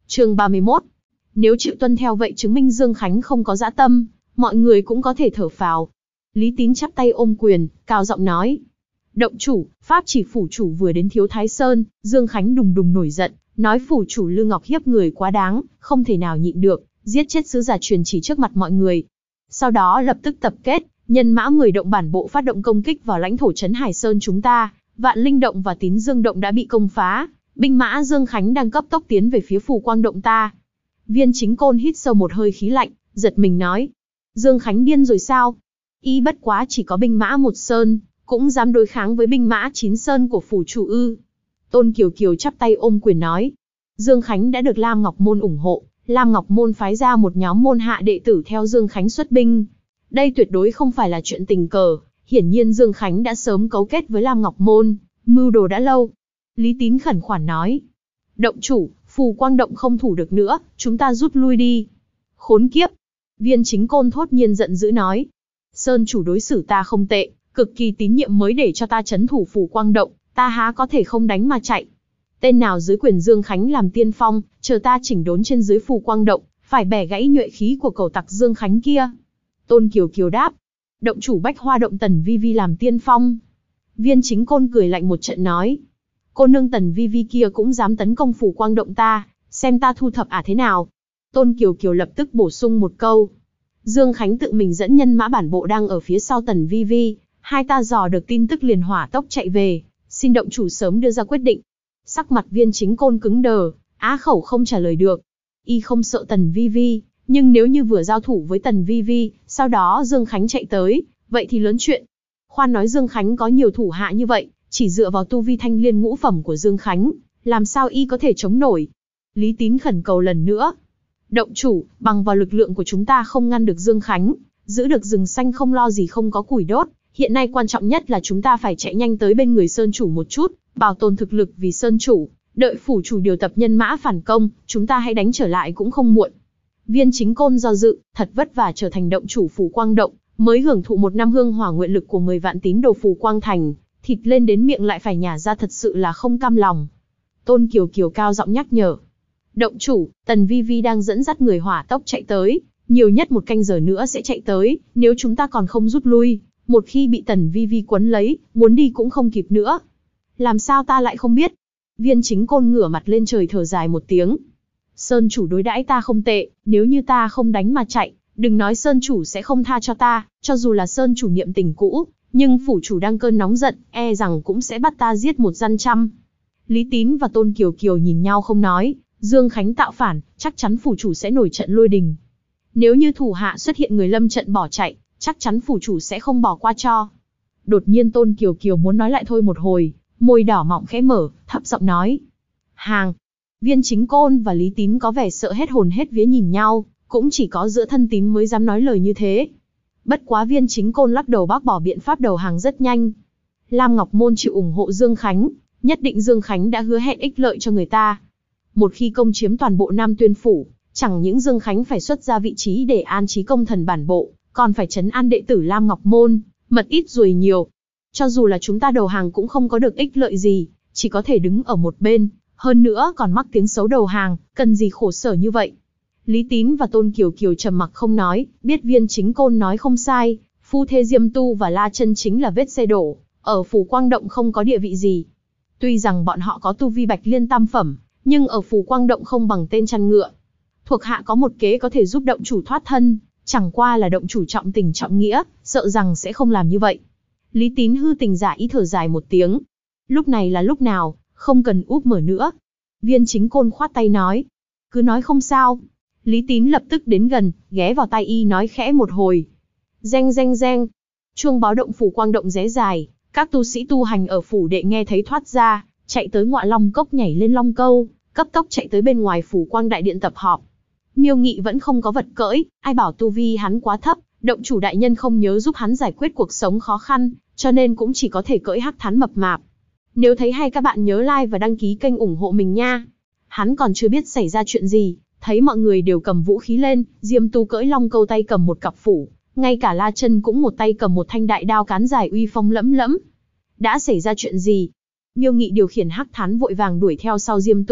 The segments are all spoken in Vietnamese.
Chương 31. Nếu chịu tuân theo vậy chứng minh Dương Khánh không có dã tâm, mọi người cũng có thể thở phào. Lý Tín chắp tay ôm quyền, cao giọng nói. Động chủ, pháp chỉ phủ chủ vừa đến Thiếu Thái Sơn. Dương Khánh đùng đùng nổi giận, nói phủ chủ Lư Ngọc hiếp người quá đáng, không thể nào nhịn được, giết chết sứ giả truyền chỉ trước mặt mọi người. Sau đó lập tức tập kết, nhân mã 10 động bản bộ phát động công kích vào lãnh thổ trấn Hải Sơn chúng ta. Vạn Linh động và Tín Dương động đã bị công phá, binh mã Dương Khánh đang cấp tốc tiến về phía Phù Quang động ta. Viên Chính Côn hít sâu một hơi khí lạnh, giật mình nói. Dương Khánh điên rồi sao? Y bất quá chỉ có binh mã 1 sơn, cũng dám đối kháng với binh mã 9 sơn của phủ chủ ư? Tôn Kiều Kiều chắp tay ôm quyền nói. Dương Khánh đã được Lam Ngọc Môn ủng hộ, Lam Ngọc Môn phái ra một nhóm môn hạ đệ tử theo Dương Khánh xuất binh. Đây tuyệt đối không phải là chuyện tình cờ, hiển nhiên Dương Khánh đã sớm cấu kết với Lam Ngọc Môn, mưu đồ đã lâu. Lý Tín khẩn khoản nói. Động chủ, Phù Quang động không thủ được nữa, chúng ta rút lui đi. Khốn kiếp! Viên Chính Côn thốt nhiên giận dữ nói. Sơn chủ đối xử ta không tệ, cực kỳ tín nhiệm mới để cho ta trấn thủ Phù Quang động, ta há có thể không đánh mà chạy. Tên nào dưới quyền Dương Khánh làm tiên phong, chờ ta chỉnh đốn trên dưới Phù Quang động, phải bẻ gãy nhuệ khí của cẩu tặc Dương Khánh kia. Tôn Kiều Kiều đáp. Động chủ Bách Hoa động Tần Vi Vi làm tiên phong. Viên Chính Côn cười lạnh một trận nói. Cô nương Tần Vi Vi kia cũng dám tấn công Phù Quang động ta, xem ta thu thập thế nào. Tôn Kiều Kiều lập tức bổ sung một câu. Dương Khánh tự mình dẫn nhân mã bản bộ đang ở phía sau Tần Vi Vi, hai ta dò được tin tức liền hỏa tốc chạy về, xin động chủ sớm đưa ra quyết định. Sắc mặt Viên Chính Côn cứng đờ, á khẩu không trả lời được. Y không sợ Tần Vi Vi, nhưng nếu như vừa giao thủ với Tần Vi Vi, sau đó Dương Khánh chạy tới, vậy thì lớn chuyện. Khoan nói Dương Khánh có nhiều thủ hạ như vậy, chỉ dựa vào tu vi thanh liên ngũ phẩm của Dương Khánh, làm sao y có thể chống nổi? Lý Tín khẩn cầu lần nữa. Động chủ, bằng vào lực lượng của chúng ta không ngăn được Dương Khánh, giữ được rừng xanh không lo gì không có củi đốt. Hiện nay quan trọng nhất là chúng ta phải chạy nhanh tới bên người Sơn chủ một chút, bảo tồn thực lực vì Sơn chủ. Đợi phủ chủ điều tập nhân mã phản công, chúng ta hãy đánh trở lại cũng không muộn. Viên Chính Côn do dự, thật vất vả trở thành động chủ Phù Quang động, mới hưởng thụ 1 năm hương hỏa nguyện lực của 10 vạn tín đồ Phù Quang thành, thịt lên đến miệng lại phải nhả ra, thật sự là không cam lòng. Tôn Kiều Kiều cao giọng nhắc nhở. Động chủ, Tần Vi Vi đang dẫn dắt người hỏa tốc chạy tới, nhiều nhất 1 canh giờ nữa sẽ chạy tới, nếu chúng ta còn không rút lui, một khi bị Tần Vi Vi quấn lấy, muốn đi cũng không kịp nữa. Làm sao ta lại không biết? Viên Chính Côn ngửa mặt lên trời thở dài một tiếng. Sơn chủ đối đãi ta không tệ, nếu như ta không đánh mà chạy, đừng nói Sơn chủ sẽ không tha cho ta, cho dù là Sơn chủ niệm tình cũ, nhưng phủ chủ đang cơn nóng giận, e rằng cũng sẽ bắt ta giết 1 gian trăm. Lý Tín và Tôn Kiều Kiều nhìn nhau không nói, Dương Khánh tạo phản, chắc chắn phủ chủ sẽ nổi trận lôi đình. Nếu như thủ hạ xuất hiện người lâm trận bỏ chạy, chắc chắn phủ chủ sẽ không bỏ qua cho. Đột nhiên Tôn Kiều Kiều muốn nói lại thôi một hồi, môi đỏ mọng khẽ mở, thấp giọng nói. Hàng! Viên Chính Côn và Lý Tín có vẻ sợ hết hồn hết vía nhìn nhau, cũng chỉ có giữa thân tín mới dám nói lời như thế. Bất quá Viên Chính Côn lắc đầu bác bỏ biện pháp đầu hàng rất nhanh. Lam Ngọc Môn chịu ủng hộ Dương Khánh, nhất định Dương Khánh đã hứa hẹn ích lợi cho người ta. Một khi công chiếm toàn bộ Nam Tuyên Phủ, chẳng những Dương Khánh phải xuất ra vị trí để an trí công thần bản bộ, còn phải trấn an đệ tử Lam Ngọc Môn, mật ít ruồi nhiều. Cho dù là chúng ta đầu hàng cũng không có được ích lợi gì, chỉ có thể đứng ở một bên, hơn nữa còn mắc tiếng xấu đầu hàng, cần gì khổ sở như vậy. Lý Tín và Tôn Kiều Kiều trầm mặc không nói, biết Viên Chính Côn nói không sai, phu thê Diêm Tu và La Chân chính là vết xe đổ, ở Phù Quang động không có địa vị gì. Tuy rằng bọn họ có tu vi Bạch Liên tam phẩm, nhưng ở Phù Quang động không bằng tên chăn ngựa. Thuộc hạ có một kế có thể giúp động chủ thoát thân, chẳng qua là động chủ trọng tình trọng nghĩa, sợ rằng sẽ không làm như vậy. Lý Tín hư tình giả ý thở dài một tiếng. Lúc này là lúc nào, không cần úp mở nữa. Viên Chính Côn khoát tay nói. Cứ nói không sao. Lý Tín lập tức đến gần, ghé vào tai y nói khẽ một hồi. Reng reng reng. Chuông báo động Phù Quang động ré dài, các tu sĩ tu hành ở phủ đệ nghe thấy thoát ra, chạy tới Ngọa Long Cốc nhảy lên Long Câu, cấp tốc chạy tới bên ngoài Phù Quang đại điện tập họp. Miêu Nghị vẫn không có vật cưỡi, ai bảo tu vi hắn quá thấp, động chủ đại nhân không nhớ giúp hắn giải quyết cuộc sống khó khăn, cho nên cũng chỉ có thể cưỡi hắc thán mập mạp. Nếu thấy hay các bạn nhớ like và đăng ký kênh ủng hộ mình nha. Hắn còn chưa biết xảy ra chuyện gì, thấy mọi người đều cầm vũ khí lên, Diêm Tu cưỡi Long Câu tay cầm một cặp phủ, ngay cả La Chân cũng một tay cầm một thanh đại đao cán dài uy phong lẫm lẫm. Đã xảy ra chuyện gì? Miêu Nghị điều khiển hắc thán vội vàng đuổi theo sau Diêm Tu,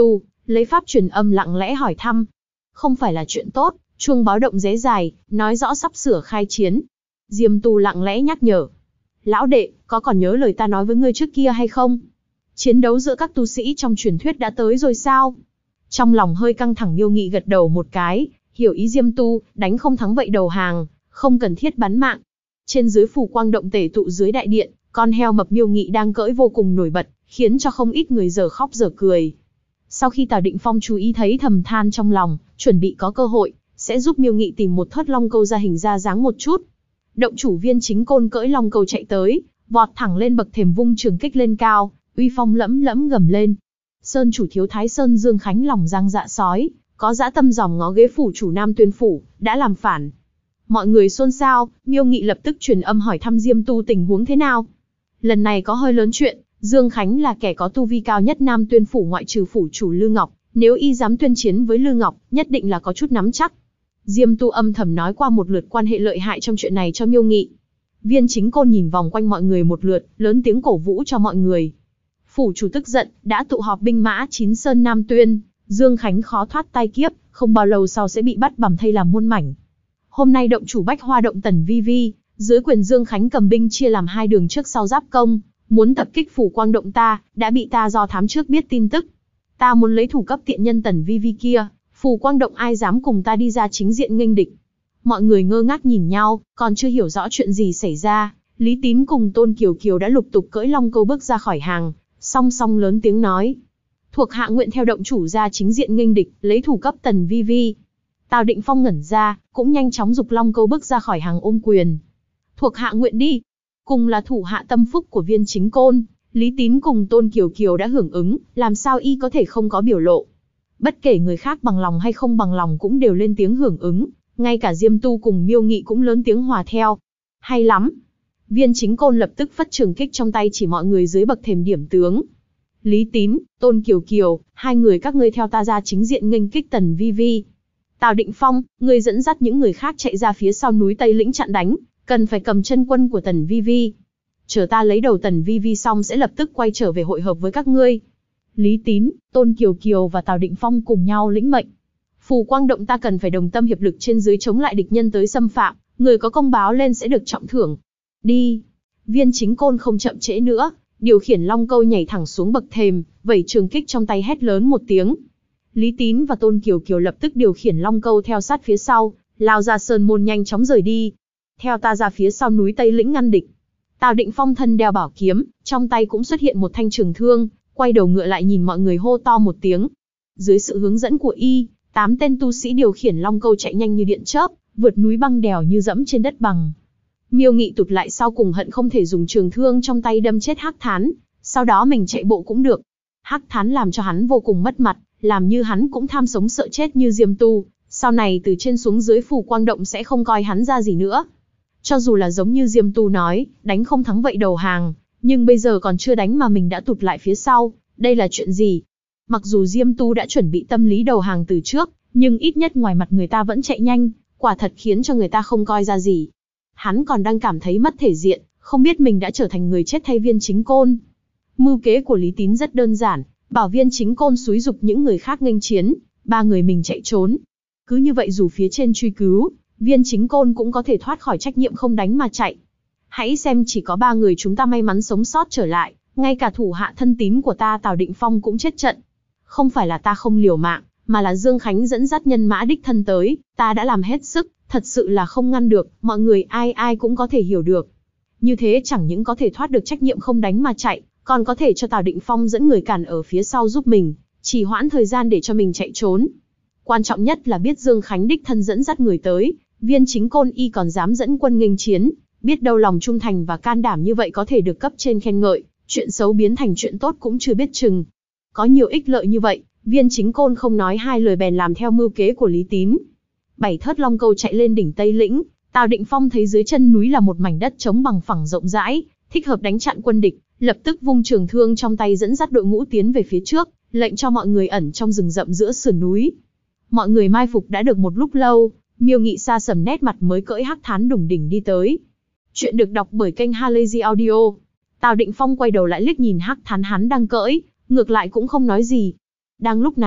lấy pháp truyền âm lặng lẽ hỏi thăm. Không phải là chuyện tốt, chuông báo động ré dài, nói rõ sắp sửa khai chiến. Diêm Tu lặng lẽ nhắc nhở. Lão đệ, có còn nhớ lời ta nói với ngươi trước kia hay không? Chiến đấu giữa các tu sĩ trong truyền thuyết đã tới rồi sao? Trong lòng hơi căng thẳng Miêu Nghị gật đầu một cái, hiểu ý Diêm Tu, đánh không thắng vậy đầu hàng, không cần thiết bắn mạng. Trên dưới phủ quang động tề tụ dưới đại điện, con heo mập Miêu Nghị đang cưỡi vô cùng nổi bật, khiến cho không ít người giờ khóc giờ cười. Sau khi Tào Định Phong chú ý thấy thầm than trong lòng, chuẩn bị có cơ hội, sẽ giúp Miêu Nghị tìm một thớt long câu ra hình ra dáng một chút. Động chủ Viên Chính Côn cưỡi long câu chạy tới, vọt thẳng lên bậc thềm vung trường kích lên cao, uy phong lẫm lẫm gầm lên. Sơn chủ Thiếu Thái Sơn Dương Khánh lòng giang dạ sói, có dã tâm dòm ngó ghế phủ chủ Nam Tuyên phủ, đã làm phản. Mọi người xôn xao, Miêu Nghị lập tức truyền âm hỏi thăm Diêm Tu tình huống thế nào. Lần này có hơi lớn chuyện, Dương Khánh là kẻ có tu vi cao nhất Nam Tuyên phủ ngoại trừ phủ chủ Lư Ngọc, nếu y dám tuyên chiến với Lư Ngọc, nhất định là có chút nắm chắc. Diêm Tu âm thầm nói qua một lượt quan hệ lợi hại trong chuyện này cho Miêu Nghị. Viên Chính Côn nhìn vòng quanh mọi người một lượt, lớn tiếng cổ vũ cho mọi người. Phủ chủ tức giận, đã tụ họp binh mã Chín Sơn Nam Tuyên, Dương Khánh khó thoát tai kiếp, không bao lâu sau sẽ bị bắt bằm thây làm muôn mảnh. Hôm nay động chủ Bách Hoa động Tần Vi Vi, dưới quyền Dương Khánh cầm binh chia làm hai đường trước sau giáp công, muốn tập kích phủ quang động ta, đã bị ta do thám trước biết tin tức. Ta muốn lấy thủ cấp tiện nhân Tần Vi Vi kia, phủ quang động ai dám cùng ta đi ra chính diện nghênh địch. Mọi người ngơ ngác nhìn nhau, còn chưa hiểu rõ chuyện gì xảy ra, Lý Tín cùng Tôn Kiều Kiều đã lục tục cưỡi long câu bước ra khỏi hàng, song song lớn tiếng nói. Thuộc hạ nguyện theo động chủ ra chính diện nghênh địch, lấy thủ cấp Tần Vi Vi. Tào Định Phong ngẩn ra, cũng nhanh chóng giục long câu bước ra khỏi hàng ôm quyền. Thuộc hạ nguyện đi. Cùng là thủ hạ tâm phúc của Viên Chính Côn, Lý Tín cùng Tôn Kiều Kiều đã hưởng ứng, làm sao y có thể không có biểu lộ. Bất kể người khác bằng lòng hay không bằng lòng cũng đều lên tiếng hưởng ứng, ngay cả Diêm Tu cùng Miêu Nghị cũng lớn tiếng hòa theo. Hay lắm. Viên Chính Côn lập tức phất trường kích trong tay chỉ mọi người dưới bậc thềm điểm tướng. Lý Tín, Tôn Kiều Kiều, hai người các ngươi theo ta ra chính diện nghênh kích Tần Vi Vi. Tào Định Phong, ngươi dẫn dắt những người khác chạy ra phía sau núi Tây Lĩnh chặn đánh, cần phải cầm chân quân của Tần Vi Vi. Chờ ta lấy đầu Tần Vi Vi xong sẽ lập tức quay trở về hội hợp với các ngươi. Lý Tín, Tôn Kiều Kiều và Tào Định Phong cùng nhau lĩnh mệnh. Phủ quang động ta cần phải đồng tâm hiệp lực trên dưới chống lại địch nhân tới xâm phạm, người có công báo lên sẽ được trọng thưởng. Đi. Viên Chính Côn không chậm trễ nữa, điều khiển long câu nhảy thẳng xuống bậc thềm, vẩy trường kích trong tay hét lớn một tiếng. Lý Tín và Tôn Kiều Kiều lập tức điều khiển long câu theo sát phía sau, lao ra sơn môn nhanh chóng rời đi. Theo ta ra phía sau núi Tây Lĩnh ngăn địch. Tào Định Phong thân đeo bảo kiếm, trong tay cũng xuất hiện một thanh trường thương, quay đầu ngựa lại nhìn mọi người hô to một tiếng. Dưới sự hướng dẫn của y, 8 tên tu sĩ điều khiển long câu chạy nhanh như điện chớp, vượt núi băng đèo như dẫm trên đất bằng. Miêu Nghị tụt lại sau cùng hận không thể dùng trường thương trong tay đâm chết Hắc Thán, sau đó mình chạy bộ cũng được. Hắc Thán làm cho hắn vô cùng mất mặt, làm như hắn cũng tham sống sợ chết như Diêm Tu, sau này từ trên xuống dưới phủ quang động sẽ không coi hắn ra gì nữa. Cho dù là giống như Diêm Tu nói, đánh không thắng vậy đầu hàng, nhưng bây giờ còn chưa đánh mà mình đã tụt lại phía sau, đây là chuyện gì? Mặc dù Diêm Tu đã chuẩn bị tâm lý đầu hàng từ trước, nhưng ít nhất ngoài mặt người ta vẫn chạy nhanh, quả thật khiến cho người ta không coi ra gì. Hắn còn đang cảm thấy mất thể diện, không biết mình đã trở thành người chết thay Viên Chính Côn. Mưu kế của Lý Tín rất đơn giản, bảo Viên Chính Côn xúi giục những người khác nghênh chiến, 3 người mình chạy trốn. Cứ như vậy dù phía trên truy cứu, Viên Chính Côn cũng có thể thoát khỏi trách nhiệm không đánh mà chạy. Hãy xem chỉ có 3 người chúng ta may mắn sống sót trở lại, ngay cả thủ hạ thân tín của ta Tào Định Phong cũng chết trận. Không phải là ta không liều mạng, mà là Dương Khánh dẫn dắt nhân mã đích thân tới, ta đã làm hết sức, thật sự là không ngăn được, mọi người ai ai cũng có thể hiểu được. Như thế chẳng những có thể thoát được trách nhiệm không đánh mà chạy, còn có thể cho Tào Định Phong dẫn người cản ở phía sau giúp mình, chỉ hoãn thời gian để cho mình chạy trốn. Quan trọng nhất là biết Dương Khánh đích thân dẫn dắt người tới, Viên Chính Côn y còn dám dẫn quân nghênh chiến, biết đâu lòng trung thành và can đảm như vậy có thể được cấp trên khen ngợi, chuyện xấu biến thành chuyện tốt cũng chưa biết chừng. Có nhiều ích lợi như vậy, Viên Chính Côn không nói hai lời bèn làm theo mưu kế của Lý Tín. 7 thớt long câu chạy lên đỉnh Tây Lĩnh, Tào Định Phong thấy dưới chân núi là một mảnh đất trống bằng phẳng rộng rãi, thích hợp đánh chặn quân địch, lập tức vung trường thương trong tay dẫn dắt đội ngũ tiến về phía trước, lệnh cho mọi người ẩn trong rừng rậm giữa sườn núi. Mọi người mai phục đã được một lúc lâu, Miêu Nghị xa sầm nét mặt mới cưỡi Hắc Thán đủng đỉnh đi tới. Chuyện được đọc bởi kênh Halazy Audio. Tào Định Phong quay đầu lại liếc nhìn Hắc Thán hắn đang cưỡi, ngược lại cũng không nói gì. Đang lúc này,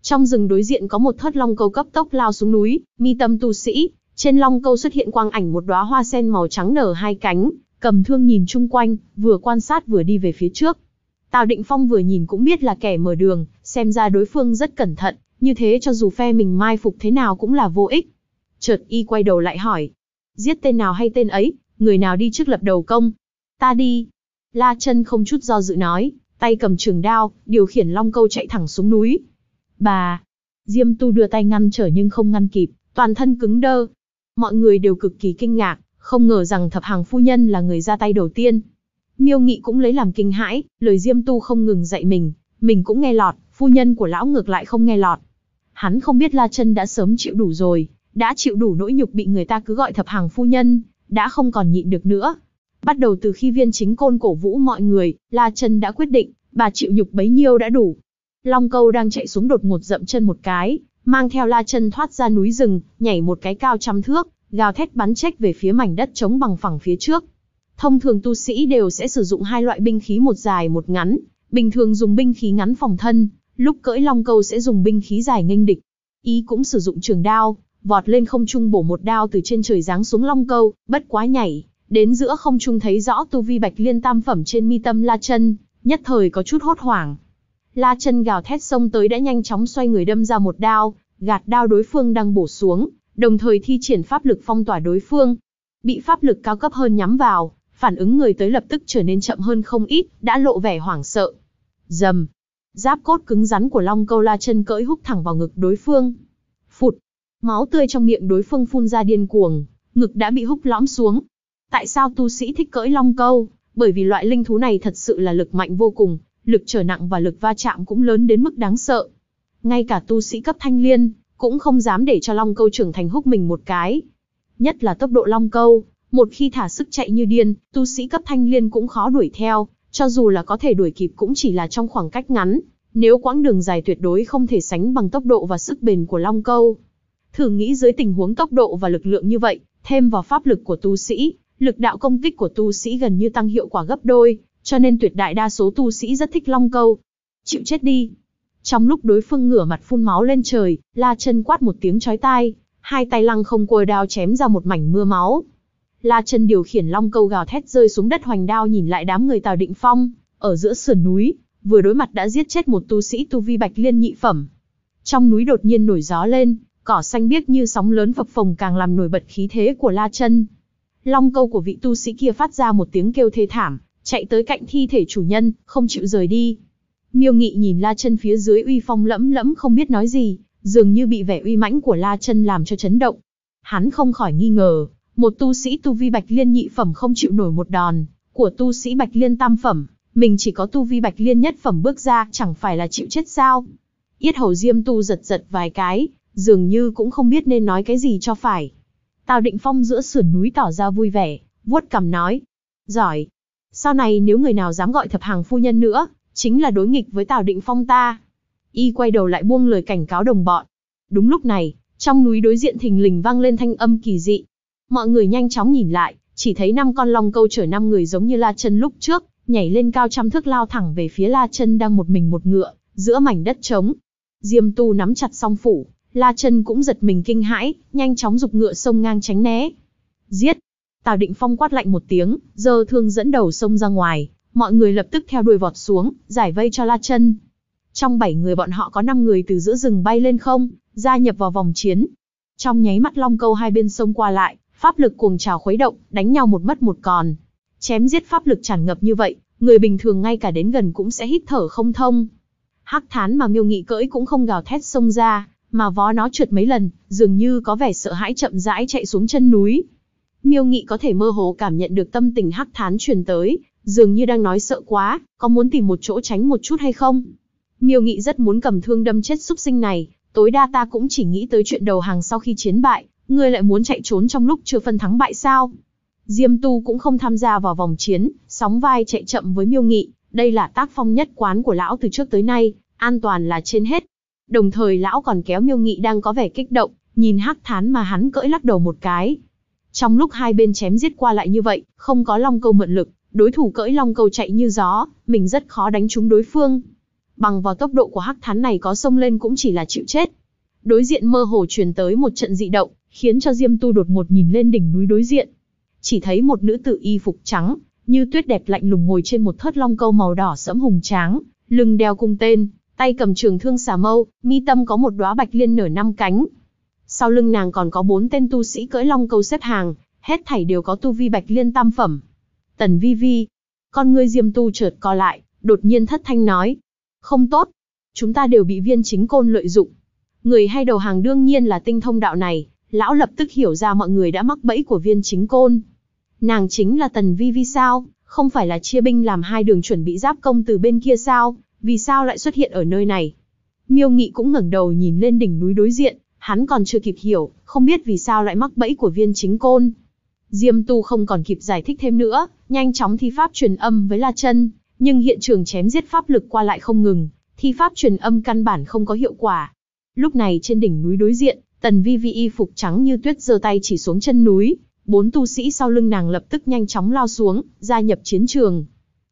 Trong rừng đối diện có một thớt long câu cấp tốc lao xuống núi, mi tâm tu sĩ, trên long câu xuất hiện quang ảnh một đóa hoa sen màu trắng nở hai cánh, cầm thương nhìn chung quanh, vừa quan sát vừa đi về phía trước. Tào Định Phong vừa nhìn cũng biết là kẻ mở đường, xem ra đối phương rất cẩn thận, như thế cho dù phe mình mai phục thế nào cũng là vô ích. Chợt y quay đầu lại hỏi, giết tên nào hay tên ấy, người nào đi trước lập đầu công? Ta đi. La Chân không chút do dự nói, tay cầm trường đao, điều khiển long câu chạy thẳng xuống núi. Bà! Diêm Tu đưa tay ngăn trở nhưng không ngăn kịp, toàn thân cứng đơ. Mọi người đều cực kỳ kinh ngạc, không ngờ rằng Thập Hàng phu nhân là người ra tay đầu tiên. Miêu Nghị cũng lấy làm kinh hãi, lời Diêm Tu không ngừng dạy mình cũng nghe lọt, phu nhân của lão ngược lại không nghe lọt. Hắn không biết La Chân đã sớm chịu đủ rồi, đã chịu đủ nỗi nhục bị người ta cứ gọi Thập Hàng phu nhân, đã không còn nhịn được nữa. Bắt đầu từ khi Viên Chính Côn cổ vũ mọi người, La Chân đã quyết định, bà chịu nhục bấy nhiêu đã đủ. Long câu đang chạy xuống đột ngột dậm chân một cái, mang theo La Chân thoát ra núi rừng, nhảy một cái cao trăm thước, gào thét bắn chếch về phía mảnh đất trống bằng phẳng phía trước. Thông thường tu sĩ đều sẽ sử dụng hai loại binh khí một dài một ngắn, bình thường dùng binh khí ngắn phòng thân, lúc cưỡi long câu sẽ dùng binh khí dài nghênh địch. Ý cũng sử dụng trường đao, vọt lên không trung bổ một đao từ trên trời giáng xuống long câu, bất quá nhảy đến giữa không trung thấy rõ tu vi Bạch Liên tam phẩm trên mi tâm La Chân, nhất thời có chút hốt hoảng. La Chân gào thét xông tới đã nhanh chóng xoay người đâm ra một đao, gạt đao đối phương đang bổ xuống, đồng thời thi triển pháp lực phong tỏa đối phương. Bị pháp lực cao cấp hơn nhắm vào, phản ứng người tới lập tức trở nên chậm hơn không ít, đã lộ vẻ hoảng sợ. Rầm, giáp cốt cứng rắn của long câu La Chân cưỡi húc thẳng vào ngực đối phương. Phụt, máu tươi trong miệng đối phương phun ra điên cuồng, ngực đã bị húc lõm xuống. Tại sao tu sĩ thích cưỡi long câu? Bởi vì loại linh thú này thật sự là lực mạnh vô cùng, lực trở nặng và lực va chạm cũng lớn đến mức đáng sợ. Ngay cả tu sĩ cấp thanh liên cũng không dám để cho long câu trưởng thành húc mình một cái. Nhất là tốc độ long câu, một khi thả sức chạy như điên, tu sĩ cấp thanh liên cũng khó đuổi theo, cho dù là có thể đuổi kịp cũng chỉ là trong khoảng cách ngắn. Nếu quãng đường dài tuyệt đối không thể sánh bằng tốc độ và sức bền của long câu. Thử nghĩ dưới tình huống tốc độ và lực lượng như vậy, thêm vào pháp lực của tu sĩ, lực đạo công kích của tu sĩ gần như tăng hiệu quả gấp đôi, cho nên tuyệt đại đa số tu sĩ rất thích long câu. Chịu chết đi. Trong lúc đối phương ngửa mặt phun máu lên trời, La Chân quát một tiếng chói tai, hai tay lăng không cua đao chém ra một mảnh mưa máu. La Chân điều khiển long câu gào thét rơi xuống đất hoành đao nhìn lại đám người Tào Định Phong, ở giữa sườn núi, vừa đối mặt đã giết chết một tu sĩ tu vi Bạch Liên nhị phẩm. Trong núi đột nhiên nổi gió lên, cỏ xanh biếc như sóng lớn phập phồng càng làm nổi bật khí thế của La Chân. Long câu của vị tu sĩ kia phát ra một tiếng kêu thê thảm, chạy tới cạnh thi thể chủ nhân, không chịu rời đi. Miêu Nghị nhìn La Chân phía dưới uy phong lẫm lẫm không biết nói gì, dường như bị vẻ uy mãnh của La Chân làm cho chấn động. Hắn không khỏi nghi ngờ, một tu sĩ tu vi Bạch Liên nhị phẩm không chịu nổi một đòn của tu sĩ Bạch Liên tam phẩm, mình chỉ có tu vi Bạch Liên nhất phẩm bước ra, chẳng phải là chịu chết sao? Yết hầu Diêm Tu giật giật vài cái, dường như cũng không biết nên nói cái gì cho phải. Tào Định Phong giữa sườn núi tỏ ra vui vẻ, vuốt cằm nói, giỏi. Sau này nếu người nào dám gọi Thập Hàng phu nhân nữa, chính là đối nghịch với Tào Định Phong ta. Y quay đầu lại buông lời cảnh cáo đồng bọn. Đúng lúc này, trong núi đối diện thình lình vang lên thanh âm kỳ dị. Mọi người nhanh chóng nhìn lại, chỉ thấy 5 con long câu chở 5 người giống như La Chân lúc trước, nhảy lên cao trăm thước lao thẳng về phía La Chân đang một mình một ngựa, giữa mảnh đất trống. Diêm Tu nắm chặt song phủ, La Chân cũng giật mình kinh hãi, nhanh chóng giục ngựa xông ngang tránh né. Giết! Tào Định Phong quát lạnh một tiếng, giơ thương dẫn đầu xông ra ngoài, mọi người lập tức theo đuôi vọt xuống, giải vây cho La Chân. Trong 7 người bọn họ có 5 người từ giữa rừng bay lên không, gia nhập vào vòng chiến. Trong nháy mắt long câu hai bên xông qua lại, pháp lực cuồng trào khuấy động, đánh nhau một mất một còn. Chém giết pháp lực tràn ngập như vậy, người bình thường ngay cả đến gần cũng sẽ hít thở không thông. Hắc Thán mà Miêu Nghị cưỡi cũng không gào thét xông ra, mà vó nó trượt mấy lần, dường như có vẻ sợ hãi chậm rãi chạy xuống chân núi. Miêu Nghị có thể mơ hồ cảm nhận được tâm tình Hắc Thán truyền tới, dường như đang nói sợ quá, có muốn tìm một chỗ tránh một chút hay không? Miêu Nghị rất muốn cầm thương đâm chết súc sinh này, tối đa ta cũng chỉ nghĩ tới chuyện đầu hàng sau khi chiến bại, ngươi lại muốn chạy trốn trong lúc chưa phân thắng bại sao? Diêm Tu cũng không tham gia vào vòng chiến, sóng vai chạy chậm với Miêu Nghị, đây là tác phong nhất quán của lão từ trước tới nay, an toàn là trên hết. Đồng thời lão còn kéo Miêu Nghị đang có vẻ kích động, nhìn Hắc Thán mà hắn cưỡi lắc đầu một cái. Trong lúc hai bên chém giết qua lại như vậy, không có long câu mượn lực, đối thủ cưỡi long câu chạy như gió, mình rất khó đánh trúng đối phương. Bằng vào tốc độ của hắc thán này có xông lên cũng chỉ là chịu chết. Đối diện mơ hồ truyền tới một trận dị động, khiến cho Diêm Tu đột ngột nhìn lên đỉnh núi đối diện. Chỉ thấy một nữ tử y phục trắng, như tuyết đẹp lạnh lùng ngồi trên một thớt long câu màu đỏ sẫm hùng tráng, lưng đeo cung tên, tay cầm trường thương xà mâu, mi tâm có một đóa bạch liên nở 5 cánh. Sau lưng nàng còn có 4 tên tu sĩ cưỡi long câu xếp hàng, hết thảy đều có tu vi bạch liên tam phẩm. Tần Vi Vi, con ngươi Diêm Tu chợt co lại, đột nhiên thất thanh nói: "Không tốt, chúng ta đều bị Viên Chính Côn lợi dụng." Người hay đầu hàng đương nhiên là tinh thông đạo này, lão lập tức hiểu ra mọi người đã mắc bẫy của Viên Chính Côn. Nàng chính là Tần Vi Vi sao? Không phải là chia binh làm 2 đường chuẩn bị giáp công từ bên kia sao? Vì sao lại xuất hiện ở nơi này? Miêu Nghị cũng ngẩng đầu nhìn lên đỉnh núi đối diện, hắn còn chưa kịp hiểu, không biết vì sao lại mắc bẫy của Viên Chính Côn. Diêm Tu không còn kịp giải thích thêm nữa, nhanh chóng thi pháp truyền âm với La Chân, nhưng hiện trường chém giết pháp lực qua lại không ngừng, thi pháp truyền âm căn bản không có hiệu quả. Lúc này trên đỉnh núi đối diện, Tần Vi Vi y phục trắng như tuyết giơ tay chỉ xuống chân núi, 4 tu sĩ sau lưng nàng lập tức nhanh chóng lao xuống, gia nhập chiến trường.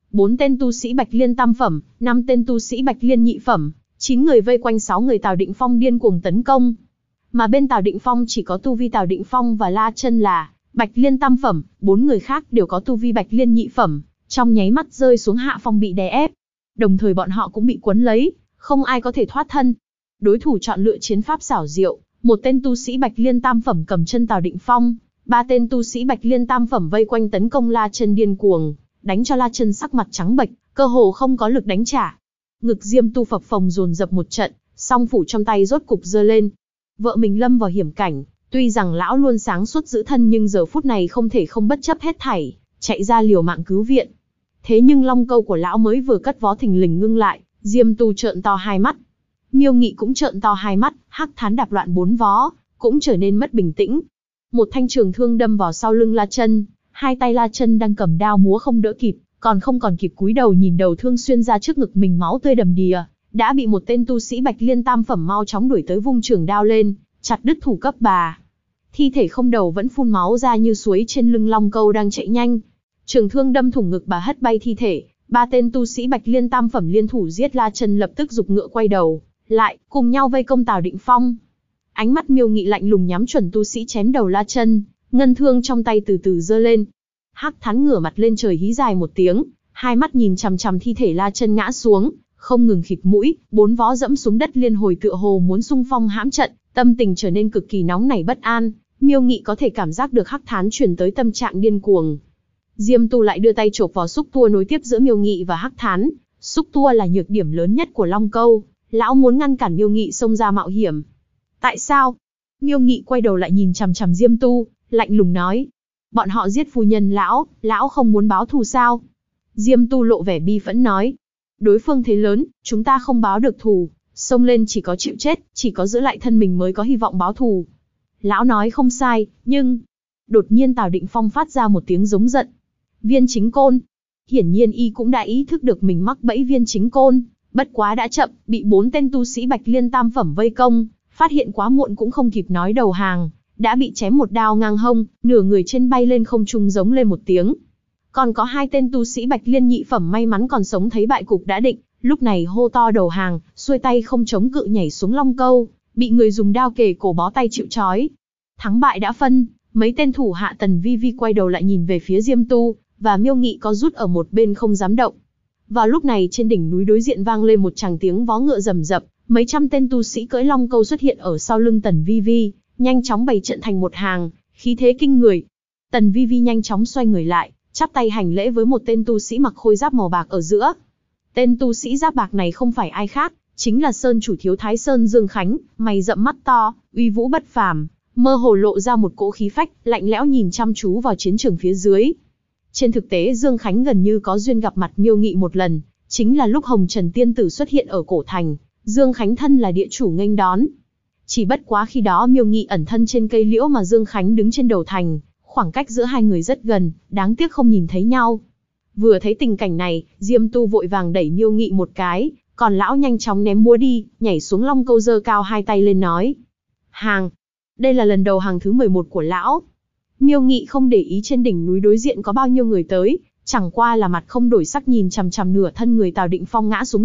4 tên tu sĩ Bạch Liên tam phẩm, 5 tên tu sĩ Bạch Liên nhị phẩm, 9 người vây quanh 6 người Tào Định Phong điên cuồng tấn công. Mà bên Tào Định Phong chỉ có tu vi Tào Định Phong và La Chân là Bạch Liên tam phẩm, 4 người khác đều có tu vi Bạch Liên nhị phẩm, trong nháy mắt rơi xuống hạ phong bị đè ép. Đồng thời bọn họ cũng bị quấn lấy, không ai có thể thoát thân. Đối thủ chọn lựa chiến pháp xảo diệu, một tên tu sĩ Bạch Liên tam phẩm cầm chân Tào Định Phong, 3 tên tu sĩ Bạch Liên tam phẩm vây quanh tấn công La Chân điên cuồng, đánh cho La Chân sắc mặt trắng bệch, cơ hồ không có lực đánh trả. Ngực Diêm Tu phập phồng dồn dập một trận, song phủ trong tay rốt cục giơ lên. Vợ mình lâm vào hiểm cảnh, tuy rằng lão luôn sáng suốt giữ thân nhưng giờ phút này không thể không bất chấp hết thảy, chạy ra liều mạng cứu viện. Thế nhưng long câu của lão mới vừa cất vó thình lình ngưng lại, Diêm Tu trợn to hai mắt. Miêu Nghị cũng trợn to hai mắt, hắc thán đạp loạn 4 vó, cũng trở nên mất bình tĩnh. Một thanh trường thương đâm vào sau lưng La Chân, hai tay La Chân đang cầm đao múa không đỡ kịp, không còn kịp cúi đầu nhìn đầu thương xuyên ra trước ngực mình máu tươi đầm đìa, đã bị một tên tu sĩ Bạch Liên tam phẩm mau chóng đuổi tới vung trường đao lên, chặt đứt thủ cấp bà. Thi thể không đầu vẫn phun máu ra như suối trên lưng long câu đang chạy nhanh. Trường thương đâm thủng ngực bà hất bay thi thể, 3 tên tu sĩ Bạch Liên tam phẩm liên thủ giết La Chân lập tức giục ngựa quay đầu lại, cùng nhau vây công Tào Định Phong. Ánh mắt Miêu Nghị lạnh lùng nhắm chuẩn tu sĩ chém đầu La Chân, ngân thương trong tay từ từ giơ lên. Hắc thán ngửa mặt lên trời hí dài một tiếng, hai mắt nhìn chằm chằm thi thể La Chân ngã xuống, không ngừng khịt mũi, 4 vó dẫm xuống đất liên hồi tựa hồ muốn xung phong hãm trận, tâm tình trở nên cực kỳ nóng nảy bất an. Miêu Nghị có thể cảm giác được hắc thán truyền tới tâm trạng điên cuồng. Diêm Tu lại đưa tay chộp vào xúc tua nối tiếp giữa Miêu Nghị và hắc thán. Xúc tua là nhược điểm lớn nhất của long câu, lão muốn ngăn cản Miêu Nghị xông ra mạo hiểm. Tại sao? Miêu Nghị quay đầu lại nhìn chằm chằm Diêm Tu, lạnh lùng nói: bọn họ giết phu nhân lão không muốn báo thù sao? Diêm Tu lộ vẻ bi phẫn nói: đối phương thế lớn, chúng ta không báo được thù, xông lên chỉ có chịu chết, chỉ có giữ lại thân mình mới có hy vọng báo thù. Lão nói không sai, nhưng... Đột nhiên Tào Định Phong phát ra một tiếng giống giận. Viên Chính Côn. Hiển nhiên y cũng đã ý thức được mình mắc bẫy Viên Chính Côn, bất quá đã chậm, bị 4 tên tu sĩ Bạch Liên tam phẩm vây công, phát hiện quá muộn cũng không kịp nói đầu hàng, đã bị chém một đao ngang hông, nửa người trên bay lên không trung giống lên một tiếng. Còn có 2 tên tu sĩ Bạch Liên nhị phẩm may mắn còn sống thấy bại cục đã định, lúc này hô to đầu hàng, xuôi tay không chống cự nhảy xuống long câu, bị người dùng đao kề cổ bó tay chịu trói. Thắng bại đã phân, mấy tên thủ hạ Tần Vi Vi quay đầu lại nhìn về phía Diêm Tu, và Miêu Nghị có rút ở một bên không dám động. Vào lúc này trên đỉnh núi đối diện vang lên một tràng tiếng vó ngựa rầm rập, mấy trăm tên tu sĩ cưỡi long câu xuất hiện ở sau lưng Tần Vi Vi, nhanh chóng bày trận thành một hàng, khí thế kinh người. Tần Vi Vi nhanh chóng xoay người lại, chắp tay hành lễ với một tên tu sĩ mặc khôi giáp màu bạc ở giữa. Tên tu sĩ giáp bạc này không phải ai khác, chính là Sơn chủ Thiếu Thái Sơn Dương Khánh, mày rậm mắt to, uy vũ bất phàm, mơ hồ lộ ra một cỗ khí phách, lạnh lẽo nhìn chăm chú vào chiến trường phía dưới. Trên thực tế Dương Khánh gần như có duyên gặp mặt Miêu Nghị một lần, chính là lúc Hồng Trần Tiên Tử xuất hiện ở cổ thành, Dương Khánh thân là địa chủ nghênh đón. Chỉ bất quá khi đó Miêu Nghị ẩn thân trên cây liễu mà Dương Khánh đứng trên đầu thành, khoảng cách giữa hai người rất gần, đáng tiếc không nhìn thấy nhau. Vừa thấy tình cảnh này, Diêm Tu vội vàng đẩy Miêu Nghị một cái, còn lão nhanh chóng ném búa đi, nhảy xuống long câu giơ cao hai tay lên nói: hàng. Đây là lần đầu hàng thứ 11 của lão. Miêu Nghị không để ý trên đỉnh núi đối diện có bao nhiêu người tới, chẳng qua là mặt không đổi sắc nhìn chằm chằm nửa thân người Tào Định Phong ngã xuống đất,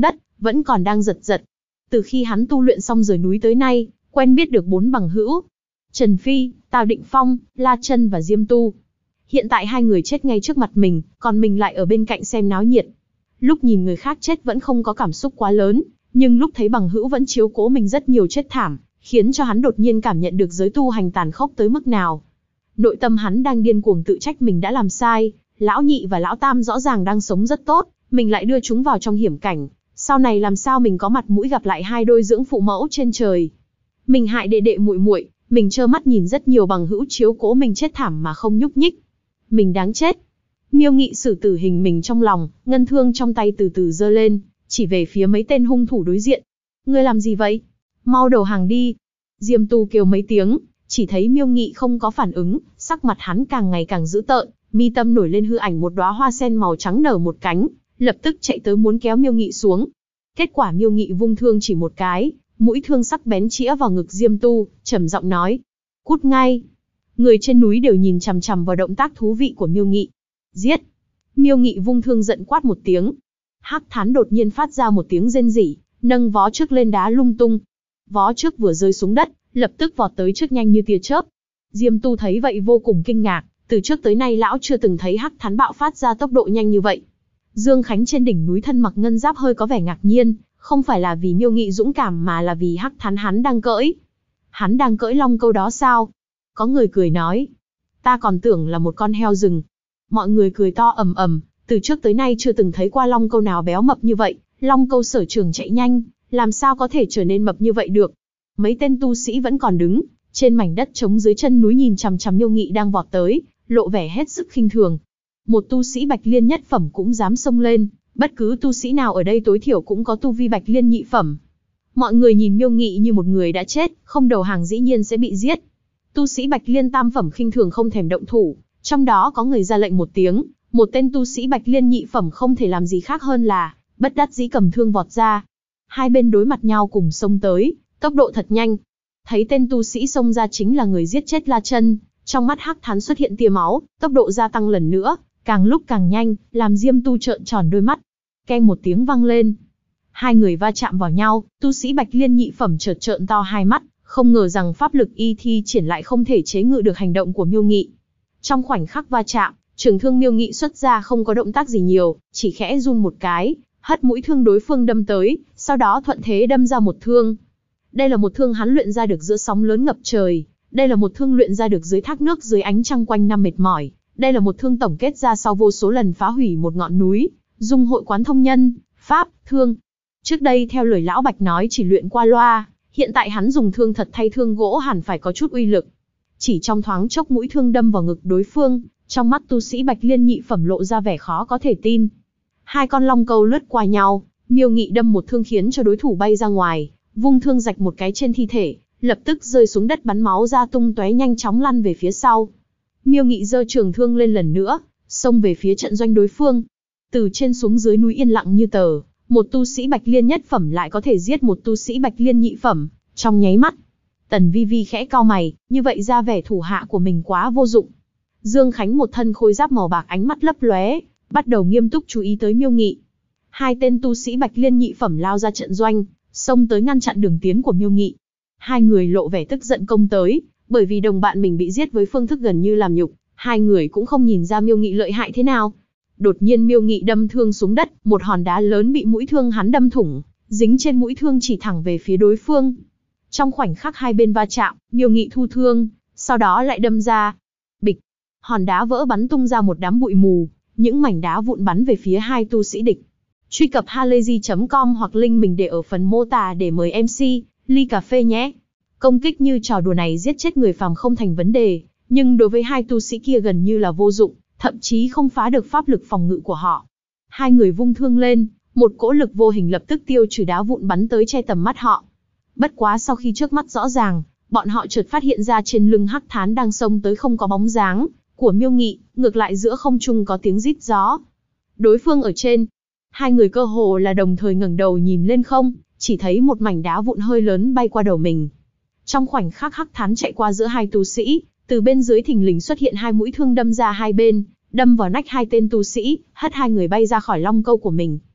vẫn còn đang giật giật. Từ khi hắn tu luyện xong rời núi tới nay, quen biết được 4 bằng hữu. Trần Phi, Tào Định Phong, La Chân và Diêm Tu. Hiện tại hai người chết ngay trước mặt mình, còn mình lại ở bên cạnh xem náo nhiệt. Lúc nhìn người khác chết vẫn không có cảm xúc quá lớn, nhưng lúc thấy bằng hữu vẫn chiếu cố mình rất nhiều chết thảm, khiến cho hắn đột nhiên cảm nhận được giới tu hành tàn khốc tới mức nào. Nội tâm hắn đang điên cuồng tự trách mình đã làm sai, lão nhị và lão tam rõ ràng đang sống rất tốt, mình lại đưa chúng vào trong hiểm cảnh, sau này làm sao mình có mặt mũi gặp lại hai đôi dưỡng phụ mẫu trên trời. Mình hại đệ đệ muội muội, mình trơ mắt nhìn rất nhiều bằng hữu chiếu cố mình chết thảm mà không nhúc nhích. Mình đáng chết. Miêu Nghị xử tử hình mình trong lòng, ngân thương trong tay từ từ giơ lên, chỉ về phía mấy tên hung thủ đối diện. Ngươi làm gì vậy? Mau đầu hàng đi. Diêm Tu kêu mấy tiếng, chỉ thấy Miêu Nghị không có phản ứng, sắc mặt hắn càng ngày càng dữ tợn, mi tâm nổi lên hư ảnh một đóa hoa sen màu trắng nở một cánh, lập tức chạy tới muốn kéo Miêu Nghị xuống. Kết quả Miêu Nghị vung thương chỉ một cái, mũi thương sắc bén chĩa vào ngực Diêm Tu, trầm giọng nói: "Cút ngay." Người trên núi đều nhìn chằm chằm vào động tác thú vị của Miêu Nghị. "Giết!" Miêu Nghị vung thương giận quát một tiếng. Hắc Thán đột nhiên phát ra một tiếng rên rỉ, nâng vó trước lên đá lung tung. Vó trước vừa rơi xuống đất, lập tức vọt tới trước nhanh như tia chớp. Diêm Tu thấy vậy vô cùng kinh ngạc, từ trước tới nay lão chưa từng thấy Hắc Thán bạo phát ra tốc độ nhanh như vậy. Dương Khánh trên đỉnh núi thân mặc ngân giáp hơi có vẻ ngạc nhiên, không phải là vì Miêu Nghị dũng cảm mà là vì Hắc Thán hắn đang cưỡi. Hắn đang cưỡi long câu đó sao? Có người cười nói. Ta còn tưởng là một con heo rừng. Mọi người cười to ầm ầm, từ trước tới nay chưa từng thấy qua long câu nào béo mập như vậy, long câu sở trường chạy nhanh, làm sao có thể trở nên mập như vậy được. Mấy tên tu sĩ vẫn còn đứng, trên mảnh đất trống dưới chân núi nhìn chằm chằm Miêu Nghị đang vọt tới, lộ vẻ hết sức khinh thường. Một tu sĩ Bạch Liên nhất phẩm cũng dám xông lên, bất cứ tu sĩ nào ở đây tối thiểu cũng có tu vi Bạch Liên nhị phẩm. Mọi người nhìn Miêu Nghị như một người đã chết, không đầu hàng dĩ nhiên sẽ bị giết. Tu sĩ Bạch Liên tam phẩm khinh thường không thèm động thủ, trong đó có người ra lệnh một tiếng, một tên tu sĩ Bạch Liên nhị phẩm không thể làm gì khác hơn là bất đắc dĩ cầm thương vọt ra. Hai bên đối mặt nhau cùng xông tới, tốc độ thật nhanh. Thấy tên tu sĩ xông ra chính là người giết chết La Chân, trong mắt Hắc Thán xuất hiện tia máu, tốc độ gia tăng lần nữa, càng lúc càng nhanh, làm Diêm Tu trợn tròn đôi mắt. Keng một tiếng vang lên. Hai người va chạm vào nhau, tu sĩ Bạch Liên nhị phẩm chợt trợn to hai mắt, không ngờ rằng pháp lực y thi triển lại không thể chế ngự được hành động của Miêu Nghị. Trong khoảnh khắc va chạm, trường thương Miêu Nghị xuất ra không có động tác gì nhiều, chỉ khẽ run một cái, hất mũi thương đối phương đâm tới, sau đó thuận thế đâm ra một thương. Đây là một thương hắn luyện ra được giữa sóng lớn ngập trời, đây là một thương luyện ra được dưới thác nước dưới ánh trăng quanh năm mệt mỏi, đây là một thương tổng kết ra sau vô số lần phá hủy một ngọn núi, dung hội quán thông nhân, pháp, thương. Trước đây theo lời lão Bạch nói chỉ luyện qua loa, hiện tại hắn dùng thương thật thay thương gỗ hẳn phải có chút uy lực. Chỉ trong thoáng chốc mũi thương đâm vào ngực đối phương, trong mắt tu sĩ Bạch Liên nhị phẩm lộ ra vẻ khó có thể tin. Hai con long câu lướt qua nhau, Miêu Nghị đâm một thương khiến cho đối thủ bay ra ngoài, vung thương rạch một cái trên thi thể, lập tức rơi xuống đất bắn máu ra tung tóe nhanh chóng lăn về phía sau. Miêu Nghị giơ trường thương lên lần nữa, xông về phía trận doanh đối phương. Từ trên xuống dưới núi yên lặng như tờ, một tu sĩ Bạch Liên nhất phẩm lại có thể giết một tu sĩ Bạch Liên nhị phẩm, trong nháy mắt. Tần Vi Vi khẽ cau mày, như vậy ra vẻ thủ hạ của mình quá vô dụng. Dương Khánh một thân khôi giáp màu bạc ánh mắt lấp lóe, bắt đầu nghiêm túc chú ý tới Miêu Nghị. Hai tên tu sĩ Bạch Liên nhị phẩm lao ra trận doanh, xông tới ngăn chặn đường tiến của Miêu Nghị. Hai người lộ vẻ tức giận công tới, bởi vì đồng bạn mình bị giết với phương thức gần như làm nhục, hai người cũng không nhìn ra Miêu Nghị lợi hại thế nào. Đột nhiên Miêu Nghị đâm thương xuống đất, một hòn đá lớn bị mũi thương hắn đâm thủng, dính trên mũi thương chỉ thẳng về phía đối phương. Trong khoảnh khắc hai bên va chạm, Miêu Nghị thu thương, sau đó lại đâm ra. Bịch, hòn đá vỡ bắn tung ra một đám bụi mù, những mảnh đá vụn bắn về phía hai tu sĩ địch. Truy cập halayzi.com hoặc link mình để ở phần mô tả để mời MC ly cà phê nhé. Công kích như trò đùa này giết chết người phàm không thành vấn đề, nhưng đối với hai tu sĩ kia gần như là vô dụng, thậm chí không phá được pháp lực phòng ngự của họ. Hai người vung thương lên, một cỗ lực vô hình lập tức tiêu trừ đá vụn bắn tới che tầm mắt họ. Bất quá sau khi trước mắt rõ ràng, bọn họ chợt phát hiện ra trên lưng Hắc Thán đang xông tới không có bóng dáng của Miêu Nghị, ngược lại giữa không trung có tiếng rít gió. Đối phương ở trên, hai người cơ hồ là đồng thời ngẩng đầu nhìn lên không, chỉ thấy một mảnh đá vụn hơi lớn bay qua đầu mình. Trong khoảnh khắc Hắc Thán chạy qua giữa hai tu sĩ, từ bên dưới thình lình xuất hiện hai mũi thương đâm ra hai bên, đâm vào nách hai tên tu sĩ, hất hai người bay ra khỏi long câu của mình.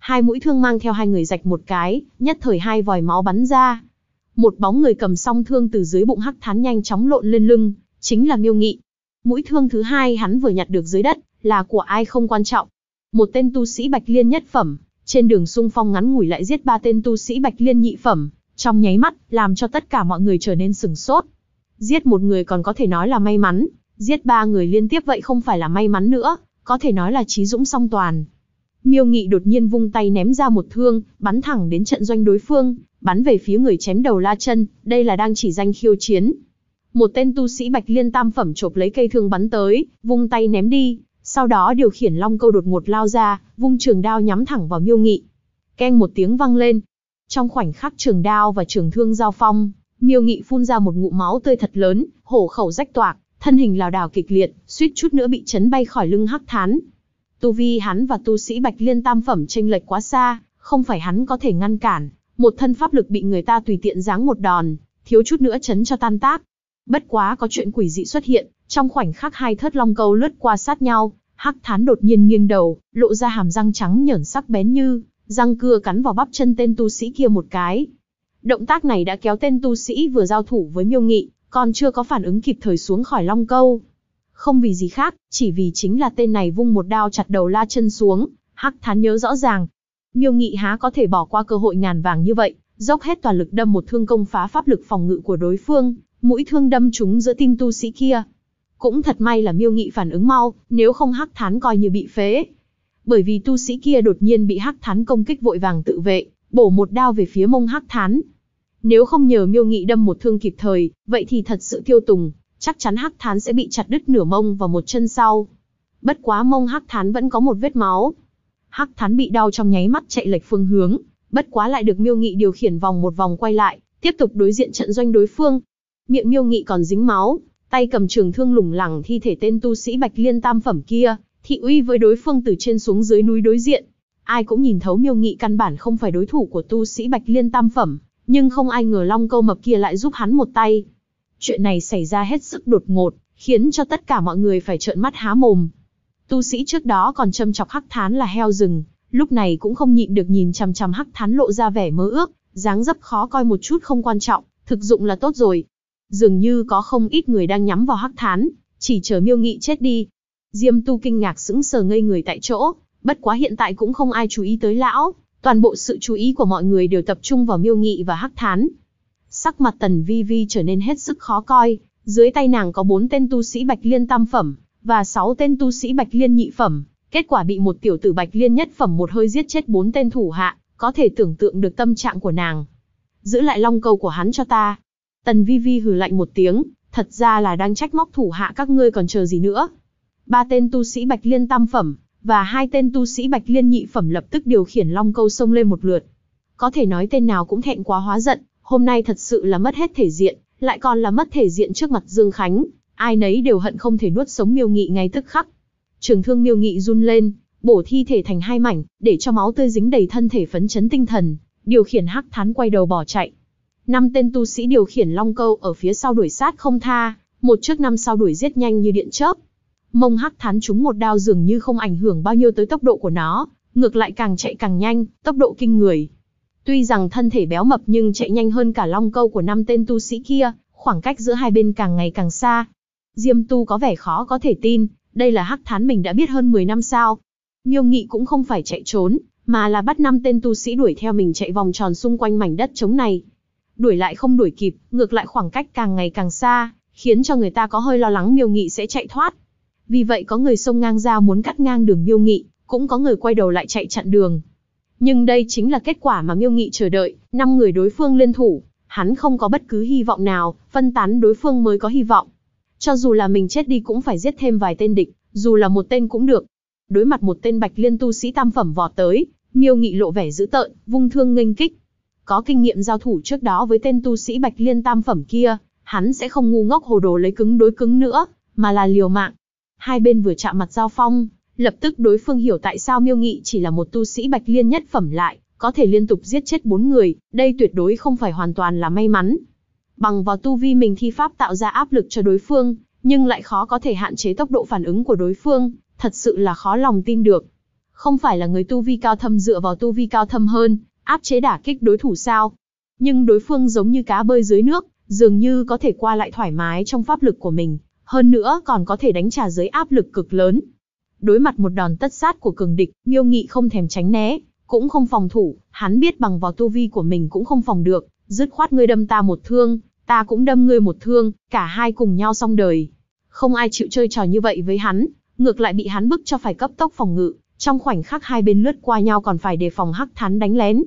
Hai mũi thương mang theo hai người rạch một cái, nhất thời hai vòi máu bắn ra. Một bóng người cầm song thương từ dưới bụng Hắc Thán nhanh chóng lộn lên lưng, chính là Miêu Nghị. Mũi thương thứ hai hắn vừa nhặt được dưới đất, là của ai không quan trọng. Một tên tu sĩ Bạch Liên nhất phẩm, trên đường xung phong ngắn ngủi lại giết ba tên tu sĩ Bạch Liên nhị phẩm, trong nháy mắt, làm cho tất cả mọi người trở nên sửng sốt. Giết một người còn có thể nói là may mắn, giết ba người liên tiếp vậy không phải là may mắn nữa, có thể nói là trí dũng song toàn. Miêu Nghị đột nhiên vung tay ném ra một thương, bắn thẳng đến trận doanh đối phương, bắn về phía người chém đầu La Chân, đây là đang chỉ danh khiêu chiến. Một tên tu sĩ Bạch Liên tam phẩm chộp lấy cây thương bắn tới, vung tay ném đi, sau đó điều khiển long câu đột ngột lao ra, vung trường đao nhắm thẳng vào Miêu Nghị. Keng một tiếng vang lên. Trong khoảnh khắc trường đao và trường thương giao phong, Miêu Nghị phun ra một ngụm máu tươi thật lớn, hổ khẩu rách toạc, thân hình lảo đảo kịch liệt, suýt chút nữa bị chấn bay khỏi lưng Hắc Thán. Tu vi hắn và tu sĩ Bạch Liên tam phẩm chênh lệch quá xa, không phải hắn có thể ngăn cản, một thân pháp lực bị người ta tùy tiện giáng một đòn, thiếu chút nữa chấn cho tan tác. Bất quá có chuyện quỷ dị xuất hiện, trong khoảnh khắc hai thớt long câu lướt qua sát nhau, Hắc Thán đột nhiên nghiêng đầu, lộ ra hàm răng trắng nhởn sắc bén như răng cưa cắn vào bắp chân tên tu sĩ kia một cái. Động tác này đã kéo tên tu sĩ vừa giao thủ với Miêu Nghị, còn chưa có phản ứng kịp thời xuống khỏi long câu. Không vì gì khác, chỉ vì chính là tên này vung một đao chặt đầu La Chân xuống. Hắc Thán nhớ rõ ràng, Miêu Nghị há có thể bỏ qua cơ hội ngàn vàng như vậy, dốc hết toàn lực đâm một thương công phá pháp lực phòng ngự của đối phương, mũi thương đâm trúng giữa tim tu sĩ kia. Cũng thật may là Miêu Nghị phản ứng mau, nếu không Hắc Thán coi như bị phế. Bởi vì tu sĩ kia đột nhiên bị Hắc Thán công kích vội vàng tự vệ, bổ một đao về phía mông Hắc Thán. Nếu không nhờ Miêu Nghị đâm một thương kịp thời, vậy thì thật sự tiêu tùng, chắc chắn Hắc Thán sẽ bị chặt đứt nửa mông và một chân sau. Bất quá mông Hắc Thán vẫn có một vết máu. Hắc Thán bị đau trong nháy mắt chạy lệch phương hướng, bất quá lại được Miêu Nghị điều khiển vòng một vòng quay lại, tiếp tục đối diện trận doanh đối phương. Miệng Miêu Nghị còn dính máu, tay cầm trường thương lủng lẳng thi thể tên tu sĩ Bạch Liên tam phẩm kia, thị uy với đối phương từ trên xuống dưới núi đối diện. Ai cũng nhìn thấu Miêu Nghị căn bản không phải đối thủ của tu sĩ Bạch Liên tam phẩm, nhưng không ai ngờ long câu mập kia lại giúp hắn một tay. Chuyện này xảy ra hết sức đột ngột, khiến cho tất cả mọi người phải trợn mắt há mồm. Tu sĩ trước đó còn châm chọc Hắc Thán là heo rừng, lúc này cũng không nhịn được nhìn chằm chằm Hắc Thán lộ ra vẻ mơ ước, dáng dấp khó coi một chút không quan trọng, thực dụng là tốt rồi. Dường như có không ít người đang nhắm vào Hắc Thán, chỉ chờ Miêu Nghị chết đi. Diêm Tu kinh ngạc sững sờ ngây người tại chỗ, bất quá hiện tại cũng không ai chú ý tới lão, toàn bộ sự chú ý của mọi người đều tập trung vào Miêu Nghị và Hắc Thán. Sắc mặt Tần Vi Vi trở nên hết sức khó coi, dưới tay nàng có 4 tên tu sĩ Bạch Liên tam phẩm, và 6 tên tu sĩ Bạch Liên nhị phẩm, kết quả bị một tiểu tử Bạch Liên nhất phẩm một hơi giết chết 4 tên thủ hạ, có thể tưởng tượng được tâm trạng của nàng. Giữ lại long câu của hắn cho ta. Tần Vi Vi hừ lạnh một tiếng, thật ra là đang trách móc thủ hạ các ngươi còn chờ gì nữa. 3 tên tu sĩ Bạch Liên tam phẩm, và 2 tên tu sĩ Bạch Liên nhị phẩm lập tức điều khiển long câu xông lên một lượt. Có thể nói tên nào cũng thẹn quá hóa giận, hôm nay thật sự là mất hết thể diện, lại còn là mất thể diện trước mặt Dương Khánh, ai nấy đều hận không thể nuốt sống Miêu Nghị ngay tức khắc. Trường thương Miêu Nghị run lên, bổ thi thể thành 2 mảnh, để cho máu tươi dính đầy thân thể phấn chấn tinh thần, điều khiển Hắc Thán quay đầu bỏ chạy. 5 tên tu sĩ điều khiển long câu ở phía sau đuổi sát không tha, một trước năm sau đuổi giết nhanh như điện chớp. Mông Hắc Thán trúng một đao dường như không ảnh hưởng bao nhiêu tới tốc độ của nó, ngược lại càng chạy càng nhanh, tốc độ kinh người. Tuy rằng thân thể béo mập nhưng chạy nhanh hơn cả long câu của 5 tên tu sĩ kia, khoảng cách giữa hai bên càng ngày càng xa. Diêm Tu có vẻ khó có thể tin, đây là Hắc Thán mình đã biết hơn 10 năm sao. Miêu Nghị cũng không phải chạy trốn, mà là bắt 5 tên tu sĩ đuổi theo mình chạy vòng tròn xung quanh mảnh đất trống này. Đuổi lại không đuổi kịp, ngược lại khoảng cách càng ngày càng xa, khiến cho người ta có hơi lo lắng Miêu Nghị sẽ chạy thoát. Vì vậy có người xông ngang ra muốn cắt ngang đường Miêu Nghị, cũng có người quay đầu lại chạy chặn đường. Nhưng đây chính là kết quả mà Miêu Nghị chờ đợi, 5 người đối phương liên thủ, hắn không có bất cứ hy vọng nào, phân tán đối phương mới có hy vọng. Cho dù là mình chết đi cũng phải giết thêm vài tên địch, dù là một tên cũng được. Đối mặt một tên Bạch Liên tu sĩ tam phẩm vọt tới, Miêu Nghị lộ vẻ dữ tợn, vung thương nghênh kích. Có kinh nghiệm giao thủ trước đó với tên tu sĩ Bạch Liên tam phẩm kia, hắn sẽ không ngu ngốc hồ đồ lấy cứng đối cứng nữa, mà là liều mạng. Hai bên vừa chạm mặt giao phong, lập tức đối phương hiểu tại sao Miêu Nghị chỉ là một tu sĩ Bạch Liên nhất phẩm lại có thể liên tục giết chết 4 người, đây tuyệt đối không phải hoàn toàn là may mắn. Bằng vào tu vi mình thi pháp tạo ra áp lực cho đối phương, nhưng lại khó có thể hạn chế tốc độ phản ứng của đối phương, thật sự là khó lòng tin được. Không phải là người tu vi cao thâm dựa vào tu vi cao thâm hơn, áp chế đả kích đối thủ sao? Nhưng đối phương giống như cá bơi dưới nước, dường như có thể qua lại thoải mái trong pháp lực của mình, hơn nữa còn có thể đánh trả dưới áp lực cực lớn. Đối mặt một đòn tất sát của cường địch, Miêu Nghị không thèm tránh né, cũng không phòng thủ, hắn biết bằng vào tu vi của mình cũng không phòng được, dứt khoát ngươi đâm ta một thương, ta cũng đâm ngươi một thương, cả hai cùng nhau xong đời. Không ai chịu chơi trò như vậy với hắn, ngược lại bị hắn bức cho phải cấp tốc phòng ngự, trong khoảnh khắc hai bên lướt qua nhau còn phải đề phòng Hắc Thán đánh lén.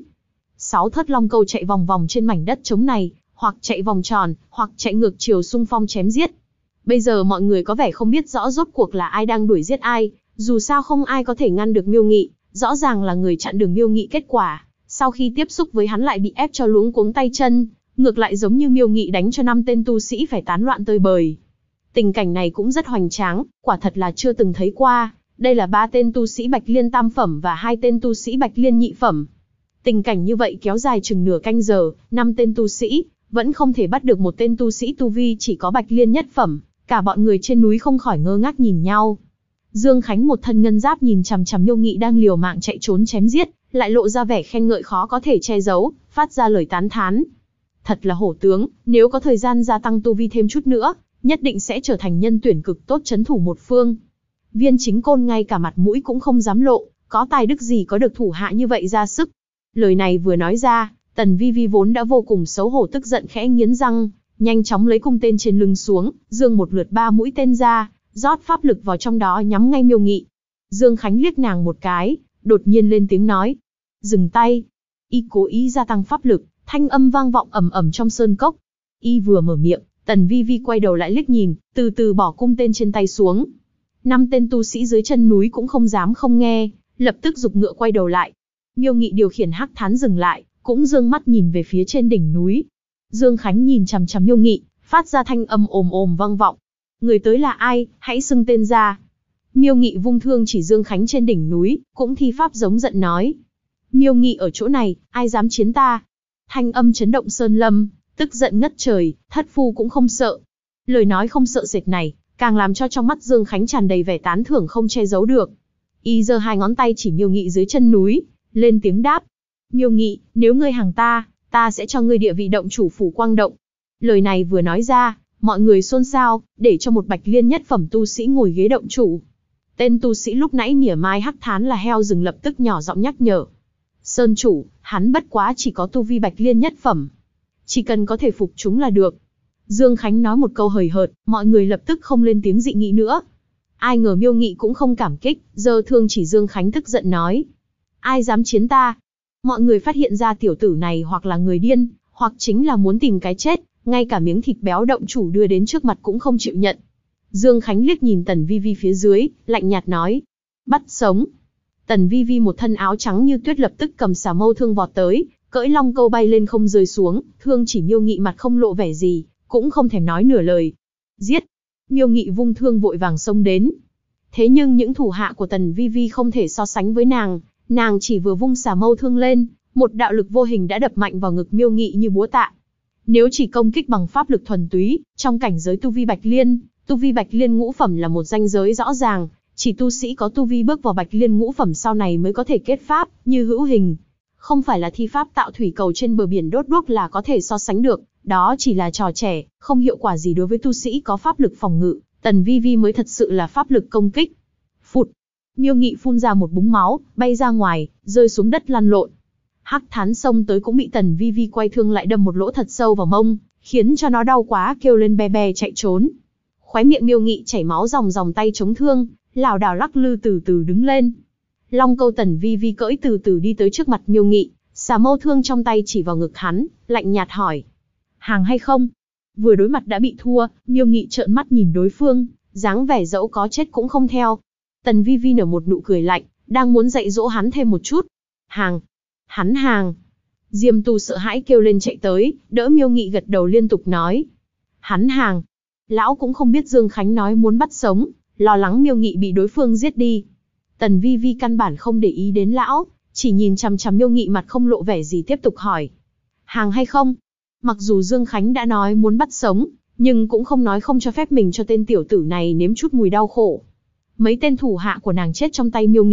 6 thất long câu chạy vòng vòng trên mảnh đất trống này, hoặc chạy vòng tròn, hoặc chạy ngược chiều xung phong chém giết. Bây giờ mọi người có vẻ không biết rõ rốt cuộc là ai đang đuổi giết ai, dù sao không ai có thể ngăn được Miêu Nghị, rõ ràng là người chặn đường Miêu Nghị kết quả, sau khi tiếp xúc với hắn lại bị ép cho luống cuống tay chân, ngược lại giống như Miêu Nghị đánh cho 5 tên tu sĩ phải tán loạn tơi bời. Tình cảnh này cũng rất hoành tráng, quả thật là chưa từng thấy qua, đây là 3 tên tu sĩ Bạch Liên tam phẩm và 2 tên tu sĩ Bạch Liên nhị phẩm. Tình cảnh như vậy kéo dài chừng nửa canh giờ, 5 tên tu sĩ vẫn không thể bắt được một tên tu sĩ tu vi chỉ có Bạch Liên nhất phẩm, cả bọn người trên núi không khỏi ngơ ngác nhìn nhau. Dương Khánh một thân ngân giáp nhìn chằm chằm Miêu Nghị đang liều mạng chạy trốn chém giết, lại lộ ra vẻ khen ngợi khó có thể che giấu, phát ra lời tán thán. Thật là hổ tướng, nếu có thời gian gia tăng tu vi thêm chút nữa, nhất định sẽ trở thành nhân tuyển cực tốt trấn thủ một phương. Viên Chính Côn ngay cả mặt mũi cũng không dám lộ, có tài đức gì có được thủ hạ như vậy ra sức. Lời này vừa nói ra, Tần Vi Vi vốn đã vô cùng xấu hổ tức giận khẽ nghiến răng, nhanh chóng lấy cung tên trên lưng xuống, giương một lượt 3 mũi tên ra, rót pháp lực vào trong đó nhắm ngay Miêu Nghị. Dương Khánh liếc nàng một cái, đột nhiên lên tiếng nói: "Dừng tay." Y cố ý gia tăng pháp lực, thanh âm vang vọng ầm ầm trong sơn cốc. Y vừa mở miệng, Tần Vi Vi quay đầu lại liếc nhìn, từ từ bỏ cung tên trên tay xuống. 5 tên tu sĩ dưới chân núi cũng không dám không nghe, lập tức giục ngựa quay đầu lại. Miêu Nghị điều khiển Hắc Thán dừng lại, cũng dương mắt nhìn về phía trên đỉnh núi. Dương Khánh nhìn chằm chằm Miêu Nghị, phát ra thanh âm ồm ồm vang vọng. "Người tới là ai, hãy xưng tên ra." Miêu Nghị vung thương chỉ Dương Khánh trên đỉnh núi, cũng thi pháp giống giận nói: "Miêu Nghị ở chỗ này, ai dám chiến ta?" Thanh âm chấn động sơn lâm, tức giận ngất trời, thất phu cũng không sợ. Lời nói không sợ sệt này, càng làm cho trong mắt Dương Khánh tràn đầy vẻ tán thưởng không che giấu được. Y giơ 2 ngón tay chỉ Miêu Nghị dưới chân núi, lên tiếng đáp: "Miêu Nghị, nếu ngươi hàng ta sẽ cho ngươi địa vị động chủ phủ Quang Động." Lời này vừa nói ra, mọi người xôn xao, để cho một Bạch Liên nhất phẩm tu sĩ ngồi ghế động chủ. Tên tu sĩ lúc nãy mỉa mai Hắc Thán là heo rừng lập tức nhỏ giọng nhắc nhở: "Sơn chủ, hắn bất quá chỉ có tu vi Bạch Liên nhất phẩm, chỉ cần có thể phục chúng là được." Dương Khánh nói một câu hời hợt, mọi người lập tức không lên tiếng dị nghị nữa. Ai ngờ Miêu Nghị cũng không cảm kích, giơ thương chỉ Dương Khánh tức giận nói: "Ai dám chiến ta?" Mọi người phát hiện ra tiểu tử này hoặc là người điên, hoặc chính là muốn tìm cái chết, ngay cả miếng thịt béo động chủ đưa đến trước mặt cũng không chịu nhận. Dương Khánh liếc nhìn Tần Vi Vi phía dưới, lạnh nhạt nói: "Bắt sống." Tần Vi Vi một thân áo trắng như tuyết lập tức cầm xà mâu thương vọt tới, cưỡi long câu bay lên không rơi xuống, thương chỉ Miêu Nghị mặt không lộ vẻ gì, cũng không thèm nói nửa lời. "Giết!" Miêu Nghị vung thương vội vàng xông đến. Thế nhưng những thủ hạ của Tần Vi Vi không thể so sánh với nàng chỉ vừa vung xà mâu thương lên, một đạo lực vô hình đã đập mạnh vào ngực Miêu Nghị như búa tạ. Nếu chỉ công kích bằng pháp lực thuần túy, trong cảnh giới tu vi Bạch Liên ngũ phẩm là một ranh giới rõ ràng, chỉ tu sĩ có tu vi bước vào Bạch Liên ngũ phẩm sau này mới có thể kết pháp, như hữu hình. Không phải là thi pháp tạo thủy cầu trên bờ biển đốt đuốc là có thể so sánh được, đó chỉ là trò trẻ, không hiệu quả gì đối với tu sĩ có pháp lực phòng ngự, Tần Vi Vi mới thật sự là pháp lực công kích. Phụt! Miêu Nghị phun ra một búng máu, bay ra ngoài, rơi xuống đất lăn lộn. Hắc Thán xông tới cũng bị Tần Vi Vi quay thương lại đâm một lỗ thật sâu vào mông, khiến cho nó đau quá kêu lên be be chạy trốn. Khóe miệng Miêu Nghị chảy máu ròng ròng, tay chống thương, lảo đảo lắc lư từ từ đứng lên. Long câu Tần Vi Vi cưỡi từ từ đi tới trước mặt Miêu Nghị, xà mâu thương trong tay chỉ vào ngực hắn, lạnh nhạt hỏi: "Hàng hay không?" Vừa đối mặt đã bị thua, Miêu Nghị trợn mắt nhìn đối phương, dáng vẻ dẫu có chết cũng không theo. Tần Vi Vi nở một nụ cười lạnh, đang muốn dạy dỗ hắn thêm một chút. "Hàng! Hắn hàng!" Diêm Tu sợ hãi kêu lên chạy tới, đỡ Miêu Nghị gật đầu liên tục nói: "Hắn hàng!" Lão cũng không biết Dương Khánh nói muốn bắt sống, lo lắng Miêu Nghị bị đối phương giết đi. Tần Vi Vi căn bản không để ý đến lão, chỉ nhìn chằm chằm Miêu Nghị mặt không lộ vẻ gì tiếp tục hỏi: "Hàng hay không?" Mặc dù Dương Khánh đã nói muốn bắt sống, nhưng cũng không nói không cho phép mình cho tên tiểu tử này nếm chút mùi đau khổ. Mấy tên thủ hạ của nàng chết trong tay Miêu Nghị,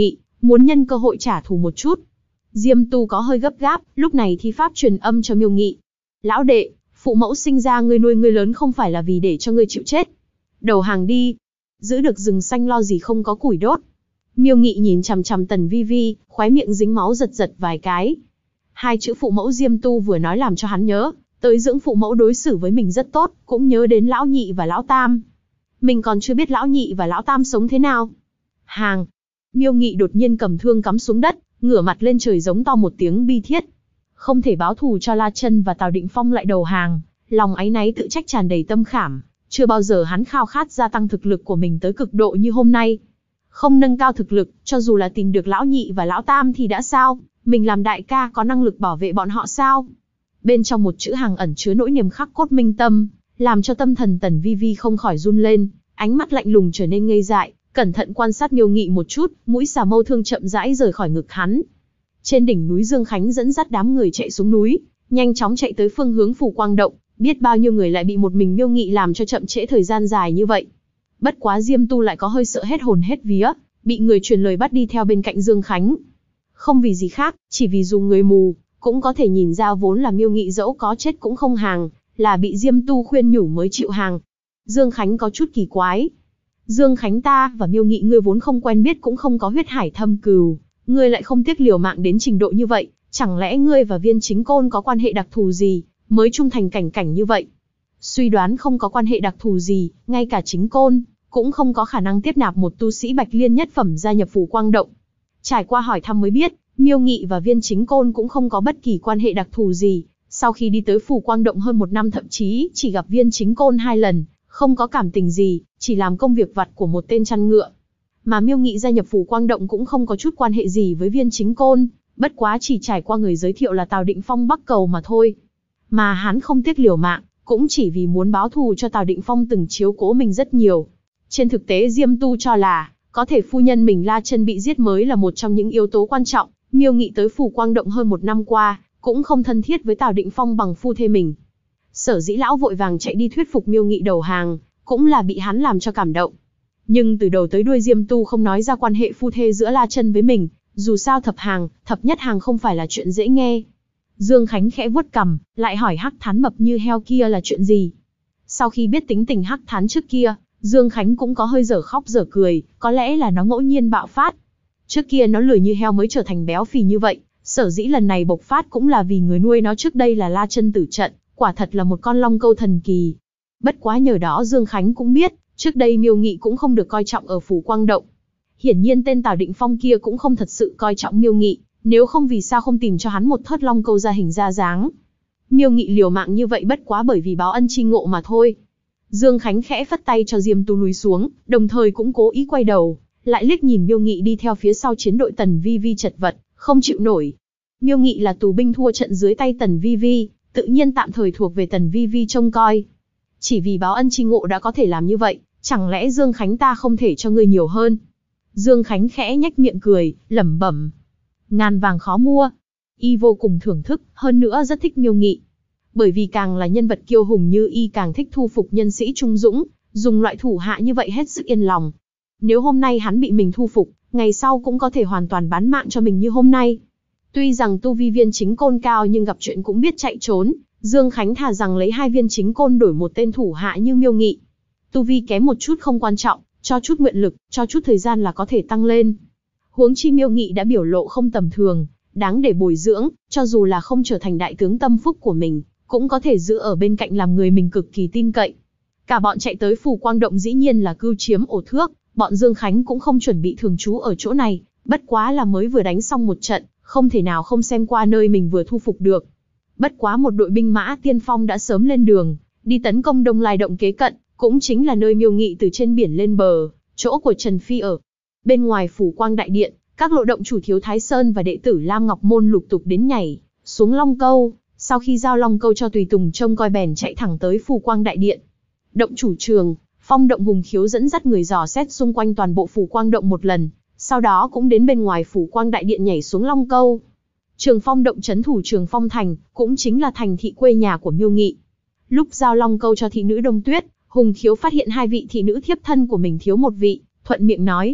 muốn nhân cơ hội trả thù một chút. Diêm Tu có hơi gấp gáp, lúc này thi pháp truyền âm cho Miêu Nghị. Lão đệ, phụ mẫu sinh ra ngươi nuôi ngươi lớn không phải là vì để cho ngươi chịu chết. Đầu hàng đi. Giữ được rừng xanh lo gì không có củi đốt. Miêu Nghị nhìn chằm chằm Tần Vi Vi, khóe miệng dính máu giật giật vài cái. Hai chữ phụ mẫu Diêm Tu vừa nói làm cho hắn nhớ tới dưỡng phụ mẫu đối xử với mình rất tốt, cũng nhớ đến lão nhị và lão tam. Mình còn chưa biết lão nhị và lão tam sống thế nào. Hàng. Miêu Nghị đột nhiên cầm thương cắm xuống đất, ngửa mặt lên trời giống to một tiếng bi thiết. Không thể báo thù cho La Chân và Tào Định Phong lại đầu hàng, lòng áy náy tự trách tràn đầy tâm khảm. Chưa bao giờ hắn khao khát gia tăng thực lực của mình tới cực độ như hôm nay. Không nâng cao thực lực, cho dù là tìm được lão nhị và lão tam thì đã sao? Mình làm đại ca có năng lực bảo vệ bọn họ sao? Bên trong một chữ hàng ẩn chứa nỗi niềm khắc cốt minh tâm, làm cho tâm thần Tần Vi Vi không khỏi run lên, ánh mắt lạnh lùng trở nên ngây dại, cẩn thận quan sát Miêu Nghị một chút, mũi xà mâu thương chậm rãi rời khỏi ngực hắn. Trên đỉnh núi Dương Khánh dẫn dắt đám người chạy xuống núi, nhanh chóng chạy tới phương hướng Phủ Quang Động, biết bao nhiêu người lại bị một mình Miêu Nghị làm cho chậm trễ thời gian dài như vậy. Bất quá Diêm Tu lại có hơi sợ hết hồn hết vía, bị người truyền lời bắt đi theo bên cạnh Dương Khánh. Không vì gì khác, chỉ vì dù người mù, cũng có thể nhìn ra vốn là Miêu Nghị dẫu có chết cũng không hàng, là bị Diêm Tu khuyên nhủ mới chịu hàng. Dương Khánh có chút kỳ quái. Dương Khánh, ta và Miêu Nghị ngươi vốn không quen biết cũng không có huyết hải thâm cừu, ngươi lại không tiếc liều mạng đến trình độ như vậy, chẳng lẽ ngươi và Viên Chính Côn có quan hệ đặc thù gì, mới trung thành cảnh như vậy? Suy đoán không có quan hệ đặc thù gì, ngay cả Chính Côn cũng không có khả năng tiếp nạp một tu sĩ Bạch Liên nhất phẩm gia nhập Phủ Quang Động. Trải qua hỏi thăm mới biết, Miêu Nghị và Viên Chính Côn cũng không có bất kỳ quan hệ đặc thù gì. Sau khi đi tới Phủ Quang Động hơn 1 năm thậm chí chỉ gặp Viên Chính Côn 2 lần, không có cảm tình gì, chỉ làm công việc vặt của một tên chăn ngựa. Mà Miêu Nghị gia nhập Phủ Quang Động cũng không có chút quan hệ gì với Viên Chính Côn, bất quá chỉ trải qua người giới thiệu là Tào Định Phong Bắc Cầu mà thôi. Mà hắn không tiếc liều mạng, cũng chỉ vì muốn báo thù cho Tào Định Phong từng chiếu cố mình rất nhiều. Trên thực tế Diêm Tu cho là, có thể phu nhân mình La Chân bị giết mới là một trong những yếu tố quan trọng. Miêu Nghị tới Phủ Quang Động hơn 1 năm qua, cũng không thân thiết với Tào Định Phong bằng phu thê mình. Sở dĩ lão vội vàng chạy đi thuyết phục Miêu Nghị đầu hàng, cũng là bị hắn làm cho cảm động. Nhưng từ đầu tới đuôi Diêm Tu không nói ra quan hệ phu thê giữa La Chân với mình, dù sao thập nhất hàng không phải là chuyện dễ nghe. Dương Khánh khẽ vuốt cằm, lại hỏi Hắc Thán mập như heo kia là chuyện gì. Sau khi biết tính tình Hắc Thán trước kia, Dương Khánh cũng có hơi dở khóc dở cười, có lẽ là nó ngẫu nhiên bạo phát. Trước kia nó lười như heo mới trở thành béo phì như vậy, sở dĩ lần này bộc phát cũng là vì người nuôi nó trước đây là La Chân tử trận, quả thật là một con long câu thần kỳ. Bất quá nhờ đó Dương Khánh cũng biết, trước đây Miêu Nghị cũng không được coi trọng ở Phủ Quang Động. Hiển nhiên tên Tào Định Phong kia cũng không thật sự coi trọng Miêu Nghị, nếu không vì sao không tìm cho hắn một thớt long câu ra hình ra dáng. Miêu Nghị liều mạng như vậy bất quá bởi vì báo ân chi ngộ mà thôi. Dương Khánh khẽ phất tay cho Diêm Tu lùi xuống, đồng thời cũng cố ý quay đầu, lại liếc nhìn Miêu Nghị đi theo phía sau chiến đội Tần Vi Vi chật vật, không chịu nổi. Miêu Nghị là tù binh thua trận dưới tay Tần Vi Vi, tự nhiên tạm thời thuộc về Tần Vi Vi trông coi. Chỉ vì báo ân chi ngộ đã có thể làm như vậy, chẳng lẽ Dương Khánh ta không thể cho ngươi nhiều hơn? Dương Khánh khẽ nhếch miệng cười, lẩm bẩm. Ngàn vàng khó mua. Y vô cùng thưởng thức, hơn nữa rất thích Miêu Nghị. Bởi vì càng là nhân vật kiêu hùng như Y càng thích thu phục nhân sĩ trung dũng, dùng loại thủ hạ như vậy hết sức yên lòng. Nếu hôm nay hắn bị mình thu phục, ngày sau cũng có thể hoàn toàn bán mạng cho mình như hôm nay. Tuy rằng tu vi Viên Chính Côn cao nhưng gặp chuyện cũng biết chạy trốn, Dương Khánh thà rằng lấy 2 Viên Chính Côn đổi một tên thủ hạ như Miêu Nghị. Tu vi kém một chút không quan trọng, cho chút nguyện lực, cho chút thời gian là có thể tăng lên. Huống chi Miêu Nghị đã biểu lộ không tầm thường, đáng để bồi dưỡng, cho dù là không trở thành đại tướng tâm phúc của mình, cũng có thể giữ ở bên cạnh làm người mình cực kỳ tin cậy. Cả bọn chạy tới Phủ Quang Động dĩ nhiên là cưu chiếm ổ thước, bọn Dương Khánh cũng không chuẩn bị thường trú ở chỗ này, bất quá là mới vừa đánh xong một trận, không thể nào không xem qua nơi mình vừa thu phục được. Bất quá một đội binh mã tiên phong đã sớm lên đường, đi tấn công Đông Lai Động kế cận, cũng chính là nơi Miêu Nghị từ trên biển lên bờ, chỗ của Trần Phi ở. Bên ngoài Phủ Quang Đại Điện, các lộ động chủ Thiếu Thái Sơn và đệ tử Lam Ngọc Môn lục tục đến nhảy xuống Long Câu, sau khi giao Long Câu cho tùy tùng trông coi bèn chạy thẳng tới Phủ Quang Đại Điện. Động chủ Trường Phong Động Hùng Khiếu dẫn dắt người dò xét xung quanh toàn bộ Phủ Quang Động một lần, sau đó cũng đến bên ngoài Phủ Quang Đại Điện nhảy xuống Long Câu. Trường Phong Động trấn thủ Trường Phong Thành, cũng chính là thành thị quê nhà của Miêu Nghị. Lúc giao Long Câu cho thị nữ Đông Tuyết, Hùng Khiếu phát hiện 2 vị thị nữ thiếp thân của mình thiếu một vị, thuận miệng nói: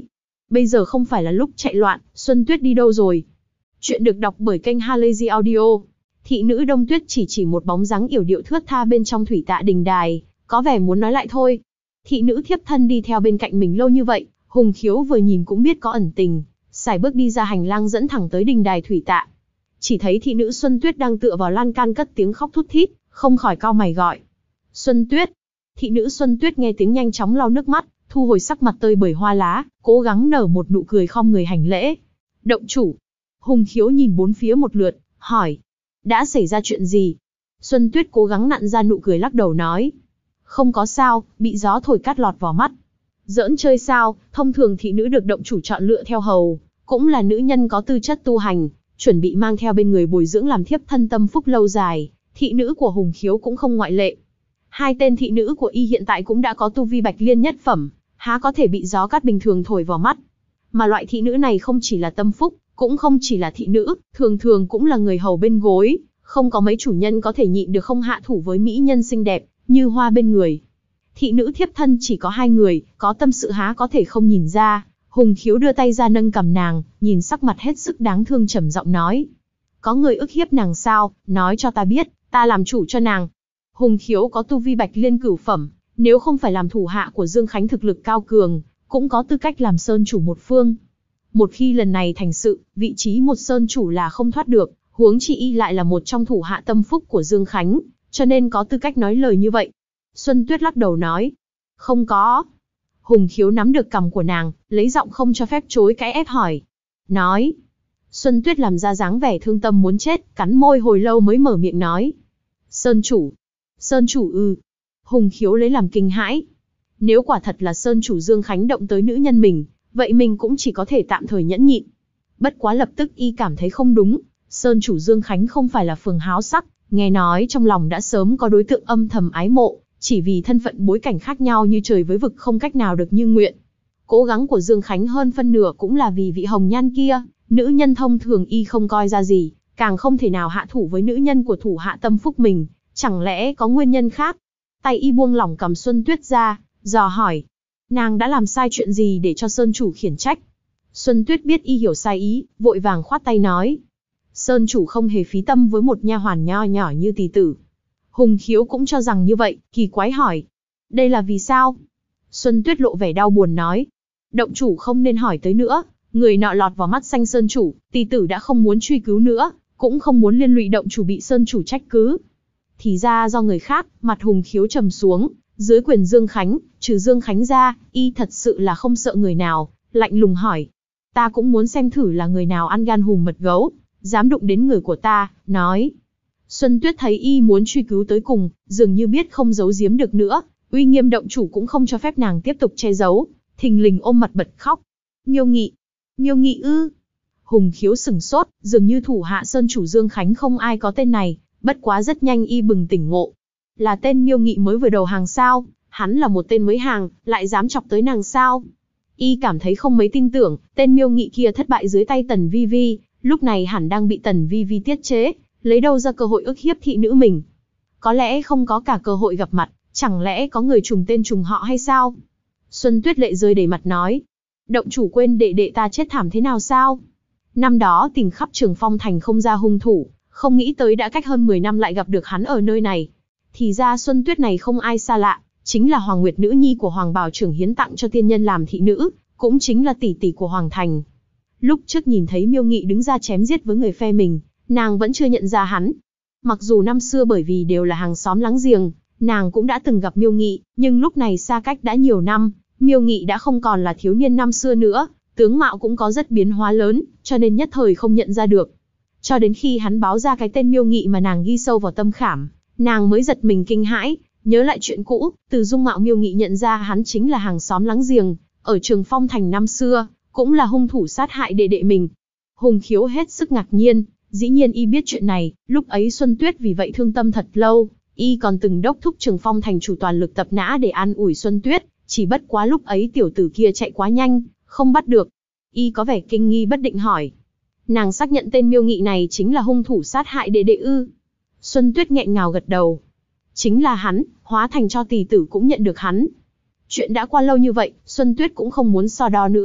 Bây giờ không phải là lúc chạy loạn, Xuân Tuyết đi đâu rồi? Chuyện được đọc bởi kênh Halazy Audio. Thị nữ Đông Tuyết chỉ một bóng dáng yểu điệu thướt tha bên trong thủy tạ đình đài, có vẻ muốn nói lại thôi. Thị nữ thiếp thân đi theo bên cạnh mình lâu như vậy, Hùng Khiếu vừa nhìn cũng biết có ẩn tình, sải bước đi ra hành lang dẫn thẳng tới đình đài thủy tạ. Chỉ thấy thị nữ Xuân Tuyết đang tựa vào lan can cất tiếng khóc thút thít, không khỏi cau mày gọi. Xuân Tuyết. Thị nữ Xuân Tuyết nghe tiếng nhanh chóng lau nước mắt, thu hồi sắc mặt tơi bởi hoa lá, cố gắng nở một nụ cười khom người hành lễ. Động chủ. Hùng Khiếu nhìn bốn phía một lượt, hỏi. Đã xảy ra chuyện gì? Xuân Tuyết cố gắng nặn ra nụ cười lắc đầu nói. Không có sao, bị gió thổi cát lọt vào mắt. Giỡn chơi sao, thông thường thị nữ được động chủ chọn lựa theo hầu, cũng là nữ nhân có tư chất tu hành, chuẩn bị mang theo bên người bồi dưỡng làm thiếp thân tâm phúc lâu dài, thị nữ của Hùng Khiếu cũng không ngoại lệ. Hai tên thị nữ của y hiện tại cũng đã có tu vi bạch liên nhất phẩm, há có thể bị gió cát bình thường thổi vào mắt. Mà loại thị nữ này không chỉ là tâm phúc, cũng không chỉ là thị nữ, thường thường cũng là người hầu bên gối, không có mấy chủ nhân có thể nhịn được không hạ thủ với mỹ nhân xinh đẹp, như hoa bên người. Thị nữ thiếp thân chỉ có hai người, có tâm sự há có thể không nhìn ra. Hùng Khiếu đưa tay ra nâng cằm nàng, nhìn sắc mặt hết sức đáng thương trầm giọng nói. Có người ức hiếp nàng sao, nói cho ta biết, ta làm chủ cho nàng. Hùng Khiếu có tu vi bạch liên cửu phẩm, nếu không phải làm thủ hạ của Dương Khánh thực lực cao cường, cũng có tư cách làm sơn chủ một phương. Một khi lần này thành sự, vị trí một sơn chủ là không thoát được, huống chi y lại là một trong thủ hạ tâm phúc của Dương Khánh, cho nên có tư cách nói lời như vậy. Xuân Tuyết lắc đầu nói. Không có. Hùng Khiếu nắm được cằm của nàng, lấy giọng không cho phép chối cãi ép hỏi. Nói. Xuân Tuyết làm ra dáng vẻ thương tâm muốn chết, cắn môi hồi lâu mới mở miệng nói. Sơn chủ. Sơn chủ ư. Hùng Khiếu lấy làm kinh hãi. Nếu quả thật là sơn chủ Dương Khánh động tới nữ nhân mình, vậy mình cũng chỉ có thể tạm thời nhẫn nhịn. Bất quá lập tức y cảm thấy không đúng, sơn chủ Dương Khánh không phải là phường háo sắc, nghe nói trong lòng đã sớm có đối tượng âm thầm ái mộ, chỉ vì thân phận bối cảnh khác nhau như trời với vực không cách nào được như nguyện. Cố gắng của Dương Khánh hơn phân nửa cũng là vì vị hồng nhan kia, nữ nhân thông thường y không coi ra gì, càng không thể nào hạ thủ với nữ nhân của thủ hạ tâm phúc mình, chẳng lẽ có nguyên nhân khác? Tay y buông lỏng cầm Xuân Tuyết ra, dò hỏi. Nàng đã làm sai chuyện gì để cho sơn chủ khiển trách? Xuân Tuyết biết y hiểu sai ý, vội vàng khoát tay nói. Sơn chủ không hề phí tâm với một nha hoàn nho nhỏ như tỷ tử. Hùng Khiếu cũng cho rằng như vậy, kỳ quái hỏi. Đây là vì sao? Xuân Tuyết lộ vẻ đau buồn nói. Động chủ không nên hỏi tới nữa, người nọ lọt vào mắt xanh sơn chủ, tỷ tử đã không muốn truy cứu nữa, cũng không muốn liên lụy động chủ bị sơn chủ trách cứ. Thì ra do người khác, mặt Hùng Khiếu trầm xuống, dưới quyền Dương Khánh, trừ Dương Khánh ra, y thật sự là không sợ người nào, lạnh lùng hỏi. Ta cũng muốn xem thử là người nào ăn gan hùm mật gấu, dám đụng đến người của ta, nói. Xuân Tuyết thấy y muốn truy cứu tới cùng, dường như biết không giấu giếm được nữa, uy nghiêm động chủ cũng không cho phép nàng tiếp tục che giấu, thình lình ôm mặt bật khóc. Miêu Nghị. Miêu Nghị ư? Hùng Khiếu sửng sốt, dường như thủ hạ sơn chủ Dương Khánh không ai có tên này, bất quá rất nhanh y bừng tỉnh ngộ. Là tên Miêu Nghị mới vừa đầu hàng sao? Hắn là một tên mới hàng, lại dám chọc tới nàng sao? Y cảm thấy không mấy tin tưởng, tên Miêu Nghị kia thất bại dưới tay Tần Vi Vi, lúc này hẳn đang bị Tần Vi Vi tiết chế, lấy đâu ra cơ hội ức hiếp thị nữ mình. Có lẽ không có cả cơ hội gặp mặt, chẳng lẽ có người trùng tên trùng họ hay sao? Xuân Tuyết lệ rơi đầy mặt nói. Động chủ quên đệ đệ ta chết thảm thế nào sao? Năm đó tìm khắp Trường Phong Thành không ra hung thủ, không nghĩ tới đã cách hơn 10 năm lại gặp được hắn ở nơi này. Thì ra Xuân Tuyết này không ai xa lạ, chính là Hoàng Nguyệt nữ nhi của Hoàng Bảo Trưởng hiến tặng cho tiên nhân làm thị nữ, cũng chính là tỷ tỷ của Hoàng Thành. Lúc trước nhìn thấy Miêu Nghị đứng ra chém giết với người phe mình, nàng vẫn chưa nhận ra hắn. Mặc dù năm xưa bởi vì đều là hàng xóm láng giềng, nàng cũng đã từng gặp Miêu Nghị, nhưng lúc này xa cách đã nhiều năm, Miêu Nghị đã không còn là thiếu niên năm xưa nữa, tướng mạo cũng có rất biến hóa lớn, cho nên nhất thời không nhận ra được. Cho đến khi hắn báo ra cái tên Miêu Nghị mà nàng ghi sâu vào tâm khảm, nàng mới giật mình kinh hãi, nhớ lại chuyện cũ, từ dung mạo Miêu Nghị nhận ra hắn chính là hàng xóm láng giềng, ở Trường Phong Thành năm xưa, cũng là hung thủ sát hại đệ đệ mình. Hùng Khiếu hết sức ngạc nhiên, dĩ nhiên y biết chuyện này, lúc ấy Xuân Tuyết vì vậy thương tâm thật lâu, y còn từng đốc thúc Trường Phong Thành chủ toàn lực tập nã để an ủi Xuân Tuyết, chỉ bất quá lúc ấy tiểu tử kia chạy quá nhanh, không bắt được. Y có vẻ kinh nghi bất định hỏi. Nàng xác nhận tên Miêu Nghị này chính là hung thủ sát hại đệ đệ ư? Xuân Tuyết nghẹn ngào gật đầu. Chính là hắn, hóa thành cho tỷ tử cũng nhận được hắn. Chuyện đã qua lâu như vậy, Xuân Tuyết cũng không muốn so đo nữa,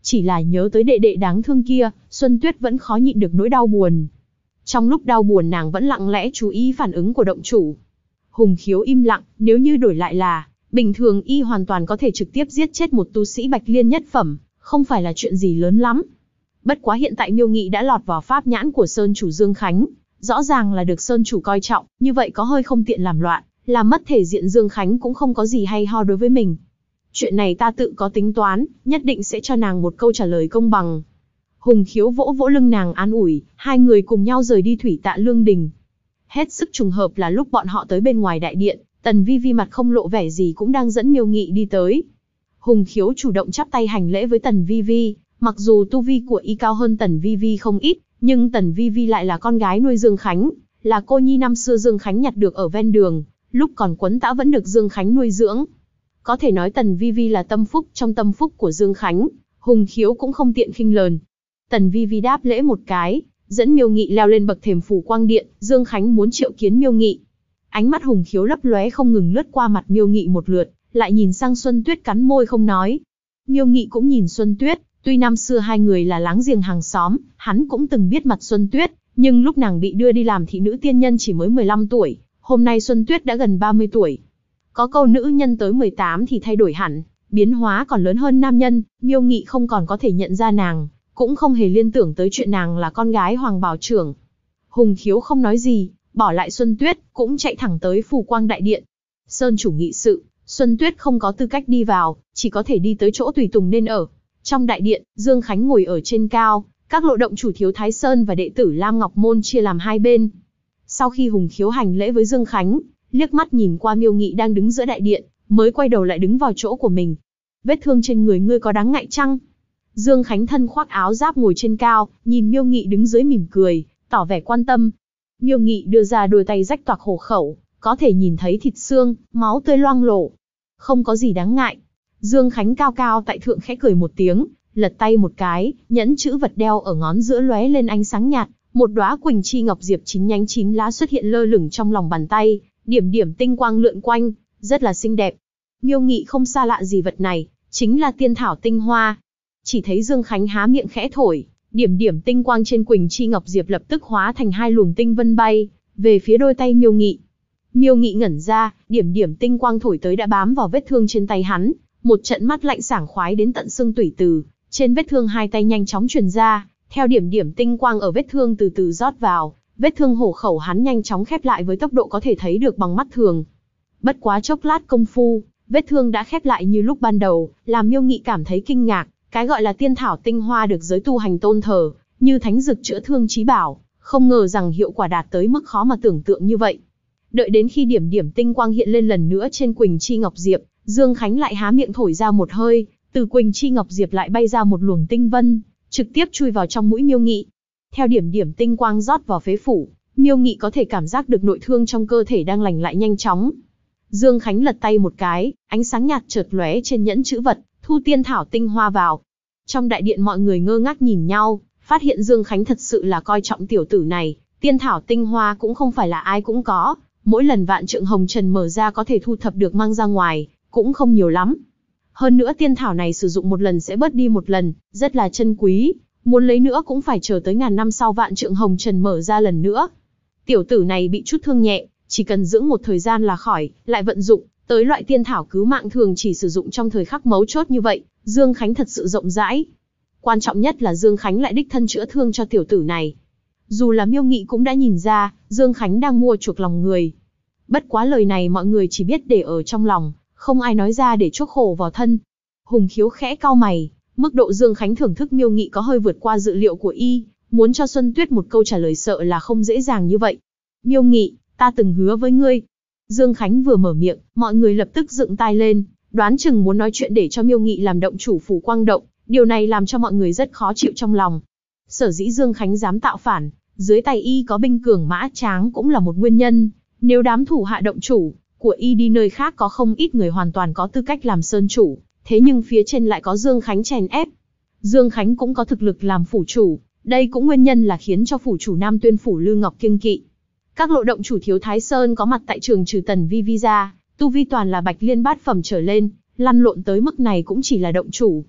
Chỉ là nhớ tới đệ đệ đáng thương kia, Xuân Tuyết vẫn khó nhịn được nỗi đau buồn. Trong lúc đau buồn nàng vẫn lặng lẽ chú ý phản ứng của động chủ. Hùng Khiếu im lặng, nếu như đổi lại là, bình thường y hoàn toàn có thể trực tiếp giết chết một tu sĩ Bạch Liên nhất phẩm, không phải là chuyện gì lớn lắm. Bất quá hiện tại Miêu Nghị đã lọt vào pháp nhãn của Sơn chủ Dương Khánh, rõ ràng là được Sơn chủ coi trọng, như vậy có hơi không tiện làm loạn, làm mất thể diện Dương Khánh cũng không có gì hay ho đối với mình. Chuyện này ta tự có tính toán, nhất định sẽ cho nàng một câu trả lời công bằng. Hùng Khiếu vỗ vỗ lưng nàng an ủi, hai người cùng nhau rời đi Thủy Tạ Lương Đình. Hết sức trùng hợp là lúc bọn họ tới bên ngoài đại điện, Tần Vi Vi mặt không lộ vẻ gì cũng đang dẫn Miêu Nghị đi tới. Hùng Khiếu chủ động chắp tay hành lễ với Tần Vi Vi, mặc dù tu vi của y cao hơn Tần Vi Vi không ít, nhưng Tần Vi Vi lại là con gái nuôi Dương Khánh, là cô nhi năm xưa Dương Khánh nhặt được ở ven đường, lúc còn quấn tã vẫn được Dương Khánh nuôi dưỡng. Có thể nói Tần Vi Vi là tâm phúc trong tâm phúc của Dương Khánh, Hùng Khiếu cũng không tiện khinh lờn. Tần Vi Vi đáp lễ một cái, dẫn Miêu Nghị leo lên bậc thềm phủ quang điện, Dương Khánh muốn triệu kiến Miêu Nghị. Ánh mắt Hùng Khiếu lấp lóe không ngừng lướt qua mặt Miêu Nghị một lượt, lại nhìn sang Xuân Tuyết cắn môi không nói. Miêu Nghị cũng nhìn Xuân Tuyết, tuy năm xưa hai người là láng giềng hàng xóm, hắn cũng từng biết mặt Xuân Tuyết, nhưng lúc nàng bị đưa đi làm thị nữ tiên nhân chỉ mới 15 tuổi, hôm nay Xuân Tuyết đã gần 30 tuổi. Có câu nữ nhân tới 18 thì thay đổi hẳn, biến hóa còn lớn hơn nam nhân, Miêu Nghị không còn có thể nhận ra nàng, cũng không hề liên tưởng tới chuyện nàng là con gái Hoàng Bảo Trưởng. Hùng Khiếu không nói gì, bỏ lại Xuân Tuyết, cũng chạy thẳng tới Phù Quang Đại Điện. Sơn chủ nghị sự, Xuân Tuyết không có tư cách đi vào, chỉ có thể đi tới chỗ tùy tùng nên ở. Trong đại điện, Dương Khánh ngồi ở trên cao, các lộ động chủ Thiếu Thái Sơn và đệ tử Lam Ngọc Môn chia làm hai bên. Sau khi Hùng Khiếu hành lễ với Dương Khánh, liếc mắt nhìn qua Miêu Nghị đang đứng giữa đại điện, mới quay đầu lại đứng vào chỗ của mình. Vết thương trên người ngươi có đáng ngại chăng? Dương Khánh thân khoác áo giáp ngồi trên cao, nhìn Miêu Nghị đứng dưới mỉm cười, tỏ vẻ quan tâm. Miêu Nghị đưa ra đôi tay rách toạc hổ khẩu, có thể nhìn thấy thịt xương, máu tươi loang lổ. Không có gì đáng ngại. Dương Khánh cao cao tại thượng khẽ cười một tiếng, lật tay một cái, nhẫn chữ vật đeo ở ngón giữa lóe lên ánh sáng nhạt, một đóa Quỳnh Chi Ngọc Diệp chín nhánh chín lá xuất hiện lơ lửng trong lòng bàn tay, điểm điểm tinh quang lượn quanh, rất là xinh đẹp. Miêu Nghị không xa lạ gì vật này, chính là tiên thảo tinh hoa. Chỉ thấy Dương Khánh há miệng khẽ thổi, điểm điểm tinh quang trên Quỳnh Chi Ngọc Diệp lập tức hóa thành hai luồng tinh vân bay về phía đôi tay Miêu Nghị. Miêu Nghị ngẩn ra, điểm điểm tinh quang thổi tới đã bám vào vết thương trên tay hắn, một trận mát lạnh sảng khoái đến tận xương tủy từ trên vết thương hai tay nhanh chóng truyền ra, theo điểm điểm tinh quang ở vết thương từ từ rót vào, vết thương hổ khẩu hắn nhanh chóng khép lại với tốc độ có thể thấy được bằng mắt thường. Bất quá chốc lát công phu, vết thương đã khép lại như lúc ban đầu, làm Miêu Nghị cảm thấy kinh ngạc. Cái gọi là tiên thảo tinh hoa được giới tu hành tôn thờ, như thánh dược chữa thương chí bảo, không ngờ rằng hiệu quả đạt tới mức khó mà tưởng tượng như vậy. Đợi đến khi điểm điểm tinh quang hiện lên lần nữa trên Quỳnh Chi Ngọc Diệp, Dương Khánh lại há miệng thổi ra một hơi, từ Quỳnh Chi Ngọc Diệp lại bay ra một luồng tinh vân, trực tiếp chui vào trong mũi Miêu Nghị. Theo điểm điểm tinh quang rót vào phế phủ, Miêu Nghị có thể cảm giác được nội thương trong cơ thể đang lành lại nhanh chóng. Dương Khánh lật tay một cái, ánh sáng nhạt chợt lóe trên nhẫn chữ vật, thu tiên thảo tinh hoa vào. Trong đại điện mọi người ngơ ngác nhìn nhau, phát hiện Dương Khánh thật sự là coi trọng tiểu tử này, tiên thảo tinh hoa cũng không phải là ai cũng có, mỗi lần vạn trượng hồng trần mở ra có thể thu thập được mang ra ngoài, cũng không nhiều lắm. Hơn nữa tiên thảo này sử dụng một lần sẽ bớt đi một lần, rất là chân quý, muốn lấy nữa cũng phải chờ tới ngàn năm sau vạn trượng hồng trần mở ra lần nữa. Tiểu tử này bị chút thương nhẹ, chỉ cần dưỡng một thời gian là khỏi, lại vận dụng tới loại tiên thảo cứu mạng thường chỉ sử dụng trong thời khắc mấu chốt như vậy, Dương Khánh thật sự rộng rãi. Quan trọng nhất là Dương Khánh lại đích thân chữa thương cho tiểu tử này. Dù là Miêu Nghị cũng đã nhìn ra, Dương Khánh đang mua chuộc lòng người. Bất quá lời này mọi người chỉ biết để ở trong lòng, không ai nói ra để chuốc khổ vào thân. Hùng Khiếu khẽ cau mày, mức độ Dương Khánh thưởng thức Miêu Nghị có hơi vượt qua dự liệu của y, muốn cho Xuân Tuyết một câu trả lời sợ là không dễ dàng như vậy. Miêu Nghị, ta từng hứa với ngươi. Dương Khánh vừa mở miệng, mọi người lập tức dựng tai lên, đoán chừng muốn nói chuyện để cho Miêu Nghị làm động chủ phủ Quang Động, điều này làm cho mọi người rất khó chịu trong lòng. Sở dĩ Dương Khánh dám tạo phản, dưới tay y có binh cường mã tráng cũng là một nguyên nhân, nếu đám thủ hạ động chủ của y đi nơi khác có không ít người hoàn toàn có tư cách làm sơn chủ, thế nhưng phía trên lại có Dương Khánh chèn ép. Dương Khánh cũng có thực lực làm phủ chủ, đây cũng nguyên nhân là khiến cho phủ chủ Nam Tuyên phủ Lư Ngọc kiêng kỵ. Các lộ động chủ Thiếu Thái Sơn có mặt tại trường trừ Tần Vi Vi ra, tu vi toàn là Bạch Liên bát phẩm trở lên, lăn lộn tới mức này cũng chỉ là động chủ.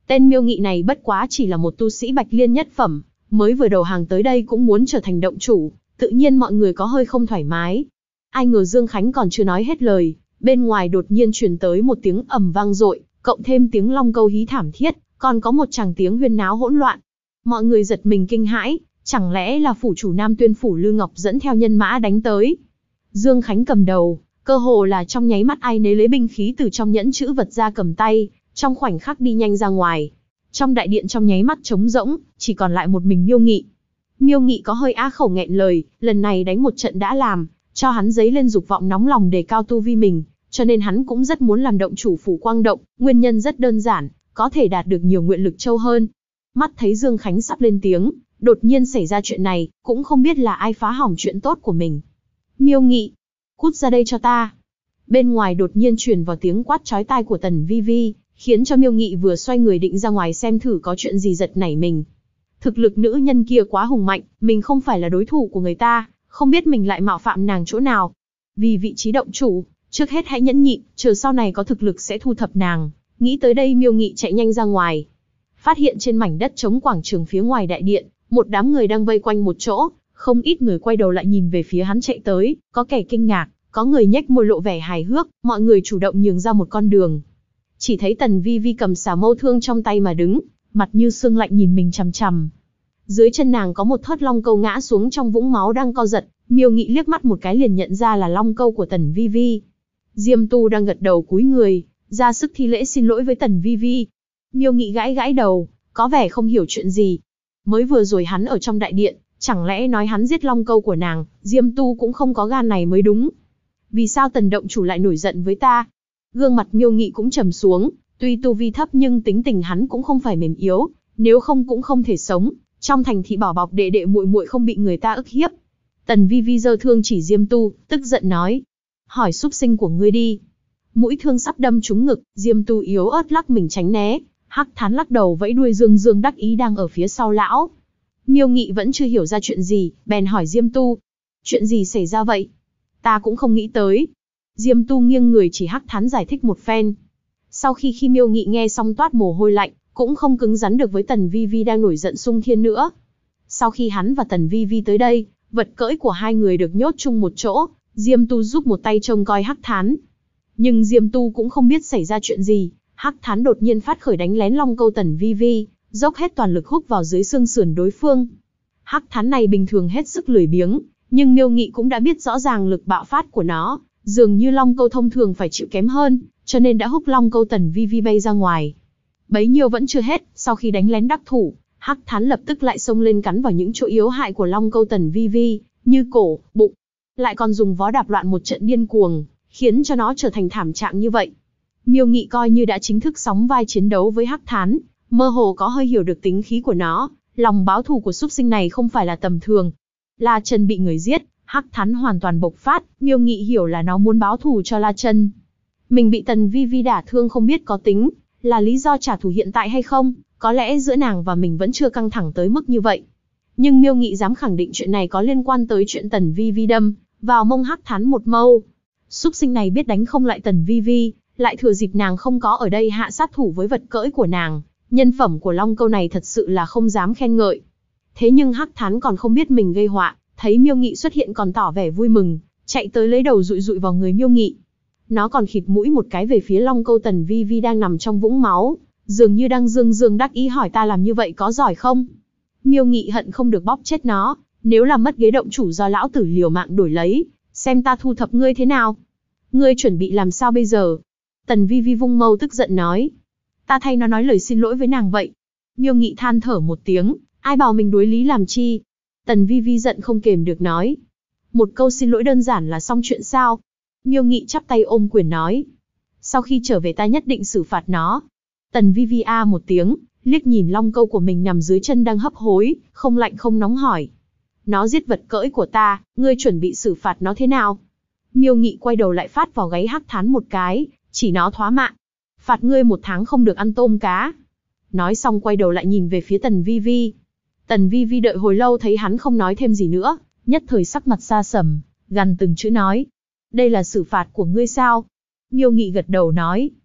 Tên Miêu Nghị này bất quá chỉ là một tu sĩ Bạch Liên nhất phẩm, mới vừa đầu hàng tới đây cũng muốn trở thành động chủ, tự nhiên mọi người có hơi không thoải mái. Ai ngờ Dương Khánh còn chưa nói hết lời, bên ngoài đột nhiên truyền tới một tiếng ầm vang dội, cộng thêm tiếng long câu hí thảm thiết, còn có một tràng tiếng huyên náo hỗn loạn. Mọi người giật mình kinh hãi, chẳng lẽ là phủ chủ Nam Tuyên phủ Lư Ngọc dẫn theo nhân mã đánh tới. Dương Khánh cầm đầu, cơ hồ là trong nháy mắt ai nấy lấy binh khí từ trong nhẫn chữ vật ra cầm tay, trong khoảnh khắc đi nhanh ra ngoài. Trong đại điện trong nháy mắt trống rỗng, chỉ còn lại một mình Miêu Nghị. Miêu Nghị có hơi á khẩu nghẹn lời, lần này đánh một trận đã làm, cho hắn dấy lên dục vọng nóng lòng đề cao tu vi mình, cho nên hắn cũng rất muốn làm động chủ phủ Quang Động, nguyên nhân rất đơn giản, có thể đạt được nhiều nguyện lực châu hơn. Mắt thấy Dương Khánh sắp lên tiếng, đột nhiên xảy ra chuyện này, cũng không biết là ai phá hỏng chuyện tốt của mình. Miêu Nghị, cút ra đây cho ta. Bên ngoài đột nhiên truyền vào tiếng quát chói tai của Tần Vi Vi, khiến cho Miêu Nghị vừa xoay người định ra ngoài xem thử có chuyện gì giật nảy mình. Thực lực nữ nhân kia quá hùng mạnh, mình không phải là đối thủ của người ta, không biết mình lại mạo phạm nàng chỗ nào. Vì vị trí động chủ, trước hết hãy nhẫn nhịn, chờ sau này có thực lực sẽ thu thập nàng. Nghĩ tới đây Miêu Nghị chạy nhanh ra ngoài. Phát hiện trên mảnh đất trống quảng trường phía ngoài đại điện, một đám người đang vây quanh một chỗ, không ít người quay đầu lại nhìn về phía hắn chạy tới, có kẻ kinh ngạc, có người nhếch môi lộ vẻ hài hước, mọi người chủ động nhường ra một con đường. Chỉ thấy Tần Vi Vi cầm xà mâu thương trong tay mà đứng, mặt như xương lạnh nhìn mình chằm chằm. Dưới chân nàng có một thớt long câu ngã xuống trong vũng máu đang co giật, Miêu Nghị liếc mắt một cái liền nhận ra là long câu của Tần Vi Vi. Diêm Tu đang gật đầu cúi người, ra sức thi lễ xin lỗi với Tần Vi Vi. Miêu Nghị gãi gãi đầu, có vẻ không hiểu chuyện gì. Mới vừa rồi hắn ở trong đại điện, chẳng lẽ nói hắn giết long câu của nàng, Diêm Tu cũng không có gan này mới đúng. Vì sao Tần động chủ lại nổi giận với ta? Gương mặt Miêu Nghị cũng trầm xuống, tuy tu vi thấp nhưng tính tình hắn cũng không phải mềm yếu, nếu không cũng không thể sống. Trong thành thị bảo bọc đệ đệ muội muội không bị người ta ức hiếp. Tần Vi Vi giơ thương chỉ Diêm Tu, tức giận nói: hỏi xúc sinh của ngươi đi. Mũi thương sắp đâm trúng ngực, Diêm Tu yếu ớt lắc mình tránh né. Hắc Thán lắc đầu vẫy đuôi dương dương đắc ý đang ở phía sau lão. Miêu Nghị vẫn chưa hiểu ra chuyện gì, bèn hỏi Diêm Tu: chuyện gì xảy ra vậy? Ta cũng không nghĩ tới. Diêm Tu nghiêng người chỉ Hắc Thán giải thích một phen. Sau khi Miêu Nghị nghe xong toát mồ hôi lạnh, cũng không cứng rắn được với Tần Vi Vi đang nổi giận xung thiên nữa. Sau khi hắn và Tần Vi Vi tới đây, vật cưỡi của hai người được nhốt chung một chỗ, Diêm Tu giúp một tay trông coi Hắc Thán. Nhưng Diêm Tu cũng không biết xảy ra chuyện gì, Hắc Thán đột nhiên phát khởi đánh lén long câu Tần Vi Vi, dốc hết toàn lực húc vào dưới xương sườn đối phương. Hắc Thán này bình thường hết sức lười biếng, nhưng Miêu Nghị cũng đã biết rõ ràng lực bạo phát của nó, dường như long câu thông thường phải chịu kém hơn, cho nên đã húc long câu Tần Vi Vi bay ra ngoài. Bấy nhiêu vẫn chưa hết, sau khi đánh lén đắc thủ, Hắc Thán lập tức lại xông lên cắn vào những chỗ yếu hại của long câu Tần Vi Vi, như cổ, bụng. Lại còn dùng vó đạp loạn một trận điên cuồng, khiến cho nó trở thành thảm trạng như vậy. Miêu Nghị coi như đã chính thức sóng vai chiến đấu với Hắc Thán, mơ hồ có hơi hiểu được tính khí của nó, lòng báo thù của súc sinh này không phải là tầm thường. La Chân bị người giết, Hắc Thán hoàn toàn bộc phát, Miêu Nghị hiểu là nó muốn báo thù cho La Chân. Mình bị Tần Vi Vi đả thương không biết có tính là lý do trả thù hiện tại hay không, có lẽ giữa nàng và mình vẫn chưa căng thẳng tới mức như vậy. Nhưng Miêu Nghị dám khẳng định chuyện này có liên quan tới chuyện Tần Vi Vi đâm vào mông Hắc Thán một mâu. Súc sinh này biết đánh không lại Tần Vi Vi, lại thừa dịp nàng không có ở đây hạ sát thủ với vật cưỡi của nàng, nhân phẩm của long câu này thật sự là không dám khen ngợi. Thế nhưng Hắc Thán còn không biết mình gây họa, thấy Miêu Nghị xuất hiện còn tỏ vẻ vui mừng, chạy tới lấy đầu dụi dụi vào người Miêu Nghị. Nó còn khịt mũi một cái về phía long câu Tần Vi Vi đang nằm trong vũng máu, dường như đang dương dương đắc ý hỏi ta làm như vậy có giỏi không? Miêu Nghị hận không được bóp chết nó, nếu làm mất ghế động chủ do lão tử liều mạng đổi lấy, xem ta thu thập ngươi thế nào? Ngươi chuẩn bị làm sao bây giờ? Tần Vi Vi vung mâu tức giận nói. Ta thay nó nói lời xin lỗi với nàng vậy. Miêu Nghị than thở một tiếng, ai bảo mình đối lý làm chi? Tần Vi Vi giận không kềm được nói. Một câu xin lỗi đơn giản là xong chuyện sao? Miêu Nghị chắp tay ôm quyền nói. Sau khi trở về ta nhất định xử phạt nó. Tần Vi Vi a một tiếng, liếc nhìn long câu của mình nằm dưới chân đang hấp hối, không lạnh không nóng hỏi. Nó giết vật cưỡi của ta, ngươi chuẩn bị xử phạt nó thế nào? Miêu Nghị quay đầu lại phát vào gáy Hắc Thán một cái, chỉ nó thóa mạng. Phạt ngươi 1 tháng không được ăn tôm cá. Nói xong quay đầu lại nhìn về phía Tần Vi Vi. Tần Vi Vi đợi hồi lâu thấy hắn không nói thêm gì nữa, nhất thời sắc mặt xa sầm, gằn từng chữ nói. Đây là xử phạt của ngươi sao? Miêu Nghị gật đầu nói.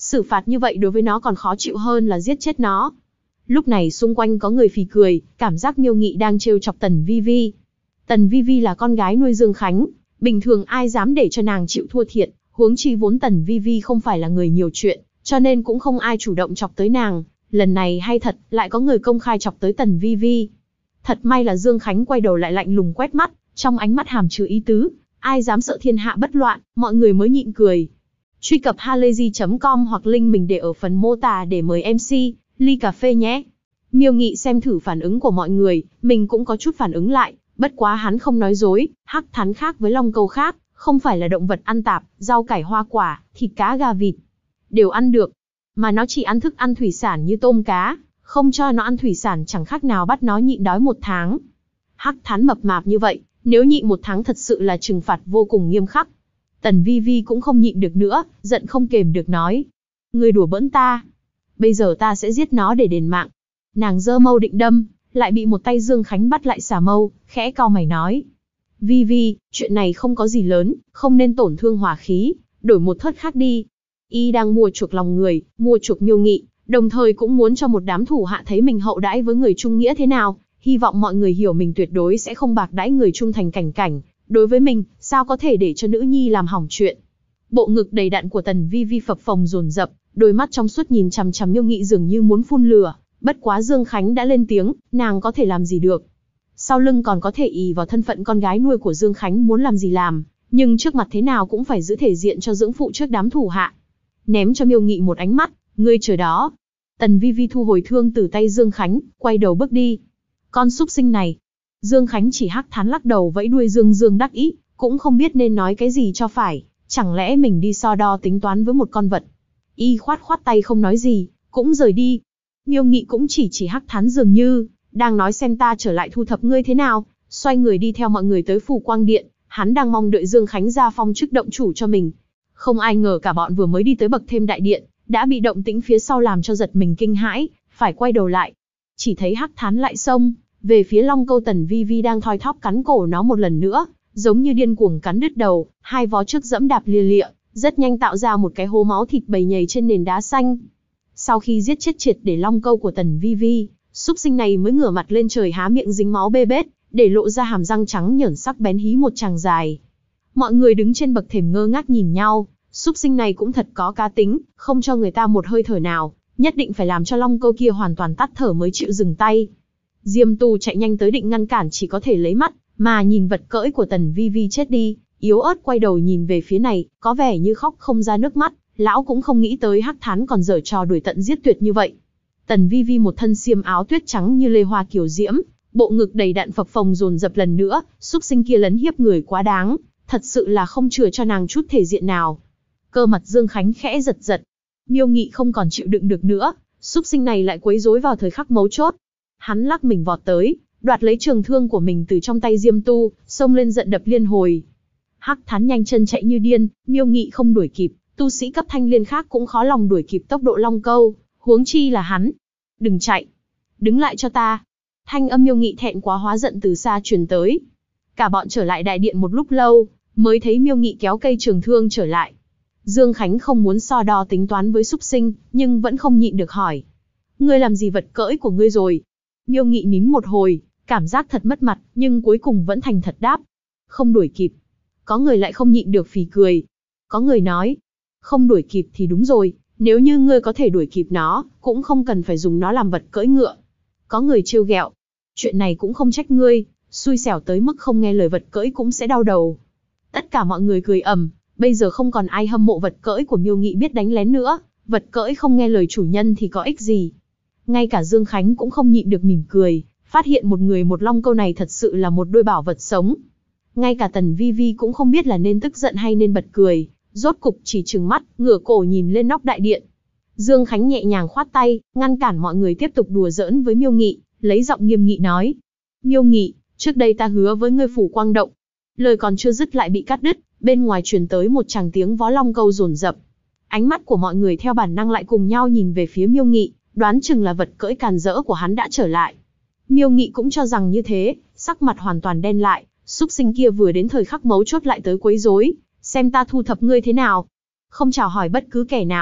xử phạt như vậy đối với nó còn khó chịu hơn là giết chết nó. Lúc này xung quanh có người phì cười, cảm giác Miêu Nghị đang trêu chọc Tần Vi Vi. Tần Vi Vi là con gái nuôi Dương Khánh, bình thường ai dám để cho nàng chịu thua thiệt, huống chi vốn Tần Vi Vi không phải là người nhiều chuyện, cho nên cũng không ai chủ động chọc tới nàng. Lần này hay thật, lại có người công khai chọc tới Tần Vi Vi. Thật may là Dương Khánh quay đầu lại lạnh lùng quét mắt, trong ánh mắt hàm chứa ý tứ, ai dám sợ thiên hạ bất loạn, mọi người mới nhịn cười. Truy cập halayzi.com hoặc link mình để ở phần mô tả để mời MC ly cà phê nhé. Miêu Nghị xem thử phản ứng của mọi người, mình cũng có chút phản ứng lại, bất quá hắn không nói dối, Hắc Thán khác với Long Câu khác, không phải là động vật ăn tạp, rau cải hoa quả, thịt cá gà vịt, đều ăn được. Mà nó chỉ ăn thức ăn thủy sản như tôm cá, không cho nó ăn thủy sản chẳng khác nào bắt nó nhịn đói 1 tháng. Hắc Thán mập mạp như vậy, nếu nhịn 1 tháng thật sự là trừng phạt vô cùng nghiêm khắc. Tần Vi Vi cũng không nhịn được nữa, giận không kềm được nói. Ngươi đùa bỡn ta. Bây giờ ta sẽ giết nó để đền mạng. Nàng giơ mâu định đâm, lại bị một tay Dương Khánh bắt lại xả mâu, khẽ cau mày nói. Vi Vi, chuyện này không có gì lớn, không nên tổn thương hỏa khí, đổi một thớt khác đi. Y đang mua chuộc lòng người, mua chuộc Miêu Nghị, đồng thời cũng muốn cho một đám thủ hạ thấy mình hậu đãi với người trung nghĩa thế nào, hy vọng mọi người hiểu mình tuyệt đối sẽ không bạc đãi người trung thành cảnh cảnh. Đối với mình, sao có thể để cho nữ nhi làm hỏng chuyện. Bộ ngực đầy đặn của Tần Vi Vi phập phồng dồn dập, đôi mắt trong suốt nhìn chằm chằm Miêu Nghị dường như muốn phun lửa. Bất quá Dương Khánh đã lên tiếng, nàng có thể làm gì được. Sau lưng còn có thể ỷ vào thân phận con gái nuôi của Dương Khánh muốn làm gì làm, nhưng trước mặt thế nào cũng phải giữ thể diện cho dưỡng phụ trước đám thủ hạ. Ném cho Miêu Nghị một ánh mắt, ngươi chờ đó. Tần Vi Vi thu hồi thương từ tay Dương Khánh, quay đầu bước đi. Con súc sinh này. Dương Khánh chỉ Hắc Thán lắc đầu vẫy đuôi dương đắc ý, cũng không biết nên nói cái gì cho phải, chẳng lẽ mình đi so đo tính toán với một con vật. Y khoát tay không nói gì, cũng rời đi. Miêu Nghị cũng chỉ Hắc Thán dường như đang nói xem ta trở lại thu thập ngươi thế nào, xoay người đi theo mọi người tới Phủ Quang Điện, hắn đang mong đợi Dương Khánh ra phong chức động chủ cho mình. Không ai ngờ cả bọn vừa mới đi tới bậc thêm đại điện, đã bị động tĩnh phía sau làm cho giật mình kinh hãi, phải quay đầu lại. Chỉ thấy Hắc Thán lại xông về phía Long Câu. Tần Vi Vi đang thoi thóp cắn cổ nó một lần nữa, giống như điên cuồng cắn đứt đầu, hai vó trước dẫm đạp lia lịa, rất nhanh tạo ra một cái hố máu thịt bầy nhầy trên nền đá xanh. Sau khi giết chết triệt để Long Câu của Tần Vi Vi, súc sinh này mới ngửa mặt lên trời há miệng dính máu bê bết, để lộ ra hàm răng trắng nhởn sắc bén hí một tràng dài. Mọi người đứng trên bậc thềm ngơ ngác nhìn nhau, súc sinh này cũng thật có cá tính, không cho người ta một hơi thở nào, nhất định phải làm cho Long Câu kia hoàn toàn tắt thở mới chịu dừng tay. Diêm Tu chạy nhanh tới định ngăn cản, chỉ có thể lấy mắt mà nhìn vật cưỡi của Tần Vi Vi chết đi, yếu ớt quay đầu nhìn về phía này, có vẻ như khóc không ra nước mắt. Lão cũng không nghĩ tới Hắc Thán còn giở trò đuổi tận giết tuyệt như vậy. Tần Vi Vi một thân xiêm áo tuyết trắng như lê hoa kiều diễm, bộ ngực đầy đặn phập phồng dồn dập lần nữa, súc sinh kia lấn hiếp người quá đáng, thật sự là không chừa cho nàng chút thể diện nào. Cơ mặt Dương Khánh khẽ giật giật. Miêu Nghị không còn chịu đựng được nữa, súc sinh này lại quấy rối vào thời khắc mấu chốt. Hắn lắc mình vọt tới, đoạt lấy trường thương của mình từ trong tay Diêm Tu, xông lên giận đập liên hồi. Hắc Thán nhanh chân chạy như điên, Miêu Nghị không đuổi kịp, tu sĩ cấp thanh liên khác cũng khó lòng đuổi kịp tốc độ Long Câu, huống chi là hắn. Đừng chạy, đứng lại cho ta. Thanh âm Miêu Nghị thẹn quá hóa giận từ xa truyền tới. Cả bọn trở lại đại điện một lúc lâu, mới thấy Miêu Nghị kéo cây trường thương trở lại. Dương Khánh không muốn so đo tính toán với súc sinh, nhưng vẫn không nhịn được hỏi. Ngươi làm gì vật cưỡi của ngươi rồi? Miêu Nghị nín một hồi, cảm giác thật mất mặt, nhưng cuối cùng vẫn thành thật đáp. Không đuổi kịp. Có người lại không nhịn được phì cười. Có người nói, không đuổi kịp thì đúng rồi, nếu như ngươi có thể đuổi kịp nó, cũng không cần phải dùng nó làm vật cưỡi ngựa. Có người trêu ghẹo, chuyện này cũng không trách ngươi, xui xẻo tới mức không nghe lời vật cưỡi cũng sẽ đau đầu. Tất cả mọi người cười ầm, bây giờ không còn ai hâm mộ vật cưỡi của Miêu Nghị biết đánh lén nữa, vật cưỡi không nghe lời chủ nhân thì có ích gì. Ngay cả Dương Khánh cũng không nhịn được mỉm cười, phát hiện một người một Long Câu này thật sự là một đôi bảo vật sống. Ngay cả Tần Vi Vi cũng không biết là nên tức giận hay nên bật cười, rốt cục chỉ trừng mắt, ngửa cổ nhìn lên nóc đại điện. Dương Khánh nhẹ nhàng khoát tay, ngăn cản mọi người tiếp tục đùa giỡn với Miêu Nghị, lấy giọng nghiêm nghị nói. Miêu Nghị, trước đây ta hứa với ngươi Phủ Quang Động. Lời còn chưa dứt lại bị cắt đứt, bên ngoài truyền tới một tràng tiếng vó Long Câu dồn dập. Ánh mắt của mọi người theo bản năng lại cùng nhau nhìn về phía Miêu Nghị, đoán chừng là vật cưỡi càn rỡ của hắn đã trở lại. Miêu Nghị cũng cho rằng như thế, sắc mặt hoàn toàn đen lại, súc sinh kia vừa đến thời khắc mấu chốt lại tới quấy rối, xem ta thu thập ngươi thế nào. Không chào hỏi bất cứ kẻ nào,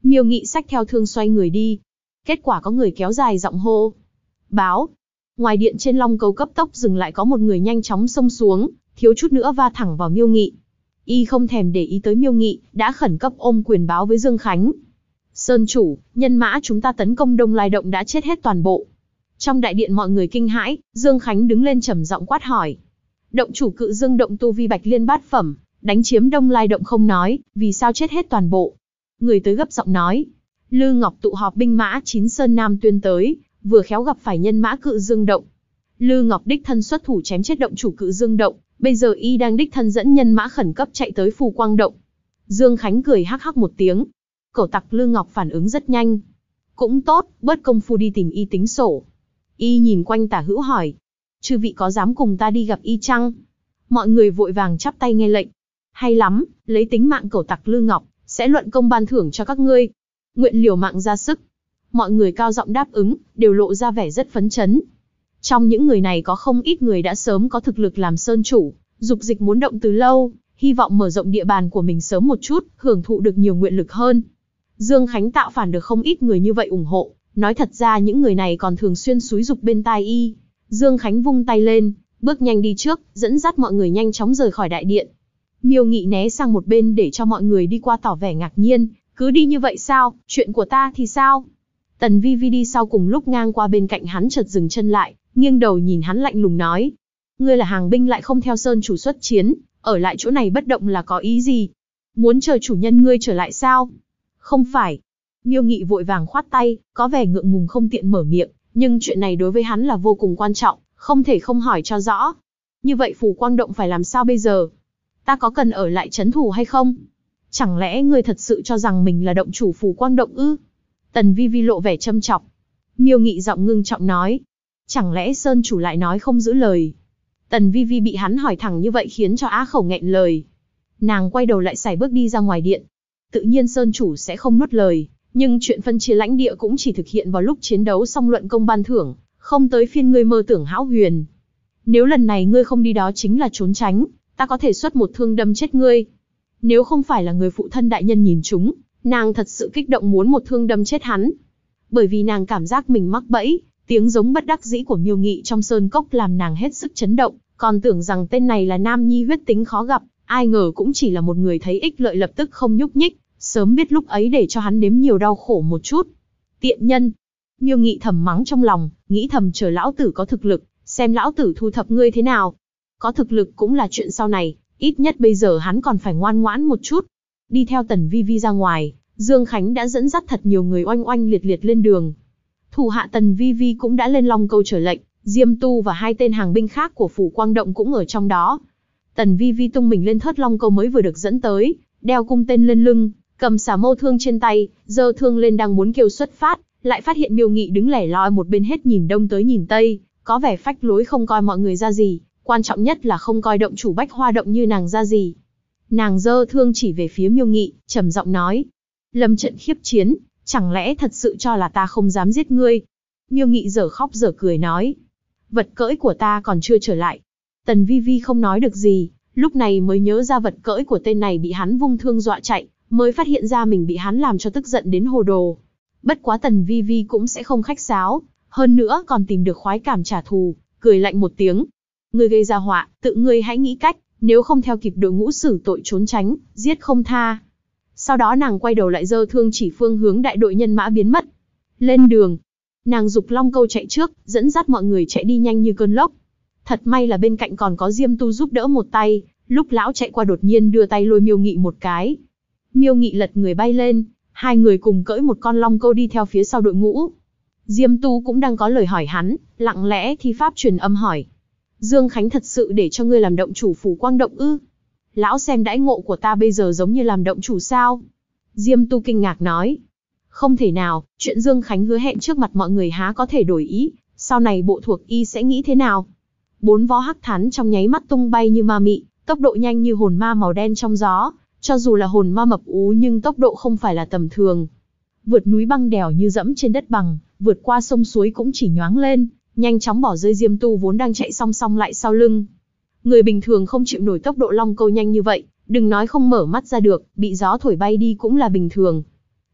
Miêu Nghị xách theo thương xoay người đi. Kết quả có người kéo dài giọng hô. Báo. Ngoài điện trên long câu cấp tốc dừng lại, có một người nhanh chóng xông xuống, thiếu chút nữa va thẳng vào Miêu Nghị. Y không thèm để ý tới Miêu Nghị, đã khẩn cấp ôm quyền báo với Dương Khánh. Sơn chủ, nhân mã chúng ta tấn công Đông Lai Động đã chết hết toàn bộ. Trong đại điện mọi người kinh hãi, Dương Khánh đứng lên trầm giọng quát hỏi. Động chủ Cự Dương Động tu vi Bạch Liên bát phẩm, đánh chiếm Đông Lai Động không nói, vì sao chết hết toàn bộ? Người tới gấp giọng nói. Lư Ngọc tụ họp binh mã 9 Sơn Nam Tuyên tới, vừa khéo gặp phải nhân mã Cự Dương Động. Lư Ngọc đích thân xuất thủ chém chết động chủ Cự Dương Động, bây giờ y đang đích thân dẫn nhân mã khẩn cấp chạy tới Phù Quang Động. Dương Khánh cười hắc hắc một tiếng. Cẩu tặc Lư Ngọc phản ứng rất nhanh. Cũng tốt, bớt công phu đi tìm y tính sổ. Y nhìn quanh tả hữu hỏi. Chư vị có dám cùng ta đi gặp y chăng? Mọi người vội vàng chắp tay nghe lệnh. Hay lắm, lấy tính mạng cẩu tặc Lư Ngọc, sẽ luận công ban thưởng cho các ngươi. Nguyện liều mạng ra sức. Mọi người cao giọng đáp ứng, đều lộ ra vẻ rất phấn chấn. Trong những người này có không ít người đã sớm có thực lực làm sơn chủ, dục dịch muốn động từ lâu, hy vọng mở rộng địa bàn của mình sớm một chút, hưởng thụ được nhiều nguyện lực hơn. Dương Khánh tạo phản được không ít người như vậy ủng hộ, nói thật ra những người này còn thường xuyên xúi dục bên tai y. Dương Khánh vung tay lên, bước nhanh đi trước, dẫn dắt mọi người nhanh chóng rời khỏi đại điện. Miêu Nghị né sang một bên để cho mọi người đi qua tỏ vẻ ngạc nhiên, cứ đi như vậy sao, chuyện của ta thì sao? Tần Vi Vi đi sau cùng lúc ngang qua bên cạnh hắn chợt dừng chân lại, nghiêng đầu nhìn hắn lạnh lùng nói. Ngươi là hàng binh lại không theo sơn chủ xuất chiến, ở lại chỗ này bất động là có ý gì? Muốn chờ chủ nhân ngươi trở lại sao? Không phải. Miêu Nghị vội vàng khoát tay, có vẻ ngượng ngùng không tiện mở miệng, nhưng chuyện này đối với hắn là vô cùng quan trọng, không thể không hỏi cho rõ. Như vậy Phù Quang Động phải làm sao bây giờ? Ta có cần ở lại trấn thủ hay không? Chẳng lẽ ngươi thật sự cho rằng mình là động chủ Phù Quang Động ư? Tần Vi Vi lộ vẻ châm chọc. Miêu Nghị giọng ngưng trọng nói. Chẳng lẽ sơn chủ lại nói không giữ lời? Tần Vi Vi bị hắn hỏi thẳng như vậy khiến cho á khẩu nghẹn lời. Nàng quay đầu lại sải bước đi ra ngoài điện. Tự nhiên sơn chủ sẽ không nuốt lời, nhưng chuyện phân chia lãnh địa cũng chỉ thực hiện vào lúc chiến đấu xong luận công ban thưởng, không tới phiên ngươi mơ tưởng hão huyền. Nếu lần này ngươi không đi đó chính là trốn tránh, ta có thể xuất một thương đâm chết ngươi. Nếu không phải là người phụ thân đại nhân nhìn chúng, nàng thật sự kích động muốn một thương đâm chết hắn. Bởi vì nàng cảm giác mình mắc bẫy, tiếng giống bất đắc dĩ của Miêu Nghị trong sơn cốc làm nàng hết sức chấn động, còn tưởng rằng tên này là nam nhi huyết tính khó gặp, ai ngờ cũng chỉ là một người thấy ích lợi lập tức không nhúc nhích, sớm biết lúc ấy để cho hắn nếm nhiều đau khổ một chút. Tiện nhân! Miêu Nghị thầm mắng trong lòng, nghĩ thầm chờ lão tử có thực lực, xem lão tử thu thập ngươi thế nào. Có thực lực cũng là chuyện sau này, ít nhất bây giờ hắn còn phải ngoan ngoãn một chút. Đi theo Tần Vi Vi ra ngoài, Dương Khánh đã dẫn dắt thật nhiều người oanh oanh liệt liệt lên đường. Thủ hạ Tần Vi Vi cũng đã lên long câu trở lệnh, Diêm Tu và 2 tên hàng binh khác của Phù Quang Động cũng ở trong đó. Tần Vi Vi tung mình lên thớt long câu mới vừa được dẫn tới, đeo cung tên lên lưng, cầm xà mâu thương trên tay, giơ thương lên đang muốn kêu xuất phát, lại phát hiện Miêu Nghị đứng lẻ loi một bên hết nhìn đông tới nhìn tây, có vẻ phách lối không coi mọi người ra gì, quan trọng nhất là không coi động chủ Bách Hoa Động như nàng ra gì. Nàng giơ thương chỉ về phía Miêu Nghị, trầm giọng nói: Lâm trận khiếp chiến, chẳng lẽ thật sự cho là ta không dám giết ngươi? Miêu Nghị dở khóc dở cười nói: Vật cưỡi của ta còn chưa trở lại. Tần Vi Vi không nói được gì, lúc này mới nhớ ra vật cưỡi của tên này bị hắn vung thương dọa chạy, mới phát hiện ra mình bị hắn làm cho tức giận đến hồ đồ. Bất quá Tần Vi Vi cũng sẽ không khách sáo, hơn nữa còn tìm được khoái cảm trả thù, cười lạnh một tiếng: Ngươi gây ra họa, tự ngươi hãy nghĩ cách, nếu không theo kịp đội ngũ xử tội trốn tránh, giết không tha. Sau đó nàng quay đầu lại giơ thương chỉ phương hướng đại đội nhân mã biến mất. Lên đường. Nàng giục long câu chạy trước, dẫn dắt mọi người chạy đi nhanh như cơn lốc. Thật may là bên cạnh còn có Diêm Tu giúp đỡ một tay, lúc lão chạy qua đột nhiên đưa tay lôi Miêu Nghị một cái. Miêu Nghị lật người bay lên, hai người cùng cưỡi một con long câu đi theo phía sau đội ngũ. Diêm Tu cũng đang có lời hỏi hắn, lặng lẽ thi pháp truyền âm hỏi: Dương Khánh thật sự để cho ngươi làm động chủ Phù Quang Động ư? Lão xem đãi ngộ của ta bây giờ giống như làm động chủ sao? Diêm Tu kinh ngạc nói: Không thể nào, chuyện Dương Khánh hứa hẹn trước mặt mọi người há có thể đổi ý, sau này bộ thuộc y sẽ nghĩ thế nào? 4 vó hắc thán trong nháy mắt tung bay như ma mị, tốc độ nhanh như hồn ma màu đen trong gió, cho dù là hồn ma mập ú nhưng tốc độ không phải là tầm thường. Vượt núi băng đèo như dẫm trên đất bằng, vượt qua sông suối cũng chỉ nhoáng lên, nhanh chóng bỏ rơi Diêm Tu vốn đang chạy song song lại sau lưng. Người bình thường không chịu nổi tốc độ long câu nhanh như vậy, đừng nói không mở mắt ra được, bị gió thổi bay đi cũng là bình thường.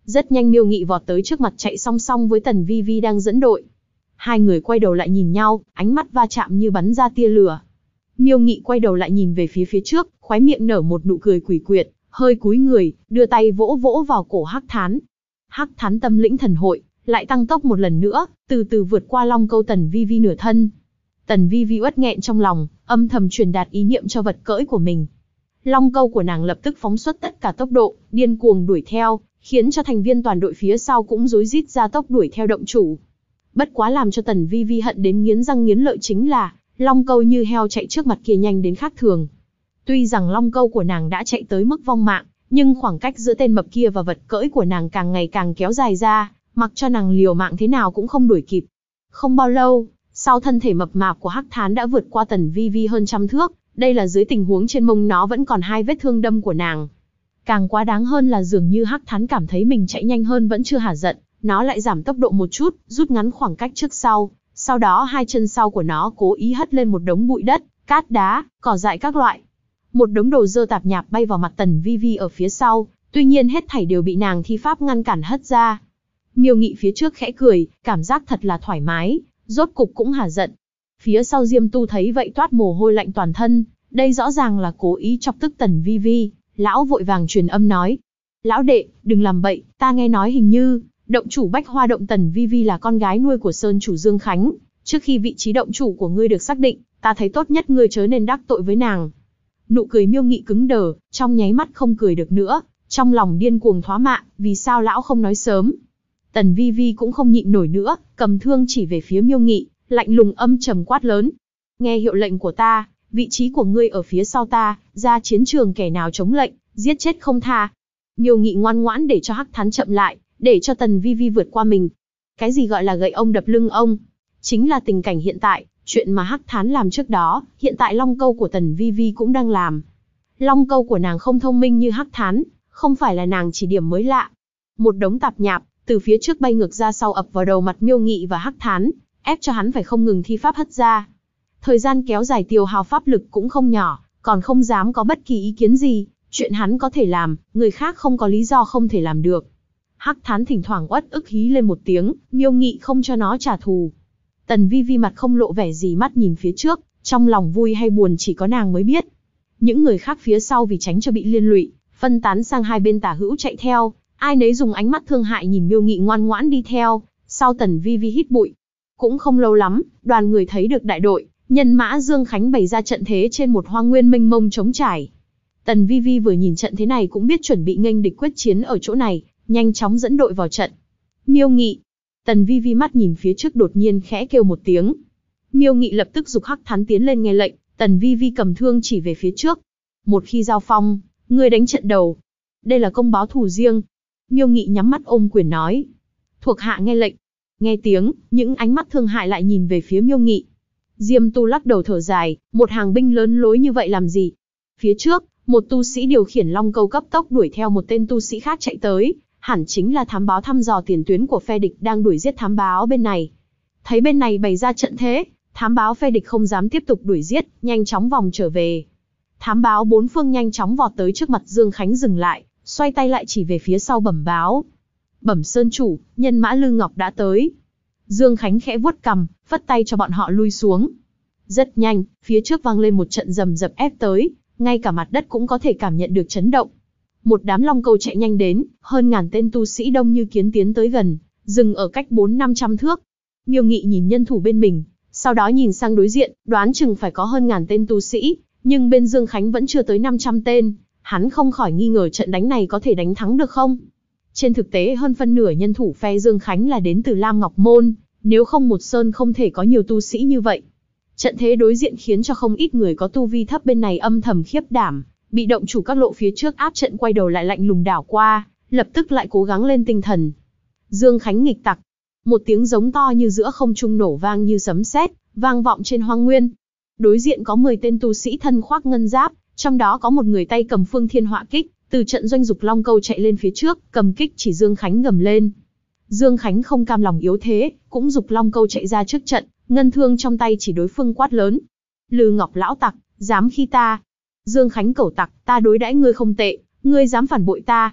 Rất nhanh Miêu Nghị vọt tới trước mặt chạy song song với Tần Vi Vi đang dẫn đội. Hai người quay đầu lại nhìn nhau, ánh mắt va chạm như bắn ra tia lửa. Miêu Nghị quay đầu lại nhìn về phía trước, khóe miệng nở một nụ cười quỷ quyệt, hơi cúi người, đưa tay vỗ vỗ vào cổ Hắc Thán. Hắc Thán tâm lĩnh thần hội, lại tăng tốc một lần nữa, từ từ vượt qua long câu Tần Vi Vi nửa thân. Tần Vi Vi uất nghẹn trong lòng, âm thầm truyền đạt ý niệm cho vật cưỡi của mình. Long câu của nàng lập tức phóng xuất tất cả tốc độ, điên cuồng đuổi theo, khiến cho thành viên toàn đội phía sau cũng rối rít ra tốc đuổi theo động chủ. Bất quá làm cho Tần Vi Vi hận đến nghiến răng nghiến lợi chính là, long câu như heo chạy trước mặt kia nhanh đến khác thường. Tuy rằng long câu của nàng đã chạy tới mức vong mạng, nhưng khoảng cách giữa tên mập kia và vật cưỡi của nàng càng ngày càng kéo dài ra, mặc cho nàng liều mạng thế nào cũng không đuổi kịp. Không bao lâu, sau thân thể mập mạp của Hắc Thán đã vượt qua Tần Vi Vi hơn trăm thước, đây là dưới tình huống trên mông nó vẫn còn 2 vết thương đâm của nàng. Càng quá đáng hơn là dường như Hắc Thán cảm thấy mình chạy nhanh hơn vẫn chưa hả giận, nó lại giảm tốc độ một chút, rút ngắn khoảng cách trước sau đó 2 chân sau của nó cố ý hất lên một đống bụi đất, cát đá, cỏ dại các loại. Một đống đồ dơ tạp nhạp bay vào mặt Tần Vi Vi ở phía sau, tuy nhiên hết thảy đều bị nàng thi pháp ngăn cản hất ra. Miêu Nghị phía trước khẽ cười, cảm giác thật là thoải mái, rốt cục cũng hả giận. Phía sau Diêm Tu thấy vậy toát mồ hôi lạnh toàn thân, đây rõ ràng là cố ý chọc tức Tần Vi Vi, lão vội vàng truyền âm nói. Lão đệ, đừng làm bậy, ta nghe nói hình như, động chủ Bách Hoa động Tần Vi Vi là con gái nuôi của Sơn chủ Dương Khánh, trước khi vị trí động chủ của ngươi được xác định, ta thấy tốt nhất ngươi chớ nên đắc tội với nàng. Nụ cười Miêu Nghị cứng đờ, trong nháy mắt không cười được nữa, trong lòng điên cuồng thoá mạ, vì sao lão không nói sớm. Tần Vi Vi cũng không nhịn nổi nữa, cầm thương chỉ về phía Miêu Nghị, lạnh lùng âm trầm quát lớn. Nghe hiệu lệnh của ta, vị trí của ngươi ở phía sau ta, ra chiến trường kẻ nào chống lệnh, giết chết không tha. Miêu Nghị ngoan ngoãn để cho Hắc Thán chậm lại, để cho Tần Vi Vi vượt qua mình. Cái gì gọi là gậy ông đập lưng ông? Chính là tình cảnh hiện tại, chuyện mà Hắc Thán làm trước đó, hiện tại long câu của Tần Vi Vi cũng đang làm. Long câu của nàng không thông minh như Hắc Thán, không phải là nàng chỉ điểm mới lạ. Một đống tạp nhạp, từ phía trước bay ngược ra sau ập vào đầu mặt Miêu Nghị và Hắc Thán, ép cho hắn phải không ngừng thi pháp hất ra. Thời gian kéo dài tiêu hao pháp lực cũng không nhỏ, còn không dám có bất kỳ ý kiến gì, chuyện hắn có thể làm, người khác không có lý do không thể làm được. Hắc Thán thỉnh thoảng uất ức hí lên một tiếng, Miêu Nghị không cho nó trả thù. Tần Vi Vi mặt không lộ vẻ gì, mắt nhìn phía trước, trong lòng vui hay buồn chỉ có nàng mới biết. Những người khác phía sau vì tránh cho bị liên lụy, phân tán sang hai bên tả hữu chạy theo, ai nấy dùng ánh mắt thương hại nhìn Miêu Nghị ngoan ngoãn đi theo, sau Tần Vi Vi hít bụi. Cũng không lâu lắm, đoàn người thấy được đại đội, nhân mã Dương Khánh bày ra trận thế trên một hoang nguyên mênh mông trống trải. Tần Vi Vi vừa nhìn trận thế này cũng biết chuẩn bị nghênh địch quyết chiến ở chỗ này, nhanh chóng dẫn đội vào trận. Miêu Nghị. Tần Vi Vi mắt nhìn phía trước đột nhiên khẽ kêu một tiếng. Miêu Nghị lập tức giục Hắc Thán tiến lên nghe lệnh, Tần Vi Vi cầm thương chỉ về phía trước. Một khi giao phong, ngươi đánh trận đầu. Đây là công báo thù riêng. Miêu Nghị nhắm mắt ôm quyền nói. Thuộc hạ nghe lệnh. Nghe tiếng, những ánh mắt thương hại lại nhìn về phía Miêu Nghị. Diêm Tu lắc đầu thở dài, một hàng binh lớn lối như vậy làm gì? Phía trước, một tu sĩ điều khiển long câu cấp tốc đuổi theo một tên tu sĩ khác chạy tới, hẳn chính là thám báo thăm dò tiền tuyến của phe địch đang đuổi giết thám báo bên này. Thấy bên này bày ra trận thế, thám báo phe địch không dám tiếp tục đuổi giết, nhanh chóng vòng trở về. Thám báo bốn phương nhanh chóng vọt tới trước mặt Dương Khánh dừng lại, xoay tay lại chỉ về phía sau bẩm báo. Bẩm Sơn chủ, nhân mã Lư Ngọc đã tới. Dương Khánh khẽ vuốt cằm, phất tay cho bọn họ lui xuống. Rất nhanh, phía trước vang lên một trận rầm rập ép tới, ngay cả mặt đất cũng có thể cảm nhận được chấn động. Một đám long câu chạy nhanh đến, hơn ngàn tên tu sĩ đông như kiến tiến tới gần, dừng ở cách 400-500 thước. Miêu Nghị nhìn nhân thủ bên mình, sau đó nhìn sang đối diện, đoán chừng phải có hơn ngàn tên tu sĩ, nhưng bên Dương Khánh vẫn chưa tới 500 tên, hắn không khỏi nghi ngờ trận đánh này có thể đánh thắng được không. Trên thực tế hơn phân nửa nhân thủ phe Dương Khánh là đến từ Lam Ngọc Môn, nếu không một sơn không thể có nhiều tu sĩ như vậy. Trận thế đối diện khiến cho không ít người có tu vi thấp bên này âm thầm khiếp đảm, bị động chủ các lộ phía trước áp trận quay đầu lại lạnh lùng đảo qua, lập tức lại cố gắng lên tinh thần. Dương Khánh nghịch tặc, một tiếng giống to như giữa không trung nổ vang như sấm sét, vang vọng trên hoang nguyên. Đối diện có 10 tên tu sĩ thân khoác ngân giáp, trong đó có một người tay cầm Phương Thiên Họa kích, từ trận doanh dục long câu chạy lên phía trước, cầm kích chỉ Dương Khánh gầm lên. Dương Khánh không cam lòng yếu thế, cũng dục long câu chạy ra trước trận, ngân thương trong tay chỉ đối phương quát lớn. Lư Ngọc lão tặc, dám khi ta. Dương Khánh cẩu tặc, ta đối đãi ngươi không tệ, ngươi dám phản bội ta.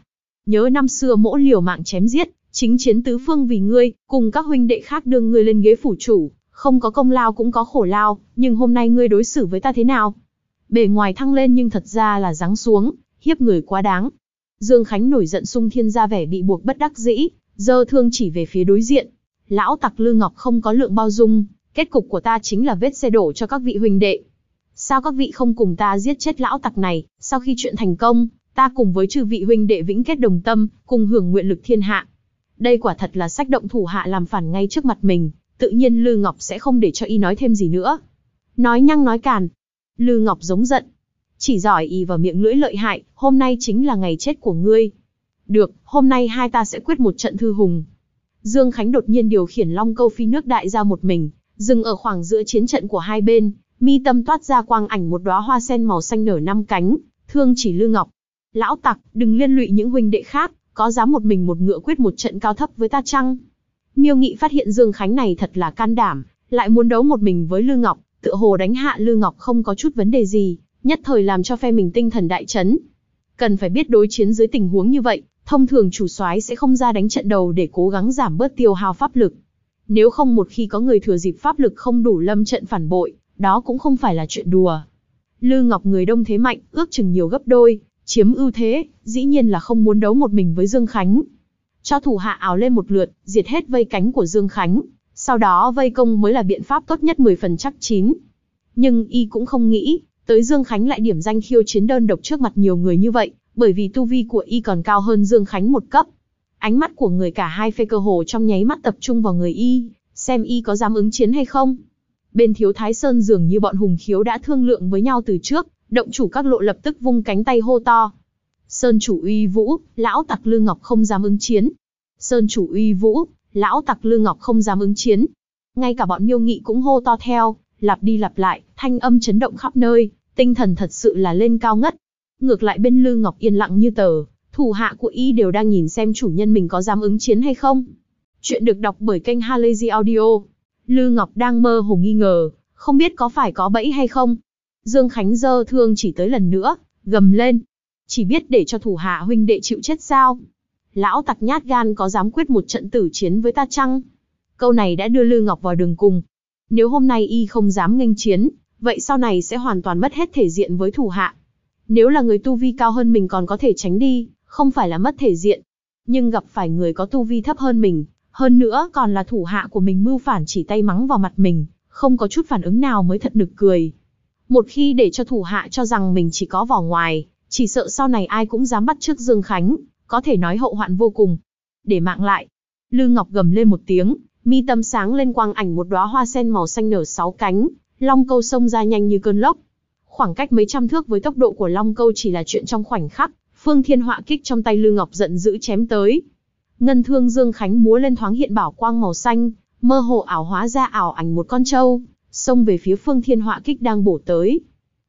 nhớ năm xưa mỗ liều mạng chém giết, chính chiến tứ phương vì ngươi, cùng các huynh đệ khác đưa ngươi lên ghế phủ chủ, không có công lao cũng có khổ lao, nhưng hôm nay ngươi đối xử với ta thế nào? Bề ngoài thăng lên nhưng thật ra là giáng xuống, hiếp người quá đáng. Dương Khánh nổi giận xung thiên ra vẻ bị buộc bất đắc dĩ, giơ thương chỉ về phía đối diện. Lão tặc Lư Ngọc không có lượng bao dung, kết cục của ta chính là vết xe đổ cho các vị huynh đệ. Sao các vị không cùng ta giết chết lão tặc này, sau khi chuyện thành công, ta cùng với chư vị huynh đệ vĩnh kết đồng tâm, cùng hưởng nguyện lực thiên hạ. Đây quả thật là sách động thủ hạ làm phản ngay trước mặt mình, tự nhiên Lư Ngọc sẽ không để cho y nói thêm gì nữa. Nói nhăng nói càn. Lư Ngọc giống giận. Chỉ giỏi y vào miệng lưỡi lợi hại, hôm nay chính là ngày chết của ngươi. Được, hôm nay hai ta sẽ quyết một trận thư hùng. Dương Khánh đột nhiên điều khiển Long Câu phi nước đại ra một mình, dừng ở khoảng giữa chiến trận của hai bên, mi tâm toát ra quang ảnh một đóa hoa sen màu xanh nở 5 cánh, thương chỉ Lư Ngọc. Lão tặc, đừng liên lụy những huynh đệ khác, có dám một mình một ngựa quyết một trận cao thấp với ta chăng? Miêu Nghị phát hiện Dương Khánh này thật là can đảm, lại muốn đấu một mình với Lư Ngọc, tựa hồ đánh hạ Lư Ngọc không có chút vấn đề gì, nhất thời làm cho phe mình tinh thần đại chấn. Cần phải biết đối chiến dưới tình huống như vậy, thông thường chủ soái sẽ không ra đánh trận đầu để cố gắng giảm bớt tiêu hao pháp lực. Nếu không một khi có người thừa dịp pháp lực không đủ lâm trận phản bội, đó cũng không phải là chuyện đùa. Lư Ngọc người đông thế mạnh, ước chừng nhiều gấp đôi, chiếm ưu thế, dĩ nhiên là không muốn đấu một mình với Dương Khánh. Cho thủ hạ ảo lên một lượt, diệt hết vây cánh của Dương Khánh, sau đó vây công mới là biện pháp tốt nhất 10 phần chắc chín. Nhưng y cũng không nghĩ, tới Dương Khánh lại điểm danh khiêu chiến đơn độc trước mặt nhiều người như vậy, bởi vì tu vi của y còn cao hơn Dương Khánh một cấp. Ánh mắt của người cả hai phe cơ hồ trong nháy mắt tập trung vào người y, xem y có dám ứng chiến hay không. Bên Thiếu Thái Sơn dường như bọn hùng khiếu đã thương lượng với nhau từ trước, động chủ các lộ lập tức vung cánh tay hô to. Sơn chủ uy vũ, lão tặc Lư Ngọc không dám ứng chiến. Sơn chủ uy vũ, lão tặc Lư Ngọc không dám ứng chiến. Ngay cả bọn Miêu Nghị cũng hô to theo, lặp đi lặp lại, thanh âm chấn động khắp nơi, tinh thần thật sự là lên cao ngất. Ngược lại bên Lư Ngọc yên lặng như tờ, thủ hạ của y đều đang nhìn xem chủ nhân mình có dám ứng chiến hay không. Chuyện được đọc bởi kênh Halazy Audio. Lư Ngọc đang mơ hồ nghi ngờ, không biết có phải có bẫy hay không. Dương Khánh giơ thương chỉ tới lần nữa, gầm lên. Chỉ biết để cho thủ hạ huynh đệ chịu chết sao? Lão tặc nhát gan có dám quyết một trận tử chiến với ta chăng? Câu này đã đưa Lư Ngọc vào đường cùng. Nếu hôm nay y không dám nghênh chiến, vậy sau này sẽ hoàn toàn mất hết thể diện với thủ hạ. Nếu là người tu vi cao hơn mình còn có thể tránh đi, không phải là mất thể diện. Nhưng gặp phải người có tu vi thấp hơn mình, hơn nữa còn là thủ hạ của mình mưu phản chỉ tay mắng vào mặt mình, không có chút phản ứng nào mới thật nực cười. Một khi để cho thủ hạ cho rằng mình chỉ có vỏ ngoài, chỉ sợ sau này ai cũng dám bắt chước Dương Khánh, có thể nói hậu hoạn vô cùng. Để mạng lại. Lư Ngọc gầm lên một tiếng, mi tâm sáng lên quang ảnh một đóa hoa sen màu xanh nở 6 cánh, Long Câu xông ra nhanh như cơn lốc. Khoảng cách mấy trăm thước với tốc độ của Long Câu chỉ là chuyện trong khoảnh khắc, Phương Thiên Họa kích trong tay Lư Ngọc giận dữ chém tới. Ngân thương Dương Khánh múa lên thoáng hiện bảo quang màu xanh, mơ hồ ảo hóa ra ảo ảnh một con trâu, xông về phía Phương Thiên Họa kích đang bổ tới.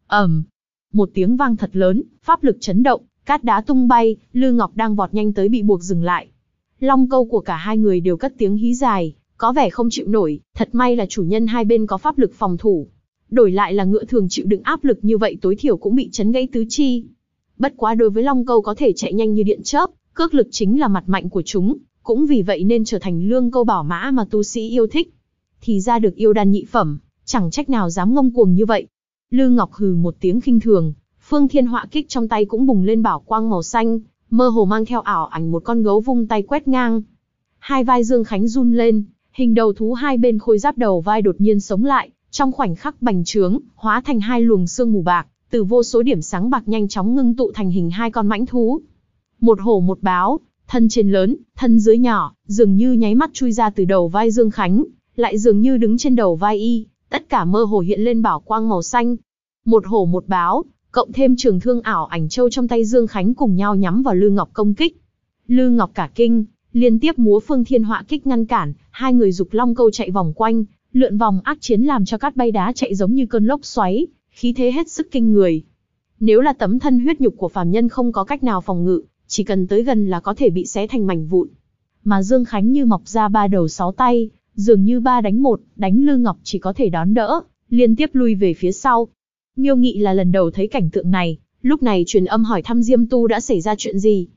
Một tiếng vang thật lớn, pháp lực chấn động, cát đá tung bay, Lư Ngọc đang vọt nhanh tới bị buộc dừng lại. Long Câu của cả hai người đều cất tiếng hí dài, có vẻ không chịu nổi, thật may là chủ nhân hai bên có pháp lực phòng thủ. Đổi lại là ngựa thường chịu đựng áp lực như vậy tối thiểu cũng bị chấn gãy tứ chi. Bất quá đối với Long Câu có thể chạy nhanh như điện chớp, cước lực chính là mặt mạnh của chúng, cũng vì vậy nên trở thành lương câu bảo mã mà tu sĩ yêu thích. Thì ra được yêu đan nhị phẩm, chẳng trách nào dám ngông cuồng như vậy. Lư Ngọc hừ một tiếng khinh thường, Phương Thiên Họa kích trong tay cũng bùng lên bảo quang màu xanh, mơ hồ mang theo ảo ảnh một con gấu vung tay quét ngang. Hai vai Dương Khánh run lên, hình đầu thú hai bên khôi giáp đầu vai đột nhiên sống lại, trong khoảnh khắc bành trướng, hóa thành hai luồng sương mù bạc, từ vô số điểm sáng bạc nhanh chóng ngưng tụ thành hình hai con mãnh thú. Một hổ một báo, thân trên lớn, thân dưới nhỏ, dường như nháy mắt chui ra từ đầu vai Dương Khánh, lại dường như đứng trên đầu vai y, tất cả mơ hồ hiện lên bảo quang màu xanh. Một hổ một báo, cộng thêm trường thương ảo ảnh châu trong tay Dương Khánh cùng nhau nhắm vào Lư Ngọc công kích. Lư Ngọc cả kinh, liên tiếp múa Phương Thiên Họa kích ngăn cản, hai người dục Long Câu chạy vòng quanh, lượn vòng ác chiến làm cho cát bay đá chạy giống như cơn lốc xoáy, khí thế hết sức kinh người. Nếu là tấm thân huyết nhục của phàm nhân không có cách nào phòng ngự, chỉ cần tới gần là có thể bị xé thành mảnh vụn. Mà Dương Khánh như mọc ra ba đầu sáu tay, dường như 3 đánh 1, đánh Lư Ngọc chỉ có thể đón đỡ, liên tiếp lui về phía sau. Miêu Nghị là lần đầu thấy cảnh tượng này, lúc này truyền âm hỏi thăm Diêm Tu đã xảy ra chuyện gì.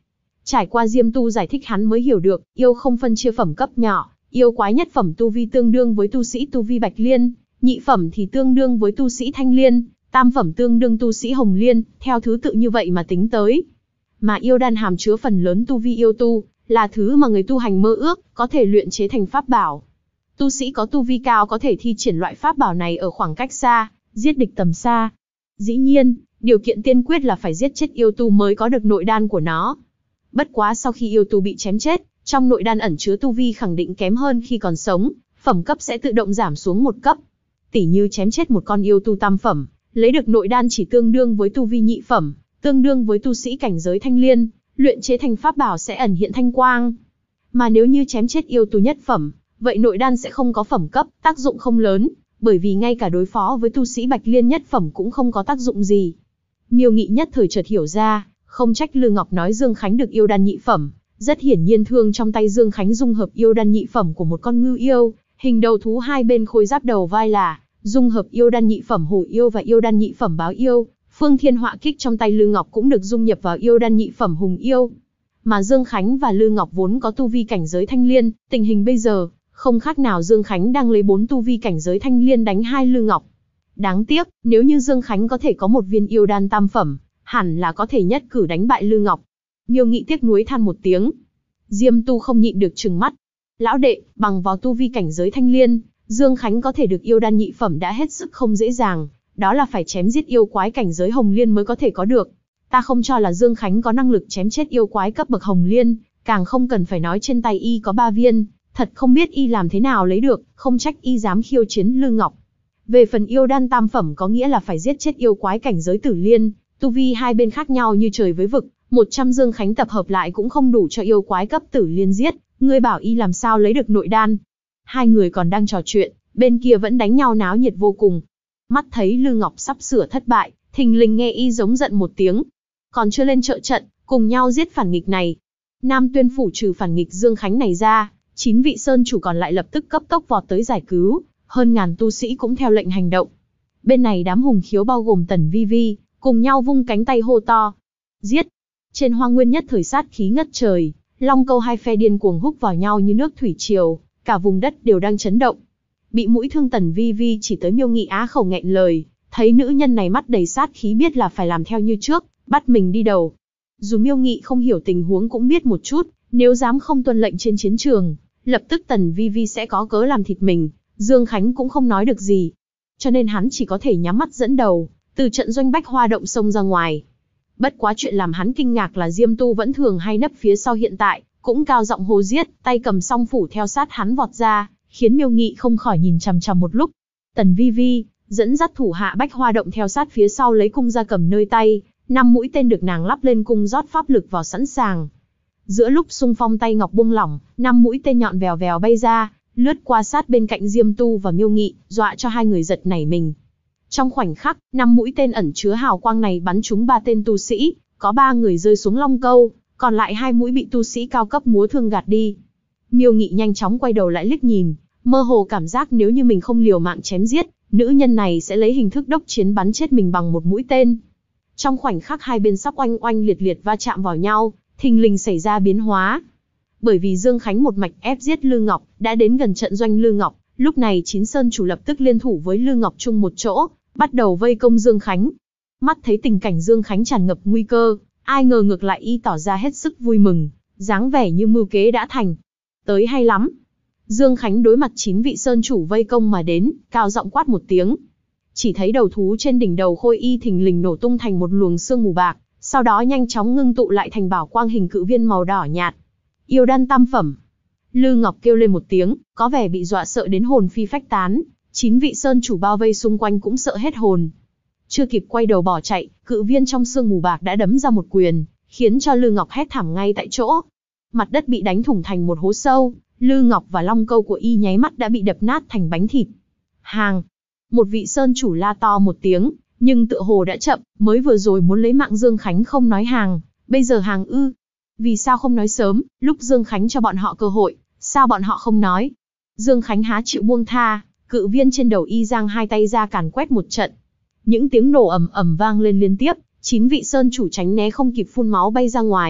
Trải qua Diêm Tu giải thích hắn mới hiểu được, yêu không phân chia phẩm cấp nhỏ, yêu quái nhất phẩm tu vi tương đương với tu sĩ tu vi Bạch Liên, nhị phẩm thì tương đương với tu sĩ Thanh Liên, tam phẩm tương đương tu sĩ Hồng Liên, theo thứ tự như vậy mà tính tới. Mà yêu đan hàm chứa phần lớn tu vi yêu tu, là thứ mà người tu hành mơ ước, có thể luyện chế thành pháp bảo. Tu sĩ có tu vi cao có thể thi triển loại pháp bảo này ở khoảng cách xa, giết địch tầm xa. Dĩ nhiên, điều kiện tiên quyết là phải giết chết yêu tu mới có được nội đan của nó. Bất quá sau khi yêu tu bị chém chết, trong nội đan ẩn chứa tu vi khẳng định kém hơn khi còn sống, phẩm cấp sẽ tự động giảm xuống một cấp. Tỉ như chém chết một con yêu tu tam phẩm, lấy được nội đan chỉ tương đương với tu vi nhị phẩm, tương đương với tu sĩ cảnh giới Thanh Liên, luyện chế thành pháp bảo sẽ ẩn hiện thanh quang. Mà nếu như chém chết yêu tu nhất phẩm, vậy nội đan sẽ không có phẩm cấp, tác dụng không lớn, bởi vì ngay cả đối phó với tu sĩ Bạch Liên nhất phẩm cũng không có tác dụng gì. Miêu Nghị nhất thời chợt hiểu ra, không trách Lư Ngọc nói Dương Khánh được yêu đan nhị phẩm, rất hiển nhiên thương trong tay Dương Khánh dung hợp yêu đan nhị phẩm của một con ngưu yêu, hình đầu thú hai bên khôi giáp đầu vai là dung hợp yêu đan nhị phẩm hổ yêu và yêu đan nhị phẩm báo yêu. Phương Thiên Họa Kích trong tay Lư Ngọc cũng được dung nhập vào yêu đan nhị phẩm hùng yêu. Mà Dương Khánh và Lư Ngọc vốn có tu vi cảnh giới Thanh Liên, tình hình bây giờ, không khác nào Dương Khánh đang lấy 4 tu vi cảnh giới Thanh Liên đánh 2 Lư Ngọc. Đáng tiếc, nếu như Dương Khánh có thể có một viên yêu đan tam phẩm, hẳn là có thể nhất cử đánh bại Lư Ngọc. Miêu Nghị tiếc nuối than một tiếng. Diêm Tu không nhịn được trừng mắt. Lão đệ, bằng vào tu vi cảnh giới Thanh Liên, Dương Khánh có thể được yêu đan nhị phẩm đã hết sức không dễ dàng, đó là phải chém giết yêu quái cảnh giới Hồng Liên mới có thể có được. Ta không cho là Dương Khánh có năng lực chém chết yêu quái cấp bậc Hồng Liên, càng không cần phải nói trên tay y có 3 viên, thật không biết y làm thế nào lấy được, không trách y dám khiêu chiến Lư Ngọc. Về phần yêu đan tam phẩm có nghĩa là phải giết chết yêu quái cảnh giới Tử Liên, tu vi hai bên khác nhau như trời với vực, 100 Dương Khánh tập hợp lại cũng không đủ cho yêu quái cấp Tử Liên giết, ngươi bảo y làm sao lấy được nội đan. Hai người còn đang trò chuyện, bên kia vẫn đánh nhau náo nhiệt vô cùng. Mắt thấy Lư Ngọc sắp sửa thất bại, thình lình nghe y giống giận một tiếng. Còn chưa lên trợ trận, cùng nhau giết phản nghịch này. Nam Tuyên phủ trừ phản nghịch Dương Khánh này ra, 9 vị sơn chủ còn lại lập tức cấp tốc vọt tới giải cứu, hơn ngàn tu sĩ cũng theo lệnh hành động. Bên này đám hùng khiếu bao gồm Tần Vi Vi, cùng nhau vung cánh tay hô to. Giết! Trên hoang nguyên nhất thời sát khí ngất trời, long câu hai phe điên cuồng húc vào nhau như nước thủy triều, cả vùng đất đều đang chấn động. Bị mũi thương Tần Vi Vi chỉ tới Miêu Nghị á khẩu nghẹn lời, thấy nữ nhân này mắt đầy sát khí biết là phải làm theo như trước, bắt mình đi đầu. Dù Miêu Nghị không hiểu tình huống cũng biết một chút, nếu dám không tuân lệnh trên chiến trường, lập tức Tần Vi Vi sẽ có cớ làm thịt mình, Dương Khánh cũng không nói được gì. Cho nên hắn chỉ có thể nhắm mắt dẫn đầu, từ trận doanh Bách Hoa Động xông ra ngoài. Bất quá chuyện làm hắn kinh ngạc là Diêm Tu vẫn thường hay nấp phía sau hiện tại, cũng cao giọng hô giết, tay cầm song phủ theo sát hắn vọt ra, khiến Miêu Nghị không khỏi nhìn chằm chằm một lúc. Tần Vi Vi dẫn dắt thủ hạ Bách Hoa Động theo sát phía sau lấy cung gia cầm nơi tay, 5 mũi tên được nàng lắp lên cung rót pháp lực vào sẵn sàng. Giữa lúc xung phong tay ngọc buông lỏng, 5 mũi tên nhọn vèo vèo bay ra, lướt qua sát bên cạnh Diêm Tu và Miêu Nghị, dọa cho hai người giật nảy mình. Trong khoảnh khắc, 5 mũi tên ẩn chứa hào quang này bắn trúng 3 tên tu sĩ, có 3 người rơi xuống long câu, còn lại 2 mũi bị tu sĩ cao cấp múa thương gạt đi. Miêu Nghị nhanh chóng quay đầu lại liếc nhìn, mơ hồ cảm giác nếu như mình không liều mạng chém giết, nữ nhân này sẽ lấy hình thức đốc chiến bắn chết mình bằng một mũi tên. Trong khoảnh khắc hai bên sắp oanh oanh liệt liệt va chạm vào nhau, thình lình xảy ra biến hóa. Bởi vì Dương Khánh một mạch ép giết Lư Ngọc, đã đến gần trận doanh Lư Ngọc, lúc này 9 sơn chủ lập tức liên thủ với Lư Ngọc chung một chỗ, bắt đầu vây công Dương Khánh. Mắt thấy tình cảnh Dương Khánh tràn ngập nguy cơ, ai ngờ ngược lại y tỏ ra hết sức vui mừng, dáng vẻ như mưu kế đã thành. Tới hay lắm. Dương Khánh đối mặt 9 vị sơn chủ vây công mà đến, cao giọng quát một tiếng. Chỉ thấy đầu thú trên đỉnh đầu Khôi Y thình lình nổ tung thành một luồng sương mù bạc, sau đó nhanh chóng ngưng tụ lại thành bảo quang hình cự viên màu đỏ nhạt. Yêu đan tam phẩm. Lư Ngọc kêu lên một tiếng, có vẻ bị dọa sợ đến hồn phi phách tán, 9 vị sơn chủ bao vây xung quanh cũng sợ hết hồn. Chưa kịp quay đầu bỏ chạy, cự viên trong sương mù bạc đã đấm ra một quyền, khiến cho Lư Ngọc hét thảm ngay tại chỗ. Mặt đất bị đánh thủng thành một hố sâu, Lư Ngọc và long câu của y nháy mắt đã bị đập nát thành bánh thịt. Hàng! Một vị sơn chủ la to một tiếng, nhưng tựa hồ đã chậm, mới vừa rồi muốn lấy mạng Dương Khánh không nói hàng, bây giờ hàng ư. Vì sao không nói sớm, lúc Dương Khánh cho bọn họ cơ hội, sao bọn họ không nói? Dương Khánh há chịu buông tha, cự viên trên đầu y giang hai tay ra càn quét một trận. Những tiếng nổ ầm ầm vang lên liên tiếp, 9 vị sơn chủ tránh né không kịp phun máu bay ra ngoài,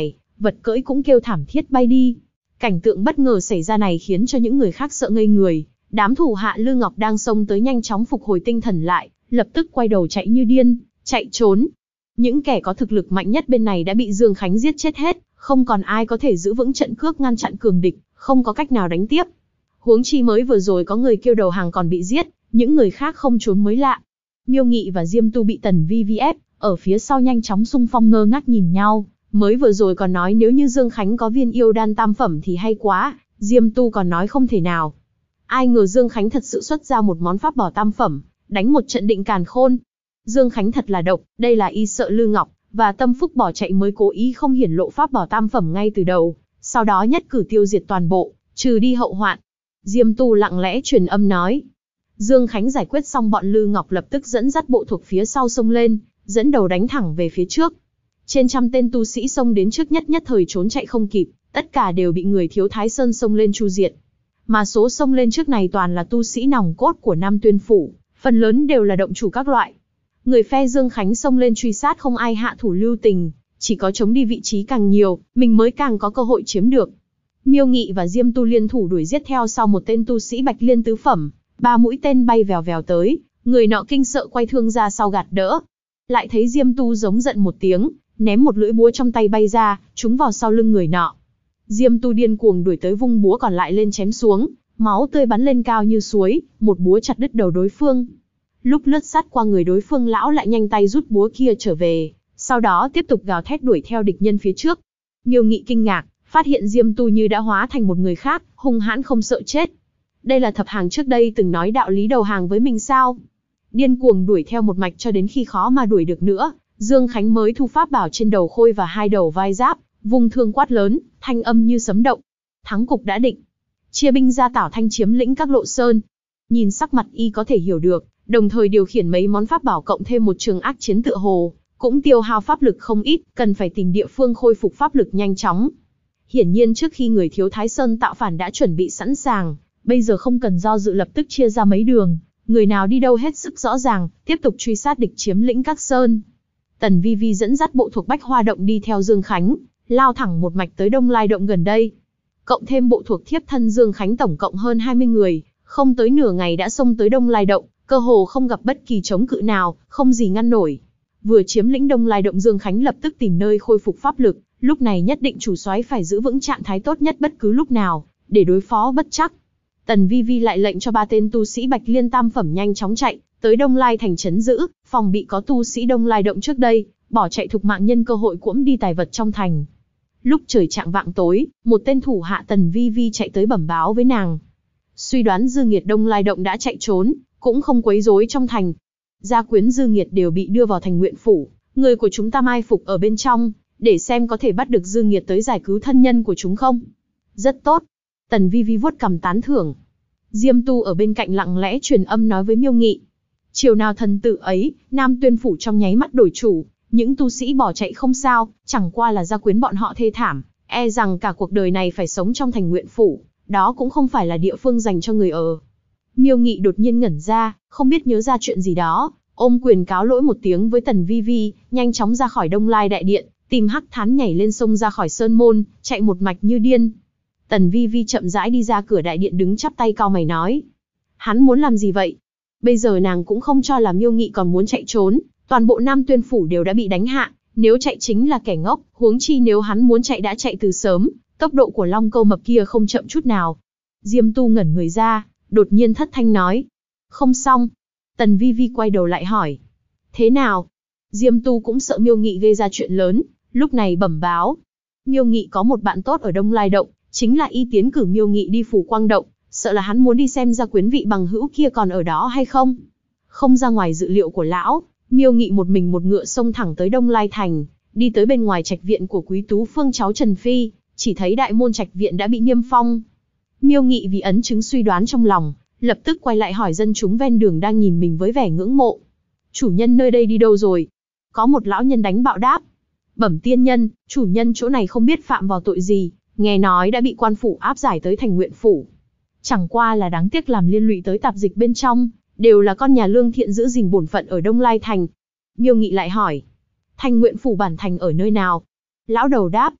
vật cưỡi cũng kêu thảm thiết bay đi. Cảnh tượng bất ngờ xảy ra này khiến cho những người khác sợ ngây người. Đám thủ hạ Lư Ngọc đang xông tới nhanh chóng phục hồi tinh thần lại, lập tức quay đầu chạy như điên, chạy trốn. Những kẻ có thực lực mạnh nhất bên này đã bị Dương Khánh giết chết hết, không còn ai có thể giữ vững trận cước ngăn chặn cường địch, không có cách nào đánh tiếp. Huống chi mới vừa rồi có người kêu đầu hàng còn bị giết, những người khác không trốn mới lạ. Miêu Nghị và Diêm Tu bị Tần Vi Vi ép, ở phía sau nhanh chóng xung phong ngơ ngác nhìn nhau. Mới vừa rồi còn nói nếu như Dương Khánh có viên yêu đan tam phẩm thì hay quá, Diêm Tu còn nói không thể nào. Ai ngờ Dương Khánh thật sự xuất ra một món pháp bảo tam phẩm, đánh một trận định càn khôn. Dương Khánh thật là độc, đây là y sợ Lư Ngọc và Tâm Phúc bỏ chạy mới cố ý không hiển lộ pháp bảo tam phẩm ngay từ đầu, sau đó nhất cử tiêu diệt toàn bộ, trừ đi hậu hoạn. Diêm Tu lặng lẽ truyền âm nói. Dương Khánh giải quyết xong bọn Lư Ngọc lập tức dẫn dắt bộ thuộc phía sau xông lên, dẫn đầu đánh thẳng về phía trước. Trên trăm tên tu sĩ xông đến trước nhất thời trốn chạy không kịp, tất cả đều bị người Thiếu Thái Sơn xông lên chu diệt. Mà số xông lên trước này toàn là tu sĩ nòng cốt của Nam Tuyên Phủ, phần lớn đều là động chủ các loại. Người phe Dương Khánh xông lên truy sát không ai hạ thủ lưu tình, chỉ có chống đi vị trí càng nhiều, mình mới càng có cơ hội chiếm được. Miêu Nghị và Diêm Tu liên thủ đuổi giết theo sau một tên tu sĩ Bạch Liên tứ phẩm, 3 mũi tên bay vèo vèo tới, người nọ kinh sợ quay thương ra sau gạt đỡ. Lại thấy Diêm Tu giống giận một tiếng, ném một lưỡi búa trong tay bay ra, trúng vào sau lưng người nọ. Diêm Tu điên cuồng đuổi tới vung búa còn lại lên chém xuống, máu tươi bắn lên cao như suối, một búa chặt đứt đầu đối phương. Lúc lướt sát qua người đối phương, lão lại nhanh tay rút búa kia trở về, sau đó tiếp tục gào thét đuổi theo địch nhân phía trước. Miêu Nghị kinh ngạc, phát hiện Diêm Tu như đã hóa thành một người khác, hung hãn không sợ chết. Đây là thập hàng trước đây từng nói đạo lý đầu hàng với mình sao? Điên cuồng đuổi theo một mạch cho đến khi khó mà đuổi được nữa, Dương Khánh mới thu pháp bảo trên đầu khôi và 2 đầu vai giáp, vung thương quát lớn, thanh âm như sấm động. Thắng cục đã định. Chia binh ra Tảo Thanh chiếm lĩnh các lộ sơn. Nhìn sắc mặt y có thể hiểu được, đồng thời điều khiển mấy món pháp bảo cộng thêm một trường ác chiến tựa hồ, cũng tiêu hao pháp lực không ít, cần phải tìm địa phương khôi phục pháp lực nhanh chóng. Hiển nhiên trước khi người Thiếu Thái Sơn tạo phản đã chuẩn bị sẵn sàng, bây giờ không cần do dự lập tức chia ra mấy đường, người nào đi đâu hết sức rõ ràng, tiếp tục truy sát địch chiếm lĩnh các sơn. Tần Vi Vi dẫn dắt bộ thuộc Bách Hoa Động đi theo Dương Khánh, lao thẳng một mạch tới Đông Lai Động gần đây. Cộng thêm bộ thuộc thiếp thân Dương Khánh tổng cộng hơn 20 người, không tới nửa ngày đã xông tới Đông Lai Động, cơ hồ không gặp bất kỳ chống cự nào, không gì ngăn nổi. Vừa chiếm lĩnh Đông Lai Động, Dương Khánh lập tức tìm nơi khôi phục pháp lực, lúc này nhất định chủ soái phải giữ vững trạng thái tốt nhất bất cứ lúc nào, để đối phó bất trắc. Tần Vi Vi lại lệnh cho 3 tên tu sĩ Bạch Liên tam phẩm nhanh chóng chạy tới Đông Lai thành trấn giữ, phòng bị có tu sĩ Đông Lai Động trước đây bỏ chạy thục mạng nhân cơ hội cuỗm đi tài vật trong thành. Lúc trời chạng vạng tối, một tên thủ hạ Tần Vi Vi chạy tới bẩm báo với nàng. Suy đoán Dư Nghiệt Đông Lai Động đã chạy trốn, cũng không quấy rối trong thành. Gia quyến Dư Nghiệt đều bị đưa vào thành Nguyện Phủ, người của chúng ta mai phục ở bên trong, để xem có thể bắt được Dư Nghiệt tới giải cứu thân nhân của chúng không. Rất tốt. Tần Vi Vi vuốt cằm tán thưởng. Diêm Tu ở bên cạnh lặng lẽ truyền âm nói với Miêu Nghị. Chiều nào thần tự ấy, Nam Tuyên Phủ trong nháy mắt đổi chủ, những tu sĩ bỏ chạy không sao, chẳng qua là gia quyến bọn họ thê thảm, e rằng cả cuộc đời này phải sống trong thành Nguyện Phủ, đó cũng không phải là địa phương dành cho người ở. Miêu Nghị đột nhiên ngẩn ra, không biết nhớ ra chuyện gì đó, ôm quyền cáo lỗi một tiếng với Tần Vi Vi, nhanh chóng ra khỏi Đông Lai Đại Điện, tìm Hắc Thán nhảy lên sông ra khỏi sơn môn, chạy một mạch như điên. Tần Vi Vi chậm rãi đi ra cửa đại điện đứng chắp tay cau mày nói. Hắn muốn làm gì vậy? Bây giờ nàng cũng không cho là Miêu Nghị còn muốn chạy trốn, toàn bộ Nam Tuyên Phủ đều đã bị đánh hạ, nếu chạy chính là kẻ ngốc, huống chi nếu hắn muốn chạy đã chạy từ sớm, tốc độ của Long Câu Mập kia không chậm chút nào. Diêm Tu ngẩn người ra, đột nhiên thất thanh nói. Không xong. Tần Vi Vi quay đầu lại hỏi. Thế nào? Diêm Tu cũng sợ Miêu Nghị gây ra chuyện lớn, lúc này bẩm báo. Miêu Nghị có một bạn tốt ở Đông Lai Động, chính là y tiến cử Miêu Nghị đi Phủ Quang Động, sợ là hắn muốn đi xem gia quyến vị bằng hữu kia còn ở đó hay không. Không ra ngoài dự liệu của lão, Miêu Nghị một mình một ngựa xông thẳng tới Đông Lai Thành, đi tới bên ngoài trạch viện của Quý Tú Phương cháu Trần Phi, chỉ thấy đại môn trạch viện đã bị niêm phong. Miêu Nghị vì ấn chứng suy đoán trong lòng, lập tức quay lại hỏi dân chúng ven đường đang nhìn mình với vẻ ngưỡng mộ. Chủ nhân nơi đây đi đâu rồi? Có một lão nhân đánh bạo đáp. Bẩm tiên nhân, chủ nhân chỗ này không biết phạm vào tội gì, nghe nói đã bị quan phủ áp giải tới thành Nguyện Phủ. Chẳng qua là đáng tiếc làm liên lụy tới tạp dịch bên trong, đều là con nhà lương thiện giữ gìn bổn phận ở Đông Lai Thành. Miêu Nghị lại hỏi. Thành Nguyện Phủ bản thành ở nơi nào? Lão đầu đáp.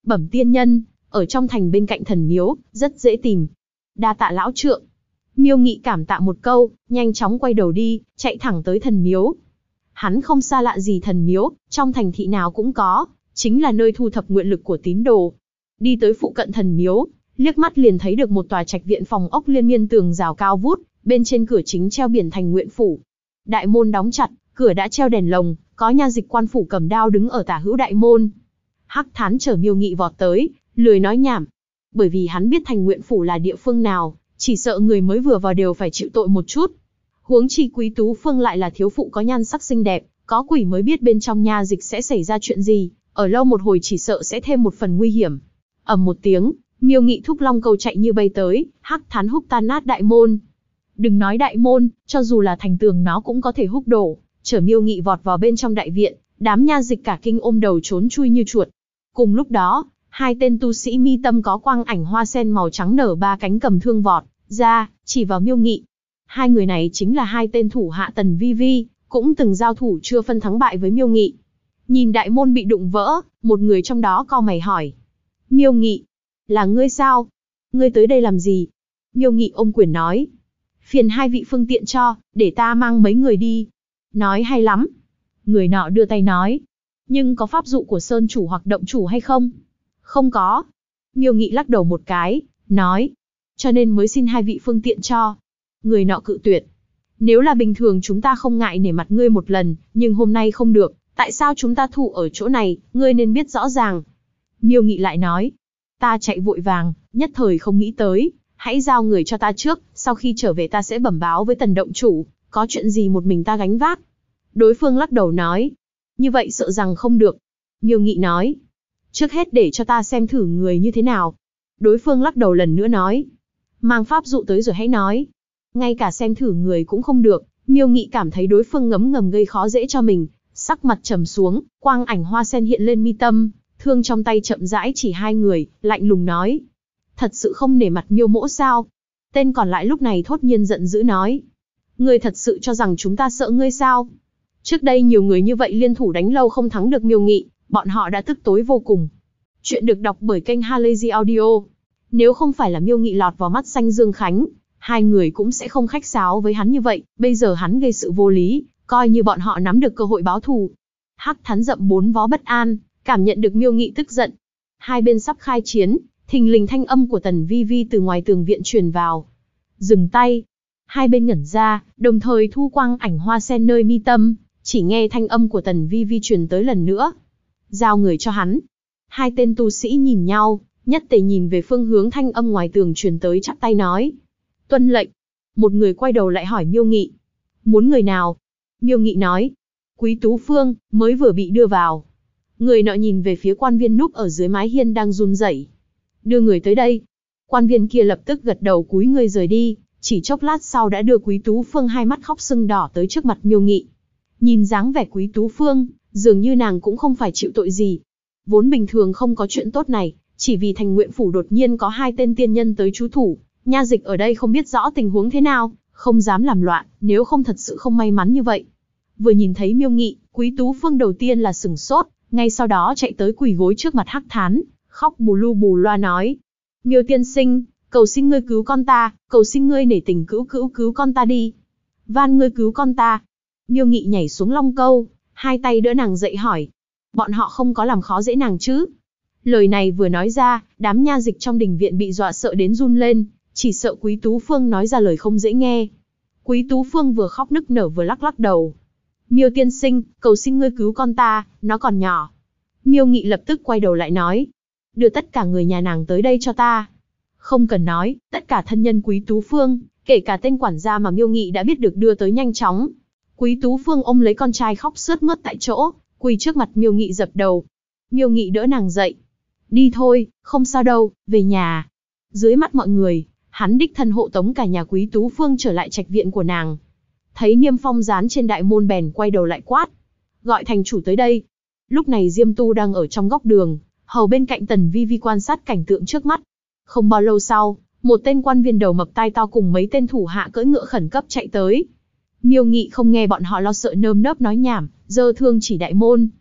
Bẩm tiên nhân, ở trong thành bên cạnh thần miếu, rất dễ tìm. Đa tạ lão trượng. Miêu Nghị cảm tạ một câu, nhanh chóng quay đầu đi, chạy thẳng tới thần miếu. Hắn không xa lạ gì thần miếu, trong thành thị nào cũng có, chính là nơi thu thập nguyện lực của tín đồ. Đi tới phụ cận thần miếu, liếc mắt liền thấy được một tòa trạch viện phòng ốc liên miên tường rào cao vút, bên trên cửa chính treo biển Thành Nguyện Phủ. Đại môn đóng chặt, cửa đã treo đèn lồng, có nha dịch quan phủ cầm đao đứng ở tả hữu đại môn. Hắc Thán chở Miêu Nghị vọt tới, lười nói nhảm. Bởi vì hắn biết Thành Nguyện Phủ là địa phương nào, chỉ sợ người mới vừa vào đều phải chịu tội một chút. Huống chi Quý Tú Phương lại là thiếu phụ có nhan sắc xinh đẹp, có quỷ mới biết bên trong nha dịch sẽ xảy ra chuyện gì, ở lâu một hồi chỉ sợ sẽ thêm một phần nguy hiểm. Ầm một tiếng, Miêu Nghị thúc long cầu chạy như bay tới, Hắc Thán húc tan nát đại môn. Đừng nói đại môn, cho dù là thành tường nó cũng có thể húc đổ. Chở Miêu Nghị vọt vào bên trong đại viện, đám nha dịch cả kinh ôm đầu trốn chui như chuột. Cùng lúc đó, hai tên tu sĩ mi tâm có quang ảnh hoa sen màu trắng nở ba cánh cầm thương vọt ra, chỉ vào Miêu Nghị. Hai người này chính là hai tên thủ hạ Tần Vi Vi, cũng từng giao thủ chưa phân thắng bại với Miêu Nghị. Nhìn đại môn bị đụng vỡ, một người trong đó cau mày hỏi: Miêu Nghị, là ngươi sao? Ngươi tới đây làm gì? Miêu Nghị ôm quyền nói: phiền hai vị phương tiện cho, để ta mang mấy người đi. Nói hay lắm. Người nọ đưa tay nói: nhưng có pháp dụ của sơn chủ hoặc động chủ hay không? Không có. Miêu Nghị lắc đầu một cái, nói: cho nên mới xin hai vị phương tiện cho. Người nọ cự tuyệt: nếu là bình thường chúng ta không ngại nể mặt ngươi một lần, nhưng hôm nay không được, tại sao chúng ta thủ ở chỗ này, ngươi nên biết rõ ràng. Miêu Nghị lại nói: ta chạy vội vàng, nhất thời không nghĩ tới, hãy giao người cho ta trước, sau khi trở về ta sẽ bẩm báo với Tần động chủ, có chuyện gì một mình ta gánh vác. Đối phương lắc đầu nói: như vậy sợ rằng không được. Miêu Nghị nói: trước hết để cho ta xem thử người như thế nào. Đối phương lắc đầu lần nữa nói: mang pháp dụ tới rồi hãy nói. Ngay cả xem thử người cũng không được. Miêu Nghị cảm thấy đối phương ngấm ngầm gây khó dễ cho mình, sắc mặt trầm xuống, quang ảnh hoa sen hiện lên mi tâm, thương trong tay chậm rãi chỉ hai người, lạnh lùng nói: thật sự không nể mặt Miêu mỗ sao? Tên còn lại lúc này thốt nhiên giận dữ nói: ngươi thật sự cho rằng chúng ta sợ ngươi sao? Trước đây nhiều người như vậy liên thủ đánh lâu không thắng được Miêu Nghị, bọn họ đã tức tối vô cùng. Chuyện được đọc bởi kênh Halazy Audio. Nếu không phải là Miêu Nghị lọt vào mắt xanh Dương Khánh, hai người cũng sẽ không khách sáo với hắn như vậy, bây giờ hắn gây sự vô lý, coi như bọn họ nắm được cơ hội báo thù. Hắc Thán rậm bốn vó bất an, cảm nhận được Miêu Nghị tức giận. Hai bên sắp khai chiến, thình lình thanh âm của Tần Vi Vi từ ngoài tường viện truyền vào. Dừng tay. Hai bên ngẩn ra, đồng thời thu quang ảnh hoa sen nơi mi tâm, chỉ nghe thanh âm của Tần Vi Vi truyền tới lần nữa. Giao người cho hắn. Hai tên tu sĩ nhìn nhau, nhất tề nhìn về phương hướng thanh âm ngoài tường truyền tới, chắp tay nói: tuân lệnh. Một người quay đầu lại hỏi Miêu Nghị: muốn người nào? Miêu Nghị nói: Quý Tú Phương, mới vừa bị đưa vào. Người nọ nhìn về phía quan viên núp ở dưới mái hiên đang run rẩy. Đưa người tới đây. Quan viên kia lập tức gật đầu cúi người rời đi, chỉ chốc lát sau đã đưa Quý Tú Phương hai mắt khóc sưng đỏ tới trước mặt Miêu Nghị. Nhìn dáng vẻ Quý Tú Phương, dường như nàng cũng không phải chịu tội gì. Vốn bình thường không có chuyện tốt này, chỉ vì Thành Nguyện Phủ đột nhiên có hai tên tiên nhân tới trú thủ, nha dịch ở đây không biết rõ tình huống thế nào, không dám làm loạn, nếu không thật sự không may mắn như vậy. Vừa nhìn thấy Miêu Nghị, Quý Tú Phương đầu tiên là sửng sốt, ngay sau đó chạy tới quỳ gối trước mặt Hắc Thán, khóc bù lu bù loa nói: Miêu tiên sinh, cầu xin ngươi cứu con ta, cầu xin ngươi nể tình cứu con ta đi. Van ngươi cứu con ta. Miêu Nghị nhảy xuống long câu, hai tay đỡ nàng dậy hỏi: bọn họ không có làm khó dễ nàng chứ? Lời này vừa nói ra, đám nha dịch trong đình viện bị dọa sợ đến run lên, chỉ sợ Quý Tú Phương nói ra lời không dễ nghe. Quý Tú Phương vừa khóc nức nở vừa lắc lắc đầu. Miêu tiên sinh, cầu xin ngươi cứu con ta, nó còn nhỏ. Miêu Nghị lập tức quay đầu lại nói: đưa tất cả người nhà nàng tới đây cho ta. Không cần nói, tất cả thân nhân Quý Tú Phương, kể cả tên quản gia mà Miêu Nghị đã biết được đưa tới nhanh chóng. Quý Tú Phương ôm lấy con trai khóc sướt mướt tại chỗ, quỳ trước mặt Miêu Nghị dập đầu. Miêu Nghị đỡ nàng dậy. Đi thôi, không sao đâu, về nhà. Dưới mắt mọi người, hắn đích thân hộ tống cả nhà Quý Tú Phương trở lại trạch viện của nàng. Thấy niêm phong dán trên đại môn bèn quay đầu lại quát: gọi thành chủ tới đây. Lúc này Diêm Tu đang ở trong góc đường, hầu bên cạnh Tần Vi Vi quan sát cảnh tượng trước mắt. Không bao lâu sau, một tên quan viên đầu mập tai to cùng mấy tên thủ hạ cưỡi ngựa khẩn cấp chạy tới. Miêu Nghị không nghe bọn họ lo sợ nơm nớp nói nhảm, giơ thương chỉ đại môn.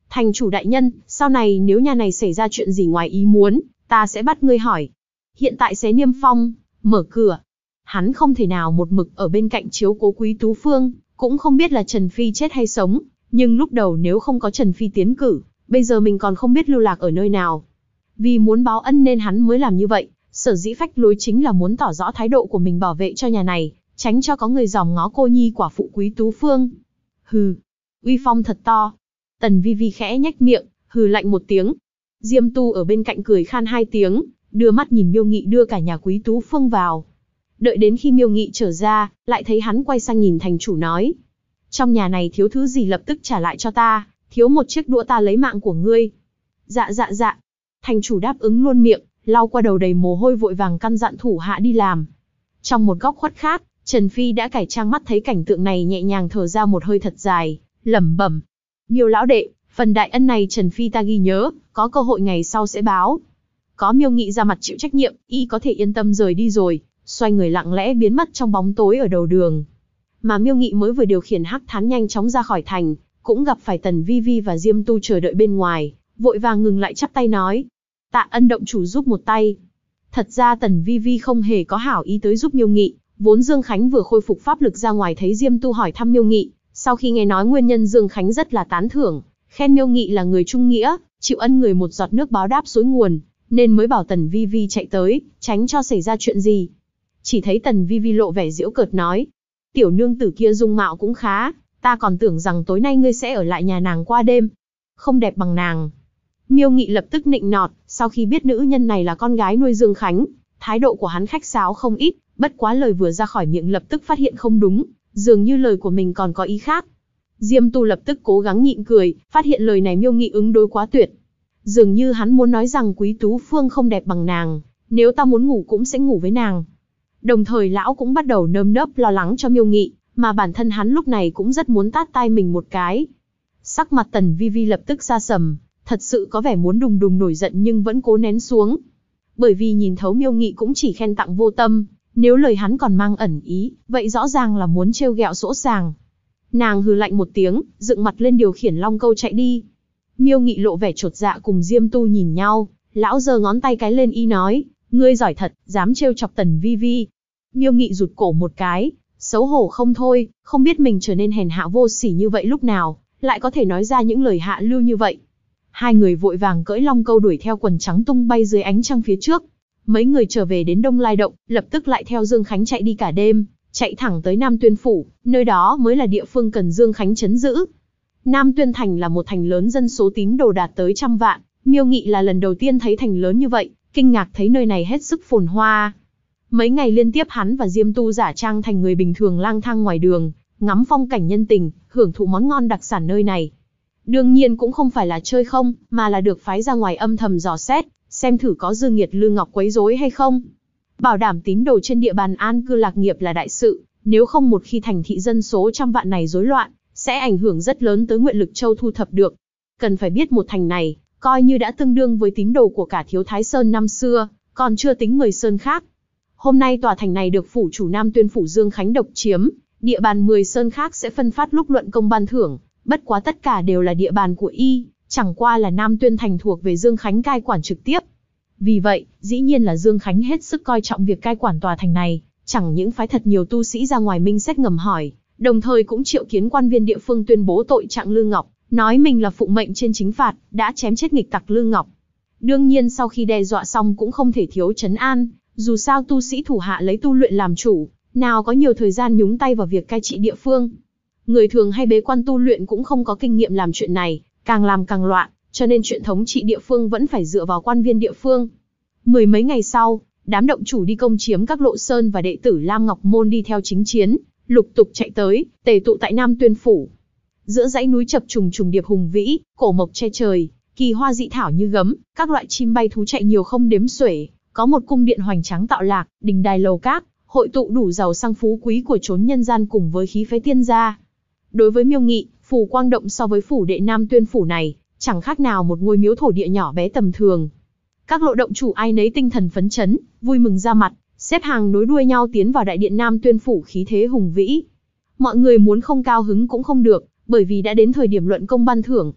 Thành chủ đại nhân, sau này nếu nhà này xảy ra chuyện gì ngoài ý muốn, ta sẽ bắt ngươi hỏi. Hiện tại Xé Niêm Phong mở cửa. Hắn không thể nào một mực ở bên cạnh chiếu cố Quý Tú Phương, cũng không biết là Trần Phi chết hay sống, nhưng lúc đầu nếu không có Trần Phi tiến cử, bây giờ mình còn không biết lưu lạc ở nơi nào. Vì muốn báo ân nên hắn mới làm như vậy, sở dĩ phách lối chính là muốn tỏ rõ thái độ của mình bảo vệ cho nhà này, tránh cho có người dòm ngó cô nhi quả phụ Quý Tú Phương. Hừ, uy phong thật to. Tần Vi Vi khẽ nhếch miệng, hừ lạnh một tiếng. Diêm Tu ở bên cạnh cười khan hai tiếng, đưa mắt nhìn Miêu Nghị đưa cả nhà Quý Tú Phương vào. Đợi đến khi Miêu Nghị trở ra, lại thấy hắn quay sang nhìn thành chủ nói. Trong nhà này thiếu thứ gì lập tức trả lại cho ta, thiếu một chiếc đũa ta lấy mạng của ngươi. Dạ dạ dạ. Thành chủ đáp ứng luôn miệng, lau qua đầu đầy mồ hôi vội vàng căn dặn thủ hạ đi làm. Trong một góc khuất khác, Trần Phi đã cải trang mắt thấy cảnh tượng này nhẹ nhàng thở ra một hơi thật dài, lẩm bẩm. Miêu lão đệ, phần đại ân này Trần Phi ta ghi nhớ, có cơ hội ngày sau sẽ báo. Có Miêu Nghị ra mặt chịu trách nhiệm, y có thể yên tâm rời đi rồi, xoay người lặng lẽ biến mất trong bóng tối ở đầu đường. Mà Miêu Nghị mới vừa điều khiển hắc thán nhanh chóng ra khỏi thành, cũng gặp phải Tần Vi Vi và Diêm Tu chờ đợi bên ngoài, vội vàng ngừng lại chắp tay nói. Tạ ân động chủ giúp một tay. Thật ra Tần Vi Vi không hề có hảo ý tới giúp Miêu Nghị, vốn Dương Khánh vừa khôi phục pháp lực ra ngoài thấy Diêm Tu hỏi thăm Miêu Nghị, sau khi nghe nói nguyên nhân Dương Khánh rất là tán thưởng, khen Miêu Nghị là người trung nghĩa, chịu ân người một giọt nước báo đáp xối nguồn, nên mới bảo Tần Vi Vi chạy tới, tránh cho xảy ra chuyện gì. Chỉ thấy Tần Vi Vi lộ vẻ giễu cợt nói, tiểu nương tử kia dung mạo cũng khá, ta còn tưởng rằng tối nay ngươi sẽ ở lại nhà nàng qua đêm. Không đẹp bằng nàng. Miêu Nghị lập tức nịnh nọt, sau khi biết nữ nhân này là con gái nuôi Dương Khánh, thái độ của hắn khách sáo không ít, bất quá lời vừa ra khỏi miệng lập tức phát hiện không đúng, dường như lời của mình còn có ý khác. Diêm Tu lập tức cố gắng nhịn cười, phát hiện lời này Miêu Nghị ứng đối quá tuyệt. Dường như hắn muốn nói rằng Quý Tú Phương không đẹp bằng nàng, nếu ta muốn ngủ cũng sẽ ngủ với nàng. Đồng thời lão cũng bắt đầu nơm nớp lo lắng cho Miêu Nghị, mà bản thân hắn lúc này cũng rất muốn tát tai mình một cái. Sắc mặt Tần Vi Vi lập tức sa sầm, thật sự có vẻ muốn đùng đùng nổi giận nhưng vẫn cố nén xuống. Bởi vì nhìn thấu Miêu Nghị cũng chỉ khen tặng vô tâm, nếu lời hắn còn mang ẩn ý, vậy rõ ràng là muốn trêu ghẹo sỗ sàng. Nàng hừ lạnh một tiếng, dựng mặt lên điều khiển long câu chạy đi. Miêu Nghị lộ vẻ chột dạ cùng Diêm Tu nhìn nhau, lão giơ ngón tay cái lên y nói, ngươi giỏi thật, dám trêu chọc Tần Vi Vi. Miêu Nghị rụt cổ một cái, xấu hổ không thôi, không biết mình trở nên hèn hạ vô sỉ như vậy lúc nào, lại có thể nói ra những lời hạ lưu như vậy. Hai người vội vàng cưỡi long câu đuổi theo quần trắng tung bay dưới ánh trăng phía trước. Mấy người trở về đến Đông Lai Động, lập tức lại theo Dương Khánh chạy đi cả đêm, chạy thẳng tới Nam Tuyên Phủ, nơi đó mới là địa phương cần Dương Khánh trấn giữ. Nam Tuyên Thành là một thành lớn dân số tín đồ đạt tới 100 vạn, Miêu Nghị là lần đầu tiên thấy thành lớn như vậy, kinh ngạc thấy nơi này hết sức phồn hoa. Mấy ngày liên tiếp hắn và Diêm Tu giả trang thành người bình thường lang thang ngoài đường, ngắm phong cảnh nhân tình, hưởng thụ món ngon đặc sản nơi này. Đương nhiên cũng không phải là chơi không, mà là được phái ra ngoài âm thầm dò xét, xem thử có Dương Nghiệt Lư Ngọc quấy rối hay không. Bảo đảm tín đồ trên địa bàn an cư lạc nghiệp là đại sự, nếu không một khi thành thị dân số 100 vạn này rối loạn, sẽ ảnh hưởng rất lớn tới Nguyện Lực Châu thu thập được. Cần phải biết một thành này, coi như đã tương đương với tín đồ của cả Thiếu Thái Sơn năm xưa, còn chưa tính 10 sơn khác. Hôm nay tòa thành này được phủ chủ Nam Tuyên Phủ Dương Khánh độc chiếm, địa bàn 10 sơn khác sẽ phân phát lúc luận công ban thưởng, bất quá tất cả đều là địa bàn của y, chẳng qua là Nam Tuyên Thành thuộc về Dương Khánh cai quản trực tiếp. Vì vậy, dĩ nhiên là Dương Khánh hết sức coi trọng việc cai quản tòa thành này, chẳng những phái thật nhiều tu sĩ ra ngoài minh xét ngầm hỏi, đồng thời cũng triệu kiến quan viên địa phương tuyên bố tội trạng Lư Ngọc, nói mình là phụng mệnh trên chính phạt, đã chém chết nghịch tặc Lư Ngọc. Đương nhiên sau khi đe dọa xong cũng không thể thiếu trấn an, dù sao tu sĩ thủ hạ lấy tu luyện làm chủ, nào có nhiều thời gian nhúng tay vào việc cai trị địa phương. Người thường hay bế quan tu luyện cũng không có kinh nghiệm làm chuyện này, càng làm càng loạn, cho nên chuyện thống trị địa phương vẫn phải dựa vào quan viên địa phương. Mười mấy ngày sau, đám động chủ đi công chiếm các lộ sơn và đệ tử Lam Ngọc Môn đi theo chính chiến, lục tục chạy tới, tề tụ tại Nam Tuyên Phủ. Giữa dãy núi chập trùng trùng điệp hùng vĩ, cổ mộc che trời, kỳ hoa dị thảo như gấm, các loại chim bay thú chạy nhiều không đếm xuể, có một cung điện hoành tráng tạo lạc, đình đài lầu các, hội tụ đủ giàu sang phú quý của chốn nhân gian cùng với khí phái tiên gia. Đối với Miêu Nghị, phủ Quang Động so với phủ đệ Nam Tuyên Phủ này, chẳng khác nào một ngôi miếu thổ địa nhỏ bé tầm thường. Các lộ động chủ ai nấy tinh thần phấn chấn, vui mừng ra mặt, xếp hàng nối đuôi nhau tiến vào đại điện Nam Tuyên Phủ khí thế hùng vĩ. Mọi người muốn không cao hứng cũng không được, bởi vì đã đến thời điểm luận công ban thưởng.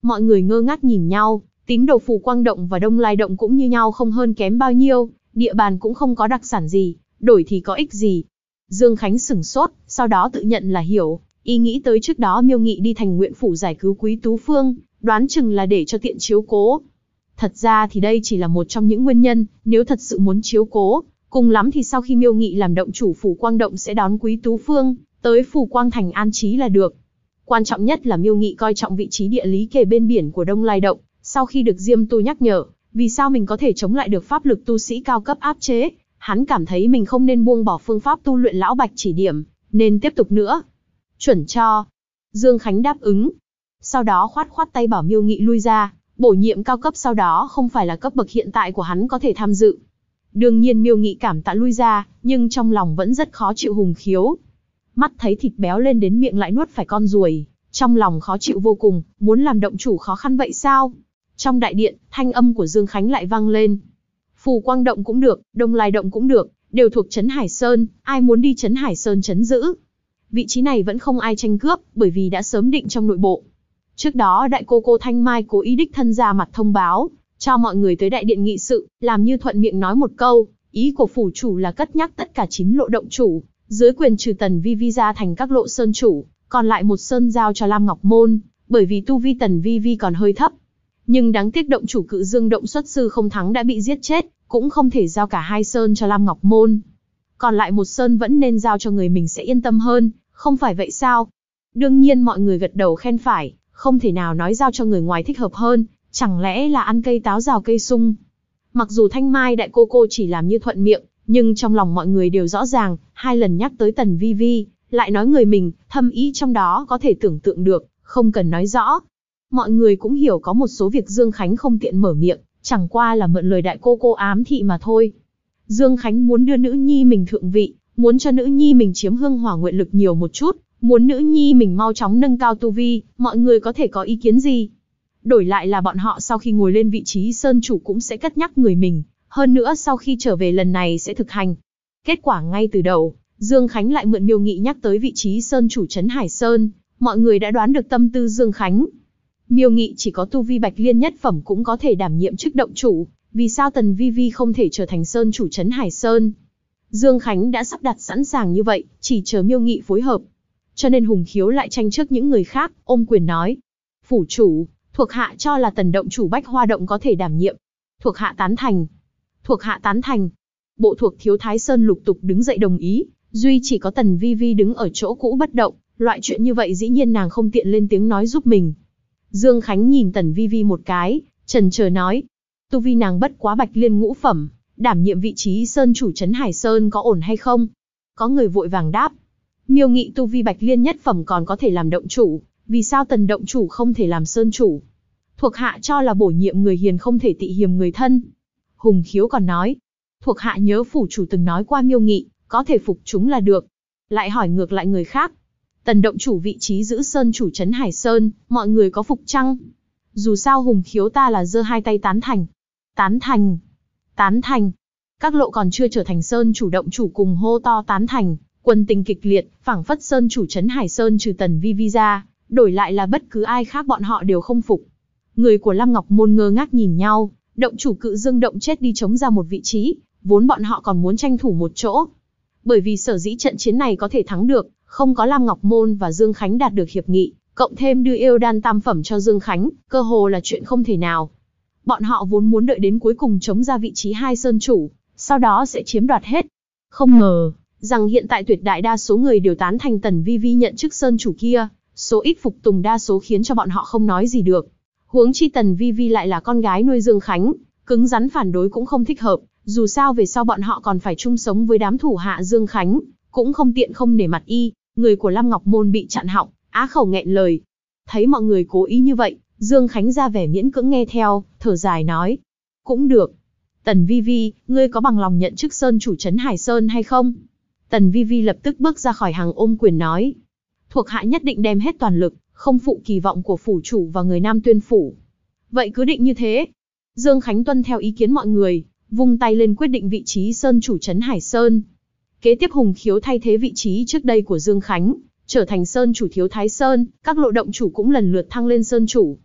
Mọi người ngơ ngác nhìn nhau, tín đồ Phù Quang Động và Đông Lai Động cũng như nhau không hơn kém bao nhiêu, địa bàn cũng không có đặc sản gì, đổi thì có ích gì. Dương Khánh sửng sốt, sau đó tự nhận là hiểu, y nghĩ tới trước đó Miêu Nghị đi Thành Nguyện Phủ giải cứu Quý Tú Phương, đoán chừng là để cho tiện chiếu cố. Thật ra thì đây chỉ là một trong những nguyên nhân, nếu thật sự muốn chiếu cố, cùng lắm thì sau khi Miêu Nghị làm động chủ Phù Quang Động sẽ đón Quý Tú Phương tới Phù Quang Thành an trí là được. Quan trọng nhất là Miêu Nghị coi trọng vị trí địa lý kề bên biển của Đông Lai Động, sau khi được Diêm Tu nhắc nhở, vì sao mình có thể chống lại được pháp lực tu sĩ cao cấp áp chế, hắn cảm thấy mình không nên buông bỏ phương pháp tu luyện lão Bạch chỉ điểm, nên tiếp tục nữa. Chuẩn cho. Dương Khánh đáp ứng. Sau đó khoát khoát tay bảo Miêu Nghị lui ra, bổ nhiệm cao cấp sau đó không phải là cấp bậc hiện tại của hắn có thể tham dự. Đương nhiên Miêu Nghị cảm tạ lui ra, nhưng trong lòng vẫn rất khó chịu Hùng Khiếu. Mắt thấy thịt béo lên đến miệng lại nuốt phải con ruồi, trong lòng khó chịu vô cùng, muốn làm động chủ khó khăn vậy sao? Trong đại điện, thanh âm của Dương Khánh lại vang lên. Phù Quang Động cũng được, Đông Lai Động cũng được, đều thuộc Trấn Hải Sơn, ai muốn đi Trấn Hải Sơn trấn giữ. Vị trí này vẫn không ai tranh cướp, bởi vì đã sớm định trong nội bộ. Trước đó đại cô Thanh Mai cố ý đích thân ra mặt thông báo, cho mọi người tới đại điện nghị sự, làm như thuận miệng nói một câu, ý của phủ chủ là cất nhắc tất cả 9 lộ động chủ, dưới quyền trừ Tần Vi Vi ra thành các lộ sơn chủ, còn lại một sơn giao cho Lam Ngọc Môn, bởi vì tu vi Tần Vi Vi còn hơi thấp. Nhưng đáng tiếc động chủ Cự Dương Động xuất sư không thắng đã bị giết chết, cũng không thể giao cả 2 sơn cho Lam Ngọc Môn. Còn lại một sơn vẫn nên giao cho người mình sẽ yên tâm hơn, không phải vậy sao? Đương nhiên mọi người gật đầu khen phải, không thể nào nói giao cho người ngoài thích hợp hơn, chẳng lẽ là ăn cây táo rào cây sung. Mặc dù Thanh Mai đại cô chỉ làm như thuận miệng, nhưng trong lòng mọi người đều rõ ràng, 2 lần nhắc tới Tần Vi Vi, lại nói người mình, thâm ý trong đó có thể tưởng tượng được, không cần nói rõ. Mọi người cũng hiểu có một số việc Dương Khánh không tiện mở miệng, chẳng qua là mượn lời đại cô ám thị mà thôi. Dương Khánh muốn đưa nữ nhi mình thượng vị, muốn cho nữ nhi mình chiếm hương hỏa nguyện lực nhiều một chút, muốn nữ nhi mình mau chóng nâng cao tu vi, mọi người có thể có ý kiến gì? Đổi lại là bọn họ sau khi ngồi lên vị trí sơn chủ cũng sẽ cất nhắc người mình, hơn nữa sau khi trở về lần này sẽ thực hành. Kết quả ngay từ đầu, Dương Khánh lại mượn Miêu Nghị nhắc tới vị trí sơn chủ Trấn Hải Sơn, mọi người đã đoán được tâm tư Dương Khánh. Miêu Nghị chỉ có tu vi Bạch Liên nhất phẩm cũng có thể đảm nhiệm chức động chủ, vì sao Tần Vi Vi không thể trở thành sơn chủ Trấn Hải Sơn? Dương Khánh đã sắp đặt sẵn sàng như vậy, chỉ chờ Miêu Nghị phối hợp. Cho nên Hùng Khiếu lại tranh trước những người khác, ôm quyền nói. Phủ chủ, thuộc hạ cho là Tần động chủ Bách Hoa Động có thể đảm nhiệm. Thuộc hạ tán thành. Thuộc hạ tán thành. Bộ thuộc Thiếu Thái Sơn lục tục đứng dậy đồng ý, duy chỉ có Tần Vi Vi đứng ở chỗ cũ bất động, loại chuyện như vậy dĩ nhiên nàng không tiện lên tiếng nói giúp mình. Dương Khánh nhìn Tần Vi Vi một cái, chần chờ nói. Tu vi nàng bất quá Bạch Liên ngũ phẩm, đảm nhiệm vị trí sơn chủ Trấn Hải Sơn có ổn hay không? Có người vội vàng đáp. Miêu Nghị tu vi Bạch Liên nhất phẩm còn có thể làm động chủ, vì sao Tần động chủ không thể làm sơn chủ? Thuộc hạ cho là bổ nhiệm người hiền không thể tị hiềm người thân. Hùng Khiếu còn nói. Thuộc hạ nhớ phủ chủ từng nói qua Miêu Nghị, có thể phục chúng là được. Lại hỏi ngược lại người khác. Tần động chủ vị trí giữ sơn chủ Trấn Hải Sơn, mọi người có phục chăng? Dù sao Hùng Khiếu ta là giơ 2 tay tán thành. Tán thành. Tán thành. Các lộ còn chưa trở thành sơn chủ động chủ cùng hô to tán thành, quân tình kịch liệt, phảng phất sơn chủ Trấn Hải Sơn trừ Tần Vi Vi ra, đổi lại là bất cứ ai khác bọn họ đều không phục. Người của Lam Ngọc Môn ngơ ngác nhìn nhau, động chủ Cự Dương Động chết đi chống ra một vị trí, vốn bọn họ còn muốn tranh thủ một chỗ. Bởi vì sở dĩ trận chiến này có thể thắng được, không có Lam Ngọc Môn và Dương Khánh đạt được hiệp nghị, cộng thêm đưa yêu đan tam phẩm cho Dương Khánh, cơ hồ là chuyện không thể nào. Bọn họ vốn muốn đợi đến cuối cùng chống ra vị trí 2 sơn chủ, sau đó sẽ chiếm đoạt hết. Không ngờ, rằng hiện tại tuyệt đại đa số người đều tán thành Tần Vi Vi nhận chức sơn chủ kia, số ít phục tùng đa số khiến cho bọn họ không nói gì được. Huống chi Tần Vi Vi lại là con gái nuôi Dương Khánh, cứng rắn phản đối cũng không thích hợp, dù sao về sau bọn họ còn phải chung sống với đám thủ hạ Dương Khánh, cũng không tiện không nể mặt y. Người của Lam Ngọc Môn bị chặn họng, á khẩu nghẹn lời. Thấy mọi người cố ý như vậy, Dương Khánh ra vẻ miễn cưỡng nghe theo, thở dài nói. Cũng được. Tần Vi Vi, ngươi có bằng lòng nhận chức sơn chủ Trấn Hải Sơn hay không? Tần Vi Vi lập tức bước ra khỏi hàng ôm quyền nói. Thuộc hạ nhất định đem hết toàn lực, không phụ kỳ vọng của phủ chủ và người Nam Tuyên phủ. Vậy cứ định như thế. Dương Khánh tuân theo ý kiến mọi người, vung tay lên quyết định vị trí sơn chủ Trấn Hải Sơn. Kế tiếp Hùng Khiếu thay thế vị trí trước đây của Dương Khánh, trở thành sơn chủ Thiếu Thái Sơn, các lộ động chủ cũng lần lượt thăng lên sơn chủ.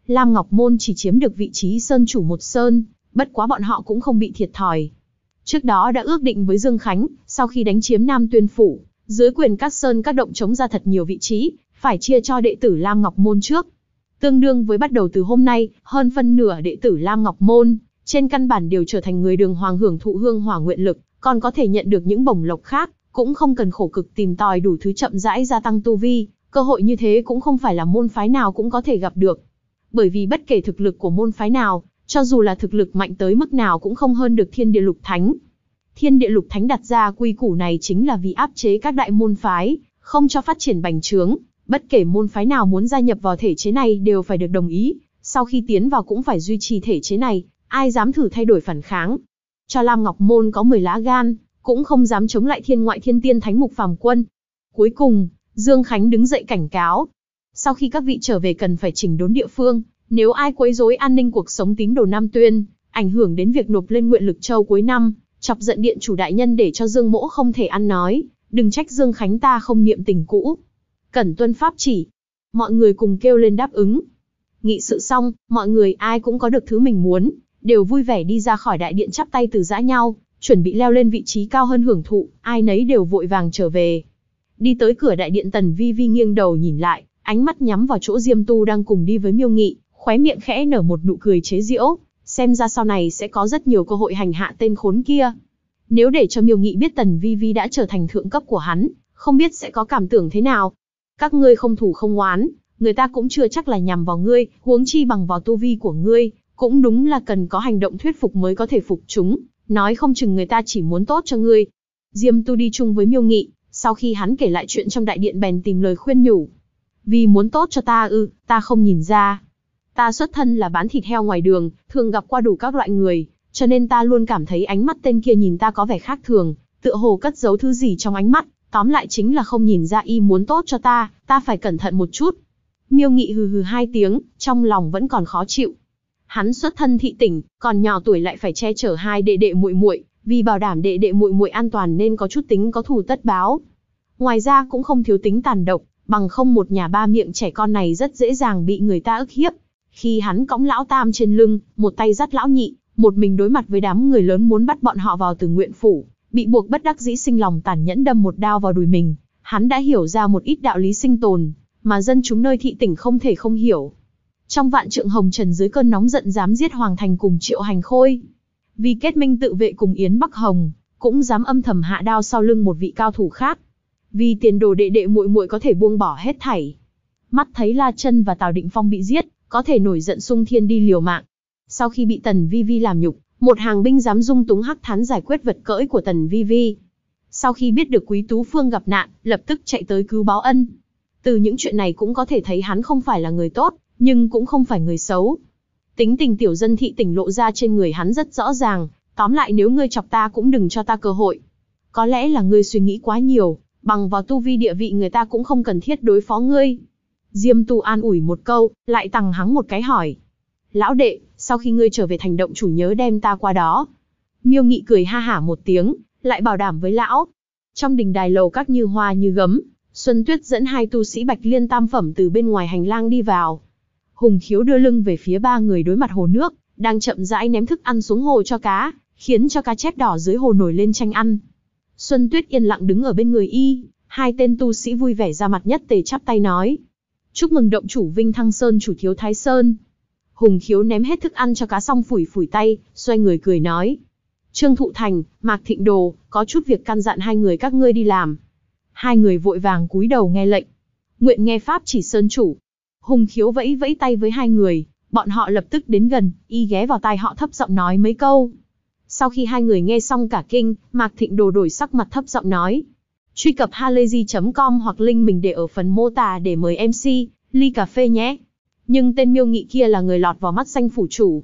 Lam Ngọc Môn chỉ chiếm được vị trí sơn chủ một sơn, bất quá bọn họ cũng không bị thiệt thòi. Trước đó đã ước định với Dương Khánh, sau khi đánh chiếm Nam Tuyên Phủ, dưới quyền các sơn các động chống ra thật nhiều vị trí, phải chia cho đệ tử Lam Ngọc Môn trước. Tương đương với bắt đầu từ hôm nay, hơn phân nửa đệ tử Lam Ngọc Môn, trên căn bản đều trở thành người đường hoàng hưởng thụ hương hỏa nguyện lực, còn có thể nhận được những bổng lộc khác, cũng không cần khổ cực tìm tòi đủ thứ chậm rãi gia tăng tu vi, cơ hội như thế cũng không phải là môn phái nào cũng có thể gặp được. Bởi vì bất kể thực lực của môn phái nào, cho dù là thực lực mạnh tới mức nào cũng không hơn được Thiên Địa Lục Thánh. Thiên Địa Lục Thánh đặt ra quy củ này chính là vì áp chế các đại môn phái, không cho phát triển bành trướng, bất kể môn phái nào muốn gia nhập vào thể chế này đều phải được đồng ý, sau khi tiến vào cũng phải duy trì thể chế này, ai dám thử thay đổi phản kháng. Cho Lam Ngọc Môn có 10 lá gan, cũng không dám chống lại Thiên Ngoại Thiên Tiên Thánh Mục Phàm Quân. Cuối cùng, Dương Khánh đứng dậy cảnh cáo. Sau khi các vị trở về cần phải chỉnh đốn địa phương, nếu ai quấy rối an ninh cuộc sống tín đồ Nam Tuyên, ảnh hưởng đến việc nộp lên Nguyện Lực Châu cuối năm, chọc giận điện chủ đại nhân để cho Dương Mỗ không thể ăn nói, đừng trách Dương Khánh ta không niệm tình cũ. Cẩn tuân pháp chỉ. Mọi người cùng kêu lên đáp ứng. Nghị sự xong, mọi người ai cũng có được thứ mình muốn, đều vui vẻ đi ra khỏi đại điện chắp tay từ giã nhau, chuẩn bị leo lên vị trí cao hơn hưởng thụ, ai nấy đều vội vàng trở về. Đi tới cửa đại điện, Tần Vi Vi nghiêng đầu nhìn lại, ánh mắt nhắm vào chỗ Diêm Tu đang cùng đi với Miêu Nghị, khóe miệng khẽ nở một nụ cười chế giễu, xem ra sau này sẽ có rất nhiều cơ hội hành hạ tên khốn kia. Nếu để cho Miêu Nghị biết Tần Vi Vi đã trở thành thượng cấp của hắn, không biết sẽ có cảm tưởng thế nào. Các ngươi không thù không oán, người ta cũng chưa chắc là nhằm vào ngươi, huống chi bằng vào tu vi của ngươi, cũng đúng là cần có hành động thuyết phục mới có thể phục chúng, nói không chừng người ta chỉ muốn tốt cho ngươi. Diêm Tu đi chung với Miêu Nghị, sau khi hắn kể lại chuyện trong đại điện bèn tìm lời khuyên nhủ. Vì muốn tốt cho ta ta không nhìn ra. Ta xuất thân là bán thịt heo ngoài đường, thường gặp qua đủ các loại người, cho nên ta luôn cảm thấy ánh mắt tên kia nhìn ta có vẻ khác thường, tựa hồ cất giấu thứ gì trong ánh mắt, tóm lại chính là không nhìn ra y muốn tốt cho ta phải cẩn thận một chút. Miêu Nghị hừ hừ 2 tiếng, trong lòng vẫn còn khó chịu. Hắn xuất thân thị tỉnh, còn nhỏ tuổi lại phải che chở 2 đệ đệ muội muội, vì bảo đảm đệ đệ muội muội an toàn nên có chút tính có thù tất báo. Ngoài ra cũng không thiếu tính tàn độc, bằng không một nhà 3 miệng trẻ con này rất dễ dàng bị người ta ức hiếp. Khi hắn cõng lão tam trên lưng, một tay dắt lão nhị, một mình đối mặt với đám người lớn muốn bắt bọn họ vào Từ Nguyện Phủ, bị buộc bất đắc dĩ sinh lòng tàn nhẫn đâm một đao vào đùi mình, hắn đã hiểu ra một ít đạo lý sinh tồn, mà dân chúng nơi thị tỉnh không thể không hiểu. Trong vạn trượng hồng trần dưới cơn nóng giận dám giết Hoàng Thành cùng Triệu Hành Khôi, vì kết minh tự vệ cùng Yến Bắc Hồng, cũng dám âm thầm hạ đao sau lưng một vị cao thủ khác. Vì tiền đồ đệ đệ muội muội có thể buông bỏ hết thảy. Mắt thấy La Chân và Tào Định Phong bị giết, có thể nổi giận xung thiên đi liều mạng. Sau khi bị Tần Vi Vi làm nhục, một hàng binh dám dung túng hắc thán giải quyết vật cưỡi của Tần Vi Vi. Sau khi biết được Quý Tú Phương gặp nạn, lập tức chạy tới cứu báo ân. Từ những chuyện này cũng có thể thấy hắn không phải là người tốt, nhưng cũng không phải người xấu. Tính tình tiểu dân thị tỉnh lộ ra trên người hắn rất rõ ràng, tóm lại nếu ngươi chọc ta cũng đừng cho ta cơ hội. Có lẽ là ngươi suy nghĩ quá nhiều, bằng vào tu vi địa vị người ta cũng không cần thiết đối phó ngươi. Diêm Tu an ủi một câu, lại tằng hắng một cái hỏi. Lão đệ, sau khi ngươi trở về thành động chủ nhớ đem ta qua đó. Miêu Nghị cười ha hả một tiếng, lại bảo đảm với lão. Trong đình đài lầu các như hoa như gấm, Xuân Tuyết dẫn 2 tu sĩ Bạch Liên tam phẩm từ bên ngoài hành lang đi vào. Hùng Khiếu đưa lưng về phía 3 người đối mặt hồ nước, đang chậm rãi ném thức ăn xuống hồ cho cá, khiến cho cá chép đỏ dưới hồ nổi lên tranh ăn. Xuân Tuyết yên lặng đứng ở bên người y, 2 tên tu sĩ vui vẻ ra mặt nhất tề chắp tay nói. Chúc mừng động chủ Vinh Thăng Sơn chủ Thiếu Thái Sơn. Hùng Khiếu ném hết thức ăn cho cá xong phủi phủi tay, xoay người cười nói. Trương Thụ Thành, Mạc Thịnh Đồ, có chút việc căn dặn 2 người các ngươi đi làm. 2 người vội vàng cúi đầu nghe lệnh. Nguyện nghe pháp chỉ Sơn chủ. Hùng Khiếu vẫy vẫy tay với 2 người, bọn họ lập tức đến gần, y ghé vào tai họ thấp giọng nói mấy câu. Sau khi 2 người nghe xong cả kinh, Mạc Thịnh Đồ đổi sắc mặt thấp giọng nói. Truy cập halayzi.com hoặc link mình để ở phần mô tả để mời MC, ly cà phê nhé. Nhưng tên Miêu Nghị kia là người lọt vào mắt xanh phủ chủ.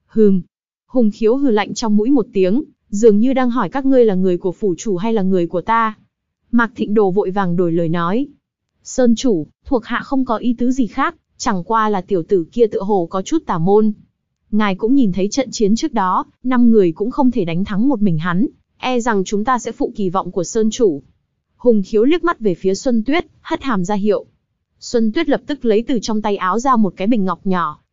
Hùng Khiếu hừ lạnh trong mũi một tiếng, dường như đang hỏi các ngươi là người của phủ chủ hay là người của ta. Mạc Thịnh Đồ vội vàng đổi lời nói. Sơn chủ, thuộc hạ không có ý tứ gì khác, chẳng qua là tiểu tử kia tựa hồ có chút tà môn. Ngài cũng nhìn thấy trận chiến trước đó, 5 người cũng không thể đánh thắng một mình hắn, e rằng chúng ta sẽ phụ kỳ vọng của Sơn chủ. Hùng Khiếu liếc mắt về phía Xuân Tuyết, hất hàm ra hiệu. Xuân Tuyết lập tức lấy từ trong tay áo ra một cái bình ngọc nhỏ,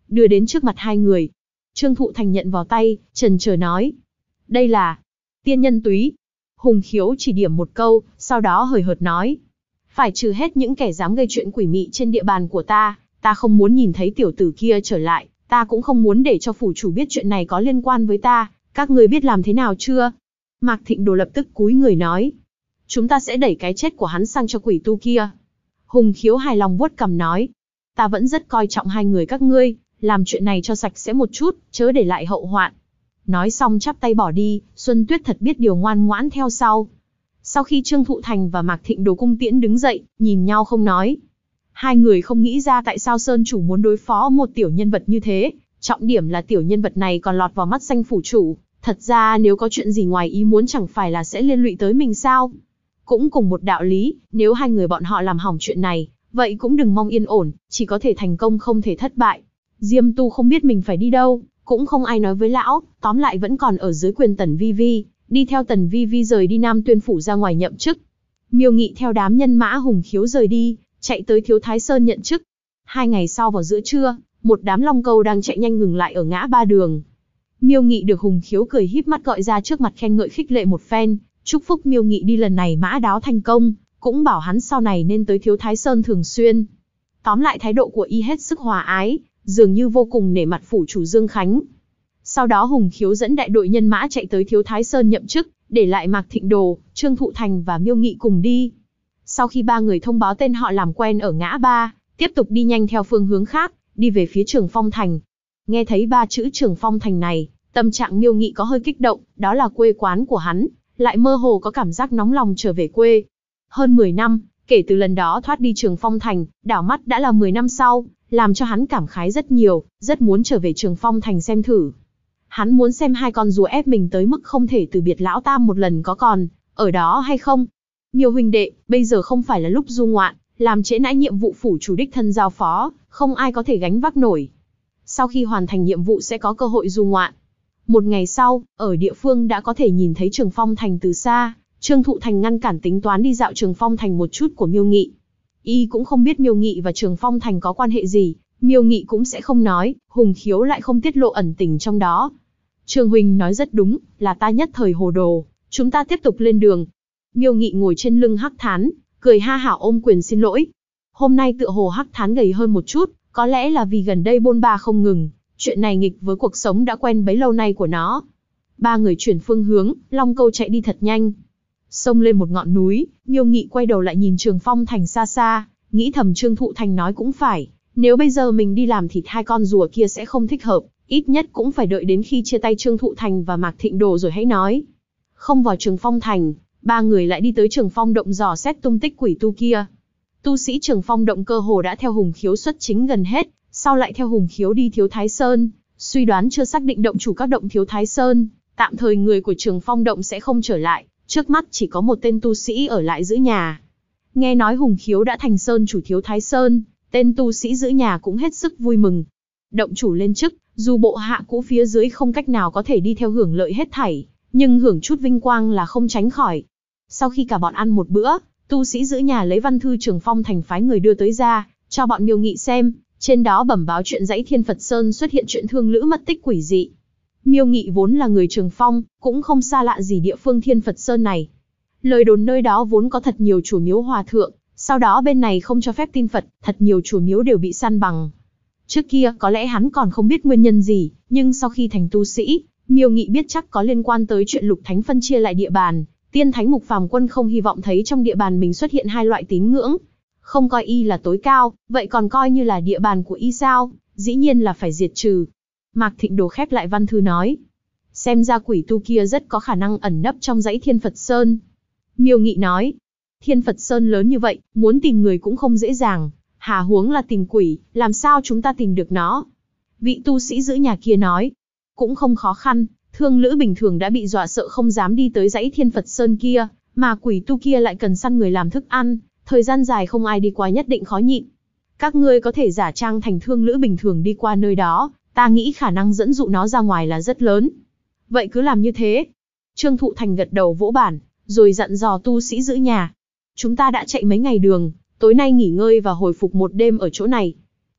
đưa đến trước mặt hai người. Trương Thụ Thành nhận vào tay, chần chờ nói. Đây là tiên nhân túy. Hùng Khiếu chỉ điểm một câu, sau đó hời hợt nói. Phải trừ hết những kẻ dám gây chuyện quỷ mị trên địa bàn của ta không muốn nhìn thấy tiểu tử kia trở lại, ta cũng không muốn để cho phủ chủ biết chuyện này có liên quan với ta, các ngươi biết làm thế nào chưa? Mạc Thịnh Đồ lập tức cúi người nói. Chúng ta sẽ đẩy cái chết của hắn sang cho quỷ tu kia. Hùng Khiếu hài lòng vuốt cằm nói. Ta vẫn rất coi trọng hai người các ngươi, làm chuyện này cho sạch sẽ một chút, chớ để lại hậu hoạn. Nói xong chắp tay bỏ đi, Xuân Tuyết thật biết điều ngoan ngoãn theo sau. Sau khi Trương Thụ Thành và Mạc Thịnh Đồ cung tiễn đứng dậy, nhìn nhau không nói. Hai người không nghĩ ra tại sao Sơn chủ muốn đối phó một tiểu nhân vật như thế, trọng điểm là tiểu nhân vật này còn lọt vào mắt xanh phủ chủ. Thật ra nếu có chuyện gì ngoài ý muốn chẳng phải là sẽ liên lụy tới mình sao? Cũng cùng một đạo lý, nếu hai người bọn họ làm hỏng chuyện này, vậy cũng đừng mong yên ổn, chỉ có thể thành công không thể thất bại. Diêm Tu không biết mình phải đi đâu, cũng không ai nói với lão, tóm lại vẫn còn ở dưới quyền Tần Vi Vi, đi theo Tần Vi Vi rời đi Nam Tuyên phủ ra ngoài nhậm chức. Miêu Nghị theo đám nhân mã Hùng Khiếu rời đi, chạy tới Thiếu Thái Sơn nhận chức. 2 ngày sau vào giữa trưa, một đám long câu đang chạy nhanh ngừng lại ở ngã ba đường. Miêu Nghị được Hùng Khiếu cười híp mắt gọi ra trước mặt khen ngợi khích lệ một phen, chúc phúc Miêu Nghị đi lần này mã đáo thành công, cũng bảo hắn sau này nên tới Thiếu Thái Sơn thường xuyên. Tóm lại thái độ của y hết sức hòa ái, dường như vô cùng nể mặt phủ chủ Dương Khánh. Sau đó Hùng Khiếu dẫn đại đội nhân mã chạy tới Thiếu Thái Sơn nhậm chức, để lại Mạc Thịnh Đồ, Trương Thụ Thành và Miêu Nghị cùng đi. Sau khi ba người thông báo tên họ làm quen ở ngã ba, tiếp tục đi nhanh theo phương hướng khác, đi về phía Trường Phong Thành. Nghe thấy 3 chữ Trường Phong Thành này, tâm trạng Miêu Nghị có hơi kích động, đó là quê quán của hắn, lại mơ hồ có cảm giác nóng lòng trở về quê. Hơn 10 năm, kể từ lần đó thoát đi Trường Phong Thành, đảo mắt đã là 10 năm sau, làm cho hắn cảm khái rất nhiều, rất muốn trở về Trường Phong Thành xem thử. Hắn muốn xem hai con rùa ép mình tới mức không thể từ biệt lão tam một lần có còn ở đó hay không. Miêu huynh đệ, bây giờ không phải là lúc du ngoạn, làm trễ nãi nhiệm vụ phủ chủ đích thân giao phó, không ai có thể gánh vác nổi. Sau khi hoàn thành nhiệm vụ sẽ có cơ hội du ngoạn. Một ngày sau, ở địa phương đã có thể nhìn thấy Trường Phong Thành từ xa, Trương Thụ Thành ngăn cản tính toán đi dạo Trường Phong Thành một chút của Miêu Nghị. Y cũng không biết Miêu Nghị và Trường Phong Thành có quan hệ gì, Miêu Nghị cũng sẽ không nói, Hùng Khiếu lại không tiết lộ ẩn tình trong đó. Trương huynh nói rất đúng, là ta nhất thời hồ đồ, chúng ta tiếp tục lên đường. Miêu Nghị ngồi trên lưng Hắc Thán, cười ha hả ôm quyền xin lỗi. Hôm nay tựa hồ Hắc Thán gầy hơn một chút, có lẽ là vì gần đây bôn ba không ngừng, chuyện này nghịch với cuộc sống đã quen bấy lâu nay của nó. Ba người chuyển phương hướng, long câu chạy đi thật nhanh. Xông lên một ngọn núi, Miêu Nghị quay đầu lại nhìn Trường Phong Thành xa xa, nghĩ thầm Trương Thụ Thành nói cũng phải, nếu bây giờ mình đi làm thịt hai con rùa kia sẽ không thích hợp, ít nhất cũng phải đợi đến khi chia tay Trương Thụ Thành và Mạc Thịnh Đồ rồi hãy nói. Không vào Trường Phong Thành, ba người lại đi tới Trường Phong Động dò xét tung tích quỷ tu kia. Tu sĩ Trường Phong Động cơ hồ đã theo Hùng Khiếu xuất chính gần hết, sau lại theo Hùng Khiếu đi Thiếu Thái Sơn, suy đoán chưa xác định động chủ các động Thiếu Thái Sơn, tạm thời người của Trường Phong Động sẽ không trở lại, trước mắt chỉ có một tên tu sĩ ở lại giữ nhà. Nghe nói Hùng Khiếu đã thành sơn chủ Thiếu Thái Sơn, tên tu sĩ giữ nhà cũng hết sức vui mừng. Động chủ lên chức, dù bộ hạ cũ phía dưới không cách nào có thể đi theo hưởng lợi hết thảy, nhưng hưởng chút vinh quang là không tránh khỏi. Sau khi cả bọn ăn một bữa, tu sĩ giữ nhà lấy văn thư Trường Phong Thành phái người đưa tới ra, cho bọn Miêu Nghị xem, trên đó bẩm báo chuyện dãy Thiên Phật Sơn xuất hiện chuyện thương lữ mất tích quỷ dị. Miêu Nghị vốn là người Trường Phong, cũng không xa lạ gì địa phương Thiên Phật Sơn này. Lời đồn nơi đó vốn có thật nhiều chùa miếu hòa thượng, sau đó bên này không cho phép tin Phật, thật nhiều chùa miếu đều bị san bằng. Trước kia có lẽ hắn còn không biết nguyên nhân gì, nhưng sau khi thành tu sĩ, Miêu Nghị biết chắc có liên quan tới chuyện Lục Thánh phân chia lại địa bàn. Tiên Thánh Mục Phàm Quân không hy vọng thấy trong địa bàn mình xuất hiện hai loại tín ngưỡng, không coi y là tối cao, vậy còn coi như là địa bàn của y sao? Dĩ nhiên là phải diệt trừ. Mạc Thịnh Đồ khép lại văn thư nói, xem ra quỷ tu kia rất có khả năng ẩn nấp trong dãy Thiên Phật Sơn. Miêu Nghị nói, Thiên Phật Sơn lớn như vậy, muốn tìm người cũng không dễ dàng, hà huống là tìm quỷ, làm sao chúng ta tìm được nó? Vị tu sĩ giữ nhà kia nói, cũng không khó khăn, thương lữ bình thường đã bị dọa sợ không dám đi tới dãy Thiên Phật Sơn kia, mà quỷ tu kia lại cần săn người làm thức ăn, thời gian dài không ai đi qua nhất định khó nhịn. Các ngươi có thể giả trang thành thương lữ bình thường đi qua nơi đó, ta nghĩ khả năng dẫn dụ nó ra ngoài là rất lớn. Vậy cứ làm như thế. Trương Thụ Thành gật đầu vỗ bản, rồi dặn dò tu sĩ giữ nhà. Chúng ta đã chạy mấy ngày đường, tối nay nghỉ ngơi và hồi phục một đêm ở chỗ này.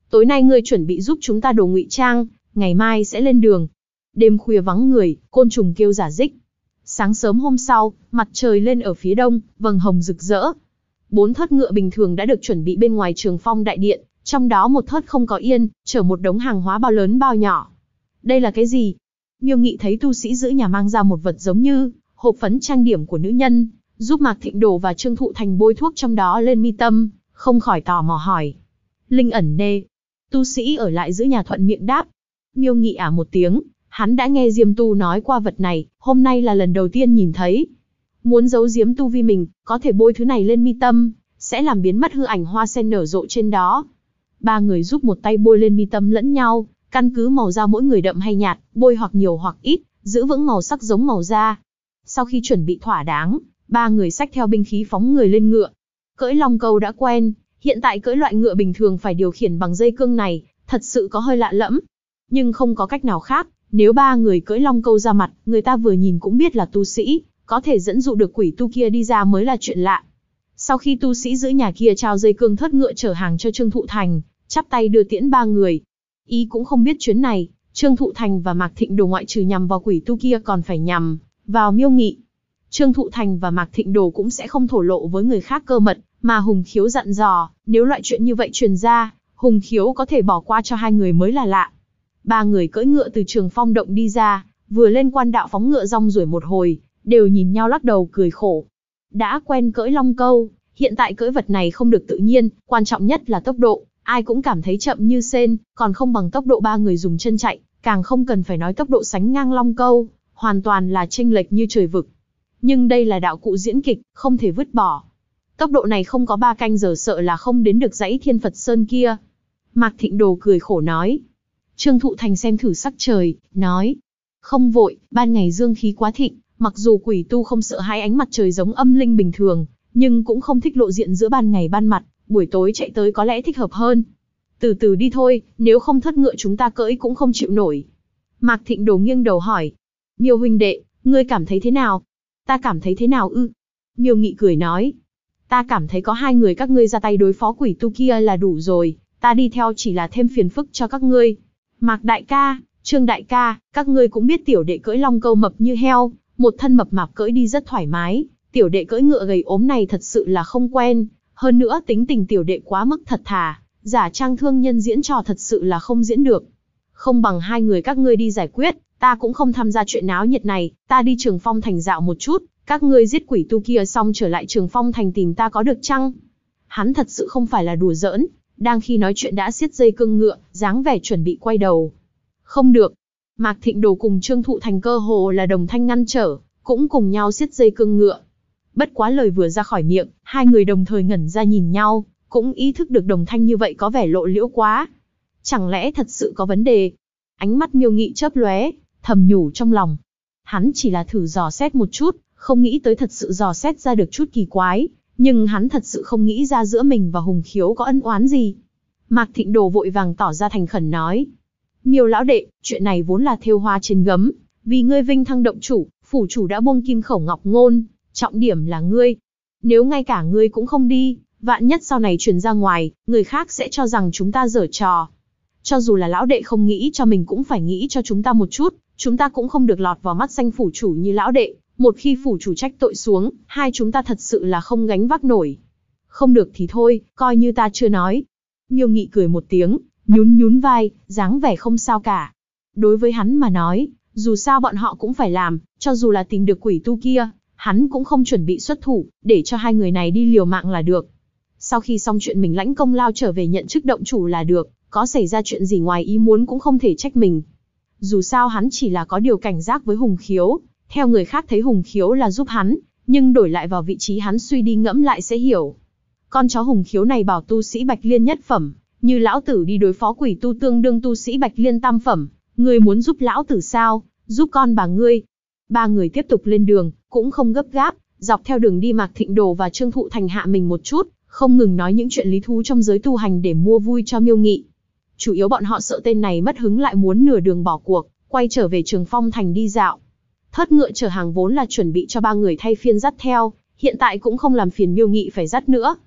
Tối nay ngươi chuẩn bị giúp chúng ta đồ ngụy trang, ngày mai sẽ lên đường. Đêm khuya vắng người, côn trùng kêu rả rích. Sáng sớm hôm sau, mặt trời lên ở phía đông, vầng hồng rực rỡ. 4 thớt ngựa bình thường đã được chuẩn bị bên ngoài Trường Phong đại điện, trong đó một thớt không có yên, chở một đống hàng hóa bao lớn bao nhỏ. Đây là cái gì? Miêu Nghị thấy tu sĩ giữ nhà mang ra một vật giống như hộp phấn trang điểm của nữ nhân, giúp Mạc Thịnh Đồ và Trương Thụ Thành bôi thuốc trong đó lên mi tâm, không khỏi tò mò hỏi. Linh ẩn nê. Tu sĩ ở lại giữ nhà thuận miệng đáp. Miêu Nghị một tiếng, hắn đã nghe Diêm Tu nói qua vật này, hôm nay là lần đầu tiên nhìn thấy. Muốn giấu giếm tu vi mình, có thể bôi thứ này lên mi tâm, sẽ làm biến mất hư ảnh hoa sen nở rộ trên đó. 3 người giúp một tay bôi lên mi tâm lẫn nhau, căn cứ màu da mỗi người đậm hay nhạt, bôi hoặc nhiều hoặc ít, giữ vững màu sắc giống màu da. Sau khi chuẩn bị thỏa đáng, 3 người xách theo binh khí phóng người lên ngựa. Cưỡi long câu đã quen, hiện tại cưỡi loại ngựa bình thường phải điều khiển bằng dây cương này, thật sự có hơi lạ lẫm. Nhưng không có cách nào khác, nếu 3 người cưỡi long câu ra mặt, người ta vừa nhìn cũng biết là tu sĩ, có thể dẫn dụ được quỷ tu kia đi ra mới là chuyện lạ. Sau khi tu sĩ giữ nhà kia trao dây cương thớt ngựa chở hàng cho Trương Thụ Thành, chắp tay đưa tiễn 3 người. Ý cũng không biết chuyến này, Trương Thụ Thành và Mạc Thịnh Đồ ngoại trừ nhằm vào quỷ tu kia còn phải nhằm vào Miêu Nghị. Trương Thụ Thành và Mạc Thịnh Đồ cũng sẽ không thổ lộ với người khác cơ mật, mà Hùng Khiếu dặn dò, nếu loại chuyện như vậy truyền ra, Hùng Khiếu có thể bỏ qua cho 2 người mới là lạ. 3 người cưỡi ngựa từ Trường Phong động đi ra, vừa lên quan đạo phóng ngựa rong ruổi một hồi, đều nhìn nhau lắc đầu cười khổ. Đã quen cưỡi long câu, hiện tại cưỡi vật này không được tự nhiên, quan trọng nhất là tốc độ, ai cũng cảm thấy chậm như sên, còn không bằng tốc độ 3 người dùng chân chạy, càng không cần phải nói tốc độ sánh ngang long câu, hoàn toàn là chênh lệch như trời vực. Nhưng đây là đạo cụ diễn kịch, không thể vứt bỏ. Tốc độ này không có 3 canh giờ sợ là không đến được dãy Thiên Phật Sơn kia. Mạc Thịnh Đồ cười khổ nói. Trương Thụ Thành xem thử sắc trời, nói. Không vội, ban ngày dương khí quá thịnh, mặc dù quỷ tu không sợ hãi ánh mặt trời giống âm linh bình thường, nhưng cũng không thích lộ diện giữa ban ngày ban mặt, buổi tối chạy tới có lẽ thích hợp hơn. Từ từ đi thôi, nếu không thất ngựa chúng ta cưỡi cũng không chịu nổi. Mạc Thịnh Đồ nghiêng đầu hỏi. Miêu huynh đệ, ngươi cảm thấy thế nào? Ta cảm thấy thế nào ư? Miêu Nghị cười nói. Ta cảm thấy có 2 người các ngươi ra tay đối phó quỷ tu kia là đủ rồi, ta đi theo chỉ là thêm phiền phức cho các ngươi. Mạc đại ca, Trương đại ca, các ngươi cũng biết tiểu đệ cưỡi long câu mập như heo, một thân mập mạp cưỡi đi rất thoải mái, tiểu đệ cưỡi ngựa gầy ốm này thật sự là không quen, hơn nữa tính tình tiểu đệ quá mức thật thà, giả trang thương nhân diễn trò thật sự là không diễn được. Không bằng 2 người các ngươi đi giải quyết, ta cũng không tham gia chuyện náo nhiệt này, ta đi Trường Phong thành dạo một chút, các ngươi giết quỷ tu kia xong trở lại Trường Phong thành tìm ta có được chăng? Hắn thật sự không phải là đùa giỡn, đang khi nói chuyện đã siết dây cương ngựa, dáng vẻ chuẩn bị quay đầu. Không được. Mạc Thịnh Đồ cùng Trương Thụ Thành cơ hồ là đồng thanh ngăn trở, cũng cùng nhau siết dây cương ngựa. Bất quá lời vừa ra khỏi miệng, 2 người đồng thời ngẩn ra nhìn nhau, cũng ý thức được đồng thanh như vậy có vẻ lộ liễu quá. Chẳng lẽ thật sự có vấn đề? Ánh mắt Miêu Nghị chớp lóe, thầm nhủ trong lòng. Hắn chỉ là thử dò xét một chút, không nghĩ tới thật sự dò xét ra được chút kỳ quái, nhưng hắn thật sự không nghĩ ra giữa mình và Hùng Khiếu có ân oán gì. Mạc Thịnh Đồ vội vàng tỏ ra thành khẩn nói. Miêu lão đệ, chuyện này vốn là thêu hoa trên gấm, vì ngươi vinh thăng động chủ, phủ chủ đã buông kim khẩu ngọc ngôn, trọng điểm là ngươi. Nếu ngay cả ngươi cũng không đi, vạn nhất sau này truyền ra ngoài, người khác sẽ cho rằng chúng ta giở trò. Cho dù là lão đệ không nghĩ cho mình cũng phải nghĩ cho chúng ta một chút, chúng ta cũng không được lọt vào mắt xanh phủ chủ như lão đệ, một khi phủ chủ trách tội xuống, 2 chúng ta thật sự là không gánh vác nổi. Không được thì thôi, coi như ta chưa nói. Miêu Nghị cười một tiếng, nhún nhún vai, dáng vẻ không sao cả. Đối với hắn mà nói, dù sao bọn họ cũng phải làm, cho dù là tìm được quỷ tu kia, hắn cũng không chuẩn bị xuất thủ, để cho 2 người này đi liều mạng là được. Sau khi xong chuyện mình lãnh công lao trở về nhận chức động chủ là được, có xảy ra chuyện gì ngoài ý muốn cũng không thể trách mình. Dù sao hắn chỉ là có điều cảnh giác với Hùng Khiếu, theo người khác thấy Hùng Khiếu là giúp hắn, nhưng đổi lại vào vị trí hắn suy đi ngẫm lại sẽ hiểu. Con chó Hùng Khiếu này bảo tu sĩ Bạch Liên nhất phẩm, như lão tử đi đối phó quỷ tu tương đương tu sĩ Bạch Liên tam phẩm, ngươi muốn giúp lão tử sao, giúp con bà ngươi. 3 người tiếp tục lên đường, cũng không gấp gáp, dọc theo đường đi Mạc Thịnh Đồ và Trương Thụ Thành hạ mình một chút, không ngừng nói những chuyện lý thú trong giới tu hành để mua vui cho Miêu Nghị. Chủ yếu bọn họ sợ tên này mất hứng lại muốn nửa đường bỏ cuộc, quay trở về Trường Phong thành đi dạo. Thớt ngựa chở hàng vốn là chuẩn bị cho 3 người thay phiên dắt theo, hiện tại cũng không làm phiền Miêu Nghị phải dắt nữa.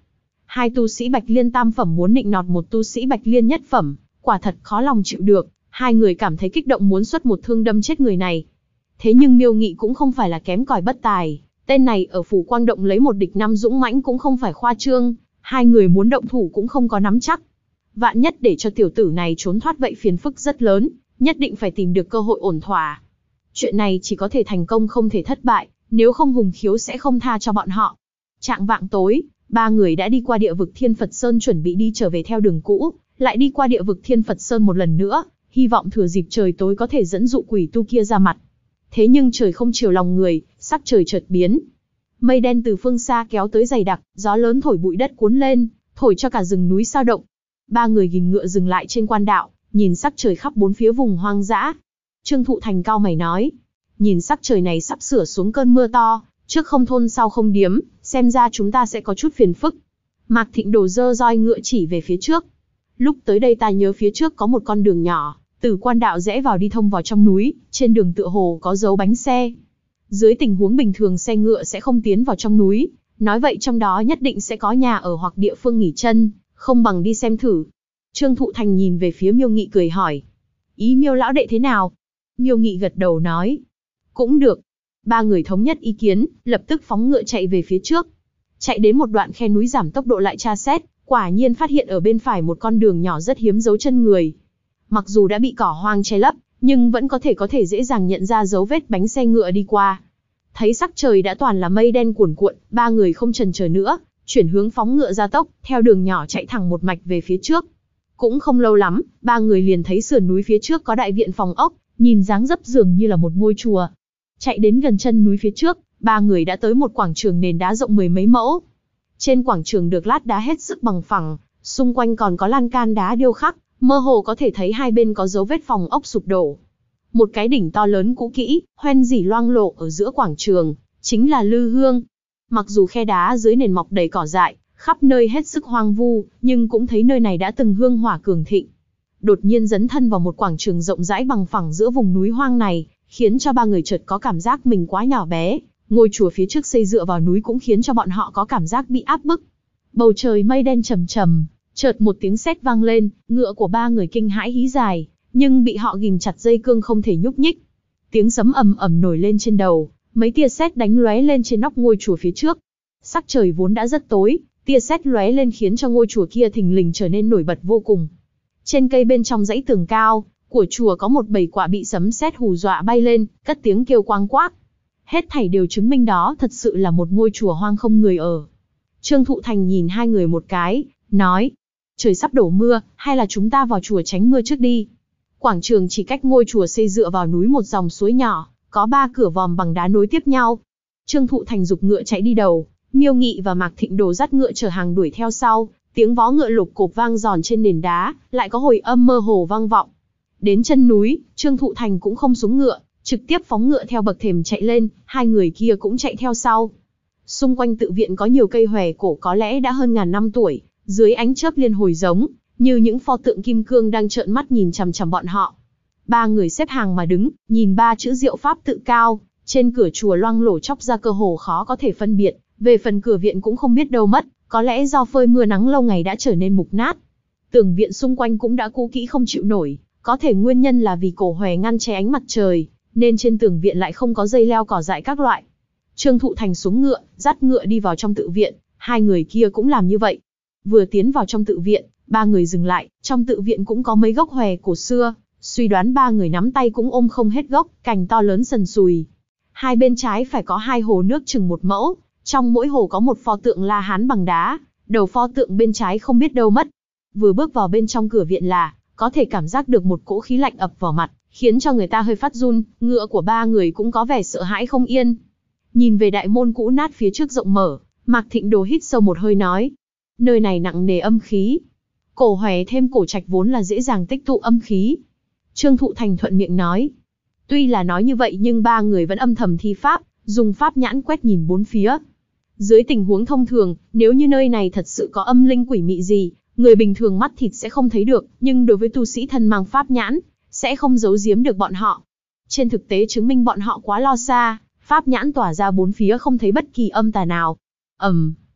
Hai tu sĩ Bạch Liên tam phẩm muốn nịnh nọt một tu sĩ Bạch Liên nhất phẩm, quả thật khó lòng chịu được, hai người cảm thấy kích động muốn xuất một thương đâm chết người này. Thế nhưng Miêu Nghị cũng không phải là kém cỏi bất tài, tên này ở Phủ Quang Động lấy một địch năm dũng mãnh cũng không phải khoa trương, hai người muốn động thủ cũng không có nắm chắc. Vạn nhất để cho tiểu tử này trốn thoát vậy phiền phức rất lớn, nhất định phải tìm được cơ hội ổn thỏa. Chuyện này chỉ có thể thành công không thể thất bại, nếu không Hùng Khiếu sẽ không tha cho bọn họ. Chạng vạng tối, ba người đã đi qua địa vực Thiên Phật Sơn chuẩn bị đi trở về theo đường cũ, lại đi qua địa vực Thiên Phật Sơn một lần nữa, hy vọng thừa dịp trời tối có thể dẫn dụ quỷ tu kia ra mặt. Thế nhưng trời không chiều lòng người, sắc trời chợt biến. Mây đen từ phương xa kéo tới dày đặc, gió lớn thổi bụi đất cuốn lên, thổi cho cả rừng núi sao động. Ba người gìn ngựa dừng lại trên quan đạo, nhìn sắc trời khắp bốn phía vùng hoang dã. Trương Thụ Thành cau mày nói, nhìn sắc trời này sắp sửa xuống cơn mưa to, trước không thôn sau không điếm, xem ra chúng ta sẽ có chút phiền phức. Mạc Thịnh Đồ giơ roi ngựa chỉ về phía trước. Lúc tới đây ta nhớ phía trước có một con đường nhỏ, từ quan đạo rẽ vào đi thông vào trong núi, trên đường tựa hồ có dấu bánh xe. Dưới tình huống bình thường xe ngựa sẽ không tiến vào trong núi, nói vậy trong đó nhất định sẽ có nhà ở hoặc địa phương nghỉ chân, không bằng đi xem thử. Trương Thụ Thành nhìn về phía Miêu Nghị cười hỏi, ý Miêu lão đệ thế nào? Miêu Nghị gật đầu nói, cũng được. Ba người thống nhất ý kiến, lập tức phóng ngựa chạy về phía trước. Chạy đến một đoạn khe núi giảm tốc độ lại tra xét, quả nhiên phát hiện ở bên phải một con đường nhỏ rất hiếm dấu chân người. Mặc dù đã bị cỏ hoang che lấp, nhưng vẫn có thể dễ dàng nhận ra dấu vết bánh xe ngựa đi qua. Thấy sắc trời đã toàn là mây đen cuồn cuộn, ba người không chần chờ nữa, chuyển hướng phóng ngựa ra tốc, theo đường nhỏ chạy thẳng một mạch về phía trước. Cũng không lâu lắm, ba người liền thấy sườn núi phía trước có đại viện phòng ốc, nhìn dáng dấp dường như là một ngôi chùa. Chạy đến gần chân núi phía trước, ba người đã tới một quảng trường nền đá rộng mười mấy mẫu. Trên quảng trường được lát đá hết sức bằng phẳng, xung quanh còn có lan can đá điêu khắc, mơ hồ có thể thấy hai bên có dấu vết phòng ốc sụp đổ. Một cái đỉnh to lớn cũ kỹ, hoen rỉ loang lổ ở giữa quảng trường, chính là lư hương. Mặc dù khe đá dưới nền mọc đầy cỏ dại, khắp nơi hết sức hoang vu, nhưng cũng thấy nơi này đã từng hương hỏa cường thịnh. Đột nhiên dấn thân vào một quảng trường rộng rãi bằng phẳng giữa vùng núi hoang này, khiến cho ba người chợt có cảm giác mình quá nhỏ bé. Ngôi chùa phía trước xây dựa vào núi cũng khiến cho bọn họ có cảm giác bị áp bức. Bầu trời mây đen trầm trầm, chợt một tiếng sét vang lên, ngựa của ba người kinh hãi hí dài, nhưng bị họ ghìm chặt dây cương không thể nhúc nhích. Tiếng sấm ầm ầm nổi lên trên đầu, mấy tia sét đánh lóe lên trên nóc ngôi chùa phía trước. Sắc trời vốn đã rất tối, tia sét lóe lên khiến cho ngôi chùa kia thình lình trở nên nổi bật vô cùng. Trên cây bên trong dãy tường cao của chùa có một bầy quạ bị sấm sét hù dọa bay lên, cất tiếng kêu quang quác. Hết thảy đều chứng minh đó thật sự là một ngôi chùa hoang không người ở. Trương Thụ Thành nhìn hai người một cái, nói, trời sắp đổ mưa, hay là chúng ta vào chùa tránh mưa trước đi. Quảng trường chỉ cách ngôi chùa xây dựa vào núi một dòng suối nhỏ, có 3 cửa vòm bằng đá nối tiếp nhau. Trương Thụ Thành giục ngựa chạy đi đầu, Miêu Nghị và Mạc Thịnh Đồ dắt ngựa chở hàng đuổi theo sau, tiếng vó ngựa lục cộp vang giòn trên nền đá, lại có hồi âm mơ hồ vang vọng. Đến chân núi, Trương Thụ Thành cũng không xuống ngựa, trực tiếp phóng ngựa theo bậc thềm chạy lên, hai người kia cũng chạy theo sau. Xung quanh tự viện có nhiều cây hòe cổ có lẽ đã hơn ngàn năm tuổi, dưới ánh chớp liên hồi giống như những pho tượng kim cương đang trợn mắt nhìn chằm chằm bọn họ. Ba người xếp hàng mà đứng, nhìn 3 chữ Diệu Pháp tự cao, trên cửa chùa loang lổ chóc ra cơ hồ khó có thể phân biệt, về phần cửa viện cũng không biết đâu mất, có lẽ do phơi mưa nắng lâu ngày đã trở nên mục nát. Tường viện xung quanh cũng đã cũ kỹ không chịu nổi, có thể nguyên nhân là vì cổ hòe ngăn che ánh mặt trời, nên trên tường viện lại không có dây leo cỏ dại các loại. Trương Thụ Thành xuống ngựa, dắt ngựa đi vào trong tự viện, hai người kia cũng làm như vậy. Vừa tiến vào trong tự viện, ba người dừng lại, trong tự viện cũng có mấy gốc hòe cổ xưa, suy đoán ba người nắm tay cũng ôm không hết gốc, cành to lớn sần sùi. Hai bên trái phải có 2 hồ nước chừng 1 mẫu, trong mỗi hồ có một pho tượng La Hán bằng đá, đầu pho tượng bên trái không biết đâu mất. Vừa bước vào bên trong cửa viện là có thể cảm giác được một cỗ khí lạnh ập vào mặt, khiến cho người ta hơi phát run, ngựa của ba người cũng có vẻ sợ hãi không yên. Nhìn về đại môn cũ nát phía trước rộng mở, Mạc Thịnh Đồ hít sâu một hơi nói, nơi này nặng nề âm khí. Cổ hòe thêm cổ trạch vốn là dễ dàng tích tụ âm khí. Trương Thụ Thành thuận miệng nói. Tuy là nói như vậy nhưng ba người vẫn âm thầm thi pháp, dùng pháp nhãn quét nhìn bốn phía. Dưới tình huống thông thường, nếu như nơi này thật sự có âm linh quỷ mị gì, người bình thường mắt thịt sẽ không thấy được, nhưng đối với tu sĩ thân mang pháp nhãn, sẽ không giấu giếm được bọn họ. Trên thực tế chứng minh bọn họ quá lo xa, pháp nhãn tỏa ra bốn phía không thấy bất kỳ âm tà nào.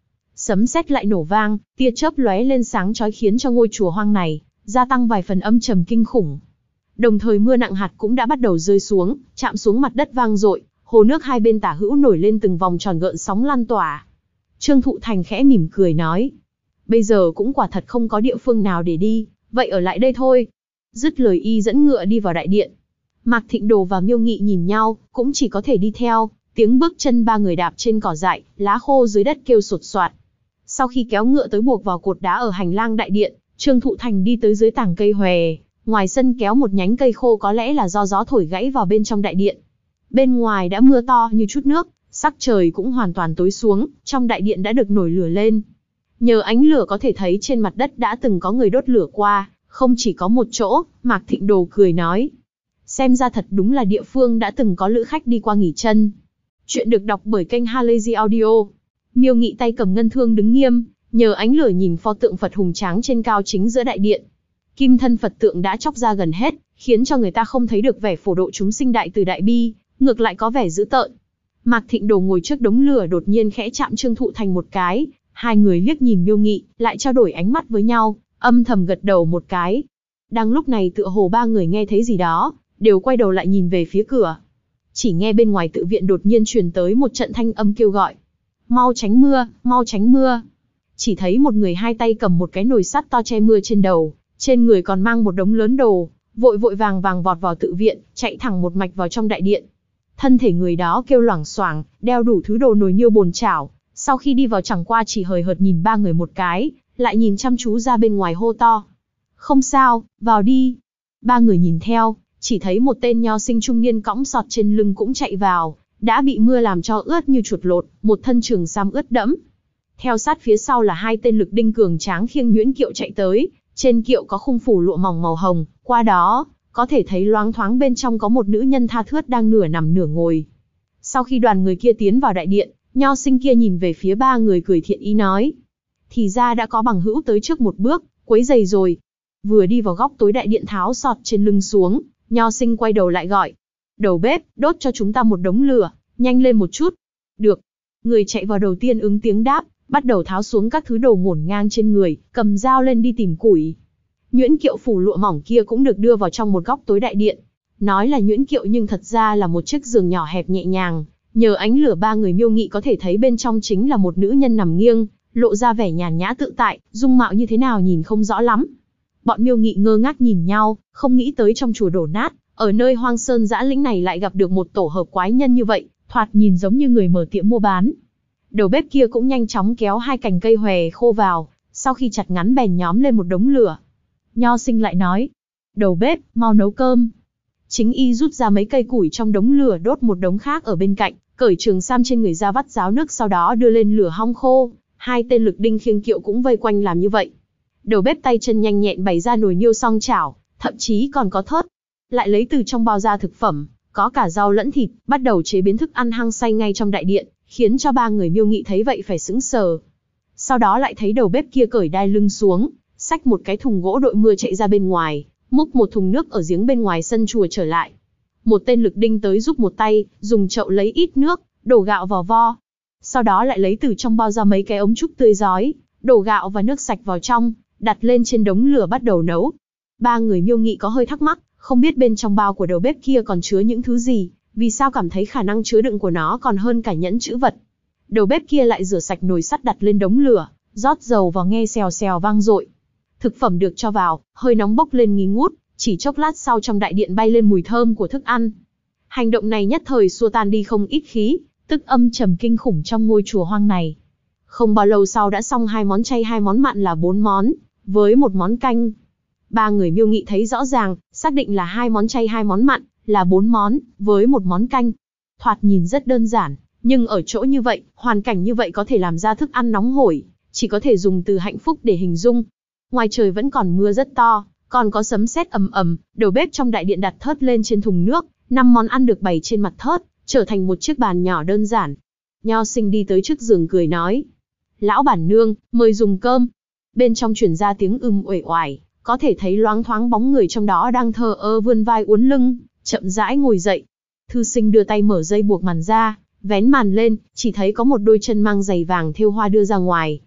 Sấm sét lại nổ vang, tia chớp lóe lên sáng chói khiến cho ngôi chùa hoang này gia tăng vài phần âm trầm kinh khủng. Đồng thời mưa nặng hạt cũng đã bắt đầu rơi xuống, chạm xuống mặt đất vang dội, hồ nước hai bên tả hữu nổi lên từng vòng tròn gợn sóng lan tỏa. Trương Thụ Thành khẽ mỉm cười nói, bây giờ cũng quả thật không có địa phương nào để đi, vậy ở lại đây thôi. Dứt lời y dẫn ngựa đi vào đại điện. Mạc Thịnh Đồ và Miêu Nghị nhìn nhau, cũng chỉ có thể đi theo, tiếng bước chân ba người đạp trên cỏ dại, lá khô dưới đất kêu sột soạt. Sau khi kéo ngựa tới buộc vào cột đá ở hành lang đại điện, Trương Thụ Thành đi tới dưới tảng cây hòe, ngoài sân kéo một nhánh cây khô có lẽ là do gió thổi gãy vào bên trong đại điện. Bên ngoài đã mưa to như chút nước, sắc trời cũng hoàn toàn tối xuống, trong đại điện đã được nổi lửa lên. Nhờ ánh lửa có thể thấy trên mặt đất đã từng có người đốt lửa qua, không chỉ có một chỗ, Mạc Thịnh Đồ cười nói. Xem ra thật đúng là địa phương đã từng có lữ khách đi qua nghỉ chân. Chuyện được đọc bởi kênh Halazy Audio. Miêu Nghị tay cầm ngân thương đứng nghiêm, nhờ ánh lửa nhìn pho tượng Phật hùng tráng trên cao chính giữa đại điện. Kim thân Phật tượng đã chóc ra gần hết, khiến cho người ta không thấy được vẻ phổ độ chúng sinh đại từ đại bi, ngược lại có vẻ dữ tợn. Mạc Thịnh Đồ ngồi trước đống lửa đột nhiên khẽ chạm Trương Thụ Thành một cái, hai người liếc nhìn Miêu Nghị, lại trao đổi ánh mắt với nhau, âm thầm gật đầu một cái. Đang lúc này tựa hồ ba người nghe thấy gì đó, đều quay đầu lại nhìn về phía cửa. Chỉ nghe bên ngoài tự viện đột nhiên truyền tới một trận thanh âm kêu gọi. Mau tránh mưa, mau tránh mưa. Chỉ thấy một người hai tay cầm một cái nồi sắt to che mưa trên đầu, trên người còn mang một đống lớn đồ, vội vội vàng vàng vọt vào tự viện, chạy thẳng một mạch vào trong đại điện. Thân thể người đó kêu loảng xoảng, đeo đủ thứ đồ nồi niêu bồn chảo, sau khi đi vào chẳng qua chỉ hời hợt nhìn ba người một cái, lại nhìn chăm chú ra bên ngoài hô to. Không sao, vào đi. Ba người nhìn theo, chỉ thấy một tên nho sinh trung niên cõng sọt trên lưng cũng chạy vào, đã bị mưa làm cho ướt như chuột lột, một thân trường sam ướt đẫm. Theo sát phía sau là hai tên lực đinh cường tráng khiêng nhuyễn kiệu chạy tới, trên kiệu có khung phủ lụa mỏng màu hồng, qua đó, có thể thấy loáng thoáng bên trong có một nữ nhân tha thướt đang nửa nằm nửa ngồi. Sau khi đoàn người kia tiến vào đại điện, nho sinh kia nhìn về phía ba người cười thiện ý nói. Thì ra đã có bằng hữu tới trước một bước, quấy giày rồi. Vừa đi vào góc tối đại điện tháo sọt trên lưng xuống, nho sinh quay đầu lại gọi. Đầu bếp, đốt cho chúng ta một đống lửa, nhanh lên một chút. Được. Người chạy vào đầu tiên ứng tiếng đáp, bắt đầu tháo xuống các thứ đồ ngổn ngang trên người, cầm dao lên đi tìm củi. Nhuyễn kiệu phủ lụa mỏng kia cũng được đưa vào trong một góc tối đại điện. Nói là nhuyễn kiệu nhưng thật ra là một chiếc giường nhỏ hẹp nhẹ nhàng. Nhờ ánh lửa ba người Miêu Nghị có thể thấy bên trong chính là một nữ nhân nằm nghiêng, lộ ra vẻ nhàn nhã tự tại, dung mạo như thế nào nhìn không rõ lắm. Bọn Miêu Nghị ngơ ngác nhìn nhau, không nghĩ tới trong chùa đổ nát, ở nơi hoang sơn dã lĩnh này lại gặp được một tổ hợp quái nhân như vậy, thoạt nhìn giống như người mở tiệm mua bán. Đầu bếp kia cũng nhanh chóng kéo hai cành cây hòe khô vào, sau khi chặt ngắn bèn nhóm lên một đống lửa. Nho sinh lại nói, đầu bếp, mau nấu cơm. Chính y rút ra mấy cây củi trong đống lửa đốt một đống khác ở bên cạnh, cởi trường sam trên người ra vắt ráo nước sau đó đưa lên lửa hong khô. Hai tên lực đinh khiêng kiệu cũng vây quanh làm như vậy. Đầu bếp tay chân nhanh nhẹn bày ra nồi niêu song chảo, thậm chí còn có thớt. Lại lấy từ trong bao ra thực phẩm, có cả rau lẫn thịt, bắt đầu chế biến thức ăn hăng say ngay trong đại điện, khiến cho ba người Miêu Nghị thấy vậy phải sững sờ. Sau đó lại thấy đầu bếp kia cởi đai lưng xuống, xách một cái thùng gỗ đội mưa chạy ra bên ngoài, múc một thùng nước ở giếng bên ngoài sân chùa trở lại. Một tên lực đinh tới giúp một tay, dùng chậu lấy ít nước, đổ gạo vào vo. Sau đó lại lấy từ trong bao ra mấy cái ống trúc tươi rói, đổ gạo và nước sạch vào trong, đặt lên trên đống lửa bắt đầu nấu. Ba người Miêu Nghị có hơi thắc mắc, không biết bên trong bao của đầu bếp kia còn chứa những thứ gì, vì sao cảm thấy khả năng chứa đựng của nó còn hơn cả nhẫn chữ vật. Đầu bếp kia lại rửa sạch nồi sắt đặt lên đống lửa, rót dầu vào nghe xèo xèo vang dội. Thực phẩm được cho vào, hơi nóng bốc lên nghi ngút, chỉ chốc lát sau trong đại điện bay lên mùi thơm của thức ăn. Hành động này nhất thời xua tan đi không ít khí, tức âm trầm kinh khủng trong ngôi chùa hoang này. Không bao lâu sau đã xong 2 món chay 2 món mặn là 4 món, với 1 món canh. Ba người Miêu Nghị thấy rõ ràng, xác định là 2 món chay 2 món mặn, là 4 món, với 1 món canh. Thoạt nhìn rất đơn giản, nhưng ở chỗ như vậy, hoàn cảnh như vậy có thể làm ra thức ăn nóng hổi, chỉ có thể dùng từ hạnh phúc để hình dung. Ngoài trời vẫn còn mưa rất to, còn có sấm sét ầm ầm, đầu bếp trong đại điện đặt thớt lên trên thùng nước, 5 món ăn được bày trên mặt thớt, trở thành một chiếc bàn nhỏ đơn giản. Nho sinh đi tới trước giường cười nói, lão bản nương, mời dùng cơm. Bên trong truyền ra tiếng uể oải, có thể thấy loáng thoáng bóng người trong đó đang thờ ơ vươn vai uốn lưng, chậm rãi ngồi dậy. Thư sinh đưa tay mở dây buộc màn ra, vén màn lên, chỉ thấy có một đôi chân mang giày vàng thêu hoa đưa ra ngoài.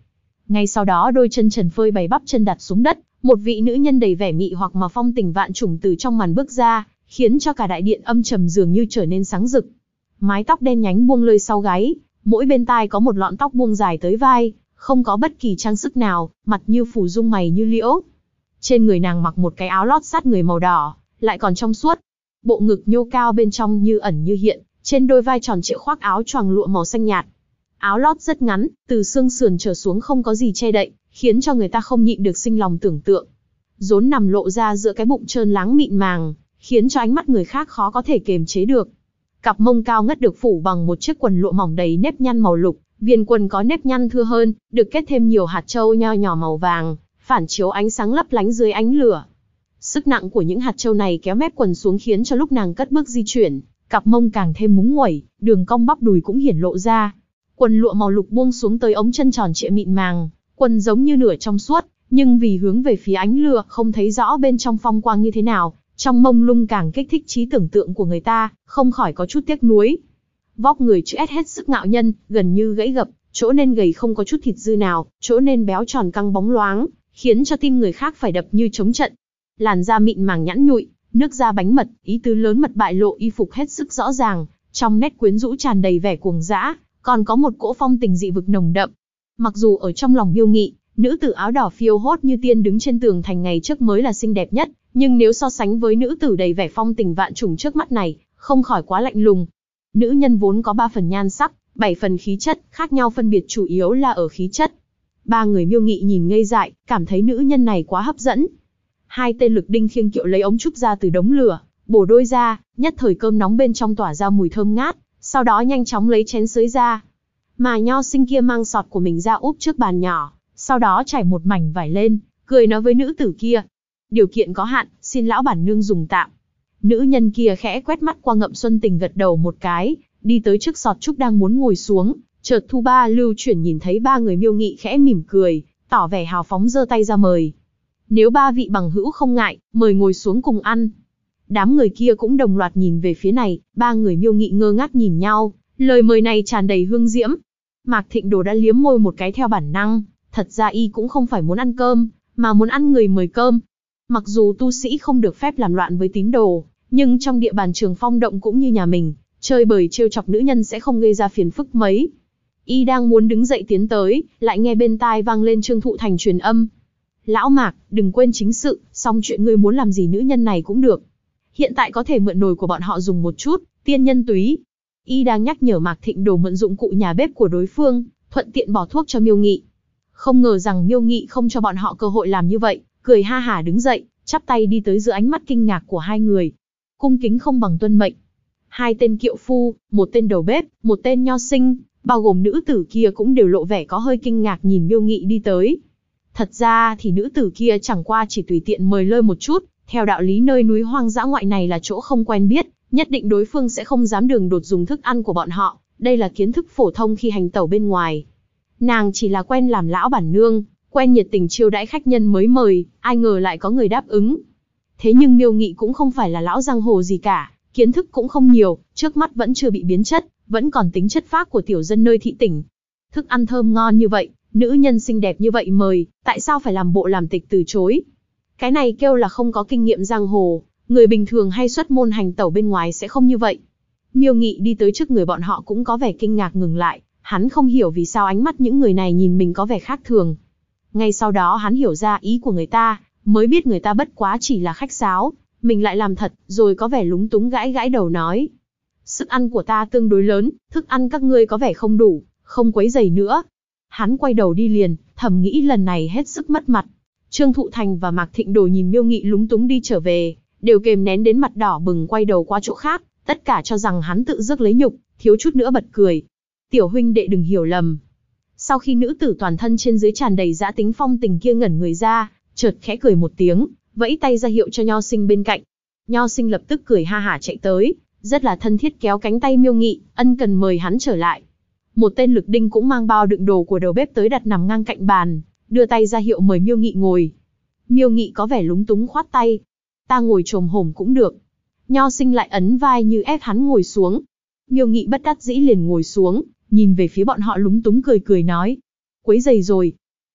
Ngay sau đó đôi chân trần phơi bày bắp chân đặt xuống đất, một vị nữ nhân đầy vẻ mị hoặc mà phong tình vạn trùng từ trong màn bước ra, khiến cho cả đại điện âm trầm dường như trở nên sáng rực. Mái tóc đen nhánh buông lơi sau gáy, mỗi bên tai có một lọn tóc buông dài tới vai, không có bất kỳ trang sức nào, mặt như phủ dung mày như liễu. Trên người nàng mặc một cái áo lót sát người màu đỏ, lại còn trong suốt. Bộ ngực nhô cao bên trong như ẩn như hiện, trên đôi vai tròn trịa khoác áo choàng lụa màu xanh nhạt. Áo lót rất ngắn, từ xương sườn trở xuống không có gì che đậy, khiến cho người ta không nhịn được sinh lòng tưởng tượng. Rốn nằm lộ ra giữa cái bụng trơn láng mịn màng, khiến cho ánh mắt người khác khó có thể kiềm chế được. Cặp mông cao ngất được phủ bằng một chiếc quần lụa mỏng đầy nếp nhăn màu lục, viền quần có nếp nhăn thưa hơn, được kết thêm nhiều hạt châu nho nhỏ màu vàng, phản chiếu ánh sáng lấp lánh dưới ánh lửa. Sức nặng của những hạt châu này kéo mép quần xuống khiến cho lúc nàng cất bước di chuyển, cặp mông càng thêm ngúng nguẩy, đường cong bắp đùi cũng hiển lộ ra. Quần lụa màu lục buông xuống tới ống chân tròn trịa mịn màng, quần giống như nửa trong suốt, nhưng vì hướng về phía ánh lửa không thấy rõ bên trong phong quang như thế nào, trong mông lung càng kích thích trí tưởng tượng của người ta, không khỏi có chút tiếc nuối. Vóc người chữ S hết sức ngạo nhân, gần như gãy gập, chỗ nên gầy không có chút thịt dư nào, chỗ nên béo tròn căng bóng loáng, khiến cho tim người khác phải đập như trống trận. Làn da mịn màng nhẵn nhụi, nước da bánh mật, ý tứ lớn mật bại lộ y phục hết sức rõ ràng, trong nét quyến rũ tràn đầy vẻ cuồng dã, còn có một cỗ phong tình dị vực nồng đậm. Mặc dù ở trong lòng Miêu Nghị, nữ tử áo đỏ phiêu hốt như tiên đứng trên tường thành ngày trước mới là xinh đẹp nhất, nhưng nếu so sánh với nữ tử đầy vẻ phong tình vạn trùng trước mắt này, không khỏi quá lạnh lùng. Nữ nhân vốn có 3 phần nhan sắc, 7 phần khí chất, khác nhau phân biệt chủ yếu là ở khí chất. Ba người Miêu Nghị nhìn ngây dại, cảm thấy nữ nhân này quá hấp dẫn. Hai tên lực đinh khiêng kiệu lấy ống trúc ra từ đống lửa, bổ đôi ra, nhất thời cơm nóng bên trong tỏa ra mùi thơm ngát, sau đó nhanh chóng lấy chén xới ra. Mà Nho Sinh kia mang sọt của mình ra úp trước bàn nhỏ, sau đó trải một mảnh vải lên, cười nói với nữ tử kia: "Điều kiện có hạn, xin lão bản nương dùng tạm." Nữ nhân kia khẽ quét mắt qua Ngậm Xuân Tình gật đầu một cái, đi tới trước sọt trúc đang muốn ngồi xuống, chợt Thu Ba Lưu Chuyển nhìn thấy ba người Miêu Nghị khẽ mỉm cười, tỏ vẻ hào phóng giơ tay ra mời. "Nếu ba vị bằng hữu không ngại, mời ngồi xuống cùng ăn." Đám người kia cũng đồng loạt nhìn về phía này, ba người Miêu Nghị ngơ ngác nhìn nhau, lời mời này tràn đầy hương diễm. Mạc Thịnh Đồ đã liếm môi một cái theo bản năng, thật ra y cũng không phải muốn ăn cơm, mà muốn ăn người mời cơm. Mặc dù tu sĩ không được phép làm loạn với tín đồ, nhưng trong địa bàn Trường Phong Động cũng như nhà mình, chơi bời trêu chọc nữ nhân sẽ không gây ra phiền phức mấy. Y đang muốn đứng dậy tiến tới, lại nghe bên tai vang lên Trương Thụ Thành truyền âm: "Lão Mạc, đừng quên chính sự, xong chuyện ngươi muốn làm gì nữ nhân này cũng được. Hiện tại có thể mượn nồi của bọn họ dùng một chút, tiên nhân túy." Y đang nhắc nhở Mạc Thịnh Đồ mượn dụng cụ nhà bếp của đối phương, thuận tiện bỏ thuốc cho Miêu Nghị. Không ngờ rằng Miêu Nghị không cho bọn họ cơ hội làm như vậy, cười ha hả đứng dậy, chắp tay đi tới giữa ánh mắt kinh ngạc của hai người. Cung kính không bằng tuân mệnh. Hai tên kiệu phu, một tên đầu bếp, một tên nho sinh, bao gồm nữ tử kia cũng đều lộ vẻ có hơi kinh ngạc nhìn Miêu Nghị đi tới. Thật ra thì nữ tử kia chẳng qua chỉ tùy tiện mời lơi một chút, theo đạo lý nơi núi hoang dã ngoại này là chỗ không quen biết, nhất định đối phương sẽ không dám đường đột dùng thức ăn của bọn họ, đây là kiến thức phổ thông khi hành tẩu bên ngoài. Nàng chỉ là quen làm lão bản nương, quen nhiệt tình chiêu đãi khách nhân mới mời, ai ngờ lại có người đáp ứng. Thế nhưng Miêu Nghị cũng không phải là lão giang hồ gì cả, kiến thức cũng không nhiều, trước mắt vẫn chưa bị biến chất, vẫn còn tính chất phác của tiểu dân nơi thị tỉnh. Thức ăn thơm ngon như vậy, nữ nhân xinh đẹp như vậy mời, tại sao phải làm bộ làm tịch từ chối? Cái này kêu là không có kinh nghiệm giang hồ, người bình thường hay xuất môn hành tẩu bên ngoài sẽ không như vậy. Miêu Nghị đi tới trước người bọn họ cũng có vẻ kinh ngạc ngừng lại, hắn không hiểu vì sao ánh mắt những người này nhìn mình có vẻ khác thường. Ngay sau đó hắn hiểu ra ý của người ta, mới biết người ta bất quá chỉ là khách sáo, mình lại làm thật, rồi có vẻ lúng túng gãi gãi đầu nói: "Sức ăn của ta tương đối lớn, thức ăn các ngươi có vẻ không đủ, không quấy rầy nữa." Hắn quay đầu đi liền, thầm nghĩ lần này hết sức mất mặt. Trương Thụ Thành và Mạc Thịnh Đồ nhìn Miêu Nghị lúng túng đi trở về, đều kềm nén đến mặt đỏ bừng quay đầu qua chỗ khác, tất cả cho rằng hắn tự rước lấy nhục, thiếu chút nữa bật cười. "Tiểu huynh đệ đừng hiểu lầm." Sau khi nữ tử toàn thân trên dưới tràn đầy dã tính phong tình kia ngẩn người ra, chợt khẽ cười một tiếng, vẫy tay ra hiệu cho Nho Sinh bên cạnh. Nho Sinh lập tức cười ha hả chạy tới, rất là thân thiết kéo cánh tay Miêu Nghị, ân cần mời hắn trở lại. Một tên lực đinh cũng mang bao đựng đồ của đầu bếp tới đặt nằm ngang cạnh bàn, đưa tay ra hiệu mời Miêu Nghị ngồi. Miêu Nghị có vẻ lúng túng khoát tay: "Ta ngồi chồm hổm cũng được." Nho Sinh lại ấn vai như ép hắn ngồi xuống. Miêu Nghị bất đắc dĩ liền ngồi xuống, nhìn về phía bọn họ lúng túng cười cười nói: "Quấy rầy rồi."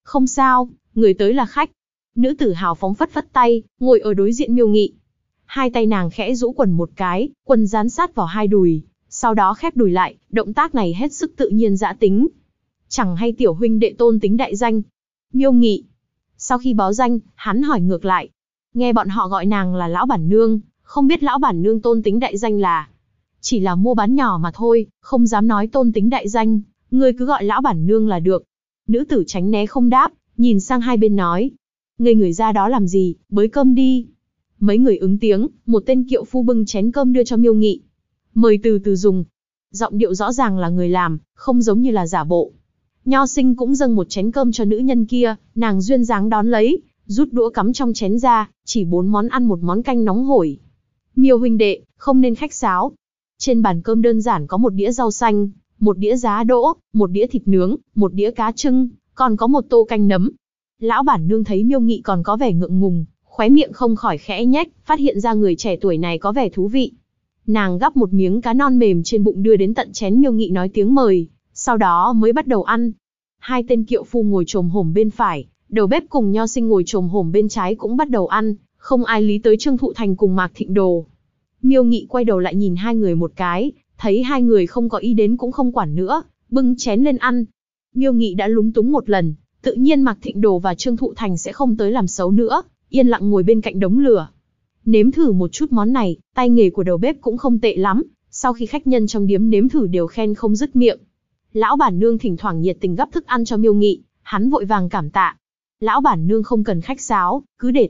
Không sao, người tới là khách. Nữ tử hào phóng phất phất tay, ngồi ở đối diện Miêu Nghị. Hai tay nàng khẽ rũ quần một cái, quần dán sát vào hai đùi, sau đó khép đùi lại, động tác này hết sức tự nhiên dã tính. Chẳng hay tiểu huynh đệ tôn tính đại danh. Miêu Nghị. Sau khi báo danh, hắn hỏi ngược lại. Nghe bọn họ gọi nàng là lão bản nương, không biết lão bản nương tôn tính đại danh là. Chỉ là mua bán nhỏ mà thôi, không dám nói tôn tính đại danh, ngươi cứ gọi lão bản nương là được. Nữ tử tránh né không đáp, nhìn sang hai bên nói. Ngây người ra đó làm gì, bới cơm đi. Mấy người ứng tiếng, một tên kiệu phu bưng chén cơm đưa cho Miêu Nghị. Mời từ từ dùng. Giọng điệu rõ ràng là người làm, không giống như là giả bộ. Nho Sinh cũng dâng một chén cơm cho nữ nhân kia, nàng duyên dáng đón lấy, rút đũa cắm trong chén ra, chỉ 4 món ăn một món canh nóng hổi. Miêu huynh đệ, không nên khách sáo. Trên bàn cơm đơn giản có một đĩa rau xanh, một đĩa giá đỗ, một đĩa thịt nướng, một đĩa cá trưng, còn có một tô canh nấm. Lão bản nương thấy Miêu Nghị còn có vẻ ngượng ngùng, khóe miệng không khỏi khẽ nhếch, phát hiện ra người trẻ tuổi này có vẻ thú vị. Nàng gắp một miếng cá non mềm trên bụng đưa đến tận chén Miêu Nghị nói tiếng mời, sau đó mới bắt đầu ăn. Hai tên kiệu phu ngồi chồm hổm bên phải, đầu bếp cùng Nho Sinh ngồi chồm hổm bên trái cũng bắt đầu ăn, không ai lý tới Trương Thụ Thành cùng Mạc Thịnh Đồ. Miêu Nghị quay đầu lại nhìn hai người một cái, thấy hai người không có ý đến cũng không quản nữa, bưng chén lên ăn. Miêu Nghị đã lúng túng một lần, tự nhiên Mạc Thịnh Đồ và Trương Thụ Thành sẽ không tới làm xấu nữa, yên lặng ngồi bên cạnh đống lửa. Nếm thử một chút món này, tay nghề của đầu bếp cũng không tệ lắm, sau khi khách nhân trong điếm nếm thử đều khen không dứt miệng. Lão bản nương thỉnh thoảng nhiệt tình gắp thức ăn cho Miêu Nghị, hắn vội vàng cảm tạ. Lão bản nương không cần khách sáo, cứ để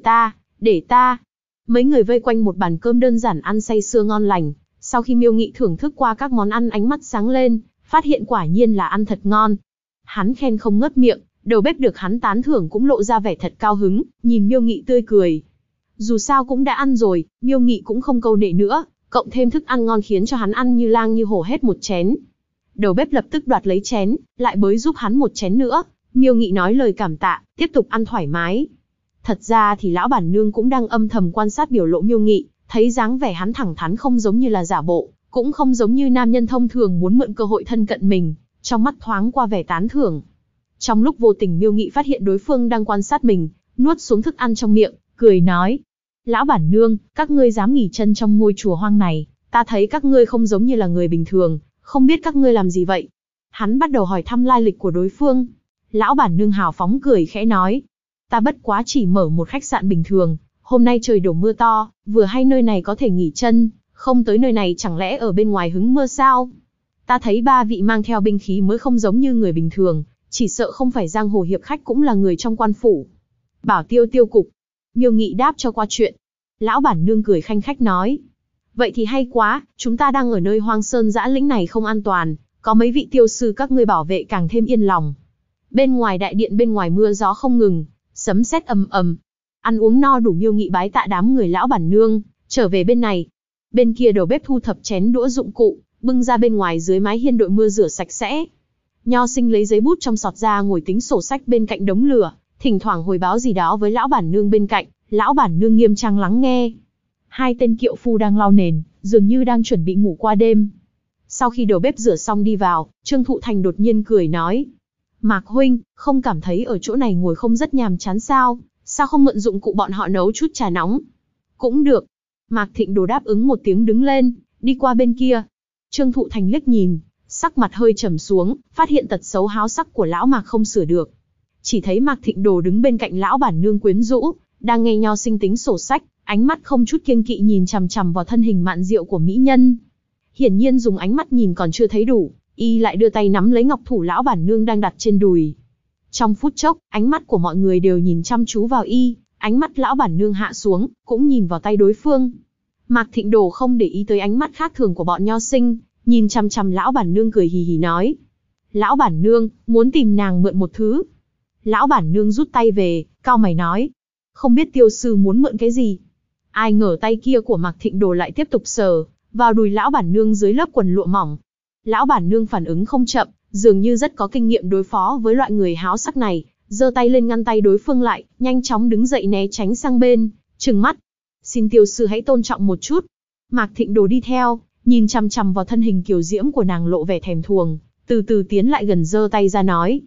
ta. Mấy người vây quanh một bàn cơm đơn giản ăn say sưa ngon lành, sau khi Miêu Nghị thưởng thức qua các món ăn ánh mắt sáng lên, phát hiện quả nhiên là ăn thật ngon. Hắn khen không ngớt miệng, đầu bếp được hắn tán thưởng cũng lộ ra vẻ thật cao hứng, nhìn Miêu Nghị tươi cười. Dù sao cũng đã ăn rồi, Miêu Nghị cũng không câu nệ nữa, cộng thêm thức ăn ngon khiến cho hắn ăn như lang như hổ hết một chén. Đầu bếp lập tức đoạt lấy chén, lại bới giúp hắn một chén nữa. Miêu Nghị nói lời cảm tạ, tiếp tục ăn thoải mái. Thật ra thì lão bản nương cũng đang âm thầm quan sát biểu lộ Miêu Nghị, thấy dáng vẻ hắn thẳng thắn không giống như là giả bộ, cũng không giống như nam nhân thông thường muốn mượn cơ hội thân cận mình, trong mắt thoáng qua vẻ tán thưởng. Trong lúc vô tình Miêu Nghị phát hiện đối phương đang quan sát mình, nuốt xuống thức ăn trong miệng, cười nói. Lão bản nương, các ngươi dám nghỉ chân trong ngôi chùa hoang này, ta thấy các ngươi không giống như là người bình thường, không biết các ngươi làm gì vậy? Hắn bắt đầu hỏi thăm lai lịch của đối phương. Lão bản nương hào phóng cười khẽ nói. Ta bất quá chỉ mở một khách sạn bình thường, hôm nay trời đổ mưa to, vừa hay nơi này có thể nghỉ chân, không tới nơi này chẳng lẽ ở bên ngoài hứng mưa sao? Ta thấy ba vị mang theo binh khí mới không giống như người bình thường, chỉ sợ không phải giang hồ hiệp khách cũng là người trong quan phủ. Bảo tiêu tiêu cục. Miêu Nghị đáp cho qua chuyện. Lão bản nương cười khanh khách nói. Vậy thì hay quá, chúng ta đang ở nơi hoang sơn dã lĩnh này không an toàn, có mấy vị tiêu sư các ngươi bảo vệ càng thêm yên lòng. Bên ngoài đại điện bên ngoài mưa gió không ngừng, sấm sét ầm ầm. Ăn uống no đủ Miêu Nghị bái tạ đám người lão bản nương, trở về bên này. Bên kia đầu bếp thu thập chén đũa dụng cụ, bưng ra bên ngoài dưới mái hiên đội mưa rửa sạch sẽ. Nho Sinh lấy giấy bút trong sọt ra ngồi tính sổ sách bên cạnh đống lửa, thỉnh thoảng hồi báo gì đó với lão bản nương bên cạnh, lão bản nương nghiêm trang lắng nghe. Hai tên kiệu phu đang lau nền, dường như đang chuẩn bị ngủ qua đêm. Sau khi đầu bếp rửa xong đi vào, Trương Thụ Thành đột nhiên cười nói. Mạc huynh, không cảm thấy ở chỗ này ngồi không rất nhàm chán sao? Sao không mượn dụng cụ bọn họ nấu chút trà nóng? Cũng được. Mạc Thịnh Đồ đáp ứng một tiếng đứng lên, đi qua bên kia. Trương Thụ Thành liếc nhìn, sắc mặt hơi trầm xuống, phát hiện tật xấu háo sắc của lão Mạc không sửa được. Chỉ thấy Mạc Thịnh Đồ đứng bên cạnh lão bản nương quyến rũ, đang nghe Nho Sinh tính sổ sách, ánh mắt không chút kiêng kỵ nhìn chằm chằm vào thân hình mạn diệu của mỹ nhân. Hiển nhiên dùng ánh mắt nhìn còn chưa thấy đủ, y lại đưa tay nắm lấy ngọc thủ lão bản nương đang đặt trên đùi. Trong phút chốc, ánh mắt của mọi người đều nhìn chăm chú vào y, ánh mắt lão bản nương hạ xuống, cũng nhìn vào tay đối phương. Mạc Thịnh Đồ không để ý tới ánh mắt khác thường của bọn Nho Sinh, nhìn chăm chăm lão bản nương cười hì hì nói. Lão bản nương, muốn tìm nàng mượn một thứ. Lão bản nương rút tay về, cau mày nói. Không biết tiêu sư muốn mượn cái gì? Ai ngờ tay kia của Mạc Thịnh Đồ lại tiếp tục sờ vào đùi lão bản nương dưới lớp quần lụa mỏng. Lão bản nương phản ứng không chậm, dường như rất có kinh nghiệm đối phó với loại người háo sắc này, giơ tay lên ngăn tay đối phương lại, nhanh chóng đứng dậy né tránh sang bên, trừng mắt. Xin tiêu sư hãy tôn trọng một chút. Mạc Thịnh Đồ đi theo, nhìn chằm chằm vào thân hình kiều diễm của nàng lộ vẻ thèm thuồng, từ từ tiến lại gần giơ tay ra nói.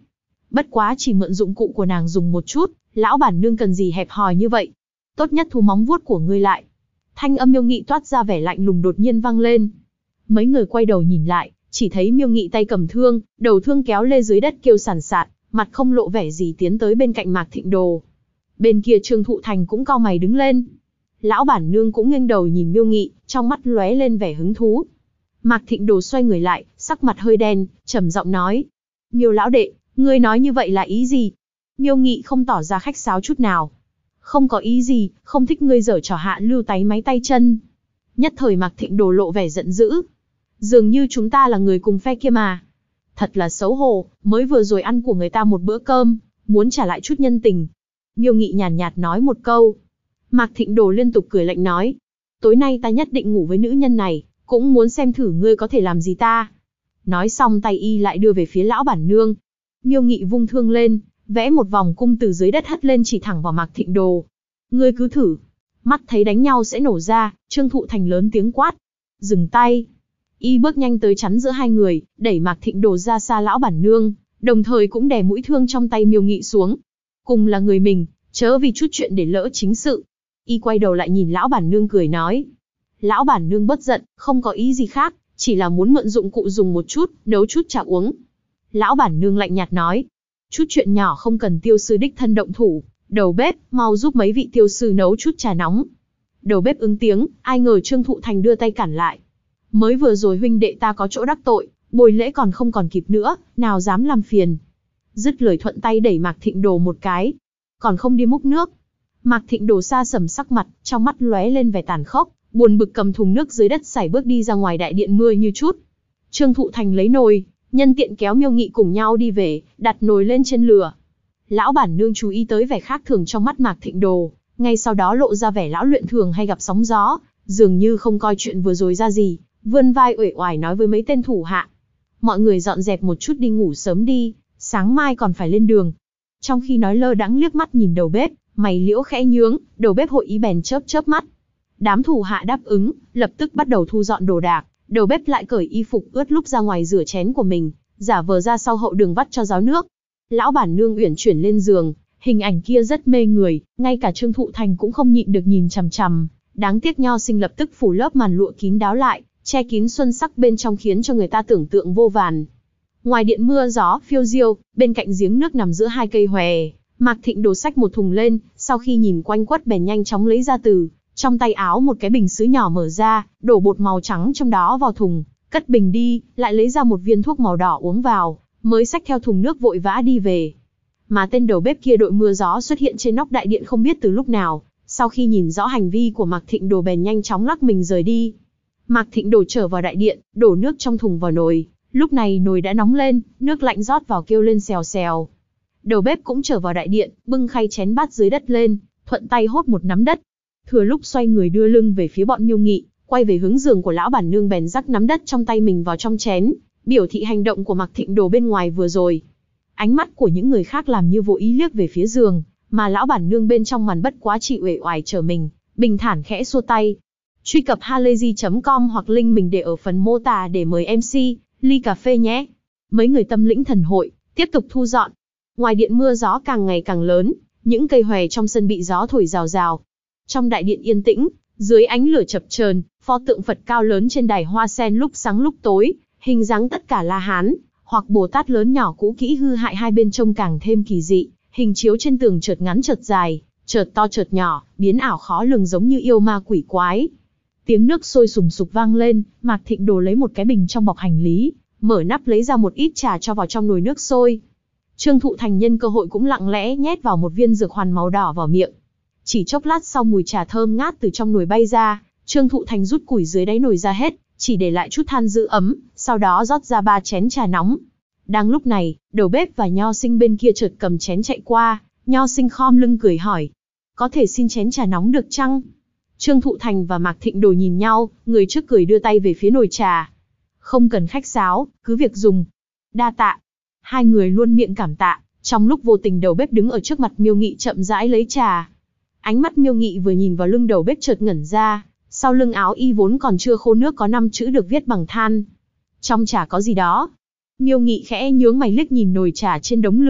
Bất quá chỉ mượn dụng cụ của nàng dùng một chút, lão bản nương cần gì hẹp hòi như vậy. Tốt nhất thu móng vuốt của ngươi lại. Thanh âm Miêu Nghị toát ra vẻ lạnh lùng đột nhiên vang lên. Mấy người quay đầu nhìn lại, chỉ thấy Miêu Nghị tay cầm thương, đầu thương kéo lê dưới đất kêu sàn sạt, mặt không lộ vẻ gì tiến tới bên cạnh Mạc Thịnh Đồ. Bên kia Trương Thụ Thành cũng cau mày đứng lên. Lão bản nương cũng nghênh đầu nhìn Miêu Nghị, trong mắt lóe lên vẻ hứng thú. Mạc Thịnh Đồ xoay người lại, sắc mặt hơi đen, trầm giọng nói: Miêu lão đệ, ngươi nói như vậy là ý gì? Miêu Nghị không tỏ ra khách sáo chút nào. Không có ý gì, không thích ngươi giở trò hạ lưu táy máy tay chân. Nhất thời Mạc Thịnh Đồ lộ vẻ giận dữ. Dường như chúng ta là người cùng phe kia mà. Thật là xấu hổ, mới vừa rồi ăn của người ta một bữa cơm, muốn trả lại chút nhân tình. Miêu Nghị nhàn nhạt nói một câu. Mạc Thịnh Đồ liên tục cười lạnh nói: tối nay ta nhất định ngủ với nữ nhân này, cũng muốn xem thử ngươi có thể làm gì ta. Nói xong tay y lại đưa về phía lão bản nương. Miêu Nghị vung thương lên, vẽ một vòng cung từ dưới đất hất lên chỉ thẳng vào Mạc Thịnh Đồ. Ngươi cứ thử. Mắt thấy đánh nhau sẽ nổ ra, Trương Thụ Thành lớn tiếng quát: dừng tay. Y bước nhanh tới chắn giữa hai người, đẩy Mạc Thịnh Đồ ra xa lão bản nương, đồng thời cũng đè mũi thương trong tay Miêu Nghị xuống. Cùng là người mình, chớ vì chút chuyện để lỡ chính sự. Y quay đầu lại nhìn lão bản nương cười nói. Lão bản nương bất giận, không có ý gì khác, chỉ là muốn mượn dụng cụ dùng một chút, nấu chút trà uống. Lão bản nương lạnh nhạt nói. Chút chuyện nhỏ không cần tiêu sư đích thân động thủ, đầu bếp, mau giúp mấy vị tiêu sư nấu chút trà nóng. Đầu bếp ứng tiếng, ai ngờ Trương Thụ Thành đưa tay cản lại. Mới vừa rồi huynh đệ ta có chỗ đắc tội, bồi lễ còn không còn kịp nữa, nào dám làm phiền. Dứt lời thuận tay đẩy Mạc Thịnh Đồ một cái. Còn không đi múc nước. Mạc Thịnh Đồ xa sầm sắc mặt, trong mắt lóe lên vẻ tàn khốc, buồn bực cầm thùng nước dưới đất sải bước đi ra ngoài đại điện mưa như chút. Trương Thụ Thành lấy nồi, nhân tiện kéo Miêu Nghị cùng nhau đi về, đặt nồi lên trên lửa. Lão bản nương chú ý tới vẻ khác thường trong mắt Mạc Thịnh Đồ, ngay sau đó lộ ra vẻ lão luyện thường hay gặp sóng gió, dường như không coi chuyện vừa rồi ra gì, vươn vai uể oải nói với mấy tên thủ hạ: mọi người dọn dẹp một chút đi ngủ sớm đi, sáng mai còn phải lên đường. Trong khi nói lơ đãng liếc mắt nhìn đầu bếp, mày liễu khẽ nhướng, đầu bếp hội ý bèn chớp chớp mắt. Đám thủ hạ đáp ứng, lập tức bắt đầu thu dọn đồ đạc. Đầu bếp lại cởi y phục ướt lúc ra ngoài rửa chén của mình, giả vờ ra sau hậu đường vắt cho ráo nước. Lão bản nương uyển chuyển lên giường, hình ảnh kia rất mê người, ngay cả Trương Thụ Thành cũng không nhịn được nhìn chằm chằm. Đáng tiếc nho sinh lập tức phủ lớp màn lụa kín đáo lại, che kín xuân sắc bên trong khiến cho người ta tưởng tượng vô vàn. Ngoài điện mưa gió phiêu diêu, bên cạnh giếng nước nằm giữa hai cây hòe, Mạc Thịnh Đồ xách một thùng lên, sau khi nhìn quanh quất bèn nhanh chóng lấy ra từ trong tay áo một cái bình sứ nhỏ mở ra, đổ bột màu trắng trong đó vào thùng, cất bình đi, lại lấy ra một viên thuốc màu đỏ uống vào, mới xách theo thùng nước vội vã đi về. Mà tên đầu bếp kia đội mưa gió xuất hiện trên nóc đại điện không biết từ lúc nào, sau khi nhìn rõ hành vi của Mạc Thịnh Đồ bèn nhanh chóng lắc mình rời đi. Mạc Thịnh Đồ trở vào đại điện, đổ nước trong thùng vào nồi, lúc này nồi đã nóng lên, nước lạnh rót vào kêu lên xèo xèo. Đầu bếp cũng trở vào đại điện, bưng khay chén bát dưới đất lên, thuận tay hốt một nắm đất. Thừa lúc xoay người đưa lưng về phía bọn Miêu Nghị, quay về hướng giường của lão bản nương bèn rắc nắm đất trong tay mình vào trong chén, biểu thị hành động của Mạc Thịnh Đồ bên ngoài vừa rồi. Ánh mắt của những người khác làm như vô ý liếc về phía giường, mà lão bản nương bên trong màn bất quá chỉ uể oải chờ mình, bình thản khẽ xua tay. Truy cập halayzi.com hoặc link mình để ở phần mô tả để mời MC ly cà phê nhé. Mấy người tâm lĩnh thần hội tiếp tục thu dọn. Ngoài điện mưa gió càng ngày càng lớn, những cây hòe trong sân bị gió thổi rào rào. Trong đại điện yên tĩnh, dưới ánh lửa chập chờn, pho tượng Phật cao lớn trên đài hoa sen lúc sáng lúc tối, hình dáng tất cả La Hán, hoặc Bồ Tát lớn nhỏ cũ kỹ hư hại hai bên trông càng thêm kỳ dị, hình chiếu trên tường chợt ngắn chợt dài, chợt to chợt nhỏ, biến ảo khó lường giống như yêu ma quỷ quái. Tiếng nước sôi sùng sục vang lên, Mạc Thịnh Đồ lấy một cái bình trong bọc hành lý, mở nắp lấy ra một ít trà cho vào trong nồi nước sôi. Trương Thụ Thành nhân cơ hội cũng lặng lẽ nhét vào một viên dược hoàn màu đỏ vào miệng. Chỉ chốc lát sau mùi trà thơm ngát từ trong nồi bay ra, Trương Thụ Thành rút củi dưới đáy nồi ra hết, chỉ để lại chút than giữ ấm, sau đó rót ra 3 chén trà nóng. Đang lúc này, đầu bếp và nho sinh bên kia chợt cầm chén chạy qua, nho sinh khom lưng cười hỏi: có thể xin chén trà nóng được chăng? Trương Thụ Thành và Mạc Thịnh Đồ nhìn nhau, người trước cười đưa tay về phía nồi trà. Không cần khách sáo, cứ việc dùng. Đa tạ. Hai người luôn miệng cảm tạ, trong lúc vô tình đầu bếp đứng ở trước mặt Miêu Nghị chậm rãi lấy trà. Ánh mắt Miêu Nghị vừa nhìn vào lưng đầu bếp chợt ngẩn ra, sau lưng áo y vốn còn chưa khô nước có 5 chữ được viết bằng than. Trong trà có gì đó? Miêu Nghị khẽ nhướng mày liếc nhìn nồi trà trên đống lửa,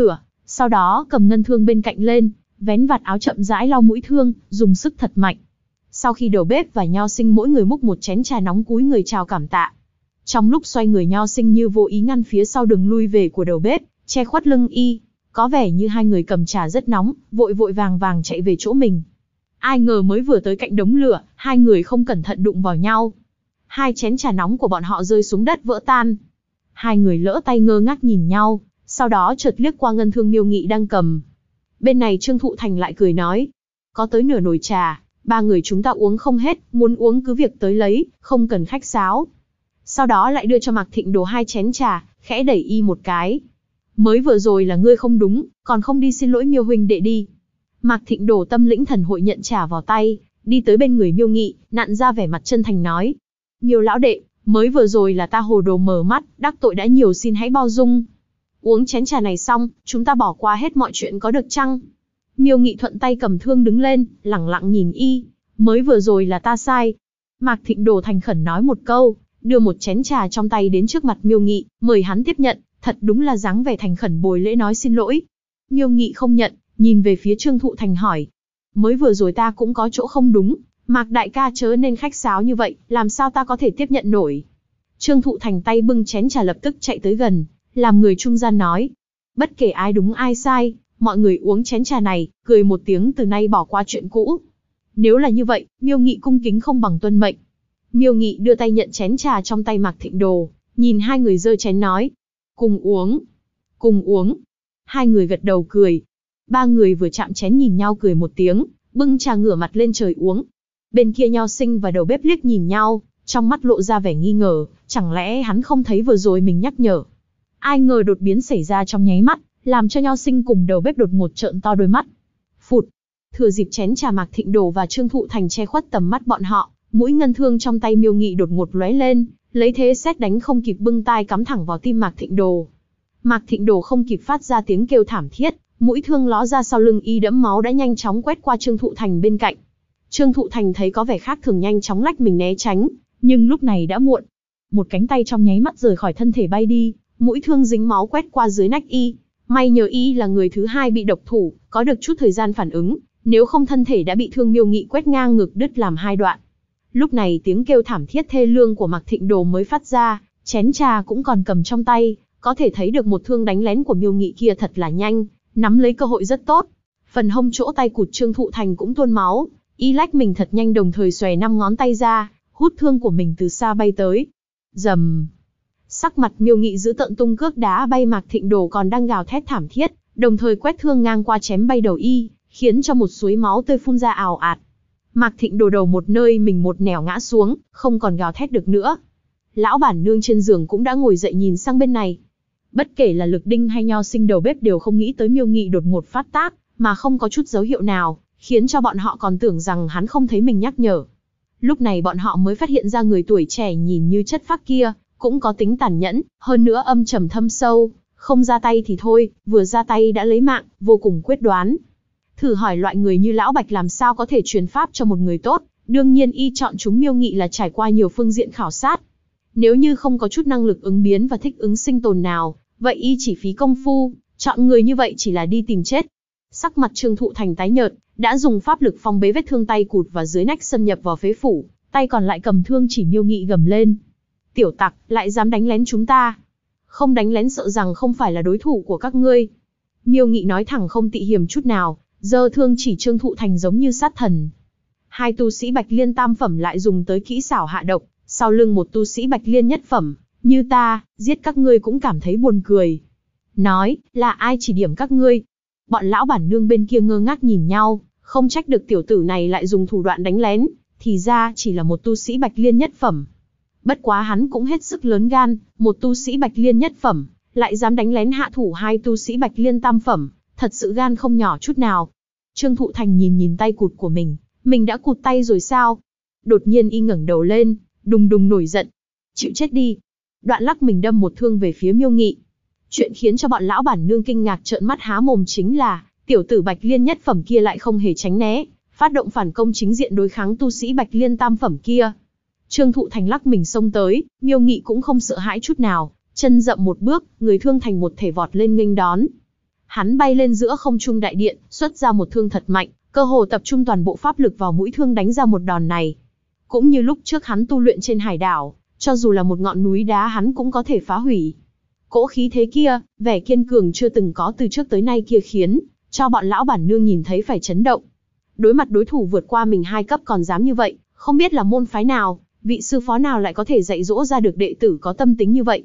Sau đó cầm ngân thương bên cạnh lên, vén vạt áo chậm rãi lau mũi thương, dùng sức thật mạnh. Sau khi đầu bếp và Nho Sinh mỗi người múc một chén trà nóng cúi người chào cảm tạ. Trong lúc xoay người, Nho Sinh như vô ý ngăn phía sau đường lui về của đầu bếp, che khuất lưng y. Có vẻ như hai người cầm trà rất nóng, vội vội vàng vàng chạy về chỗ mình. Ai ngờ mới vừa tới cạnh đống lửa, hai người không cẩn thận đụng vào nhau. Hai chén trà nóng của bọn họ rơi xuống đất vỡ tan. Hai người lỡ tay ngơ ngác nhìn nhau, sau đó chợt liếc qua ngân thương Miêu Nghị đang cầm. Bên này Trương Thụ Thành lại cười nói, có tới nửa nồi trà, ba người chúng ta uống không hết, muốn uống cứ việc tới lấy, không cần khách sáo. Sau đó lại đưa cho Mạc Thịnh Đồ hai chén trà, khẽ đẩy y một cái. Mới vừa rồi là ngươi không đúng, còn không đi xin lỗi Miêu huynh đệ đi. Mạc Thịnh Đồ tâm lĩnh thần hội nhận trà vào tay, đi tới bên người Miêu Nghị, nặn ra vẻ mặt chân thành nói. Miêu lão đệ, mới vừa rồi là ta hồ đồ mờ mắt, đắc tội đã nhiều, xin hãy bao dung. Uống chén trà này xong, chúng ta bỏ qua hết mọi chuyện có được chăng? Miêu Nghị thuận tay cầm thương đứng lên, lẳng lặng nhìn y. Mới vừa rồi là ta sai. Mạc Thịnh Đồ thành khẩn nói một câu, đưa một chén trà trong tay đến trước mặt Miêu Nghị, mời hắn tiếp nhận, thật đúng là dáng vẻ thành khẩn bồi lễ nói xin lỗi. Miêu Nghị không nhận, nhìn về phía Trương Thụ Thành hỏi. Mới vừa rồi ta cũng có chỗ không đúng, Mạc đại ca chớ nên khách sáo như vậy, làm sao ta có thể tiếp nhận nổi. Trương Thụ Thành tay bưng chén trà lập tức chạy tới gần, làm người trung gian nói. Bất kể ai đúng ai sai, mọi người uống chén trà này, cười một tiếng từ nay bỏ qua chuyện cũ. Nếu là như vậy, Miêu Nghị cung kính không bằng tuân mệnh. Miêu Nghị đưa tay nhận chén trà trong tay Mạc Thịnh Đồ, nhìn hai người giơ chén nói. Cùng uống. Cùng uống. Hai người gật đầu cười. Ba người vừa chạm chén nhìn nhau cười một tiếng, bưng trà ngửa mặt lên trời uống. Bên kia Nho Sinh và đầu bếp liếc nhìn nhau, trong mắt lộ ra vẻ nghi ngờ, chẳng lẽ hắn không thấy vừa rồi mình nhắc nhở. Ai ngờ đột biến xảy ra trong nháy mắt, làm cho Nho Sinh cùng đầu bếp đột ngột trợn to đôi mắt. Phụt! Thừa dịp chén trà Mạc Thịnh Đồ và Trương Thụ Thành che khuất tầm mắt bọn họ, mũi ngân thương trong tay Miêu Nghị đột ngột lóe lên, lấy thế sét đánh không kịp bưng tai cắm thẳng vào tim Mạc Thịnh Đồ. Mạc Thịnh Đồ không kịp phát ra tiếng kêu thảm thiết, mũi thương ló ra sau lưng y đẫm máu đã nhanh chóng quét qua Trương Thụ Thành bên cạnh. Trương Thụ Thành thấy có vẻ khác thường nhanh chóng lách mình né tránh, nhưng lúc này đã muộn. Một cánh tay trong nháy mắt rời khỏi thân thể bay đi, mũi thương dính máu quét qua dưới nách y. May nhờ y là người thứ hai bị độc thủ, có được chút thời gian phản ứng, nếu không thân thể đã bị thương Miêu Nghị quét ngang ngực đứt làm hai đoạn. Lúc này tiếng kêu thảm thiết thê lương của Mạc Thịnh Đồ mới phát ra, chén trà cũng còn cầm trong tay, có thể thấy được một thương đánh lén của Miêu Nghị kia thật là nhanh, nắm lấy cơ hội rất tốt. Phần hông chỗ tay cụt Trương Thụ Thành cũng tuôn máu, y lách mình thật nhanh đồng thời xòe 5 ngón tay ra, hút thương của mình từ xa bay tới. Rầm. Sắc mặt Miêu Nghị giữ tợn tung cước đá bay Mạc Thịnh Đồ còn đang gào thét thảm thiết, đồng thời quét thương ngang qua chém bay đầu y, khiến cho một suối máu tươi phun ra ào ạt. Mạc Thịnh Đồ đầu một nơi mình một nẻo ngã xuống, không còn gào thét được nữa. Lão bản nương trên giường cũng đã ngồi dậy nhìn sang bên này. Bất kể là Lực Đinh hay Nho Sinh đầu bếp đều không nghĩ tới Miêu Nghị đột ngột phát tác, mà không có chút dấu hiệu nào, khiến cho bọn họ còn tưởng rằng hắn không thấy mình nhắc nhở. Lúc này bọn họ mới phát hiện ra người tuổi trẻ nhìn như chất phác kia, cũng có tính tàn nhẫn, hơn nữa âm trầm thâm sâu, không ra tay thì thôi, vừa ra tay đã lấy mạng, vô cùng quyết đoán. Thử hỏi loại người như Lão Bạch làm sao có thể truyền pháp cho một người tốt, đương nhiên y chọn chúng Miêu Nghị là trải qua nhiều phương diện khảo sát. Nếu như không có chút năng lực ứng biến và thích ứng sinh tồn nào, vậy y chỉ phí công phu, chọn người như vậy chỉ là đi tìm chết. Sắc mặt Trương Thụ Thành tái nhợt, đã dùng pháp lực phong bế vết thương tay cụt và dưới nách xâm nhập vào phế phủ, tay còn lại cầm thương chỉ Miêu Nghị gầm lên. Tiểu tặc, lại dám đánh lén chúng ta. Không đánh lén sợ rằng không phải là đối thủ của các ngươi. Miêu Nghị nói thẳng không tị hiềm chút nào, giơ thương chỉ Trương Thụ Thành giống như sát thần. Hai tu sĩ Bạch Liên tam phẩm lại dùng tới kỹ xảo hạ độc, sau lưng một tu sĩ Bạch Liên nhất phẩm, như ta, giết các ngươi cũng cảm thấy buồn cười. Nói, là ai chỉ điểm các ngươi? Bọn lão bản nương bên kia ngơ ngác nhìn nhau, không trách được tiểu tử này lại dùng thủ đoạn đánh lén, thì ra chỉ là một tu sĩ Bạch Liên nhất phẩm. Bất quá hắn cũng hết sức lớn gan, một tu sĩ Bạch Liên nhất phẩm, lại dám đánh lén hạ thủ hai tu sĩ Bạch Liên tam phẩm, thật sự gan không nhỏ chút nào. Trương Thụ Thành nhìn tay cụt của mình đã cụt tay rồi sao? Đột nhiên y ngẩng đầu lên, đùng đùng nổi giận. Chịu chết đi. Đoạn lắc mình đâm một thương về phía Miêu Nghị. Chuyện khiến cho bọn lão bản nương kinh ngạc trợn mắt há mồm chính là, tiểu tử Bạch Liên nhất phẩm kia lại không hề tránh né, phát động phản công chính diện đối kháng tu sĩ Bạch Liên tam phẩm kia. Trương Thụ Thành lắc mình xông tới, Miêu Nghị cũng không sợ hãi chút nào, chân dậm một bước, người thương thành một thể vọt lên nghênh đón. hắn bay lên giữa không trung đại điện, xuất ra một thương thật mạnh, cơ hồ tập trung toàn bộ pháp lực vào mũi thương đánh ra một đòn này. Cũng như lúc trước hắn tu luyện trên hải đảo, cho dù là một ngọn núi đá hắn cũng có thể phá hủy. Cỗ khí thế kia, vẻ kiên cường chưa từng có từ trước tới nay kia khiến cho bọn lão bản nương nhìn thấy phải chấn động. Đối mặt đối thủ vượt qua mình 2 cấp còn dám như vậy, không biết là môn phái nào, vị sư phó nào lại có thể dạy dỗ ra được đệ tử có tâm tính như vậy.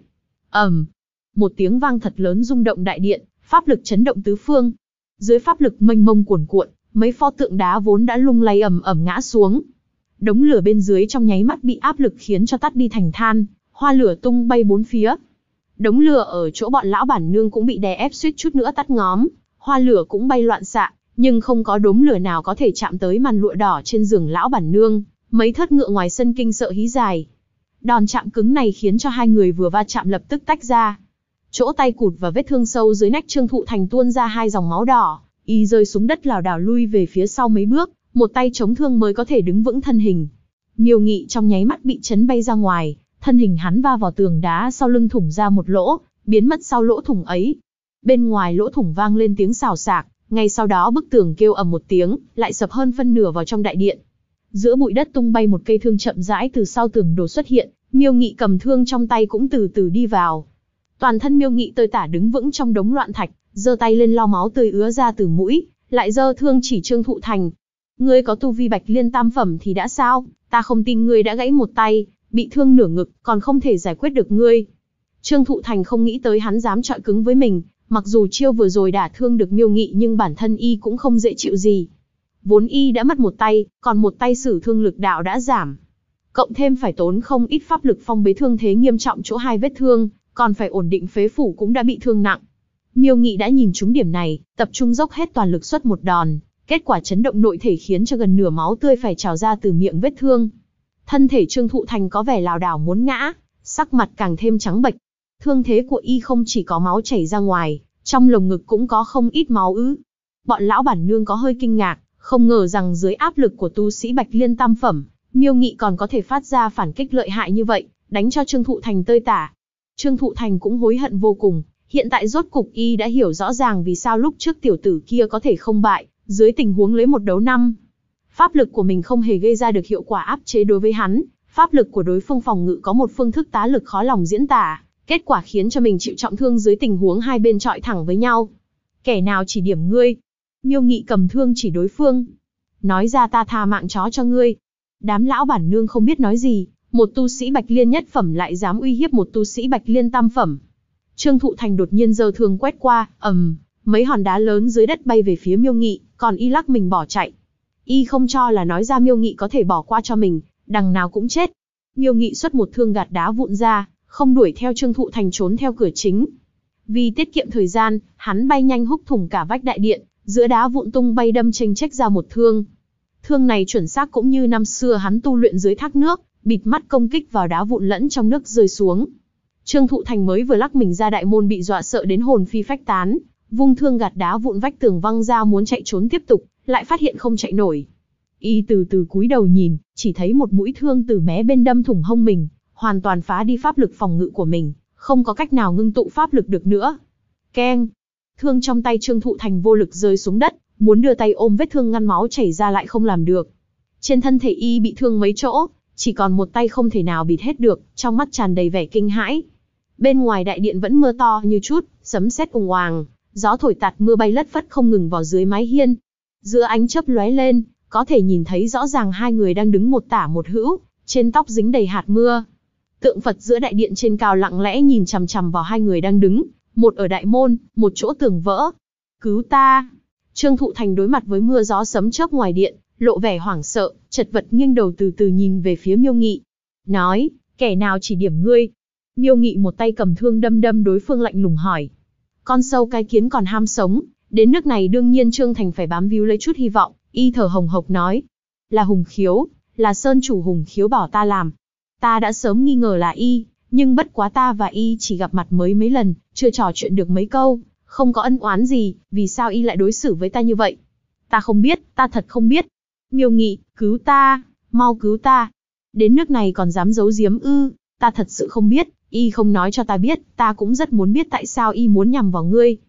Một tiếng vang thật lớn rung động đại điện, pháp lực chấn động tứ phương. Dưới pháp lực mênh mông cuồn cuộn, mấy pho tượng đá vốn đã lung lay ầm ầm ngã xuống. Đống lửa bên dưới trong nháy mắt bị áp lực khiến cho tắt đi thành than, hoa lửa tung bay bốn phía. Đống lửa ở chỗ bọn lão bản nương cũng bị đè ép suýt chút nữa tắt ngóm, hoa lửa cũng bay loạn xạ, nhưng không có đốm lửa nào có thể chạm tới màn lụa đỏ trên giường lão bản nương. Mấy thớt ngựa ngoài sân kinh sợ hí dài. Đòn chạm cứng này khiến cho hai người vừa va chạm lập tức tách ra. Chỗ tay cụt và vết thương sâu dưới nách Trương Thụ Thành tuôn ra 2 dòng máu đỏ, y rơi xuống đất lảo đảo lui về phía sau mấy bước, một tay chống thương mới có thể đứng vững thân hình. Miêu Nghị trong nháy mắt bị chấn bay ra ngoài, thân hình hắn va vào tường đá sau lưng thủng ra một lỗ, biến mất sau lỗ thủng ấy. Bên ngoài lỗ thủng vang lên tiếng xào xạc, ngay sau đó bức tường kêu ầm một tiếng, lại sập hơn phân nửa vào trong đại điện. Giữa bụi đất tung bay một cây thương chậm rãi từ sau tường đổ xuất hiện, Miêu Nghị cầm thương trong tay cũng từ từ đi vào. Toàn thân Miêu Nghị tơi tả đứng vững trong đống loạn thạch, giơ tay lên lau máu tươi ứa ra từ mũi, lại giơ thương chỉ Trương Thụ Thành. Ngươi có tu vi Bạch Liên tam phẩm thì đã sao, ta không tin ngươi đã gãy một tay, bị thương nửa ngực, còn không thể giải quyết được ngươi. Trương Thụ Thành không nghĩ tới hắn dám chọi cứng với mình, mặc dù chiêu vừa rồi đả thương được Miêu Nghị nhưng bản thân y cũng không dễ chịu gì. Vốn y đã mất một tay, còn một tay sử thương lực đạo đã giảm. Cộng thêm phải tốn không ít pháp lực phong bế thương thế nghiêm trọng chỗ 2 vết thương, còn phải ổn định phế phủ cũng đã bị thương nặng. Miêu Nghị đã nhìn trúng điểm này, tập trung dốc hết toàn lực xuất một đòn, kết quả chấn động nội thể khiến cho gần nửa máu tươi phải trào ra từ miệng vết thương. Thân thể Trương Thụ Thành có vẻ lảo đảo muốn ngã, sắc mặt càng thêm trắng bệch. Thương thế của y không chỉ có máu chảy ra ngoài, trong lồng ngực cũng có không ít máu ứ. Bọn lão bản nương có hơi kinh ngạc, không ngờ rằng dưới áp lực của tu sĩ Bạch Liên tam phẩm, Miêu Nghị còn có thể phát ra phản kích lợi hại như vậy, đánh cho Trương Thụ Thành tơi tả. Trương Thụ Thành cũng hối hận vô cùng, hiện tại rốt cục y đã hiểu rõ ràng vì sao lúc trước tiểu tử kia có thể không bại, dưới tình huống lấy 1 đấu 5. Pháp lực của mình không hề gây ra được hiệu quả áp chế đối với hắn, pháp lực của đối phương phòng ngự có một phương thức tá lực khó lòng diễn tả, kết quả khiến cho mình chịu trọng thương dưới tình huống hai bên chọi thẳng với nhau. Kẻ nào chỉ điểm ngươi? Miêu Nghị cầm thương chỉ đối phương. Nói ra ta tha mạng chó cho ngươi. Đám lão bản nương không biết nói gì, một tu sĩ Bạch Liên nhất phẩm lại dám uy hiếp một tu sĩ Bạch Liên tam phẩm. Trương Thụ Thành đột nhiên giơ thương quét qua, mấy hòn đá lớn dưới đất bay về phía Miêu Nghị, còn y lắc mình bỏ chạy. Y không cho là nói ra Miêu Nghị có thể bỏ qua cho mình, đằng nào cũng chết. Miêu Nghị xuất một thương gạt đá vụn ra, không đuổi theo Trương Thụ Thành trốn theo cửa chính. Vì tiết kiệm thời gian, hắn bay nhanh húc thủng cả vách đại điện, giữa đá vụn tung bay đâm chênh chếch ra một thương. Thương này chuẩn xác cũng như năm xưa hắn tu luyện dưới thác nước, bịt mắt công kích vào đá vụn lẫn trong nước rơi xuống. Trương Thụ Thành mới vừa lắc mình ra đại môn bị dọa sợ đến hồn phi phách tán, vung thương gạt đá vụn vách tường văng ra muốn chạy trốn tiếp tục, lại phát hiện không chạy nổi. Y từ từ cúi đầu nhìn, chỉ thấy một mũi thương từ mé bên đâm thủng hông mình, hoàn toàn phá đi pháp lực phòng ngự của mình, không có cách nào ngưng tụ pháp lực được nữa. Keng! Thương trong tay Trương Thụ Thành vô lực rơi xuống đất, muốn đưa tay ôm vết thương ngăn máu chảy ra lại không làm được. Trên thân thể y bị thương mấy chỗ, chỉ còn một tay không thể nào bịt hết được, trong mắt tràn đầy vẻ kinh hãi. Bên ngoài đại điện vẫn mưa to như chút, sấm sét ùng oàng, gió thổi tạt mưa bay lất phất không ngừng vào dưới mái hiên. Giữa ánh chớp lóe lên, có thể nhìn thấy rõ ràng hai người đang đứng một tả một hữu, trên tóc dính đầy hạt mưa. Tượng Phật giữa đại điện trên cao lặng lẽ nhìn chằm chằm vào hai người đang đứng, một ở đại môn, một chỗ tường vỡ. Cứu ta! Trương Thụ Thành đối mặt với mưa gió sấm chớp ngoài điện, lộ vẻ hoảng sợ, chật vật nghiêng đầu từ từ nhìn về phía Miêu Nghị. Nói, kẻ nào chỉ điểm ngươi? Miêu Nghị một tay cầm thương đâm đâm đối phương lạnh lùng hỏi. Con sâu cái kiến còn ham sống, đến nước này đương nhiên Trương Thành phải bám víu lấy chút hy vọng, y thở hồng hộc nói. Là Hùng Khiếu, là Sơn chủ Hùng Khiếu bảo ta làm. Ta đã sớm nghi ngờ là y, nhưng bất quá ta và y chỉ gặp mặt mới mấy lần, chưa trò chuyện được mấy câu, không có ân oán gì, vì sao y lại đối xử với ta như vậy? Ta không biết, ta thật không biết. Miêu Nghị, cứu ta, mau cứu ta. Đến nước này còn dám giấu giếm ư? Ta thật sự không biết, y không nói cho ta biết, ta cũng rất muốn biết tại sao y muốn nhằm vào ngươi.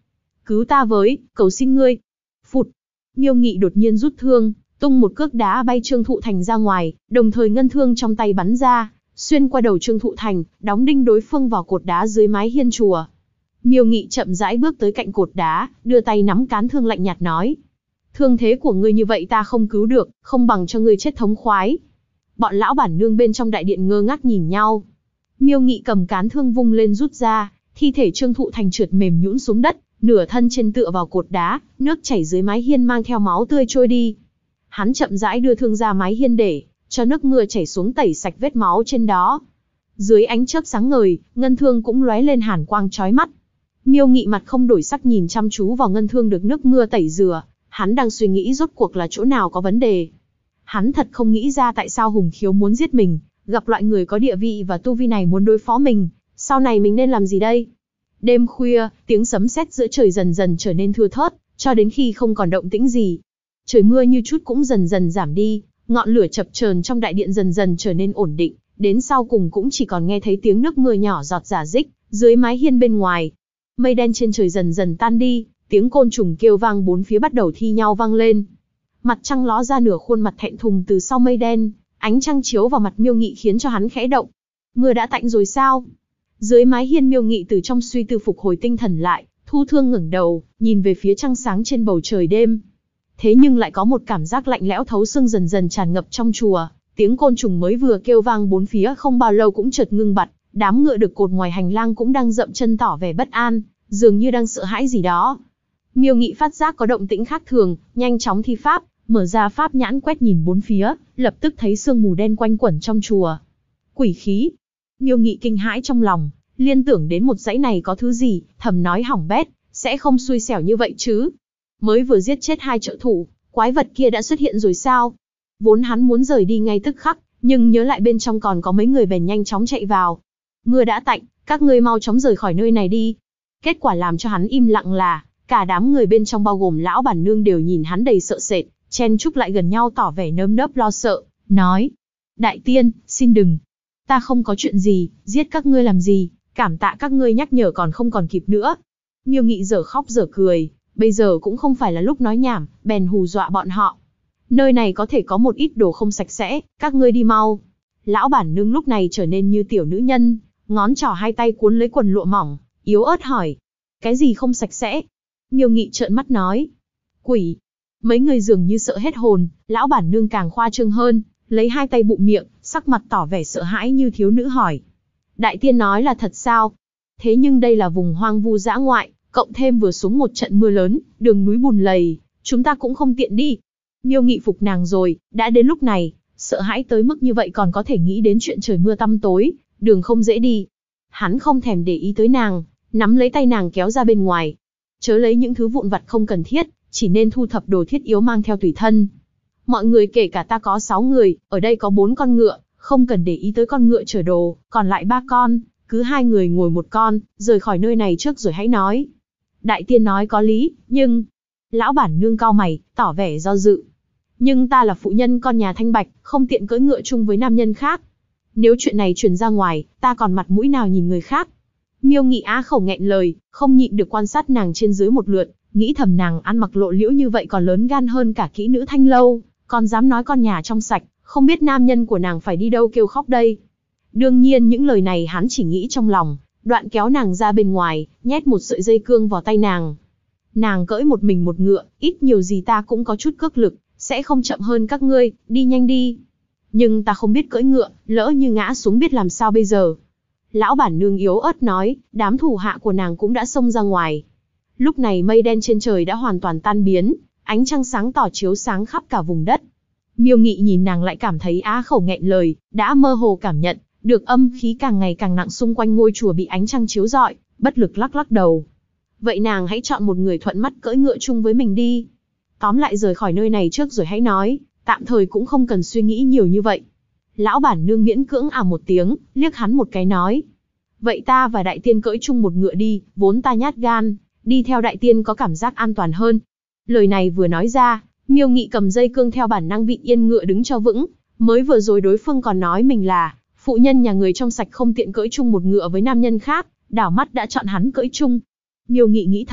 cứu ta với, cầu xin ngươi. Phụt, Miêu Nghị đột nhiên rút thương, tung một cước đá bay Trương Thụ Thành ra ngoài, đồng thời ngân thương trong tay bắn ra, xuyên qua đầu Trương Thụ Thành, đóng đinh đối phương vào cột đá dưới mái hiên chùa. Miêu Nghị chậm rãi bước tới cạnh cột đá, đưa tay nắm cán thương lạnh nhạt nói: thương thế của ngươi như vậy ta không cứu được, không bằng cho ngươi chết thống khoái. Bọn lão bản nương bên trong đại điện ngơ ngác nhìn nhau. Miêu Nghị cầm cán thương vung lên rút ra, thi thể Trương Thụ Thành trượt mềm nhũn xuống đất, nửa thân trên tựa vào cột đá, nước chảy dưới mái hiên mang theo máu tươi trôi đi. Hắn chậm rãi đưa thương ra mái hiên để cho nước mưa chảy xuống tẩy sạch vết máu trên đó. Dưới ánh chớp sáng ngời, ngân thương cũng lóe lên hàn quang chói mắt. Miêu Nghị mặt không đổi sắc nhìn chăm chú vào ngân thương được nước mưa tẩy rửa, hắn đang suy nghĩ rốt cuộc là chỗ nào có vấn đề. Hắn thật không nghĩ ra tại sao Hùng Khiếu muốn giết mình, gặp loại người có địa vị và tu vi này muốn đối phó mình, sau này mình nên làm gì đây? Đêm khuya, tiếng sấm sét giữa trời dần dần trở nên thưa thớt, cho đến khi không còn động tĩnh gì. Trời mưa như chút cũng dần dần giảm đi, ngọn lửa chập chờn trong đại điện dần dần trở nên ổn định, đến sau cùng cũng chỉ còn nghe thấy tiếng nước mưa nhỏ giọt rả rích dưới mái hiên bên ngoài. Mây đen trên trời dần dần tan đi, tiếng côn trùng kêu vang bốn phía bắt đầu thi nhau vang lên. Mặt trăng ló ra nửa khuôn mặt thẹn thùng từ sau mây đen, ánh trăng chiếu vào mặt Miêu Nghị khiến cho hắn khẽ động. Mưa đã tạnh rồi sao? Dưới mái hiên Miêu Nghị từ trong suy tư phục hồi tinh thần lại, thu thương ngẩng đầu, nhìn về phía trăng sáng trên bầu trời đêm. Thế nhưng lại có một cảm giác lạnh lẽo thấu xương dần dần tràn ngập trong chùa, tiếng côn trùng mới vừa kêu vang bốn phía không bao lâu cũng chợt ngưng bặt, đám ngựa được cột ngoài hành lang cũng đang dậm chân tỏ vẻ bất an, dường như đang sợ hãi gì đó. Miêu Nghị phát giác có động tĩnh khác thường, nhanh chóng thi pháp, mở ra pháp nhãn quét nhìn bốn phía, lập tức thấy sương mù đen quanh quẩn trong chùa. Quỷ khí! Miêu Nghị kinh hãi trong lòng, liên tưởng đến một dãy này có thứ gì, thầm nói hỏng bét, sẽ không xui xẻo như vậy chứ. Mới vừa giết chết 2 trợ thủ, quái vật kia đã xuất hiện rồi sao? Vốn hắn muốn rời đi ngay tức khắc, nhưng nhớ lại bên trong còn có mấy người bèn nhanh chóng chạy vào. Mưa đã tạnh, các ngươi mau chóng rời khỏi nơi này đi. Kết quả làm cho hắn im lặng là, cả đám người bên trong bao gồm lão bản nương đều nhìn hắn đầy sợ sệt, chen chúc lại gần nhau tỏ vẻ nơm nớp lo sợ, nói: đại tiên, xin đừng. Ta không có chuyện gì, giết các ngươi làm gì, cảm tạ các ngươi nhắc nhở còn không còn kịp nữa. Miêu Nghị dở khóc dở cười, bây giờ cũng không phải là lúc nói nhảm, bèn hù dọa bọn họ. Nơi này có thể có một ít đồ không sạch sẽ, các ngươi đi mau. Lão bản nương lúc này trở nên như tiểu nữ nhân, ngón trỏ hai tay cuốn lấy quần lụa mỏng, yếu ớt hỏi: cái gì không sạch sẽ? Miêu Nghị trợn mắt nói: quỷ. Mấy người dường như sợ hết hồn, lão bản nương càng khoa trương hơn, lấy hai tay bụm miệng, sắc mặt tỏ vẻ sợ hãi như thiếu nữ hỏi: đại tiên nói là thật sao? Thế nhưng đây là vùng hoang vu dã ngoại, cộng thêm vừa xuống một trận mưa lớn, đường núi bùn lầy, chúng ta cũng không tiện đi. Miêu Nghị phục nàng rồi, đã đến lúc này, sợ hãi tới mức như vậy còn có thể nghĩ đến chuyện trời mưa tăm tối, đường không dễ đi. Hắn không thèm để ý tới nàng, nắm lấy tay nàng kéo ra bên ngoài. Chớ lấy những thứ vụn vặt không cần thiết, chỉ nên thu thập đồ thiết yếu mang theo tùy thân. Mọi người kể cả ta có 6 người, ở đây có 4 con ngựa, không cần để ý tới con ngựa chở đồ, còn lại 3 con, cứ 2 người ngồi một con, rời khỏi nơi này trước rồi hãy nói. Đại tiên nói có lý, nhưng... Lão bản nương cau mày, tỏ vẻ do dự. Nhưng ta là phụ nhân con nhà Thanh Bạch, không tiện cưỡi ngựa chung với nam nhân khác. Nếu chuyện này truyền ra ngoài, ta còn mặt mũi nào nhìn người khác? Miêu Nghị á khẩu nghẹn lời, không nhịn được quan sát nàng trên dưới một lượt, nghĩ thầm nàng ăn mặc lộ liễu như vậy còn lớn gan hơn cả kỹ nữ Thanh Lâu, còn dám nói con nhà trong sạch, không biết nam nhân của nàng phải đi đâu kêu khóc đây. Đương nhiên những lời này hắn chỉ nghĩ trong lòng, đoạn kéo nàng ra bên ngoài, nhét một sợi dây cương vào tay nàng. Nàng cưỡi một mình một ngựa, ít nhiều gì ta cũng có chút cước lực, sẽ không chậm hơn các ngươi, đi nhanh đi. Nhưng ta không biết cưỡi ngựa, lỡ như ngã xuống biết làm sao bây giờ. Lão bản nương yếu ớt nói, đám thủ hạ của nàng cũng đã xông ra ngoài. Lúc này mây đen trên trời đã hoàn toàn tan biến, ánh trăng sáng tỏ chiếu sáng khắp cả vùng đất. Miêu Nghị nhìn nàng lại cảm thấy á khẩu nghẹn lời, đã mơ hồ cảm nhận được âm khí càng ngày càng nặng xung quanh ngôi chùa bị ánh trăng chiếu rọi, bất lực lắc lắc đầu. Vậy nàng hãy chọn một người thuận mắt cưỡi ngựa chung với mình đi. Tóm lại rời khỏi nơi này trước rồi hãy nói, tạm thời cũng không cần suy nghĩ nhiều như vậy. Lão bản nương miễn cưỡng một tiếng, liếc hắn một cái nói. Vậy ta và đại tiên cưỡi chung một ngựa đi, vốn ta nhát gan, đi theo đại tiên có cảm giác an toàn hơn. Lời này vừa nói ra, Miêu Nghị cầm dây cương theo bản năng vịn yên ngựa đứng cho vững, mới vừa rồi đối phương còn nói mình là phụ nhân nhà người trong sạch không tiện cưỡi chung một ngựa với nam nhân khác, đảo mắt đã chọn hắn cưỡi chung. Miêu Nghị nghĩ thầm,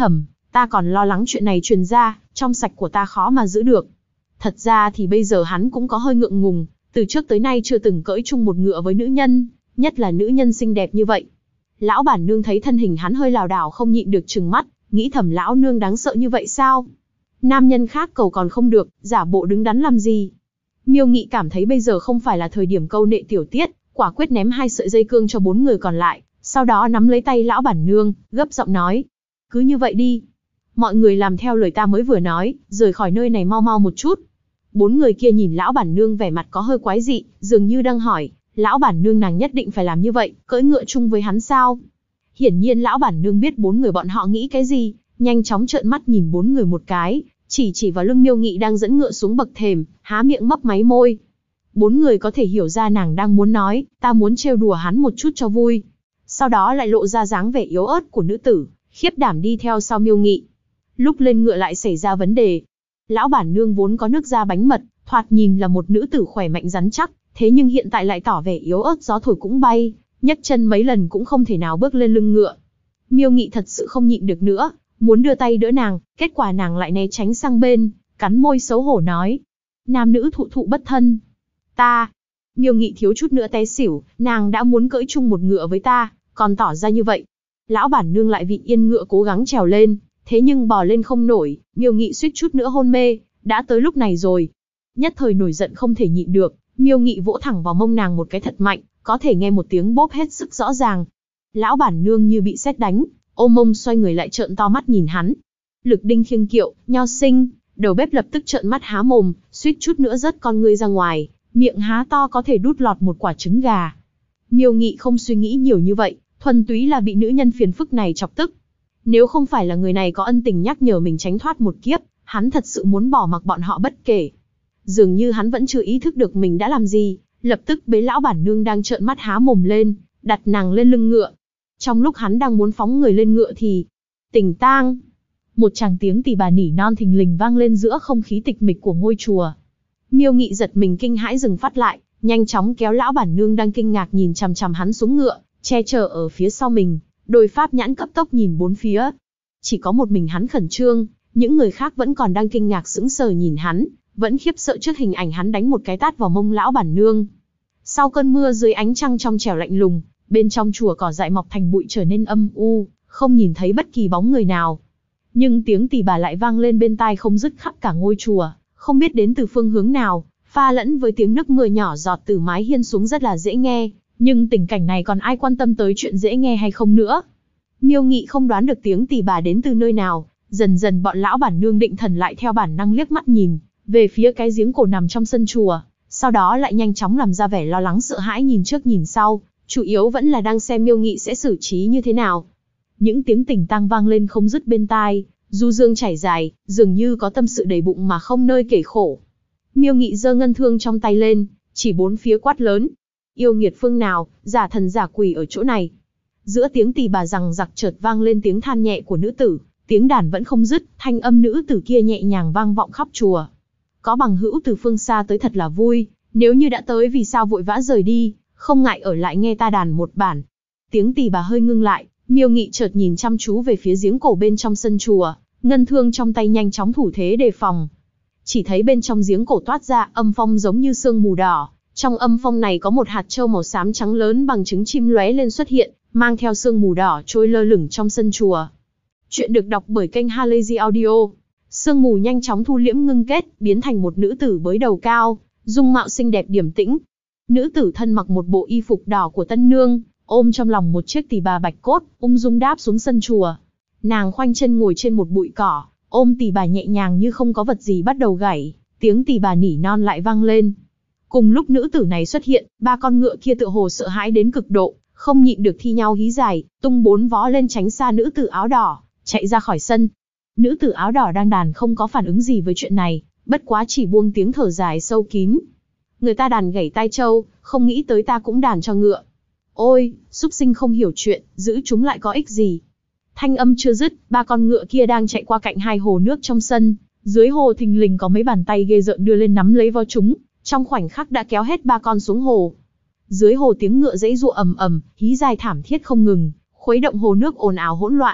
Ta còn lo lắng chuyện này truyền ra, trong sạch của ta khó mà giữ được. Thật ra thì bây giờ hắn cũng có hơi ngượng ngùng, từ trước tới nay chưa từng cưỡi chung một ngựa với nữ nhân, nhất là nữ nhân xinh đẹp như vậy. Lão bản nương thấy thân hình hắn hơi lảo đảo không nhịn được trừng mắt, nghĩ thầm lão nương đáng sợ như vậy sao? Nam nhân khác cầu còn không được, giả bộ đứng đắn làm gì? Miêu Nghị cảm thấy bây giờ không phải là thời điểm câu nệ tiểu tiết, quả quyết ném 2 sợi dây cương cho 4 người còn lại, sau đó nắm lấy tay lão bản nương, gấp giọng nói. Cứ như vậy đi. Mọi người làm theo lời ta mới vừa nói, rời khỏi nơi này mau mau một chút. 4 người kia nhìn lão bản nương vẻ mặt có hơi quái dị, dường như đang hỏi, lão bản nương nàng nhất định phải làm như vậy, cưỡi ngựa chung với hắn sao? Hiển nhiên lão bản nương biết 4 người bọn họ nghĩ cái gì, nhanh chóng trợn mắt nhìn 4 người một cái, chỉ vào lưng Miêu Nghị đang dẫn ngựa xuống bậc thềm, há miệng mấp máy môi. 4 người có thể hiểu ra nàng đang muốn nói, ta muốn trêu đùa hắn một chút cho vui. Sau đó lại lộ ra dáng vẻ yếu ớt của nữ tử, khiếp đảm đi theo sau Miêu Nghị. Lúc lên ngựa lại xảy ra vấn đề. Lão bản nương vốn có nước da bánh mật, thoạt nhìn là một nữ tử khỏe mạnh rắn chắc, thế nhưng hiện tại lại tỏ vẻ yếu ớt, gió thổi cũng bay, nhấc chân mấy lần cũng không thể nào bước lên lưng ngựa. Miêu Nghị thật sự không nhịn được nữa, muốn đưa tay đỡ nàng, kết quả nàng lại né tránh sang bên, cắn môi xấu hổ nói. Nam nữ thụ thụ bất thân. Ta. Miêu Nghị thiếu chút nữa té xỉu, nàng đã muốn cưỡi chung một ngựa với ta, còn tỏ ra như vậy. Lão bản nương lại vị yên ngựa cố gắng trèo lên, thế nhưng bò lên không nổi, Miêu Nghị suýt chút nữa hôn mê, đã tới lúc này rồi. Nhất thời nổi giận không thể nhịn được, Miêu Nghị vỗ thẳng vào mông nàng một cái thật mạnh, có thể nghe một tiếng bốp hết sức rõ ràng. Lão bản nương như bị sét đánh, ôm mông xoay người lại trợn to mắt nhìn hắn. Lực đinh khiêng kiệu, nho sinh, đầu bếp lập tức trợn mắt há mồm, suýt chút nữa rớt con ngươi ra ngoài, miệng há to có thể đút lọt một quả trứng gà. Miêu Nghị không suy nghĩ nhiều như vậy, thuần túy là bị nữ nhân phiền phức này chọc tức. Nếu không phải là người này có ân tình nhắc nhở mình tránh thoát một kiếp, hắn thật sự muốn bỏ mặc bọn họ bất kể. Dường như hắn vẫn chưa ý thức được mình đã làm gì, lập tức bế lão bản nương đang trợn mắt há mồm lên, đặt nàng lên lưng ngựa. Trong lúc hắn đang muốn phóng người lên ngựa thì, tỉnh tang, một tràng tiếng tỳ bà nỉ non thình lình vang lên giữa không khí tịch mịch của ngôi chùa. Miêu Nghị giật mình kinh hãi dừng phát lại, nhanh chóng kéo lão bản nương đang kinh ngạc nhìn chằm chằm hắn xuống ngựa, che chở ở phía sau mình, đôi pháp nhãn cấp tốc nhìn bốn phía. Chỉ có một mình hắn khẩn trương, những người khác vẫn còn đang kinh ngạc sững sờ nhìn hắn, vẫn khiếp sợ trước hình ảnh hắn đánh một cái tát vào mông lão bản nương. Sau cơn mưa dưới ánh trăng trong trẻo lạnh lùng, bên trong chùa cỏ dại mọc thành bụi trở nên âm u, không nhìn thấy bất kỳ bóng người nào. Nhưng tiếng tỳ bà lại vang lên bên tai không dứt khắp cả ngôi chùa, không biết đến từ phương hướng nào, pha lẫn với tiếng nước mưa nhỏ giọt từ mái hiên xuống rất là dễ nghe, nhưng tình cảnh này còn ai quan tâm tới chuyện dễ nghe hay không nữa. Miêu Nghị không đoán được tiếng tỳ bà đến từ nơi nào, dần dần bọn lão bản nương định thần lại theo bản năng liếc mắt nhìn về phía cái giếng cổ nằm trong sân chùa, sau đó lại nhanh chóng làm ra vẻ lo lắng sợ hãi nhìn trước nhìn sau, chủ yếu vẫn là đang xem Miêu Nghị sẽ xử trí như thế nào. Những tiếng tỉnh tang vang lên không dứt bên tai, du dương chảy dài, dường như có tâm sự đầy bụng mà không nơi kể khổ. Miêu Nghị giơ ngân thương trong tay lên, chỉ bốn phía quát lớn. Yêu nghiệt phương nào, giả thần giả quỷ ở chỗ này. Giữa tiếng tỳ bà rằng giặc chợt vang lên tiếng than nhẹ của nữ tử, tiếng đàn vẫn không dứt, thanh âm nữ tử kia nhẹ nhàng vang vọng khắp chùa. Có bằng hữu từ phương xa tới thật là vui, nếu như đã tới vì sao vội vã rời đi, không ngại ở lại nghe ta đàn một bản. Tiếng tỳ bà hơi ngưng lại, Miêu Nghị chợt nhìn chăm chú về phía giếng cổ bên trong sân chùa, ngân thương trong tay nhanh chóng thủ thế đề phòng. Chỉ thấy bên trong giếng cổ toát ra âm phong giống như sương mù đỏ, trong âm phong này có một hạt châu màu xám trắng lớn bằng trứng chim lóe lên xuất hiện, mang theo sương mù đỏ trôi lơ lửng trong sân chùa. Chuyện được đọc bởi kênh Halazy Audio. Sương mù nhanh chóng thu liễm ngưng kết, biến thành một nữ tử bới đầu cao, dung mạo xinh đẹp điềm tĩnh. Nữ tử thân mặc một bộ y phục đỏ của tân nương, ôm trong lòng một chiếc tỳ bà bạch cốt, ung dung đáp xuống sân chùa. Nàng khoanh chân ngồi trên một bụi cỏ, ôm tỳ bà nhẹ nhàng như không có vật gì bắt đầu gảy, tiếng tỳ bà nỉ non lại vang lên. Cùng lúc nữ tử này xuất hiện, ba con ngựa kia tựa hồ sợ hãi đến cực độ, không nhịn được thi nhau hí dài, tung bốn vó lên tránh xa nữ tử áo đỏ, chạy ra khỏi sân. Nữ tử áo đỏ đang đàn không có phản ứng gì với chuyện này, bất quá chỉ buông tiếng thở dài sâu kín. Người ta đàn gảy tai trâu, không nghĩ tới ta cũng đàn cho ngựa. Ôi, súc sinh không hiểu chuyện, giữ chúng lại có ích gì. Thanh âm chưa dứt, ba con ngựa kia đang chạy qua cạnh hai hồ nước trong sân, dưới hồ thình lình có mấy bàn tay ghê rợn đưa lên nắm lấy vào chúng, trong khoảnh khắc đã kéo hết ba con xuống hồ. Dưới hồ tiếng ngựa giãy giụa ầm ầm, hí dài thảm thiết không ngừng, khuấy động hồ nước ồn ào hỗn loạn.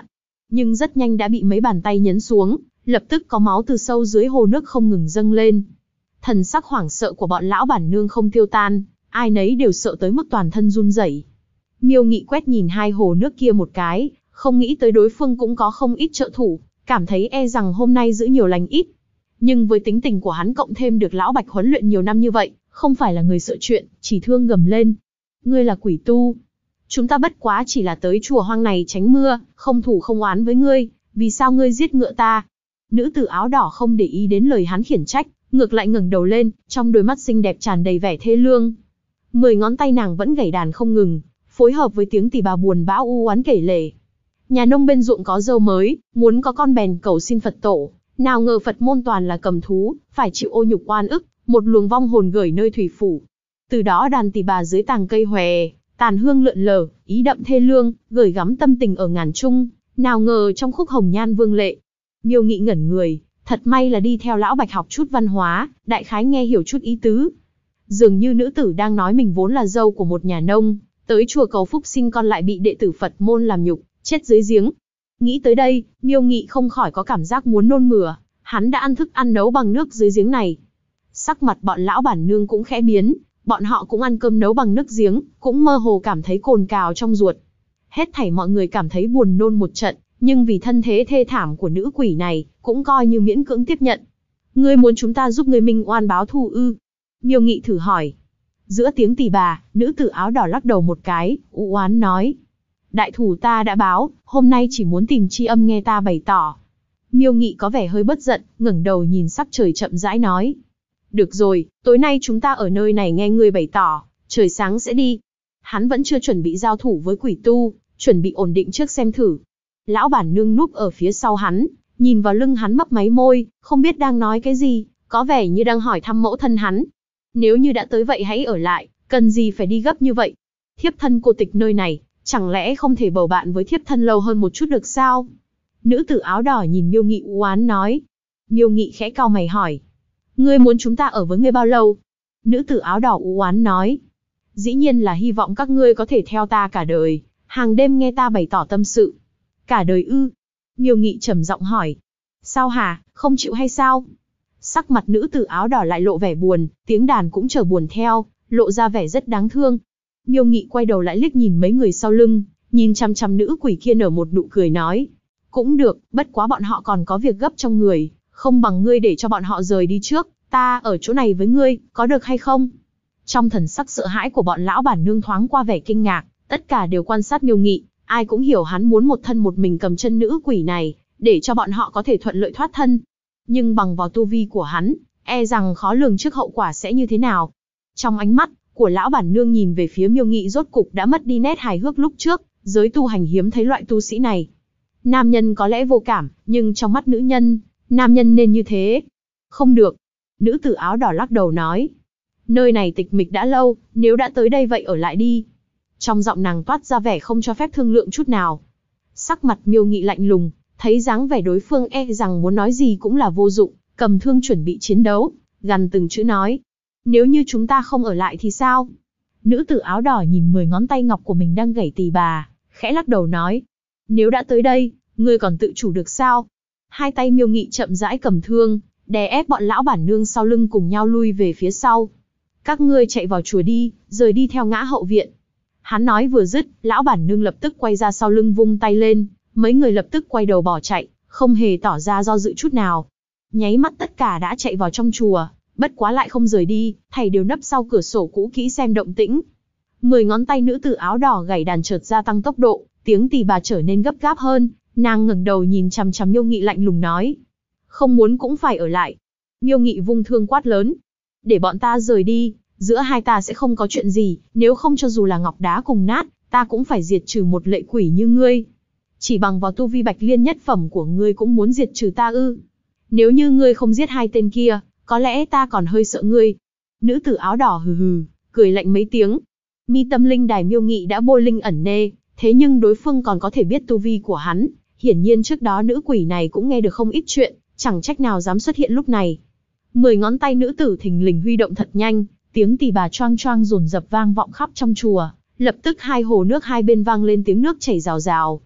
nhưng rất nhanh đã bị mấy bàn tay nhấn xuống, lập tức có máu từ sâu dưới hồ nước không ngừng dâng lên. Thần sắc hoảng sợ của bọn lão bản nương không tiêu tan, ai nấy đều sợ tới mức toàn thân run rẩy. Miêu Nghị quét nhìn hai hồ nước kia một cái, không nghĩ tới đối phương cũng có không ít trợ thủ, cảm thấy e rằng hôm nay giữ nhiều lành ít. Nhưng với tính tình của hắn cộng thêm được lão Bạch huấn luyện nhiều năm như vậy, không phải là người sợ chuyện, chỉ thương gầm lên. Ngươi là quỷ tu. Chúng ta bất quá chỉ là tới chùa hoang này tránh mưa, không thù không oán với ngươi, vì sao ngươi giết ngựa ta? Nữ tử áo đỏ không để ý đến lời hắn khiển trách, ngược lại ngẩng đầu lên, trong đôi mắt xinh đẹp tràn đầy vẻ thê lương. 10 ngón tay nàng vẫn gảy đàn không ngừng, phối hợp với tiếng tỳ bà buồn bã u oán kể lể. Nhà nông bên ruộng có dâu mới, muốn có con bèn cầu xin Phật tổ, nào ngờ Phật môn toàn là cầm thú, phải chịu ô nhục oan ức, một luồng vong hồn gửi nơi thủy phủ. Từ đó đàn tỳ bà dưới tàng cây hòe, tàn hương lượn lờ, ý đậm thê lương, gửi gắm tâm tình ở ngàn trung, nào ngờ trong khúc hồng nhan vương lệ. Miêu Nghị ngẩn người, thật may là đi theo lão Bạch học chút văn hóa, đại khái nghe hiểu chút ý tứ. Dường như nữ tử đang nói mình vốn là dâu của một nhà nông, tới chùa cầu phúc sinh con lại bị đệ tử Phật môn làm nhục, chết dưới giếng. Nghĩ tới đây, Miêu Nghị không khỏi có cảm giác muốn nôn mửa, hắn đã ăn thức ăn nấu bằng nước dưới giếng này. Sắc mặt bọn lão bản nương cũng khẽ biến, bọn họ cũng ăn cơm nấu bằng nước giếng, cũng mơ hồ cảm thấy cồn cào trong ruột. Hết thảy mọi người cảm thấy buồn nôn một trận, nhưng vì thân thế thê thảm của nữ quỷ này, cũng coi như miễn cưỡng tiếp nhận. Ngươi muốn chúng ta giúp ngươi minh oan báo thù ư? Miêu Nghị thử hỏi. Giữa tiếng tỳ bà, nữ tử áo đỏ lắc đầu một cái, u oán nói. Đại thù ta đã báo, hôm nay chỉ muốn tìm tri âm nghe ta bày tỏ. Miêu Nghị có vẻ hơi bất giận, ngẩng đầu nhìn sắc trời chậm rãi nói. Được rồi, tối nay chúng ta ở nơi này nghe ngươi bày tỏ, trời sáng sẽ đi. Hắn vẫn chưa chuẩn bị giao thủ với quỷ tu, chuẩn bị ổn định trước xem thử. Lão bản nương núp ở phía sau hắn, nhìn vào lưng hắn mấp máy môi, không biết đang nói cái gì, có vẻ như đang hỏi thăm mẫu thân hắn. Nếu như đã tới vậy hãy ở lại, cần gì phải đi gấp như vậy? Thiếp thân cô tịch nơi này, chẳng lẽ không thể bầu bạn với thiếp thân lâu hơn một chút được sao? Nữ tử áo đỏ nhìn Miêu Nghị u oán nói. Miêu Nghị khẽ cau mày hỏi. Ngươi muốn chúng ta ở với ngươi bao lâu? Nữ tử áo đỏ u oán nói. Dĩ nhiên là hy vọng các ngươi có thể theo ta cả đời, hàng đêm nghe ta bày tỏ tâm sự. Cả đời ư? Miêu Nghị trầm giọng hỏi. Sao hả, không chịu hay sao? Sắc mặt nữ tử áo đỏ lại lộ vẻ buồn, tiếng đàn cũng trở buồn theo, lộ ra vẻ rất đáng thương. Miêu Nghị quay đầu lại liếc nhìn mấy người sau lưng, nhìn chăm chăm nữ quỷ kia nở một nụ cười nói. Cũng được, bất quá bọn họ còn có việc gấp trong người, không bằng ngươi để cho bọn họ rời đi trước, ta ở chỗ này với ngươi, có được hay không? Trong thần sắc sợ hãi của bọn lão bản nương thoáng qua vẻ kinh ngạc, tất cả đều quan sát Miêu Nghị, ai cũng hiểu hắn muốn một thân một mình cầm chân nữ quỷ này, để cho bọn họ có thể thuận lợi thoát thân. Nhưng bằng vào tu vi của hắn, e rằng khó lường trước hậu quả sẽ như thế nào. Trong ánh mắt của lão bản nương nhìn về phía Miêu Nghị rốt cục đã mất đi nét hài hước lúc trước, giới tu hành hiếm thấy loại tu sĩ này. Nam nhân có lẽ vô cảm, nhưng trong mắt nữ nhân, nam nhân nên như thế. Không được. Nữ tử áo đỏ lắc đầu nói. Nơi này tịch mịch đã lâu, nếu đã tới đây vậy ở lại đi. Trong giọng nàng toát ra vẻ không cho phép thương lượng chút nào. Sắc mặt Miêu Nghị lạnh lùng, thấy dáng vẻ đối phương e rằng muốn nói gì cũng là vô dụng, cầm thương chuẩn bị chiến đấu, gằn từng chữ nói. Nếu như chúng ta không ở lại thì sao? Nữ tử áo đỏ nhìn 10 ngón tay ngọc của mình đang gảy tỳ bà, khẽ lắc đầu nói. Nếu đã tới đây, ngươi còn tự chủ được sao? Hai tay Miêu Nghị chậm rãi cầm thương, đè ép bọn lão bản nương sau lưng cùng nhau lui về phía sau. Các ngươi chạy vào chùa đi, rời đi theo ngã hậu viện. Hắn nói vừa dứt, lão bản nương lập tức quay ra sau lưng vung tay lên, mấy người lập tức quay đầu bỏ chạy, không hề tỏ ra do dự chút nào. Nháy mắt tất cả đã chạy vào trong chùa, bất quá lại không rời đi, thầy đều nấp sau cửa sổ cũ kỹ xem động tĩnh. 10 ngón tay nữ tử áo đỏ gảy đàn chợt gia tăng tốc độ, tiếng tỳ bà trở nên gấp gáp hơn, nàng ngẩng đầu nhìn chằm chằm Miêu Nghị lạnh lùng nói. Không muốn cũng phải ở lại. Miêu Nghị vung thương quát lớn. Để bọn ta rời đi, giữa hai ta sẽ không có chuyện gì, nếu không cho dù là ngọc đá cùng nát, ta cũng phải diệt trừ một lệ quỷ như ngươi. Chỉ bằng vào tu vi bạch liên nhất phẩm của ngươi cũng muốn diệt trừ ta ư? Nếu như ngươi không giết hai tên kia, có lẽ ta còn hơi sợ ngươi. Nữ tử áo đỏ hừ hừ, cười lạnh mấy tiếng. Mi tâm linh đài Miêu Nghị đã bôi linh ẩn nê, thế nhưng đối phương còn có thể biết tu vi của hắn. Hiển nhiên trước đó nữ quỷ này cũng nghe được không ít chuyện, chẳng trách nào dám xuất hiện lúc này. 10 ngón tay nữ tử thình lình huy động thật nhanh, tiếng tỳ bà choang choang dồn dập vang vọng khắp trong chùa. Lập tức hai hồ nước hai bên vang lên tiếng nước chảy rào rào.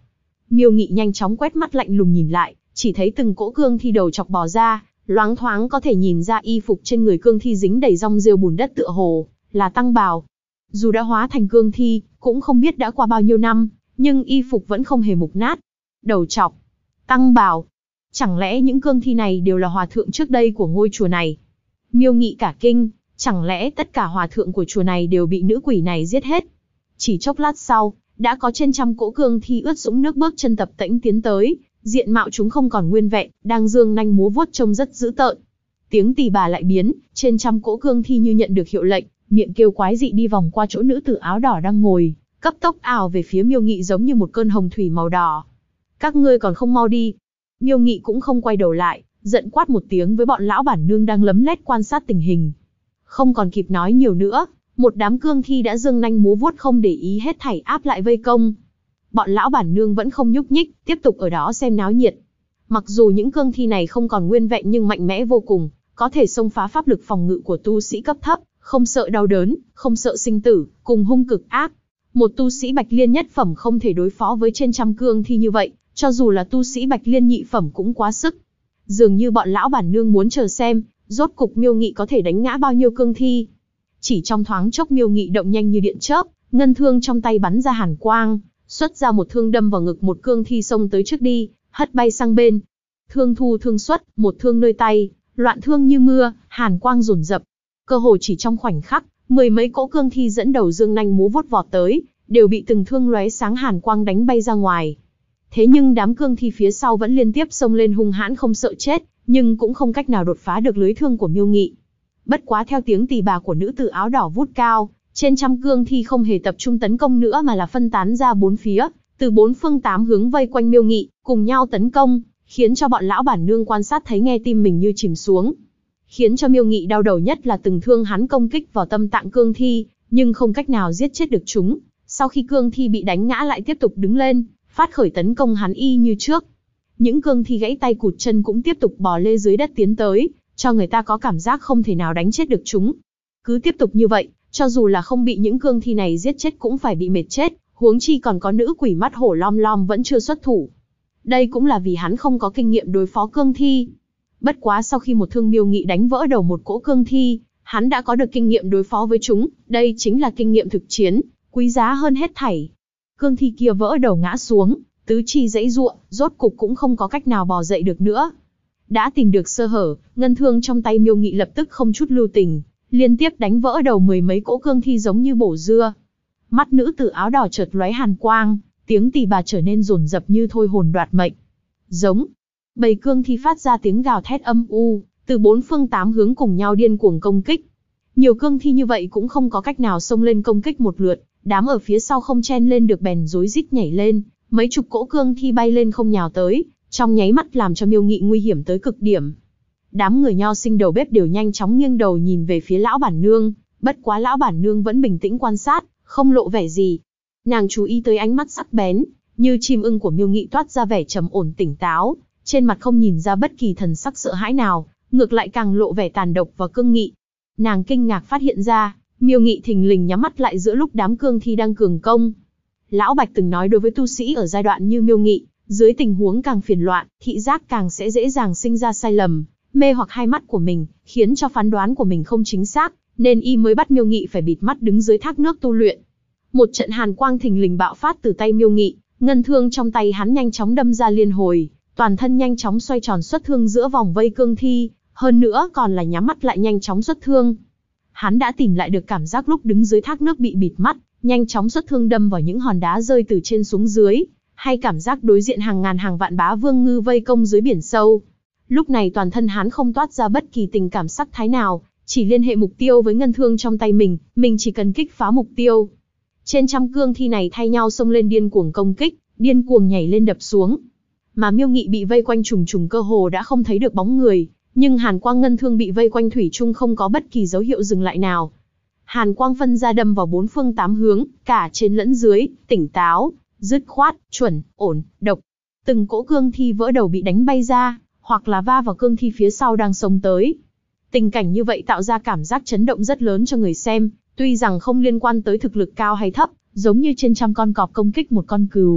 Miêu Nghị nhanh chóng quét mắt lạnh lùng nhìn lại, chỉ thấy từng cỗ cương thi đầu chọc bò ra, loáng thoáng có thể nhìn ra y phục trên người cương thi dính đầy rong rêu bùn đất tựa hồ là tăng bào. Dù đã hóa thành cương thi, cũng không biết đã qua bao nhiêu năm, nhưng y phục vẫn không hề mục nát. Đầu chọc, tăng bào, chẳng lẽ những cương thi này đều là hòa thượng trước đây của ngôi chùa này? Miêu Nghị cả kinh, chẳng lẽ tất cả hòa thượng của chùa này đều bị nữ quỷ này giết hết? Chỉ chốc lát sau, đã có trên trăm cỗ cương thi ướt sũng nước bước chân tập tễnh tiến tới, diện mạo chúng không còn nguyên vẹn, đang giương nanh múa vuốt trông rất dữ tợn. Tiếng tỳ bà lại biến, trên trăm cỗ cương thi như nhận được hiệu lệnh, miệng kêu quái dị đi vòng qua chỗ nữ tử áo đỏ đang ngồi, cấp tốc ào về phía Miêu Nghị giống như một cơn hồng thủy màu đỏ. Các ngươi còn không mau đi! Miêu Nghị cũng không quay đầu lại, giận quát một tiếng với bọn lão bản nương đang lấm lét quan sát tình hình. Không còn kịp nói nhiều nữa, một đám cương thi đã giương nanh múa vuốt không để ý hết thảy áp lại vây công. Bọn lão bản nương vẫn không nhúc nhích, tiếp tục ở đó xem náo nhiệt. Mặc dù những cương thi này không còn nguyên vẹn nhưng mạnh mẽ vô cùng, có thể xông phá pháp lực phòng ngự của tu sĩ cấp thấp, không sợ đau đớn, không sợ sinh tử, cùng hung cực ác. Một tu sĩ Bạch Liên nhất phẩm không thể đối phó với trên trăm cương thi như vậy, cho dù là tu sĩ Bạch Liên nhị phẩm cũng quá sức. Dường như bọn lão bản nương muốn chờ xem, rốt cục Miêu Nghị có thể đánh ngã bao nhiêu cương thi. Chỉ trong thoáng chốc Miêu Nghị động nhanh như điện chớp, ngân thương trong tay bắn ra hàn quang, xuất ra một thương đâm vào ngực một cương thi xông tới trước đi, hất bay sang bên. Thương thu thương xuất, một thương nơi tay, loạn thương như mưa, hàn quang dồn dập. Cơ hồ chỉ trong khoảnh khắc, mười mấy cỗ cương thi dẫn đầu dương nanh múa vuốt vọt tới, đều bị từng thương lóe sáng hàn quang đánh bay ra ngoài. Thế nhưng đám cương thi phía sau vẫn liên tiếp xông lên hung hãn không sợ chết, nhưng cũng không cách nào đột phá được lưới thương của Miêu Nghị. Bất quá theo tiếng tỳ bà của nữ tử áo đỏ vút cao, trên trăm cương thi không hề tập trung tấn công nữa mà là phân tán ra bốn phía, từ bốn phương tám hướng vây quanh Miêu Nghị, cùng nhau tấn công, khiến cho bọn lão bản nương quan sát thấy nghe tim mình như chìm xuống. Khiến cho Miêu Nghị đau đầu nhất là từng thương hắn công kích vào tâm tạng cương thi, nhưng không cách nào giết chết được chúng. Sau khi cương thi bị đánh ngã lại tiếp tục đứng lên, phát khởi tấn công hắn y như trước. Những cương thi gãy tay cụt chân cũng tiếp tục bò lê dưới đất tiến tới, cho người ta có cảm giác không thể nào đánh chết được chúng. Cứ tiếp tục như vậy, cho dù là không bị những cương thi này giết chết cũng phải bị mệt chết, huống chi còn có nữ quỷ mắt hổ lom lom vẫn chưa xuất thủ. Đây cũng là vì hắn không có kinh nghiệm đối phó cương thi. Bất quá sau khi một thương Miêu Nghị đánh vỡ đầu một cỗ cương thi, hắn đã có được kinh nghiệm đối phó với chúng, đây chính là kinh nghiệm thực chiến, quý giá hơn hết thảy. Cương thi kia vỡ đầu ngã xuống, tứ chi giãy giụa, rốt cục cũng không có cách nào bò dậy được nữa. Đã tìm được sơ hở, ngân thương trong tay Miêu Nghị lập tức không chút lưu tình, liên tiếp đánh vỡ đầu mười mấy cỗ cương thi giống như bổ dưa. Mắt nữ tử áo đỏ chợt lóe hàn quang, tiếng tỳ bà trở nên dồn dập như thôi hồn đoạt mệnh. Giống. Bầy cương thi phát ra tiếng gào thét âm u, từ bốn phương tám hướng cùng nhau điên cuồng công kích. Nhiều cương thi như vậy cũng không có cách nào xông lên công kích một lượt, đám ở phía sau không chen lên được bèn rối rít nhảy lên, mấy chục cỗ cương thi bay lên không nhào tới, trong nháy mắt làm cho Miêu Nghị nguy hiểm tới cực điểm. Đám người nho sinh đầu bếp đều nhanh chóng nghiêng đầu nhìn về phía lão bản nương, bất quá lão bản nương vẫn bình tĩnh quan sát, không lộ vẻ gì. Nàng chú ý tới ánh mắt sắc bén, như chim ưng của Miêu Nghị toát ra vẻ trầm ổn tỉnh táo, trên mặt không nhìn ra bất kỳ thần sắc sợ hãi nào, ngược lại càng lộ vẻ tàn độc và cương nghị. Nàng kinh ngạc phát hiện ra, Miêu Nghị thình lình nhắm mắt lại giữa lúc đám cương thi đang cường công. Lão Bạch từng nói đối với tu sĩ ở giai đoạn như Miêu Nghị, dưới tình huống càng phiền loạn, thị giác càng sẽ dễ dàng sinh ra sai lầm, mê hoặc hai mắt của mình, khiến cho phán đoán của mình không chính xác, nên y mới bắt Miêu Nghị phải bịt mắt đứng dưới thác nước tu luyện. Một trận hàn quang thình lình bạo phát từ tay Miêu Nghị, ngân thương trong tay hắn nhanh chóng đâm ra liên hồi, toàn thân nhanh chóng xoay tròn xuất thương giữa vòng vây cương thi, hơn nữa còn là nhắm mắt lại nhanh chóng xuất thương. Hắn đã tìm lại được cảm giác lúc đứng dưới thác nước bị bịt mắt, nhanh chóng xuất thương đâm vào những hòn đá rơi từ trên xuống dưới, hay cảm giác đối diện hàng ngàn hàng vạn bá vương ngư vây công dưới biển sâu. Lúc này toàn thân hắn không toát ra bất kỳ tình cảm sắc thái nào, chỉ liên hệ mục tiêu với ngân thương trong tay mình chỉ cần kích phá mục tiêu. Trên trăm cương thi này thay nhau xông lên điên cuồng công kích, điên cuồng nhảy lên đập xuống. Mà Miêu Nghị bị vây quanh trùng trùng cơ hồ đã không thấy được bóng người, nhưng hàn quang ngân thương bị vây quanh thủy chung không có bất kỳ dấu hiệu dừng lại nào. Hàn quang phân ra đâm vào bốn phương tám hướng, cả trên lẫn dưới, tỉnh táo, dứt khoát, chuẩn, ổn, độc. Từng cỗ cương thi vỡ đầu bị đánh bay ra, hoặc là va vào cương thi phía sau đang xông tới. Tình cảnh như vậy tạo ra cảm giác chấn động rất lớn cho người xem, tuy rằng không liên quan tới thực lực cao hay thấp, giống như trên trăm con cọp công kích một con cừu,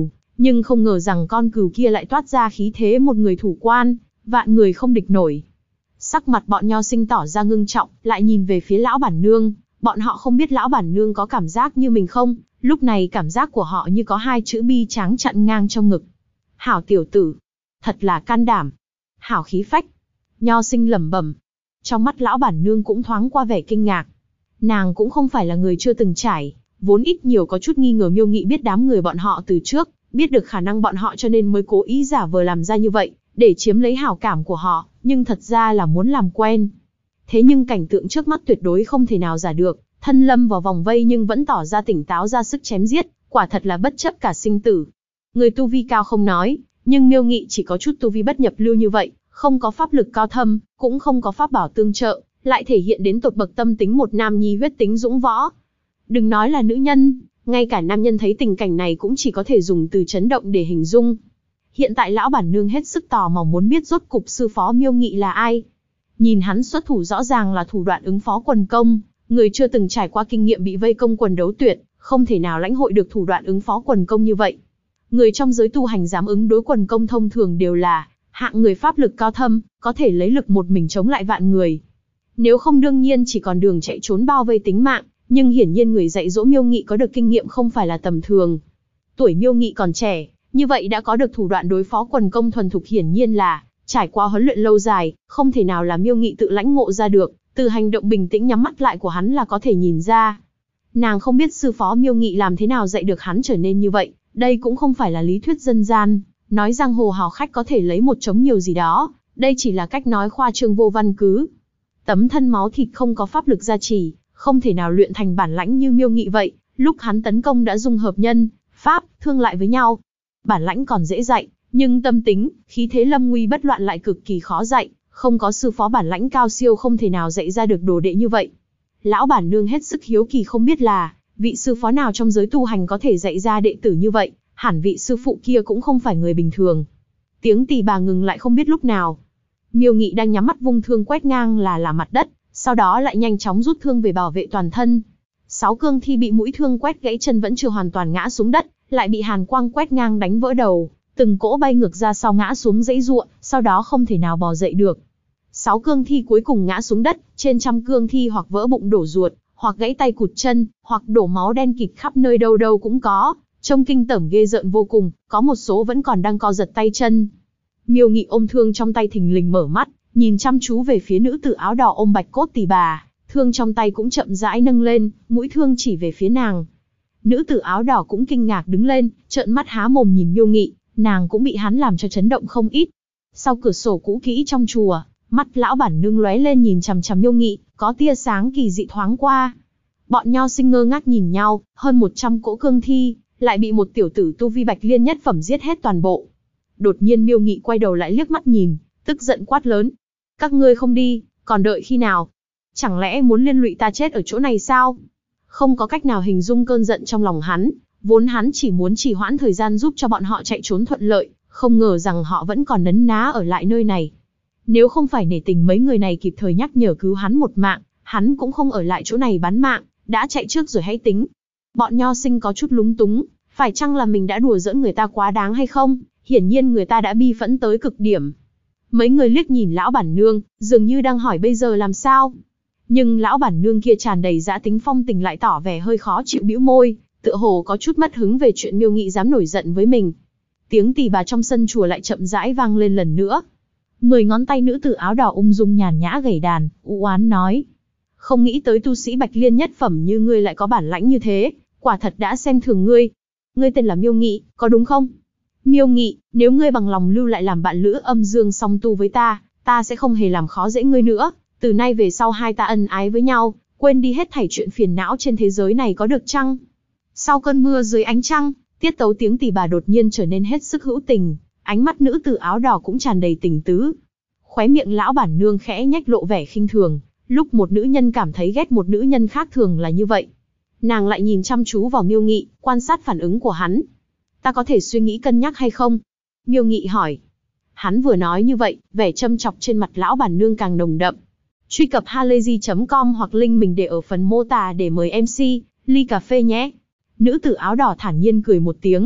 nhưng không ngờ rằng con cừu kia lại toát ra khí thế một người thủ quan, vạn người không địch nổi. Sắc mặt bọn nho sinh tỏ ra ngưng trọng, lại nhìn về phía lão bản nương, bọn họ không biết lão bản nương có cảm giác như mình không, lúc này cảm giác của họ như có hai chữ bi tráng chặn ngang trong ngực. Hảo tiểu tử, thật là can đảm, hảo khí phách. Nho sinh lẩm bẩm. Trong mắt lão bản nương cũng thoáng qua vẻ kinh ngạc. Nàng cũng không phải là người chưa từng trải, vốn ít nhiều có chút nghi ngờ Miêu Nghị biết đám người bọn họ từ trước, biết được khả năng bọn họ cho nên mới cố ý giả vờ làm ra như vậy, để chiếm lấy hảo cảm của họ, nhưng thật ra là muốn làm quen. Thế nhưng cảnh tượng trước mắt tuyệt đối không thể nào giả được, thân lâm vào vòng vây nhưng vẫn tỏ ra tỉnh táo ra sức chém giết, quả thật là bất chấp cả sinh tử. Người tu vi cao không nói, nhưng Miêu Nghị chỉ có chút tu vi bất nhập lưu như vậy, không có pháp lực cao thâm, cũng không có pháp bảo tương trợ, lại thể hiện đến tột bậc tâm tính một nam nhi huyết tính dũng võ. Đừng nói là nữ nhân, ngay cả nam nhân thấy tình cảnh này cũng chỉ có thể dùng từ chấn động để hình dung. Hiện tại lão bản nương hết sức tò mò muốn biết rốt cục sư phó Miêu Nghị là ai. Nhìn hắn xuất thủ rõ ràng là thủ đoạn ứng phó quần công, người chưa từng trải qua kinh nghiệm bị vây công quần đấu tuyệt, không thể nào lãnh hội được thủ đoạn ứng phó quần công như vậy. Người trong giới tu hành dám ứng đối quần công thông thường đều là hạng người pháp lực cao thâm, có thể lấy lực một mình chống lại vạn người. Nếu không đương nhiên chỉ còn đường chạy trốn bao vây tính mạng, nhưng hiển nhiên người dạy dỗ Miêu Nghị có được kinh nghiệm không phải là tầm thường. Tuổi Miêu Nghị còn trẻ, như vậy đã có được thủ đoạn đối phó quần công thuần thục hiển nhiên là trải qua huấn luyện lâu dài, không thể nào là Miêu Nghị tự lãnh ngộ ra được, từ hành động bình tĩnh nhắm mắt lại của hắn là có thể nhìn ra. Nàng không biết sư phó Miêu Nghị làm thế nào dạy được hắn trở nên như vậy, đây cũng không phải là lý thuyết dân gian, nói giang hồ hào khách có thể lấy một chống nhiều gì đó, đây chỉ là cách nói khoa trương vô văn cứ. Tấm thân máu thịt không có pháp lực gia trì, không thể nào luyện thành bản lãnh như Miêu Nghị vậy, lúc hắn tấn công đã dung hợp nhân, pháp, thương lại với nhau. Bản lãnh còn dễ dạy, nhưng tâm tính, khí thế lâm nguy bất loạn lại cực kỳ khó dạy, không có sư phó bản lãnh cao siêu không thể nào dạy ra được đồ đệ như vậy. Lão bản nương hết sức hiếu kỳ không biết là, vị sư phó nào trong giới tu hành có thể dạy ra đệ tử như vậy, hẳn vị sư phụ kia cũng không phải người bình thường. Tiếng tỳ bà ngừng lại không biết lúc nào. Miêu Nghị đang nhắm mắt vung thương quét ngang là mặt đất, sau đó lại nhanh chóng rút thương về bảo vệ toàn thân. 6 cương thi bị mũi thương quét gãy chân vẫn chưa hoàn toàn ngã xuống đất, lại bị hàn quang quét ngang đánh vỡ đầu, từng cỗ bay ngược ra sau ngã xuống dãy ruộng, sau đó không thể nào bò dậy được. 6 cương thi cuối cùng ngã xuống đất, trên trăm cương thi hoặc vỡ bụng đổ ruột, hoặc gãy tay cụt chân, hoặc đổ máu đen kịt khắp nơi đâu đâu cũng có, trông kinh tởm ghê rợn vô cùng, có một số vẫn còn đang co giật tay chân. Miêu Nghị ôm thương trong tay thình lình mở mắt, nhìn chăm chú về phía nữ tử áo đỏ ôm bạch cốt tỳ bà, thương trong tay cũng chậm rãi nâng lên, mũi thương chỉ về phía nàng. Nữ tử áo đỏ cũng kinh ngạc đứng lên, trợn mắt há mồm nhìn Miêu Nghị, nàng cũng bị hắn làm cho chấn động không ít. Sau cửa sổ cũ kỹ trong chùa, mắt lão bản nương lóe lên nhìn chằm chằm Miêu Nghị, có tia sáng kỳ dị thoáng qua. Bọn nho sinh ngơ ngác nhìn nhau, hơn 100 cỗ cương thi, lại bị một tiểu tử tu vi bạch liên nhất phẩm giết hết toàn bộ. Đột nhiên Miêu Nghị quay đầu lại liếc mắt nhìn, tức giận quát lớn: các ngươi không đi, còn đợi khi nào? Chẳng lẽ muốn liên lụy ta chết ở chỗ này sao? Không có cách nào hình dung cơn giận trong lòng hắn, vốn hắn chỉ muốn trì hoãn thời gian giúp cho bọn họ chạy trốn thuận lợi, không ngờ rằng họ vẫn còn nấn ná ở lại nơi này. Nếu không phải nể tình mấy người này kịp thời nhắc nhở cứu hắn một mạng, hắn cũng không ở lại chỗ này bán mạng, đã chạy trước rồi hãy tính. Bọn nho sinh có chút lúng túng, phải chăng là mình đã đùa giỡn người ta quá đáng hay không? Hiển nhiên người ta đã bi phẫn tới cực điểm. Mấy người liếc nhìn lão bản nương, dường như đang hỏi bây giờ làm sao. Nhưng lão bản nương kia tràn đầy dã tính phong tình lại tỏ vẻ hơi khó chịu bĩu môi, tựa hồ có chút mất hứng về chuyện Miêu Nghị dám nổi giận với mình. Tiếng tỳ bà trong sân chùa lại chậm rãi vang lên lần nữa. 10 ngón tay nữ tử áo đỏ ung dung nhàn nhã gảy đàn, u oán nói: không nghĩ tới tu sĩ bạch liên nhất phẩm như ngươi lại có bản lãnh như thế, quả thật đã xem thường ngươi. Ngươi tên là Miêu Nghị, có đúng không? Miêu Nghị, nếu ngươi bằng lòng lưu lại làm bạn lữ âm dương song tu với ta sẽ không hề làm khó dễ ngươi nữa. Từ nay về sau hai ta ân ái với nhau, quên đi hết thảy chuyện phiền não trên thế giới này có được chăng? Sau cơn mưa dưới ánh trăng, tiết tấu tiếng tỳ bà đột nhiên trở nên hết sức hữu tình, ánh mắt nữ tử áo đỏ cũng tràn đầy tình tứ. Khóe miệng lão bản nương khẽ nhếch lộ vẻ khinh thường, lúc một nữ nhân cảm thấy ghét một nữ nhân khác thường là như vậy. Nàng lại nhìn chăm chú vào Miêu Nghị, quan sát phản ứng của hắn. Ta có thể suy nghĩ cân nhắc hay không? Miêu Nghị hỏi. Hắn vừa nói như vậy, vẻ châm chọc trên mặt lão bản nương càng nồng đậm. Truy cập halayzi.com hoặc link mình để ở phần mô tả để mời MC ly cà phê nhé. Nữ tử áo đỏ thản nhiên cười một tiếng.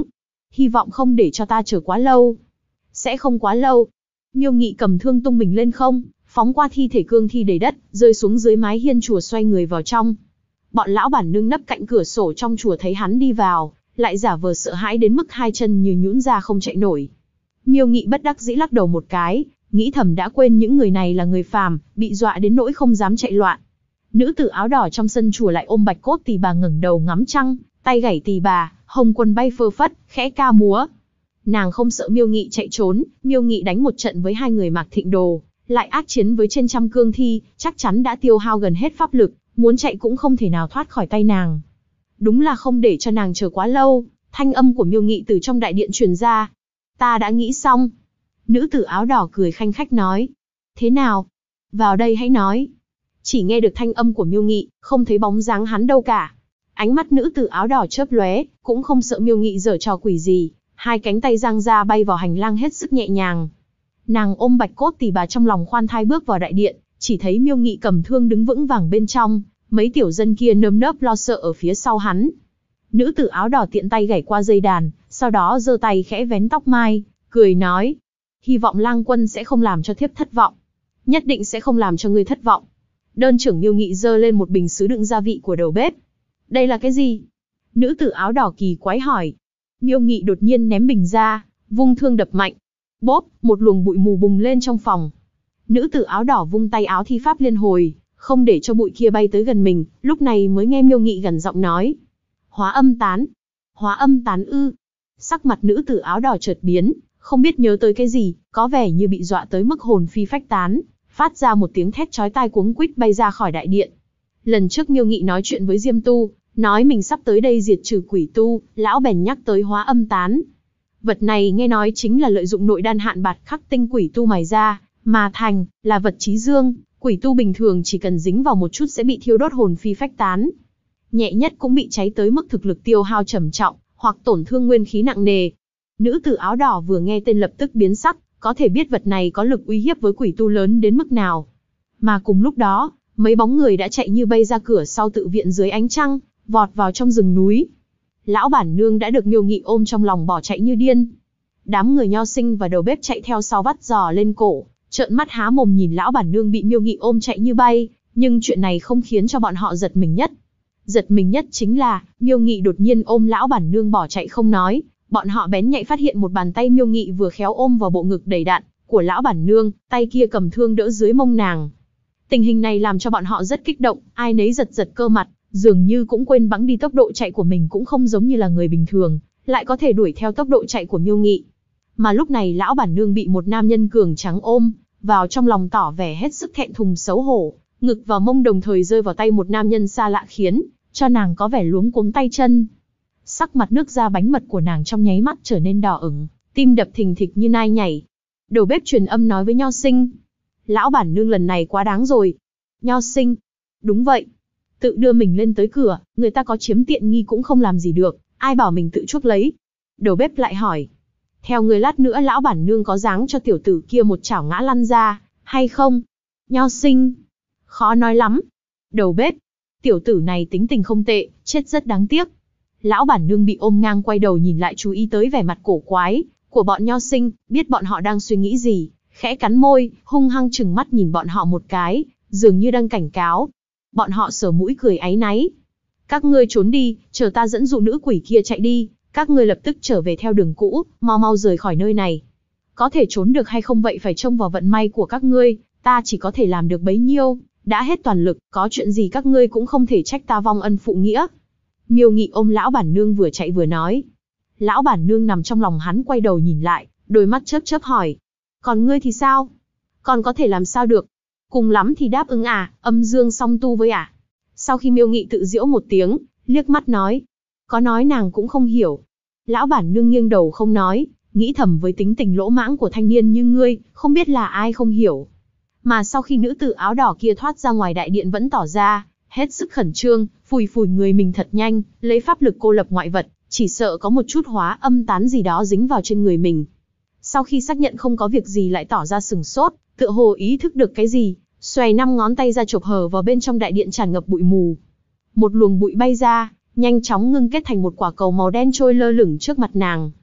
hy vọng không để cho ta chờ quá lâu. Sẽ không quá lâu. Miêu Nghị cầm thương tung mình lên không, phóng qua thi thể cương thi đầy đất, rơi xuống dưới mái hiên chùa xoay người vào trong. Bọn lão bản nương nấp cạnh cửa sổ trong chùa thấy hắn đi vào, lại giả vờ sợ hãi đến mức hai chân như nhũn ra không chạy nổi. Miêu Nghị bất đắc dĩ lắc đầu một cái, nghĩ thầm đã quên những người này là người phàm, bị dọa đến nỗi không dám chạy loạn. Nữ tử áo đỏ trong sân chùa lại ôm bạch cốt tỳ bà ngẩng đầu ngắm trăng, tay gảy tỳ bà, hồng quần bay phơ phất, khẽ ca múa. Nàng không sợ Miêu Nghị chạy trốn, Miêu Nghị đánh một trận với hai người mặc thịnh đồ, lại ác chiến với trên trăm cương thi, chắc chắn đã tiêu hao gần hết pháp lực, muốn chạy cũng không thể nào thoát khỏi tay nàng. Đúng là không để cho nàng chờ quá lâu, thanh âm của Miêu Nghị từ trong đại điện truyền ra. Ta đã nghĩ xong. Nữ tử áo đỏ cười khanh khách nói. Thế nào? Vào đây hãy nói. Chỉ nghe được thanh âm của Miêu Nghị, không thấy bóng dáng hắn đâu cả. Ánh mắt nữ tử áo đỏ chớp lóe, cũng không sợ Miêu Nghị giở trò quỷ gì, hai cánh tay giang ra bay vào hành lang hết sức nhẹ nhàng. Nàng ôm bạch cốt tỳ bà trong lòng khoan thai bước vào đại điện, chỉ thấy Miêu Nghị cầm thương đứng vững vàng bên trong, mấy tiểu dân kia nơm nớp lo sợ ở phía sau hắn. Nữ tử áo đỏ tiện tay gảy qua dây đàn, sau đó giơ tay khẽ vén tóc mai, cười nói: hy vọng lang quân sẽ không làm cho thiếp thất vọng. Nhất định sẽ không làm cho ngươi thất vọng. Đơn trưởng Miêu Nghị giơ lên một bình sứ đựng gia vị của đầu bếp. Đây là cái gì? Nữ tử áo đỏ kỳ quái hỏi. Miêu Nghị đột nhiên ném bình ra, vung thương đập mạnh. Bốp, một luồng bụi mù bùng lên trong phòng. Nữ tử áo đỏ vung tay áo thi pháp liên hồi, không để cho bụi kia bay tới gần mình, lúc này mới nghe Miêu Nghị gần giọng nói. Hóa âm tán. Hóa âm tán ư? Sắc mặt nữ tử áo đỏ chợt biến, không biết nhớ tới cái gì, có vẻ như bị dọa tới mức hồn phi phách tán, phát ra một tiếng thét chói tai cuống quýt bay ra khỏi đại điện. Lần trước Miêu Nghị nói chuyện với Diêm Tu, nói mình sắp tới đây diệt trừ quỷ tu, lão bèn nhắc tới hóa âm tán. Vật này nghe nói chính là lợi dụng nội đan hạn bạt khắc tinh quỷ tu mài ra, mà thành, là vật chí dương, quỷ tu bình thường chỉ cần dính vào một chút sẽ bị thiêu đốt hồn phi phách tán. Nhẹ nhất cũng bị cháy tới mức thực lực tiêu hao trầm trọng, hoặc tổn thương nguyên khí nặng nề. Nữ tử áo đỏ vừa nghe tên lập tức biến sắc, có thể biết vật này có lực uy hiếp với quỷ tu lớn đến mức nào. Mà cùng lúc đó, mấy bóng người đã chạy như bay ra cửa sau tự viện dưới ánh trăng, vọt vào trong rừng núi. Lão bản nương đã được Miêu Nghị ôm trong lòng bỏ chạy như điên. Đám người Nho Sinh và đầu bếp chạy theo sau vắt giò lên cổ, trợn mắt há mồm nhìn lão bản nương bị Miêu Nghị ôm chạy như bay, nhưng chuyện này không khiến cho bọn họ giật mình nhất. Giật mình nhất chính là, Miêu Nghị đột nhiên ôm lão bản nương bỏ chạy không nói, bọn họ bén nhạy phát hiện một bàn tay Miêu Nghị vừa khéo ôm vào bộ ngực đầy đặn của lão bản nương, tay kia cầm thương đỡ dưới mông nàng. Tình hình này làm cho bọn họ rất kích động, ai nấy giật giật cơ mặt, dường như cũng quên bẵng đi tốc độ chạy của mình cũng không giống như là người bình thường, lại có thể đuổi theo tốc độ chạy của Miêu Nghị. Mà lúc này lão bản nương bị một nam nhân cường tráng ôm vào trong lòng, tỏ vẻ hết sức thẹn thùng xấu hổ, ngực và mông đồng thời rơi vào tay một nam nhân xa lạ khiến cho nàng có vẻ luống cuống tay chân. Sắc mặt nước da bánh mật của nàng trong nháy mắt trở nên đỏ ửng, tim đập thình thịch như nai nhảy. Đầu bếp truyền âm nói với Nho Sinh: lão bản nương lần này quá đáng rồi. Nho Sinh: đúng vậy. Tự đưa mình lên tới cửa, người ta có chiếm tiện nghi cũng không làm gì được, ai bảo mình tự chuốc lấy. Đầu bếp lại hỏi: theo người lát nữa lão bản nương có giáng cho tiểu tử kia một chảo ngã lăn ra, hay không? Nho Sinh: khó nói lắm. Đầu bếp: tiểu tử này tính tình không tệ, chết rất đáng tiếc. Lão bản nương bị ôm ngang quay đầu nhìn lại, chú ý tới vẻ mặt cổ quái của bọn Nho Sinh, biết bọn họ đang suy nghĩ gì, khẽ cắn môi, hung hăng trừng mắt nhìn bọn họ một cái, dường như đang cảnh cáo. Bọn họ sờ mũi cười áy náy. Các ngươi trốn đi, chờ ta dẫn dụ nữ quỷ kia chạy đi, các ngươi lập tức trở về theo đường cũ, mau mau rời khỏi nơi này. Có thể trốn được hay không vậy phải trông vào vận may của các ngươi, ta chỉ có thể làm được bấy nhiêu, đã hết toàn lực, có chuyện gì các ngươi cũng không thể trách ta vong ân phụ nghĩa. Miêu Nghị ôm lão bản nương vừa chạy vừa nói. Lão bản nương nằm trong lòng hắn quay đầu nhìn lại, đôi mắt chớp chớp hỏi: còn ngươi thì sao? Còn có thể làm sao được? Cùng lắm thì đáp ứng à, âm dương song tu với à? Sau khi Miêu Nghị tự giễu một tiếng, liếc mắt nói: có nói nàng cũng không hiểu. Lão bản nương nghiêng đầu không nói, nghĩ thầm với tính tình lỗ mãng của thanh niên như ngươi, không biết là ai không hiểu. Mà sau khi nữ tử áo đỏ kia thoát ra ngoài đại điện vẫn tỏ ra hết sức khẩn trương, phủi phủi người mình thật nhanh, lấy pháp lực cô lập ngoại vật, chỉ sợ có một chút hóa âm tán gì đó dính vào trên người mình. Sau khi xác nhận không có việc gì lại tỏ ra sừng sốt, tựa hồ ý thức được cái gì, xoay 5 ngón tay ra chộp hờ vào bên trong đại điện tràn ngập bụi mù. Một luồng bụi bay ra, nhanh chóng ngưng kết thành một quả cầu màu đen trôi lơ lửng trước mặt nàng.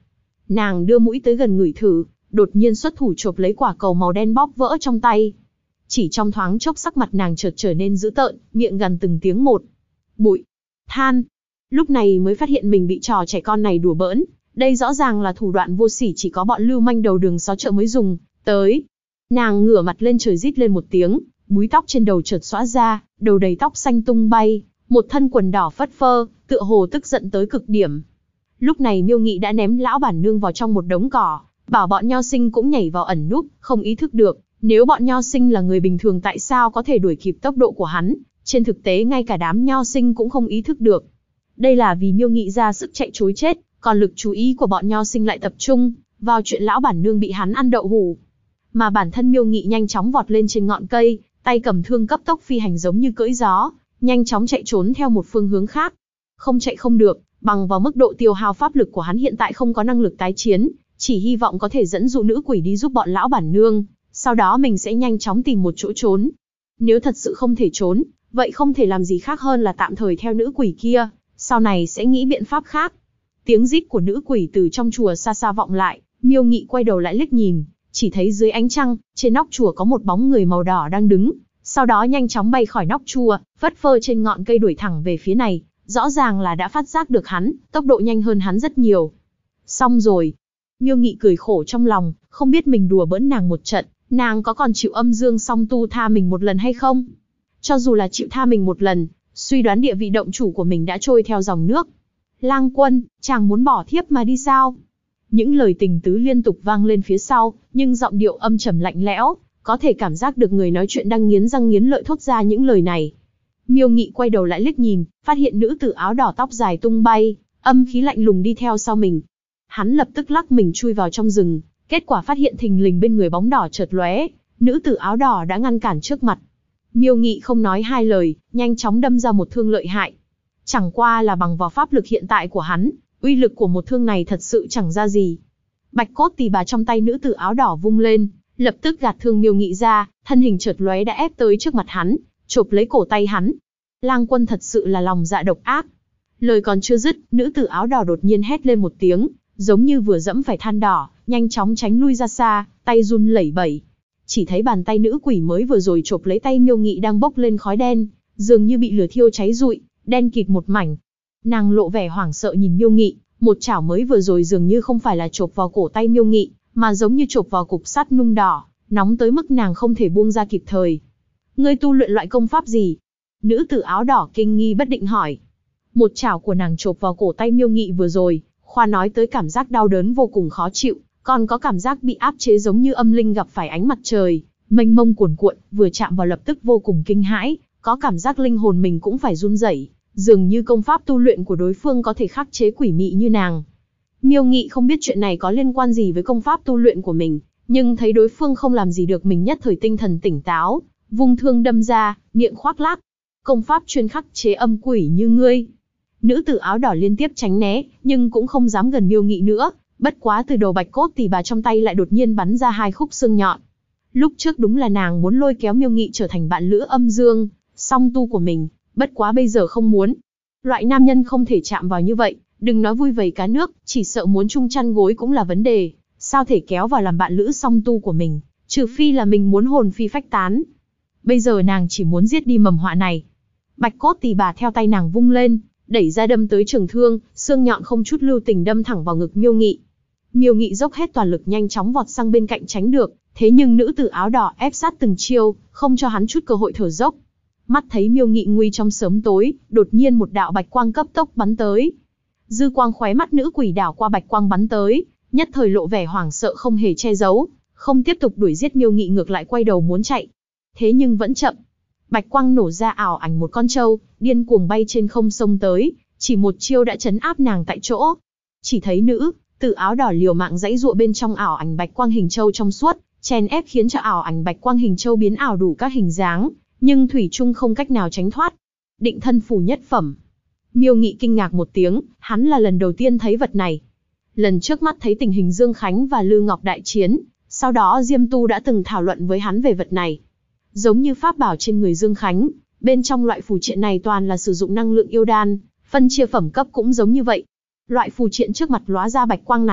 Nàng đưa mũi tới gần ngửi thử, đột nhiên xuất thủ chộp lấy quả cầu màu đen bóp vỡ trong tay. Chỉ trong thoáng chốc sắc mặt nàng chợt trở nên dữ tợn, miệng gằn từng tiếng một. Bụi, than. Lúc này mới phát hiện mình bị trò trẻ con này đùa bỡn, đây rõ ràng là thủ đoạn vô sỉ chỉ có bọn lưu manh đầu đường xó chợ mới dùng tới. Nàng ngửa mặt lên trời rít lên một tiếng, búi tóc trên đầu chợt xõa ra, đầu đầy tóc xanh tung bay, một thân quần đỏ phất phơ, tựa hồ tức giận tới cực điểm. Lúc này Miêu Nghị đã ném lão bản nương vào trong một đống cỏ, bảo bọn nho sinh cũng nhảy vào ẩn núp, không ý thức được, nếu bọn nho sinh là người bình thường tại sao có thể đuổi kịp tốc độ của hắn, trên thực tế ngay cả đám nho sinh cũng không ý thức được. Đây là vì Miêu Nghị ra sức chạy trối chết, còn lực chú ý của bọn nho sinh lại tập trung vào chuyện lão bản nương bị hắn ăn đậu hủ. Mà bản thân Miêu Nghị nhanh chóng vọt lên trên ngọn cây, tay cầm thương cấp tốc phi hành giống như cưỡi gió, nhanh chóng chạy trốn theo một phương hướng khác. Không chạy không được, bằng vào mức độ tiêu hao pháp lực của hắn hiện tại không có năng lực tái chiến, chỉ hy vọng có thể dẫn dụ nữ quỷ đi giúp bọn lão bản nương, sau đó mình sẽ nhanh chóng tìm một chỗ trốn. Nếu thật sự không thể trốn, vậy không thể làm gì khác hơn là tạm thời theo nữ quỷ kia, sau này sẽ nghĩ biện pháp khác. Tiếng rít của nữ quỷ từ trong chùa xa xa vọng lại, Miêu Nghị quay đầu lại liếc nhìn, chỉ thấy dưới ánh trăng, trên nóc chùa có một bóng người màu đỏ đang đứng, sau đó nhanh chóng bay khỏi nóc chùa, phất phơ trên ngọn cây đuổi thẳng về phía này, rõ ràng là đã phát giác được hắn, tốc độ nhanh hơn hắn rất nhiều. Xong rồi. Miêu Nghị cười khổ trong lòng, không biết mình đùa bỡn nàng một trận, nàng có còn chịu âm dương song tu tha mình một lần hay không? Cho dù là chịu tha mình một lần, suy đoán địa vị động chủ của mình đã trôi theo dòng nước. Lang Quân, chàng muốn bỏ thiếp mà đi sao? Những lời tình tứ liên tục vang lên phía sau, nhưng giọng điệu âm trầm lạnh lẽo, có thể cảm giác được người nói chuyện đang nghiến răng nghiến lợi thốt ra những lời này. Miêu Nghị quay đầu lại liếc nhìn, phát hiện nữ tử áo đỏ tóc dài tung bay, âm khí lạnh lùng đi theo sau mình. Hắn lập tức lắc mình chui vào trong rừng, kết quả phát hiện thình lình bên người bóng đỏ chợt lóe, nữ tử áo đỏ đã ngăn cản trước mặt. Miêu Nghị không nói hai lời, nhanh chóng đâm ra một thương lợi hại. Chẳng qua là bằng vào pháp lực hiện tại của hắn, uy lực của một thương này thật sự chẳng ra gì. Bạch cốt tỳ bà trong tay nữ tử áo đỏ vung lên, lập tức gạt thương Miêu Nghị ra, thân hình chợt lóe đã ép tới trước mặt hắn, chộp lấy cổ tay hắn. Lang Quân thật sự là lòng dạ độc ác. Lời còn chưa dứt, nữ tử áo đỏ đột nhiên hét lên một tiếng, giống như vừa dẫm phải than đỏ, nhanh chóng tránh lui ra xa, tay run lẩy bẩy. Chỉ thấy bàn tay nữ quỷ mới vừa rồi chộp lấy tay Miêu Nghị đang bốc lên khói đen, dường như bị lửa thiêu cháy rụi, đen kịt một mảnh. Nàng lộ vẻ hoảng sợ nhìn Miêu Nghị, một chảo mới vừa rồi dường như không phải là chộp vào cổ tay Miêu Nghị, mà giống như chộp vào cục sắt nung đỏ, nóng tới mức nàng không thể buông ra kịp thời. Ngươi tu luyện loại công pháp gì? Nữ tử áo đỏ kinh nghi bất định hỏi. Một chảo của nàng chộp vào cổ tay Miêu Nghị vừa rồi, khoa nói tới cảm giác đau đớn vô cùng khó chịu, còn có cảm giác bị áp chế giống như âm linh gặp phải ánh mặt trời, mênh mông cuồn cuộn, vừa chạm vào lập tức vô cùng kinh hãi, có cảm giác linh hồn mình cũng phải run rẩy, dường như công pháp tu luyện của đối phương có thể khắc chế quỷ mị như nàng. Miêu Nghị không biết chuyện này có liên quan gì với công pháp tu luyện của mình, nhưng thấy đối phương không làm gì được mình nhất thời tinh thần tỉnh táo, vung thương đâm ra, miệng khoác lác. Công pháp chuyên khắc chế âm quỷ như ngươi. Nữ tử áo đỏ liên tiếp tránh né, nhưng cũng không dám gần Miêu Nghị nữa, bất quá từ đầu bạch cốt tỳ bà trong tay lại đột nhiên bắn ra hai khúc xương nhọn. Lúc trước đúng là nàng muốn lôi kéo Miêu Nghị trở thành bạn lữ âm dương, song tu của mình, bất quá bây giờ không muốn. Loại nam nhân không thể chạm vào như vậy, đừng nói vui vầy cá nước, chỉ sợ muốn chung chăn gối cũng là vấn đề, sao thể kéo vào làm bạn lữ song tu của mình, trừ phi là mình muốn hồn phi phách tán. Bây giờ nàng chỉ muốn giết đi mầm họa này. Bạch cốt tỳ bà theo tay nàng vung lên, đẩy ra đâm tới trường thương, xương nhọn không chút lưu tình đâm thẳng vào ngực Miêu Nghị. Miêu Nghị dốc hết toàn lực nhanh chóng vọt sang bên cạnh tránh được, thế nhưng nữ tử áo đỏ ép sát từng chiêu, không cho hắn chút cơ hội thở dốc. Mắt thấy Miêu Nghị nguy trong sớm tối, đột nhiên một đạo bạch quang cấp tốc bắn tới. Dư quang khóe mắt nữ quỷ đảo qua bạch quang bắn tới, nhất thời lộ vẻ hoảng sợ không hề che giấu, không tiếp tục đuổi giết Miêu Nghị ngược lại quay đầu muốn chạy. Thế nhưng vẫn chậm. Bạch quang nổ ra ảo ảnh một con trâu, điên cuồng bay trên không xông tới, chỉ một chiêu đã trấn áp nàng tại chỗ. Chỉ thấy nữ tử áo đỏ liều mạng giãy giụa bên trong ảo ảnh bạch quang hình trâu trong suốt, chèn ép khiến cho ảo ảnh bạch quang hình trâu biến ảo đủ các hình dáng, nhưng thủy chung không cách nào tránh thoát. Định thân phù nhất phẩm. Miêu Nghị kinh ngạc một tiếng, hắn là lần đầu tiên thấy vật này. Lần trước mắt thấy tình hình Dương Khánh và Lư Ngọc đại chiến, sau đó Diêm Tu đã từng thảo luận với hắn về vật này. Giống như pháp bảo trên người Dương Khánh, bên trong loại phù triện này toàn là sử dụng năng lượng yêu đan, phân chia phẩm cấp cũng giống như vậy. Loại phù triện trước mặt lóa ra bạch quang này,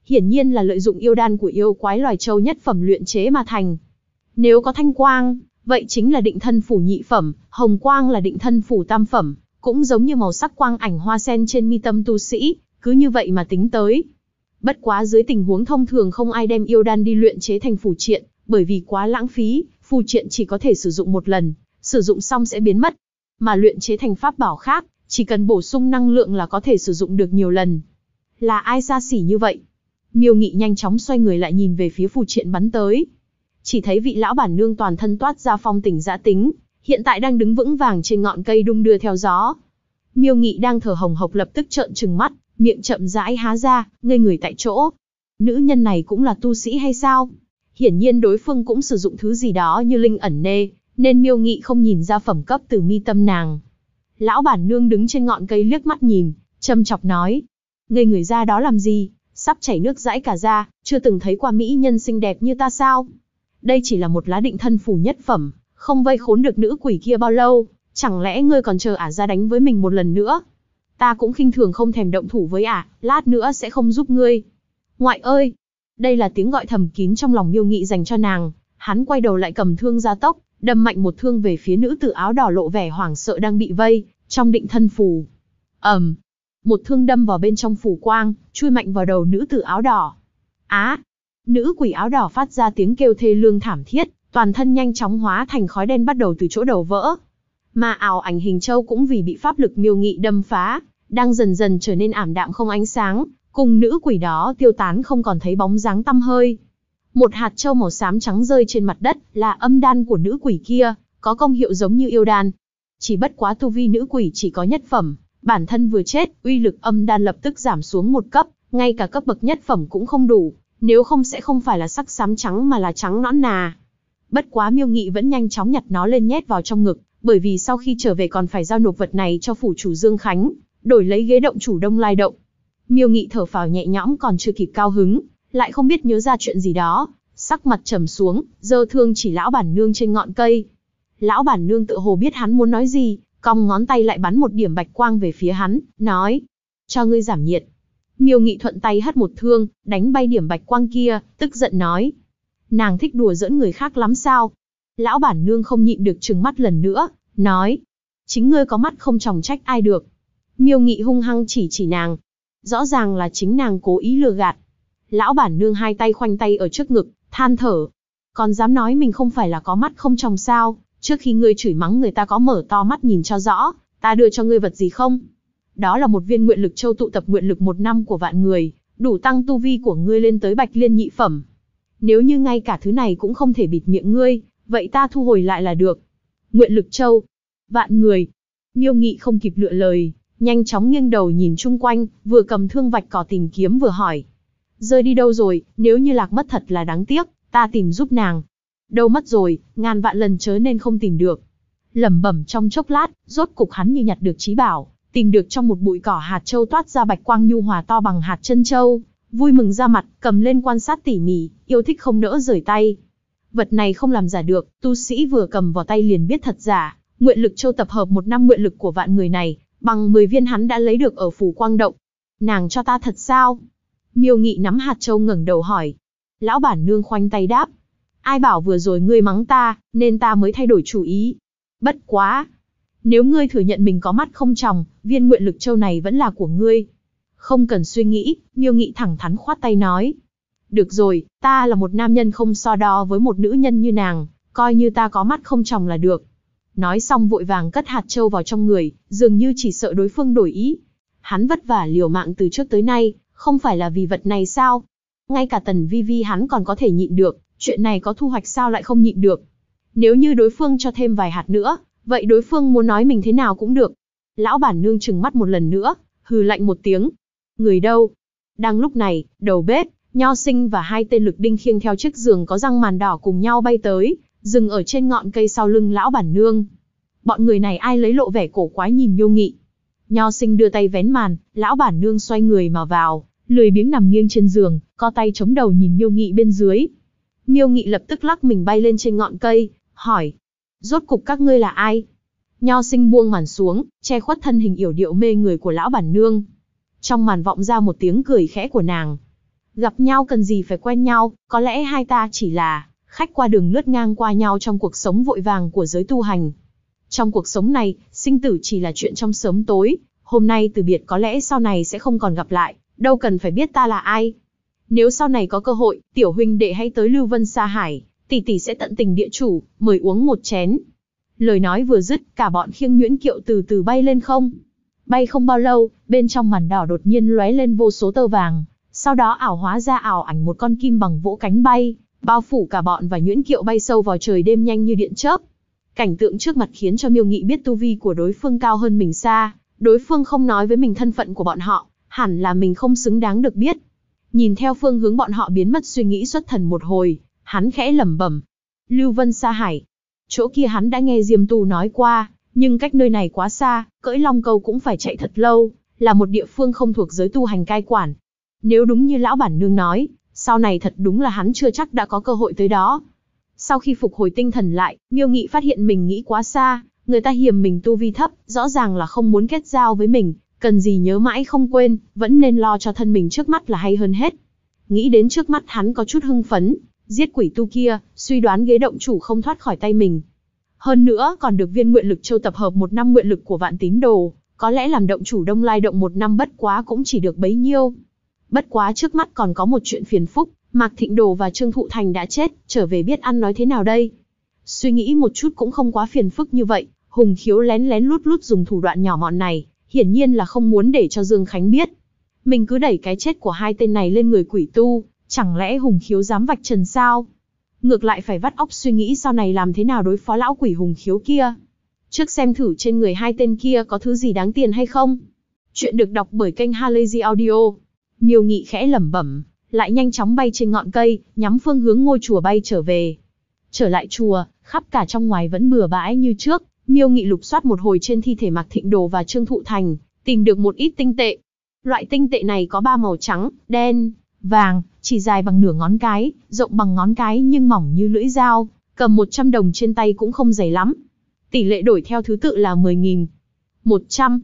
hiển nhiên là lợi dụng yêu đan của yêu quái loài châu nhất phẩm luyện chế mà thành. Nếu có thanh quang, vậy chính là định thân phủ nhị phẩm, hồng quang là định thân phủ tam phẩm, cũng giống như màu sắc quang ảnh hoa sen trên mi tâm tu sĩ, cứ như vậy mà tính tới. Bất quá dưới tình huống thông thường không ai đem yêu đan đi luyện chế thành phù triện, bởi vì quá lãng phí, phù triện chỉ có thể sử dụng một lần, sử dụng xong sẽ biến mất. Mà luyện chế thành pháp bảo khác, chỉ cần bổ sung năng lượng là có thể sử dụng được nhiều lần. Là ai xa xỉ như vậy? Miêu Nghị nhanh chóng xoay người lại nhìn về phía phù triện bắn tới. Chỉ thấy vị lão bản nương toàn thân toát ra phong tình dã tính, hiện tại đang đứng vững vàng trên ngọn cây đung đưa theo gió. Miêu Nghị đang thở hồng hộc lập tức trợn trừng mắt, miệng chậm rãi há ra, ngây người tại chỗ. Nữ nhân này cũng là tu sĩ hay sao? Hiển nhiên đối phương cũng sử dụng thứ gì đó như linh ẩn nê, nên Miêu Nghị không nhìn ra phẩm cấp từ mi tâm nàng. Lão bản nương đứng trên ngọn cây liếc mắt nhìn, châm chọc nói: ngây người ra đó làm gì, sắp chảy nước dãi cả da, chưa từng thấy qua mỹ nhân xinh đẹp như ta sao? Đây chỉ là một lá định thân phủ nhất phẩm, không vây khốn được nữ quỷ kia bao lâu, chẳng lẽ ngươi còn chờ ả ra đánh với mình một lần nữa? Ta cũng khinh thường không thèm động thủ với ả, lát nữa sẽ không giúp ngươi. Ngoại ơi! Đây là tiếng gọi thầm kín trong lòng Miêu Nghị dành cho nàng, hắn quay đầu lại cầm thương gia tốc, đâm mạnh một thương về phía nữ tử áo đỏ lộ vẻ hoảng sợ đang bị vây trong định thân phù. Một thương đâm vào bên trong phù quang, chui mạnh vào đầu nữ tử áo đỏ. Á! Nữ quỷ áo đỏ phát ra tiếng kêu thê lương thảm thiết, toàn thân nhanh chóng hóa thành khói đen bắt đầu từ chỗ đầu vỡ. Mà ảo ảnh hình châu cũng vì bị pháp lực Miêu Nghị đâm phá, đang dần dần trở nên ảm đạm không ánh sáng, cùng nữ quỷ đó tiêu tán không còn thấy bóng dáng tăm hơi. Một hạt châu màu xám trắng rơi trên mặt đất, là âm đan của nữ quỷ kia, có công hiệu giống như yêu đan. Chỉ bất quá tu vi nữ quỷ chỉ có nhất phẩm, bản thân vừa chết, uy lực âm đan lập tức giảm xuống một cấp, ngay cả cấp bậc nhất phẩm cũng không đủ, nếu không sẽ không phải là sắc xám trắng mà là trắng nõn nà. Bất quá Miêu Nghị vẫn nhanh chóng nhặt nó lên nhét vào trong ngực, bởi vì sau khi trở về còn phải giao nộp vật này cho phủ chủ Dương Khánh, đổi lấy ghế động chủ Đông Lai Động. Miêu Nghị thở phào nhẹ nhõm còn chưa kịp cao hứng, lại không biết nhớ ra chuyện gì đó, sắc mặt trầm xuống, giơ thương chỉ lão bản nương trên ngọn cây. Lão bản nương tựa hồ biết hắn muốn nói gì, cong ngón tay lại bắn một điểm bạch quang về phía hắn, nói: cho ngươi giảm nhiệt. Miêu Nghị thuận tay hất một thương, đánh bay điểm bạch quang kia, tức giận nói: nàng thích đùa giỡn người khác lắm sao? Lão bản nương không nhịn được trừng mắt lần nữa, nói: chính ngươi có mắt không tròng trách ai được. Miêu Nghị hung hăng chỉ nàng. Rõ ràng là chính nàng cố ý lừa gạt. Lão bản nương hai tay khoanh tay ở trước ngực, than thở: còn dám nói mình không phải là có mắt không tròng sao? Trước khi ngươi chửi mắng người ta có mở to mắt nhìn cho rõ, ta đưa cho ngươi vật gì không? Đó là một viên nguyện lực châu tụ tập nguyện lực 1 năm của vạn người, đủ tăng tu vi của ngươi lên tới bạch liên nhị phẩm. Nếu như ngay cả thứ này cũng không thể bịt miệng ngươi, vậy ta thu hồi lại là được. Nguyện lực châu, vạn người. Miêu Nghị không kịp lựa lời, nhanh chóng nghiêng đầu nhìn chung quanh, vừa cầm thương vạch cỏ tìm kiếm vừa hỏi: rơi đi đâu rồi? Nếu như lạc mất thật là đáng tiếc, ta tìm giúp nàng. Đâu mất rồi, ngàn vạn lần chớ nên không tìm được. Lẩm bẩm trong chốc lát, rốt cục hắn như nhặt được trí bảo, tìm được trong một bụi cỏ hạt châu toát ra bạch quang nhu hòa to bằng hạt chân châu, vui mừng ra mặt, cầm lên quan sát tỉ mỉ, yêu thích không nỡ rời tay. Vật này không làm giả được, tu sĩ vừa cầm vào tay liền biết thật giả. Nguyện lực châu tập hợp 1 năm nguyện lực của vạn người này, bằng 10 viên hắn đã lấy được ở phủ Quang Động. Nàng cho ta thật sao? Miêu Nghị nắm hạt châu ngẩng đầu hỏi. Lão bản nương khoanh tay đáp: ai bảo vừa rồi ngươi mắng ta, nên ta mới thay đổi chủ ý. Bất quá, nếu ngươi thừa nhận mình có mắt không tròng, viên nguyện lực châu này vẫn là của ngươi. Không cần suy nghĩ, Miêu Nghị thẳng thắn khoát tay nói: được rồi, ta là một nam nhân không so đo với một nữ nhân như nàng, coi như ta có mắt không tròng là được. Nói xong vội vàng cất hạt châu vào trong người, dường như chỉ sợ đối phương đổi ý. Hắn vất vả liều mạng từ trước tới nay, không phải là vì vật này sao? Ngay cả Tần Vi Vi hắn còn có thể nhịn được, chuyện này có thu hoạch sao lại không nhịn được? Nếu như đối phương cho thêm vài hạt nữa, vậy đối phương muốn nói mình thế nào cũng được. Lão bản nương trừng mắt một lần nữa, hừ lạnh một tiếng. Người đâu? Đang lúc này, đầu bếp, Nho Sinh và 2 tên lực đinh khiêng theo chiếc giường có răng màn đỏ cùng nhau bay tới, dừng ở trên ngọn cây sau lưng lão bản nương. Bọn người này ai lấy lộ vẻ cổ quái nhìn Miêu Nghị. Nho Sinh đưa tay vén màn, lão bản nương xoay người mà vào, lười biếng nằm nghiêng trên giường, co tay chống đầu nhìn Miêu Nghị bên dưới. Miêu Nghị lập tức lắc mình bay lên trên ngọn cây, hỏi: rốt cục các ngươi là ai? Nho Sinh buông màn xuống, che khuất thân hình yểu điệu mê người của lão bản nương. Trong màn vọng ra một tiếng cười khẽ của nàng. Gặp nhau cần gì phải quen nhau, có lẽ hai ta chỉ là khách qua đường lướt ngang qua nhau trong cuộc sống vội vàng của giới tu hành. Trong cuộc sống này, sinh tử chỉ là chuyện trong sớm tối, hôm nay từ biệt có lẽ sau này sẽ không còn gặp lại, đâu cần phải biết ta là ai. Nếu sau này có cơ hội, tiểu huynh đệ hãy tới Lưu Vân Sa Hải, tỷ tỷ sẽ tận tình địa chủ, mời uống một chén. Lời nói vừa dứt, cả bọn khiêng nhuyễn kiệu từ từ bay lên không. Bay không bao lâu, bên trong màn đỏ đột nhiên lóe lên vô số tơ vàng, sau đó ảo hóa ra ảo ảnh một con kim bằng vỗ cánh bay, bao phủ cả bọn và nhuyễn kiệu bay sâu vào trời đêm nhanh như điện chớp. Cảnh tượng trước mặt khiến cho Miêu Nghị biết tu vi của đối phương cao hơn mình xa, đối phương không nói với mình thân phận của bọn họ, hẳn là mình không xứng đáng được biết. Nhìn theo phương hướng bọn họ biến mất suy nghĩ xuất thần một hồi, hắn khẽ lẩm bẩm. Lưu Vân Sa Hải. Chỗ kia hắn đã nghe Diêm Tu nói qua, nhưng cách nơi này quá xa, cưỡi long câu cũng phải chạy thật lâu, là một địa phương không thuộc giới tu hành cai quản. Nếu đúng như lão bản nương nói, sau này thật đúng là hắn chưa chắc đã có cơ hội tới đó. Sau khi phục hồi tinh thần lại, Miêu Nghị phát hiện mình nghĩ quá xa, người ta hiềm mình tu vi thấp, rõ ràng là không muốn kết giao với mình, cần gì nhớ mãi không quên, vẫn nên lo cho thân mình trước mắt là hay hơn hết. Nghĩ đến trước mắt hắn có chút hưng phấn, giết quỷ tu kia, suy đoán ghế động chủ không thoát khỏi tay mình. Hơn nữa còn được viên nguyện lực châu tập hợp 1 năm nguyện lực của Vạn Tín Đồ, có lẽ làm động chủ Đông Lai Động 1 năm bất quá cũng chỉ được bấy nhiêu. Bất quá trước mắt còn có một chuyện phiền phúc, Mạc Thịnh Đồ và Trương Thụ Thành đã chết, trở về biết ăn nói thế nào đây? Suy nghĩ một chút cũng không quá phiền phức như vậy, Hùng Khiếu lén lén lút lút dùng thủ đoạn nhỏ mọn này, hiển nhiên là không muốn để cho Dương Khánh biết. Mình cứ đẩy cái chết của hai tên này lên người quỷ tu, chẳng lẽ Hùng Khiếu dám vạch trần sao? Ngược lại phải vắt óc suy nghĩ sau này làm thế nào đối phó lão quỷ Hùng Khiếu kia. Trước xem thử trên người hai tên kia có thứ gì đáng tiền hay không. Chuyện được đọc bởi kênh Halazy Audio. Miêu Nghị khẽ lẩm bẩm, lại nhanh chóng bay trên ngọn cây, nhắm phương hướng ngôi chùa bay trở về. Trở lại chùa, khắp cả trong ngoài vẫn bừa bãi như trước, Miêu Nghị lục soát một hồi trên thi thể Mạc Thịnh Đồ và Trương Thụ Thành, tìm được một ít tinh tệ. Loại tinh tệ này có 3 màu trắng, đen, vàng, chỉ dài bằng nửa ngón cái, rộng bằng ngón cái nhưng mỏng như lưỡi dao, cầm 100 đồng trên tay cũng không dày lắm. Tỷ lệ đổi theo thứ tự là 10.000, 100.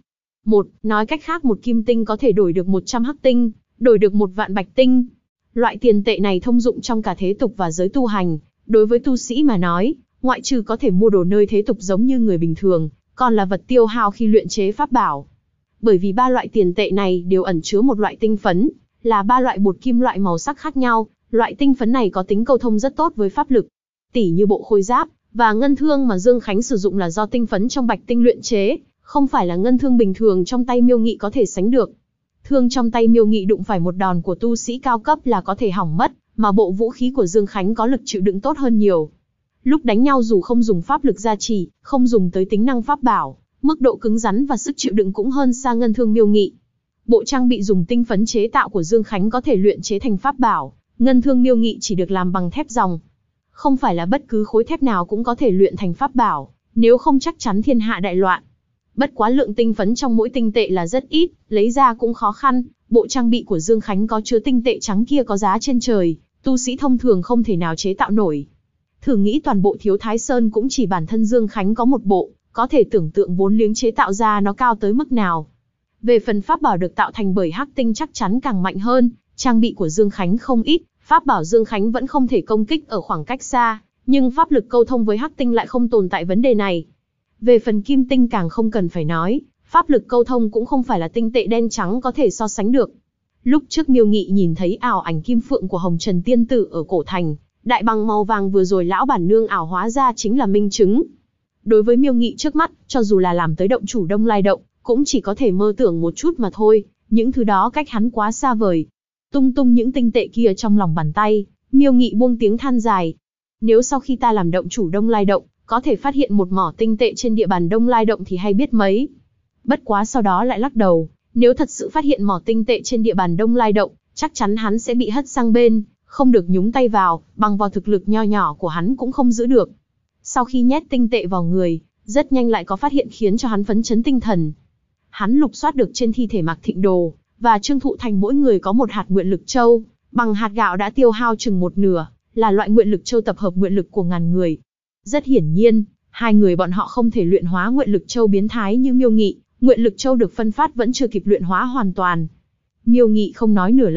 Nói cách khác một kim tinh có thể đổi được 100 hắc tinh, đổi được 1 vạn bạch tinh. Loại tiền tệ này thông dụng trong cả thế tục và giới tu hành, đối với tu sĩ mà nói, ngoại trừ có thể mua đồ nơi thế tục giống như người bình thường, còn là vật tiêu hao khi luyện chế pháp bảo. Bởi vì 3 loại tiền tệ này đều ẩn chứa một loại tinh phấn, là 3 loại bột kim loại màu sắc khác nhau, loại tinh phấn này có tính câu thông rất tốt với pháp lực. Tỉ như bộ khôi giáp và ngân thương mà Dương Khánh sử dụng là do tinh phấn trong bạch tinh luyện chế, không phải là ngân thương bình thường trong tay Miêu Nghị có thể sánh được. Thương trong tay Miêu Nghị đụng phải một đòn của tu sĩ cao cấp là có thể hỏng mất, mà bộ vũ khí của Dương Khánh có lực chịu đựng tốt hơn nhiều. Lúc đánh nhau dù không dùng pháp lực gia trì, không dùng tới tính năng pháp bảo, mức độ cứng rắn và sức chịu đựng cũng hơn xa ngân thương Miêu Nghị. Bộ trang bị dùng tinh phấn chế tạo của Dương Khánh có thể luyện chế thành pháp bảo, ngân thương Miêu Nghị chỉ được làm bằng thép ròng. Không phải là bất cứ khối thép nào cũng có thể luyện thành pháp bảo, nếu không chắc chắn thiên hạ đại loạn. Bất quá lượng tinh phấn trong mỗi tinh tệ là rất ít, lấy ra cũng khó khăn, bộ trang bị của Dương Khánh có chứa tinh tệ trắng kia có giá trên trời, tu sĩ thông thường không thể nào chế tạo nổi. Thử nghĩ toàn bộ Thiếu Thái Sơn cũng chỉ bản thân Dương Khánh có một bộ, có thể tưởng tượng vốn liếng chế tạo ra nó cao tới mức nào. Về phần pháp bảo được tạo thành bởi hắc tinh chắc chắn càng mạnh hơn, trang bị của Dương Khánh không ít, pháp bảo Dương Khánh vẫn không thể công kích ở khoảng cách xa, nhưng pháp lực câu thông với hắc tinh lại không tồn tại vấn đề này. Về phần kim tinh càng không cần phải nói, pháp lực câu thông cũng không phải là tinh tệ đen trắng có thể so sánh được. Lúc trước Miêu Nghị nhìn thấy ảo ảnh kim phượng của Hồng Trần Tiên Tử ở cổ thành, đại bằng màu vàng vừa rồi lão bản nương ảo hóa ra chính là minh chứng. Đối với Miêu Nghị trước mắt, cho dù là làm tới động chủ Đông Lai Động, cũng chỉ có thể mơ tưởng một chút mà thôi, những thứ đó cách hắn quá xa vời. Tung tung những tinh tệ kia trong lòng bàn tay, Miêu Nghị buông tiếng than dài. Nếu sau khi ta làm động chủ Đông Lai Động, có thể phát hiện một mỏ tinh tệ trên địa bàn Đông Lai Động thì hay biết mấy. Bất quá sau đó lại lắc đầu, nếu thật sự phát hiện mỏ tinh tệ trên địa bàn Đông Lai Động, chắc chắn hắn sẽ bị hất sang bên, không được nhúng tay vào, bằng vào thực lực nho nhỏ của hắn cũng không giữ được. Sau khi nhét tinh tệ vào người, rất nhanh lại có phát hiện khiến cho hắn phấn chấn tinh thần. Hắn lục soát được trên thi thể Mạc Thịnh Đồ và Trương Thụ Thành mỗi người có một hạt nguyện lực châu, bằng hạt gạo đã tiêu hao chừng một nửa, là loại nguyện lực châu tập hợp nguyện lực của ngàn người. Rất hiển nhiên, hai người bọn họ không thể luyện hóa nguyện lực châu biến thái như Miêu Nghị, nguyện lực châu được phân phát vẫn chưa kịp luyện hóa hoàn toàn. Miêu Nghị không nói nửa lời,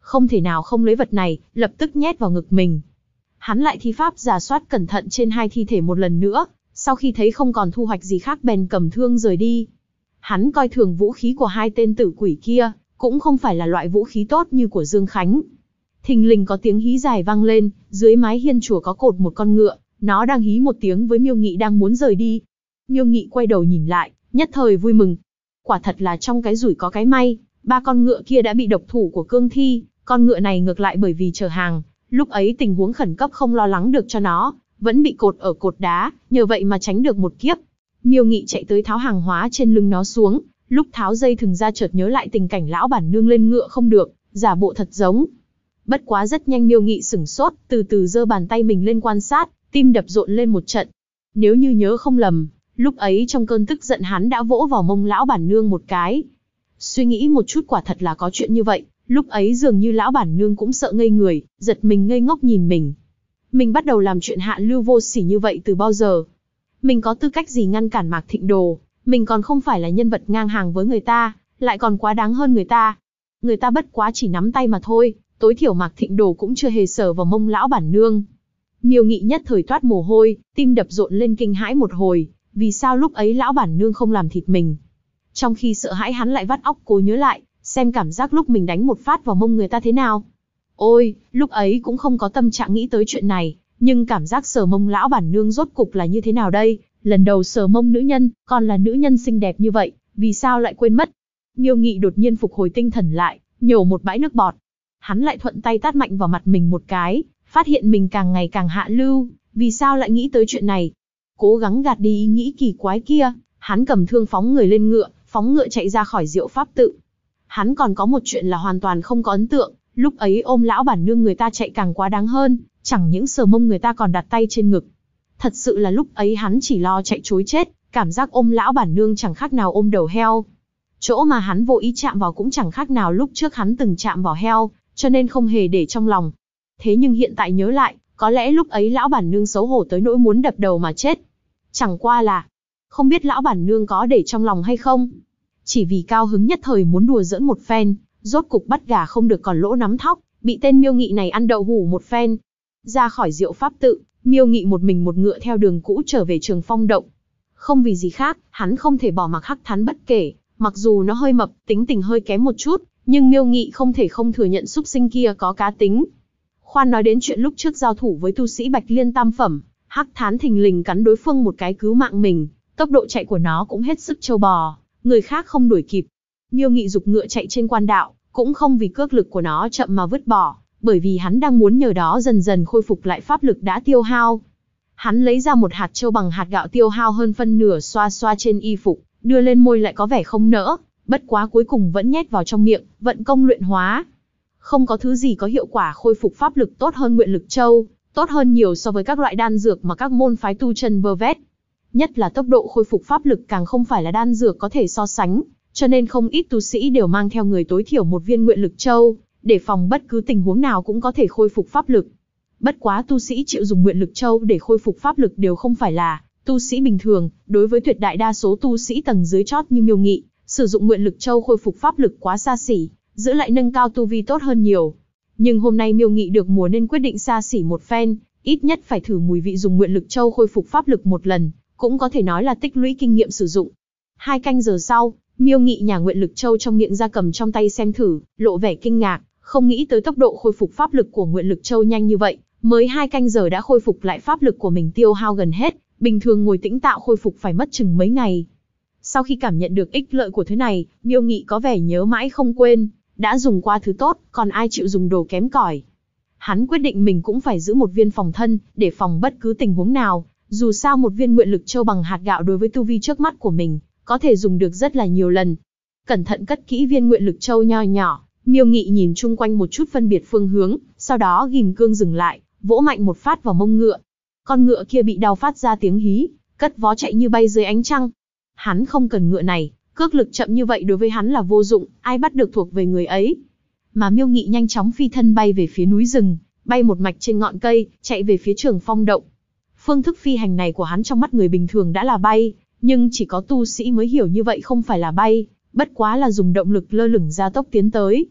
Không thể nào không lấy vật này, lập tức nhét vào ngực mình. Hắn lại thi pháp rà soát cẩn thận trên hai thi thể một lần nữa, sau khi thấy không còn thu hoạch gì khác bèn cầm thương rời đi. Hắn coi thường vũ khí của hai tên tử quỷ kia, cũng không phải là loại vũ khí tốt như của Dương Khánh. Thình lình có tiếng hí dài vang lên, dưới mái hiên chùa có cột một con ngựa, nó đang hí một tiếng với Miêu Nghị đang muốn rời đi. Miêu Nghị quay đầu nhìn lại, nhất thời vui mừng. Quả thật là trong cái rủi có cái may, ba con ngựa kia đã bị độc thủ của cương thi, con ngựa này ngược lại bởi vì chở hàng, lúc ấy tình huống khẩn cấp không lo lắng được cho nó, vẫn bị cột ở cột đá, nhờ vậy mà tránh được một kiếp. Miêu Nghị chạy tới tháo hàng hóa trên lưng nó xuống, lúc tháo dây thừng ra chợt nhớ lại tình cảnh lão bản nương lên ngựa không được, giả bộ thật giống. Bất quá rất nhanh Miêu Nghị sửng sốt, từ từ giơ bàn tay mình lên quan sát, tim đập rộn lên một trận. Nếu như nhớ không lầm, lúc ấy trong cơn tức giận hắn đã vỗ vào mông lão bản nương một cái. Suy nghĩ một chút quả thật là có chuyện như vậy, lúc ấy dường như lão bản nương cũng sợ ngây người, giật mình ngây ngốc nhìn mình. Mình bắt đầu làm chuyện hạ lưu vô sỉ như vậy từ bao giờ? Mình có tư cách gì ngăn cản Mạc Thịnh Đồ? Mình còn không phải là nhân vật ngang hàng với người ta, lại còn quá đáng hơn người ta. Người ta bất quá chỉ nắm tay mà thôi, tối thiểu Mạc Thịnh Đồ cũng chưa hề sờ vào mông lão bản nương. Miêu Nghị nhất thời toát mồ hôi, tim đập rộn lên kinh hãi một hồi, vì sao lúc ấy lão bản nương không làm thịt mình? Trong khi sợ hãi hắn lại vắt óc cố nhớ lại, xem cảm giác lúc mình đánh một phát vào mông người ta thế nào. Ôi, lúc ấy cũng không có tâm trạng nghĩ tới chuyện này, nhưng cảm giác sờ mông lão bản nương rốt cục là như thế nào đây? Lần đầu sờ mông nữ nhân, còn là nữ nhân xinh đẹp như vậy, vì sao lại quên mất? Miêu Nghị đột nhiên phục hồi tinh thần lại, nhổ một bãi nước bọt. Hắn lại thuận tay tát mạnh vào mặt mình một cái, phát hiện mình càng ngày càng hạ lưu, vì sao lại nghĩ tới chuyện này? Cố gắng gạt đi ý nghĩ kỳ quái kia, hắn cầm thương phóng người lên ngựa, phóng ngựa chạy ra khỏi Diệu Pháp tự. Hắn còn có một chuyện là hoàn toàn không có ấn tượng, lúc ấy ôm lão bản nương người ta chạy càng quá đáng hơn, chẳng những sờ mông người ta còn đặt tay trên ngực. Thật sự là lúc ấy hắn chỉ lo chạy trối chết, cảm giác ôm lão bản nương chẳng khác nào ôm đầu heo. Chỗ mà hắn vô ý chạm vào cũng chẳng khác nào lúc trước hắn từng chạm vào heo, cho nên không hề để trong lòng. Thế nhưng hiện tại nhớ lại, có lẽ lúc ấy lão bản nương xấu hổ tới nỗi muốn đập đầu mà chết. Chẳng qua là, không biết lão bản nương có để trong lòng hay không. Chỉ vì cao hứng nhất thời muốn đùa giỡn một phen, rốt cục bắt gà không được còn lỗ nắm thóc, bị tên Miêu Nghị này ăn đậu hủ một phen. Ra khỏi Diệu Pháp tự, Miêu Nghị một mình một ngựa theo đường cũ trở về Trường Phong động. Không vì gì khác, hắn không thể bỏ mặc Hắc Thán bất kể, mặc dù nó hơi mập, tính tình hơi kém một chút, nhưng Miêu Nghị không thể không thừa nhận súc sinh kia có cá tính. Khoan nói đến chuyện lúc trước giao thủ với tu sĩ Bạch Liên tam phẩm, Hắc Thán thình lình cắn đối phương một cái cứu mạng mình, tốc độ chạy của nó cũng hết sức trâu bò, người khác không đuổi kịp. Miêu Nghị giục ngựa chạy trên quan đạo, cũng không vì cước lực của nó chậm mà vứt bỏ, bởi vì hắn đang muốn nhờ đó dần dần khôi phục lại pháp lực đã tiêu hao. Hắn lấy ra một hạt châu bằng hạt gạo tiêu hao hơn phân nửa xoa xoa trên y phục, đưa lên môi lại có vẻ không nỡ, bất quá cuối cùng vẫn nhét vào trong miệng, vận công luyện hóa. Không có thứ gì có hiệu quả khôi phục pháp lực tốt hơn Nguyện Lực Châu, tốt hơn nhiều so với các loại đan dược mà các môn phái tu chân vơ vét. Nhất là tốc độ khôi phục pháp lực càng không phải là đan dược có thể so sánh, cho nên không ít tu sĩ đều mang theo người tối thiểu một viên Nguyện Lực Châu, để phòng bất cứ tình huống nào cũng có thể khôi phục pháp lực. Bất quá tu sĩ chịu dùng Nguyện Lực Châu để khôi phục pháp lực đều không phải là tu sĩ bình thường, đối với tuyệt đại đa số tu sĩ tầng dưới chót như Miêu Nghị, sử dụng Nguyện Lực Châu khôi phục pháp lực quá xa xỉ, giữ lại nâng cao tu vi tốt hơn nhiều. Nhưng hôm nay Miêu Nghị được mùa nên quyết định xa xỉ một phen, ít nhất phải thử mùi vị dùng Nguyện Lực Châu khôi phục pháp lực một lần, cũng có thể nói là tích lũy kinh nghiệm sử dụng. 2 canh giờ sau, Miêu Nghị nhả Nguyện Lực Châu trong miệng ra cầm trong tay xem thử, lộ vẻ kinh ngạc, không nghĩ tới tốc độ khôi phục pháp lực của Nguyện Lực Châu nhanh như vậy, mới 2 canh giờ đã khôi phục lại pháp lực của mình tiêu hao gần hết, bình thường ngồi tĩnh tạo khôi phục phải mất chừng mấy ngày. Sau khi cảm nhận được ích lợi của thứ này, Miêu Nghị có vẻ nhớ mãi không quên, đã dùng qua thứ tốt, còn ai chịu dùng đồ kém cỏi. Hắn quyết định mình cũng phải giữ một viên phòng thân, để phòng bất cứ tình huống nào, dù sao một viên Nguyện Lực Châu bằng hạt gạo đối với tu vi trước mắt của mình, có thể dùng được rất là nhiều lần. Cẩn thận cất kỹ viên Nguyện Lực Châu nho nhỏ, Miêu Nghị nhìn chung quanh một chút phân biệt phương hướng, sau đó ghim cương dừng lại, vỗ mạnh một phát vào mông ngựa. Con ngựa kia bị đau phát ra tiếng hí, cất vó chạy như bay dưới ánh trăng. Hắn không cần ngựa này, cước lực chậm như vậy đối với hắn là vô dụng, ai bắt được thuộc về người ấy. Mà Miêu Nghị nhanh chóng phi thân bay về phía núi rừng, bay một mạch trên ngọn cây, chạy về phía Trường Phong động. Phương thức phi hành này của hắn trong mắt người bình thường đã là bay, nhưng chỉ có tu sĩ mới hiểu như vậy không phải là bay, bất quá là dùng động lực lơ lửng gia tốc tiến tới.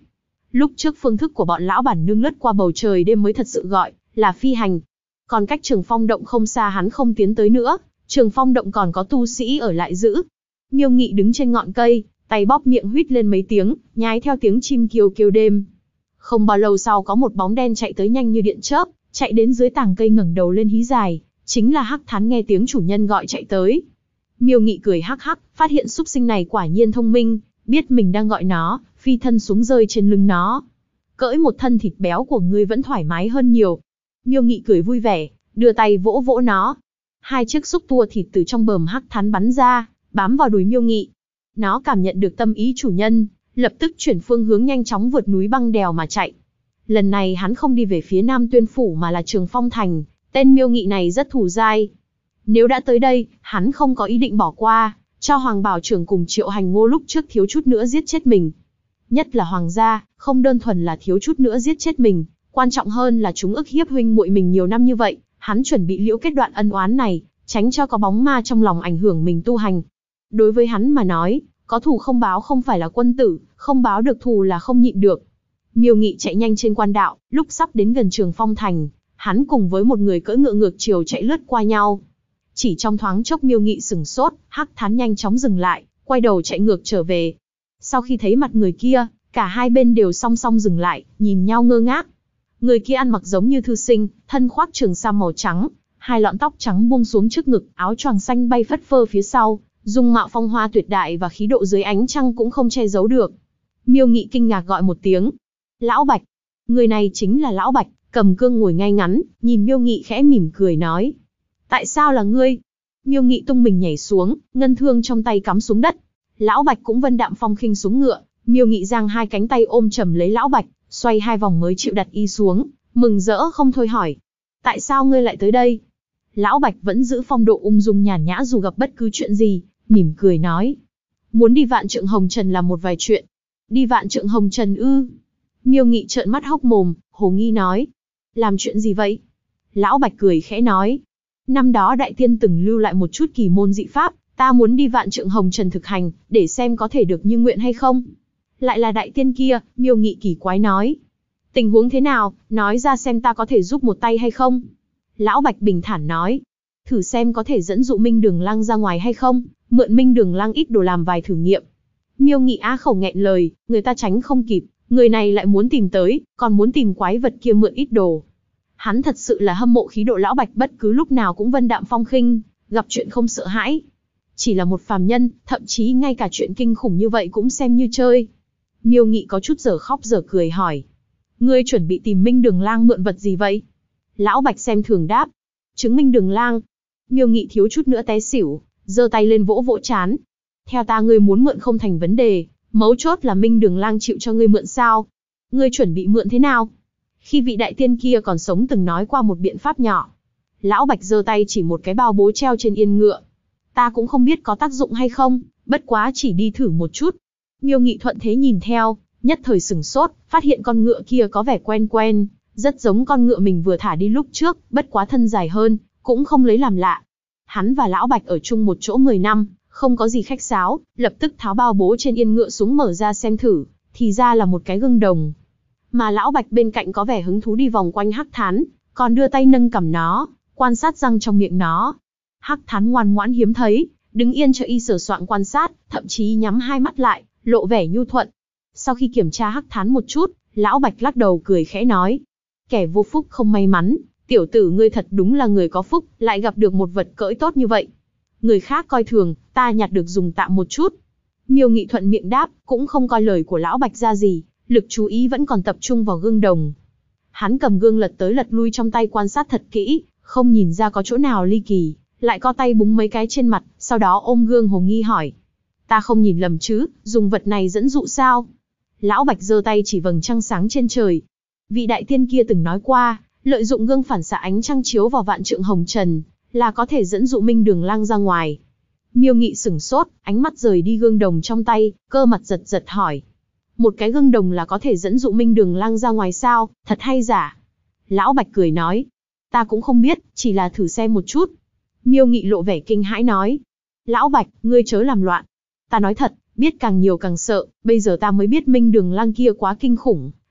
Lúc trước phương thức của bọn lão bản nương lướt qua bầu trời đêm mới thật sự gọi là phi hành. Còn cách Trường Phong động không xa hắn không tiến tới nữa, Trường Phong động còn có tu sĩ ở lại giữ. Miêu Nghị đứng trên ngọn cây, tay bóp miệng huýt lên mấy tiếng, nhái theo tiếng chim kêu kêu đêm. Không bao lâu sau có một bóng đen chạy tới nhanh như điện chớp, chạy đến dưới tàng cây ngẩng đầu lên hí dài, chính là Hắc Thán nghe tiếng chủ nhân gọi chạy tới. Miêu Nghị cười hắc hắc, phát hiện súc sinh này quả nhiên thông minh, biết mình đang gọi nó, phi thân xuống rơi trên lưng nó. Cưỡi một thân thịt béo của ngươi vẫn thoải mái hơn nhiều. Miêu Nghị cười vui vẻ, đưa tay vỗ vỗ nó. Hai chiếc xúc tua thịt từ trong bờm Hắc Thán bắn ra, bám vào đùi Miêu Nghị. Nó cảm nhận được tâm ý chủ nhân, lập tức chuyển phương hướng nhanh chóng vượt núi băng đèo mà chạy. Lần này hắn không đi về phía Nam Tuyên Phủ mà là Trường Phong Thành, tên Miêu Nghị này rất thù dai. Nếu đã tới đây, hắn không có ý định bỏ qua, cho Hoàng Bảo Trưởng cùng Triệu Hành Ngô lúc trước thiếu chút nữa giết chết mình. Nhất là Hoàng gia, không đơn thuần là thiếu chút nữa giết chết mình, quan trọng hơn là chúng ức hiếp huynh muội mình nhiều năm như vậy, hắn chuẩn bị liễu kết đoạn ân oán này, tránh cho có bóng ma trong lòng ảnh hưởng mình tu hành. Đối với hắn mà nói, có thù không báo không phải là quân tử, không báo được thù là không nhịn được. Miêu Nghị chạy nhanh trên quan đạo, lúc sắp đến gần Trường Phong Thành, hắn cùng với một người cưỡi ngựa ngược chiều chạy lướt qua nhau. Chỉ trong thoáng chốc Miêu Nghị sửng sốt, Hắc Thán nhanh chóng dừng lại, quay đầu chạy ngược trở về. Sau khi thấy mặt người kia, cả hai bên đều song song dừng lại, nhìn nhau ngơ ngác. Người kia ăn mặc giống như thư sinh, thân khoác trường sam màu trắng, hai lọn tóc trắng buông xuống trước ngực, áo choàng xanh bay phất phơ phía sau, dung mạo phong hoa tuyệt đại và khí độ dưới ánh trăng cũng không che giấu được. Miêu Nghị kinh ngạc gọi một tiếng. Lão Bạch. Người này chính là Lão Bạch, cầm cương ngồi ngay ngắn, nhìn Miêu Nghị khẽ mỉm cười nói. Tại sao là ngươi? Miêu Nghị tung mình nhảy xuống, ngân thương trong tay cắm xuống đất. Lão Bạch cũng vân đạm phong khinh xuống ngựa, Miêu Nghị giang hai cánh tay ôm chầm lấy Lão Bạch, xoay hai vòng mới chịu đặt y xuống, mừng rỡ không thôi hỏi. Tại sao ngươi lại tới đây? Lão Bạch vẫn giữ phong độ ung dung nhàn nhã dù gặp bất cứ chuyện gì, mỉm cười nói. Muốn đi Vạn Trượng Hồng Trần là một vài chuyện. Đi Vạn Trượng Hồng Trần ư? Miêu Nghị trợn mắt hốc mồm, hồ nghi nói. Làm chuyện gì vậy? Lão Bạch cười khẽ nói. Năm đó Đại Tiên từng lưu lại một chút kỳ môn dị pháp, ta muốn đi Vạn Trượng Hồng Trần thực hành, để xem có thể được như nguyện hay không. Lại là Đại Tiên kia, Miêu Nghị kỳ quái nói. Tình huống thế nào, nói ra xem ta có thể giúp một tay hay không? Lão Bạch bình thản nói. Thử xem có thể dẫn dụ Minh Đường Lăng ra ngoài hay không, mượn Minh Đường Lăng ít đồ làm vài thử nghiệm. Miêu Nghị á khẩu nghẹn lời, người ta tránh không kịp, người này lại muốn tìm tới, còn muốn tìm quái vật kia mượn ít đồ. Hắn thật sự là hâm mộ khí độ Lão Bạch bất cứ lúc nào cũng vân đạm phong khinh, gặp chuyện không sợ hãi. Chỉ là một phàm nhân, thậm chí ngay cả chuyện kinh khủng như vậy cũng xem như chơi. Miêu Nghị có chút dở khóc dở cười hỏi. Ngươi chuẩn bị tìm Minh Đường Lang mượn vật gì vậy? Lão Bạch xem thường đáp. Chứng Minh Đường Lang. Miêu Nghị thiếu chút nữa té xỉu, giơ tay lên vỗ vỗ trán. Theo ta ngươi muốn mượn không thành vấn đề, mấu chốt là Minh Đường Lang chịu cho ngươi mượn sao? Ngươi chuẩn bị mượn thế nào? Khi vị đại tiên kia còn sống từng nói qua một biện pháp nhỏ. Lão Bạch giơ tay chỉ một cái bao bố treo trên yên ngựa. Ta cũng không biết có tác dụng hay không, bất quá chỉ đi thử một chút. Miêu Nghị thuận thế nhìn theo, nhất thời sửng sốt, phát hiện con ngựa kia có vẻ quen quen, rất giống con ngựa mình vừa thả đi lúc trước, bất quá thân dài hơn, cũng không lấy làm lạ. Hắn và Lão Bạch ở chung một chỗ 10 năm, không có gì khách sáo, lập tức tháo bao bố trên yên ngựa xuống mở ra xem thử, thì ra là một cái gương đồng. Mà Lão Bạch bên cạnh có vẻ hứng thú đi vòng quanh Hắc Thán, còn đưa tay nâng cằm nó, quan sát răng trong miệng nó. Hắc Thán ngoan ngoãn hiếm thấy, đứng yên cho y sờ soạn quan sát, thậm chí nhắm hai mắt lại, lộ vẻ nhu thuận. Sau khi kiểm tra Hắc Thán một chút, Lão Bạch lắc đầu cười khẽ nói. Kẻ vô phúc không may mắn, tiểu tử ngươi thật đúng là người có phúc, lại gặp được một vật cưỡi tốt như vậy. Người khác coi thường, ta nhặt được dùng tạm một chút. Miêu Nghị thuận miệng đáp, cũng không coi lời của Lão Bạch ra gì, lực chú ý vẫn còn tập trung vào gương đồng. Hắn cầm gương lật tới lật lui trong tay quan sát thật kỹ, không nhìn ra có chỗ nào ly kỳ, lại co tay búng mấy cái trên mặt, sau đó ôm gương hồ nghi hỏi. Ta không nhìn lầm chứ, dùng vật này dẫn dụ sao? Lão Bạch giơ tay chỉ vầng trăng sáng trên trời. Vị đại tiên kia từng nói qua, lợi dụng gương phản xạ ánh trăng chiếu vào Vạn Trượng Hồng Trần, là có thể dẫn dụ Minh Đường Lang ra ngoài. Miêu Nghị sửng sốt, ánh mắt rời đi gương đồng trong tay, cơ mặt giật giật hỏi. Một cái gương đồng là có thể dẫn dụ Minh Đường Lang ra ngoài sao, thật hay giả? Lão Bạch cười nói. Ta cũng không biết, chỉ là thử xem một chút. Miêu Nghị lộ vẻ kinh hãi nói. Lão Bạch, ngươi chớ làm loạn. Ta nói thật, biết càng nhiều càng sợ, bây giờ ta mới biết Minh Đường Lang kia quá kinh khủng,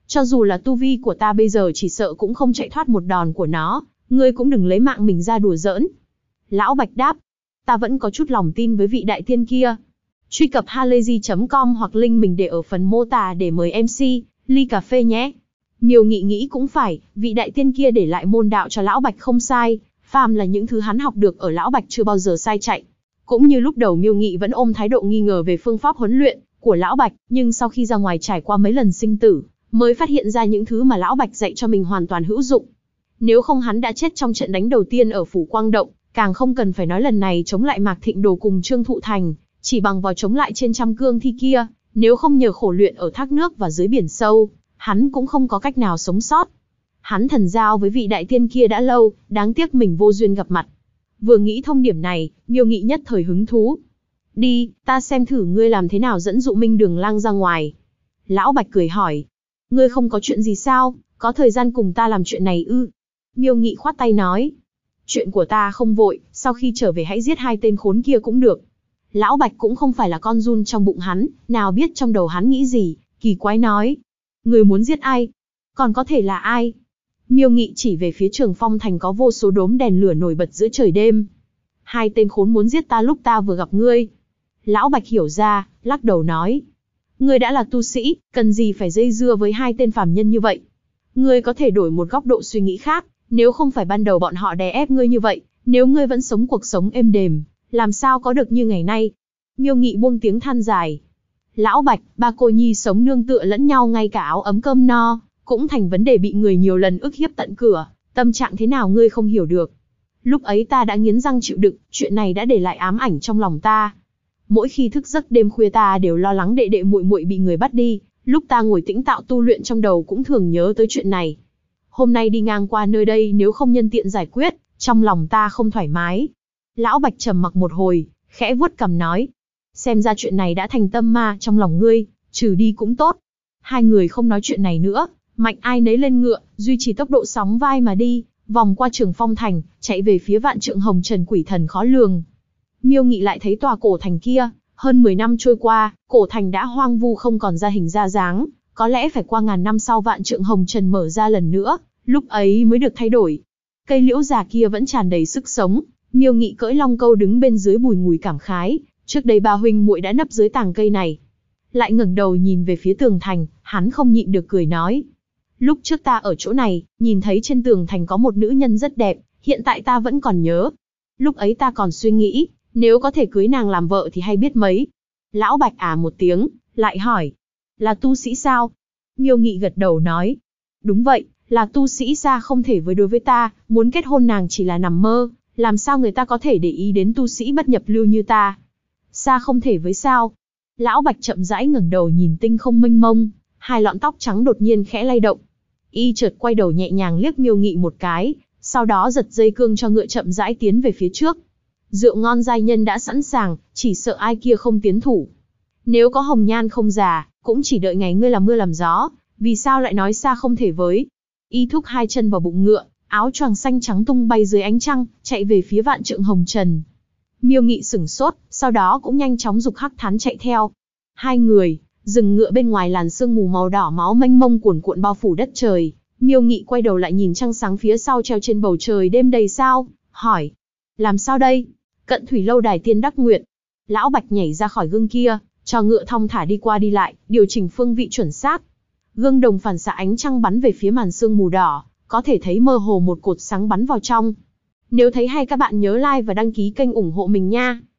Cho dù là tu vi của ta bây giờ chỉ sợ cũng không chạy thoát một đòn của nó, ngươi cũng đừng lấy mạng mình ra đùa giỡn. Lão Bạch đáp, ta vẫn có chút lòng tin với vị đại tiên kia. Truy cập halayzi.com hoặc link mình để ở phần mô tả để mời MC, ly cà phê nhé. Miêu Nghị nghĩ cũng phải, vị đại tiên kia để lại môn đạo cho Lão Bạch không sai, phàm là những thứ hắn học được ở Lão Bạch chưa bao giờ sai chạy. Cũng như lúc đầu Miêu Nghị vẫn ôm thái độ nghi ngờ về phương pháp huấn luyện của Lão Bạch, nhưng sau khi ra ngoài trải qua mấy lần sinh tử, mới phát hiện ra những thứ mà Lão Bạch dạy cho mình hoàn toàn hữu dụng. Nếu không hắn đã chết trong trận đánh đầu tiên ở Phủ Quang Động, càng không cần phải nói lần này chống lại Mạc Thịnh Đồ cùng Trương Thụ Thành, chỉ bằng vào chống lại trên trăm cương thi kia, nếu không nhờ khổ luyện ở thác nước và dưới biển sâu, hắn cũng không có cách nào sống sót. Hắn thần giao với vị đại tiên kia đã lâu, đáng tiếc mình vô duyên gặp mặt. Vừa nghĩ thông điểm này, Miêu Nghị nhất thời hứng thú. Đi, ta xem thử ngươi làm thế nào dẫn dụ Minh Đường Lang ra ngoài. Lão Bạch cười hỏi, ngươi không có chuyện gì sao, có thời gian cùng ta làm chuyện này ư? Miêu Nghị khoát tay nói, chuyện của ta không vội, sau khi trở về hãy giết hai tên khốn kia cũng được. Lão Bạch cũng không phải là con giun trong bụng hắn, nào biết trong đầu hắn nghĩ gì, kỳ quái nói, người muốn giết ai? Còn có thể là ai? Miêu Nghị chỉ về phía Trường Phong Thành có vô số đốm đèn lửa nổi bật giữa trời đêm. Hai tên khốn muốn giết ta lúc ta vừa gặp ngươi. Lão Bạch hiểu ra, lắc đầu nói, ngươi đã là tu sĩ, cần gì phải dây dưa với hai tên phàm nhân như vậy? Ngươi có thể đổi một góc độ suy nghĩ khác, nếu không phải ban đầu bọn họ đè ép ngươi như vậy, nếu ngươi vẫn sống cuộc sống êm đềm, làm sao có được như ngày nay? Miêu Nghị buông tiếng than dài. Lão Bạch, ba cô nhi sống nương tựa lẫn nhau ngay cả áo ấm cơm no, cũng thành vấn đề bị người nhiều lần ức hiếp tận cửa, tâm trạng thế nào ngươi không hiểu được. Lúc ấy ta đã nghiến răng chịu đựng, chuyện này đã để lại ám ảnh trong lòng ta. Mỗi khi thức giấc đêm khuya ta đều lo lắng đệ đệ muội muội bị người bắt đi, lúc ta ngồi tĩnh tạo tu luyện trong đầu cũng thường nhớ tới chuyện này. Hôm nay đi ngang qua nơi đây nếu không nhân tiện giải quyết, trong lòng ta không thoải mái. Lão Bạch trầm mặc một hồi, khẽ vuốt cằm nói, xem ra chuyện này đã thành tâm ma trong lòng ngươi, trừ đi cũng tốt. Hai người không nói chuyện này nữa, mạnh ai nấy lên ngựa, duy trì tốc độ sóng vai mà đi, vòng qua Trường Phong Thành, chạy về phía Vạn Trượng Hồng Trần quỷ thần khó lường. Miêu Nghị lại thấy tòa cổ thành kia, hơn 10 năm trôi qua, cổ thành đã hoang vu không còn ra hình ra dáng, có lẽ phải qua ngàn năm sau Vạn Trượng Hồng Trần mở ra lần nữa, lúc ấy mới được thay đổi. Cây liễu già kia vẫn tràn đầy sức sống, Miêu Nghị cưỡi long câu đứng bên dưới bùi ngùi cảm khái, trước đây ba huynh muội đã nấp dưới tàng cây này. Lại ngẩng đầu nhìn về phía tường thành, hắn không nhịn được cười nói, lúc trước ta ở chỗ này, nhìn thấy trên tường thành có một nữ nhân rất đẹp, hiện tại ta vẫn còn nhớ. Lúc ấy ta còn suy nghĩ, nếu có thể cưới nàng làm vợ thì hay biết mấy. Lão Bạch một tiếng, lại hỏi, là tu sĩ sao? Miêu Nghị gật đầu nói, đúng vậy, là tu sĩ, xa không thể với đối với ta, muốn kết hôn nàng chỉ là nằm mơ, làm sao người ta có thể để ý đến tu sĩ bất nhập lưu như ta? Xa không thể với sao? Lão Bạch chậm rãi ngẩng đầu nhìn tinh không mênh mông, hai lọn tóc trắng đột nhiên khẽ lay động. Y chợt quay đầu nhẹ nhàng liếc Miêu Nghị một cái, sau đó giật dây cương cho ngựa chậm rãi tiến về phía trước. Rượu ngon giai nhân đã sẵn sàng, chỉ sợ ai kia không tiến thủ. Nếu có hồng nhan không già, cũng chỉ đợi ngày ngươi làm mưa làm gió, vì sao lại nói xa không thể với? Y thúc hai chân vào bụng ngựa, áo choàng xanh trắng tung bay dưới ánh trăng, chạy về phía Vạn Trượng Hồng Trần. Miêu Nghị sửng sốt, sau đó cũng nhanh chóng giục Hắc Thán chạy theo. Hai người dừng ngựa bên ngoài làn sương mù màu đỏ máu mênh mông cuồn cuộn bao phủ đất trời. Miêu Nghị quay đầu lại nhìn trăng sáng phía sau treo trên bầu trời đêm đầy sao, hỏi, làm sao đây? Cận Thủy Lâu đài tiên đắc nguyện. Lão Bạch nhảy ra khỏi gương kia, cho ngựa thong thả đi qua đi lại, điều chỉnh phương vị chuẩn xác. Gương đồng phản xạ ánh trăng bắn về phía màn sương mù đỏ, có thể thấy mơ hồ một cột sáng bắn vào trong. Nếu thấy hay các bạn nhớ like và đăng ký kênh ủng hộ mình nha.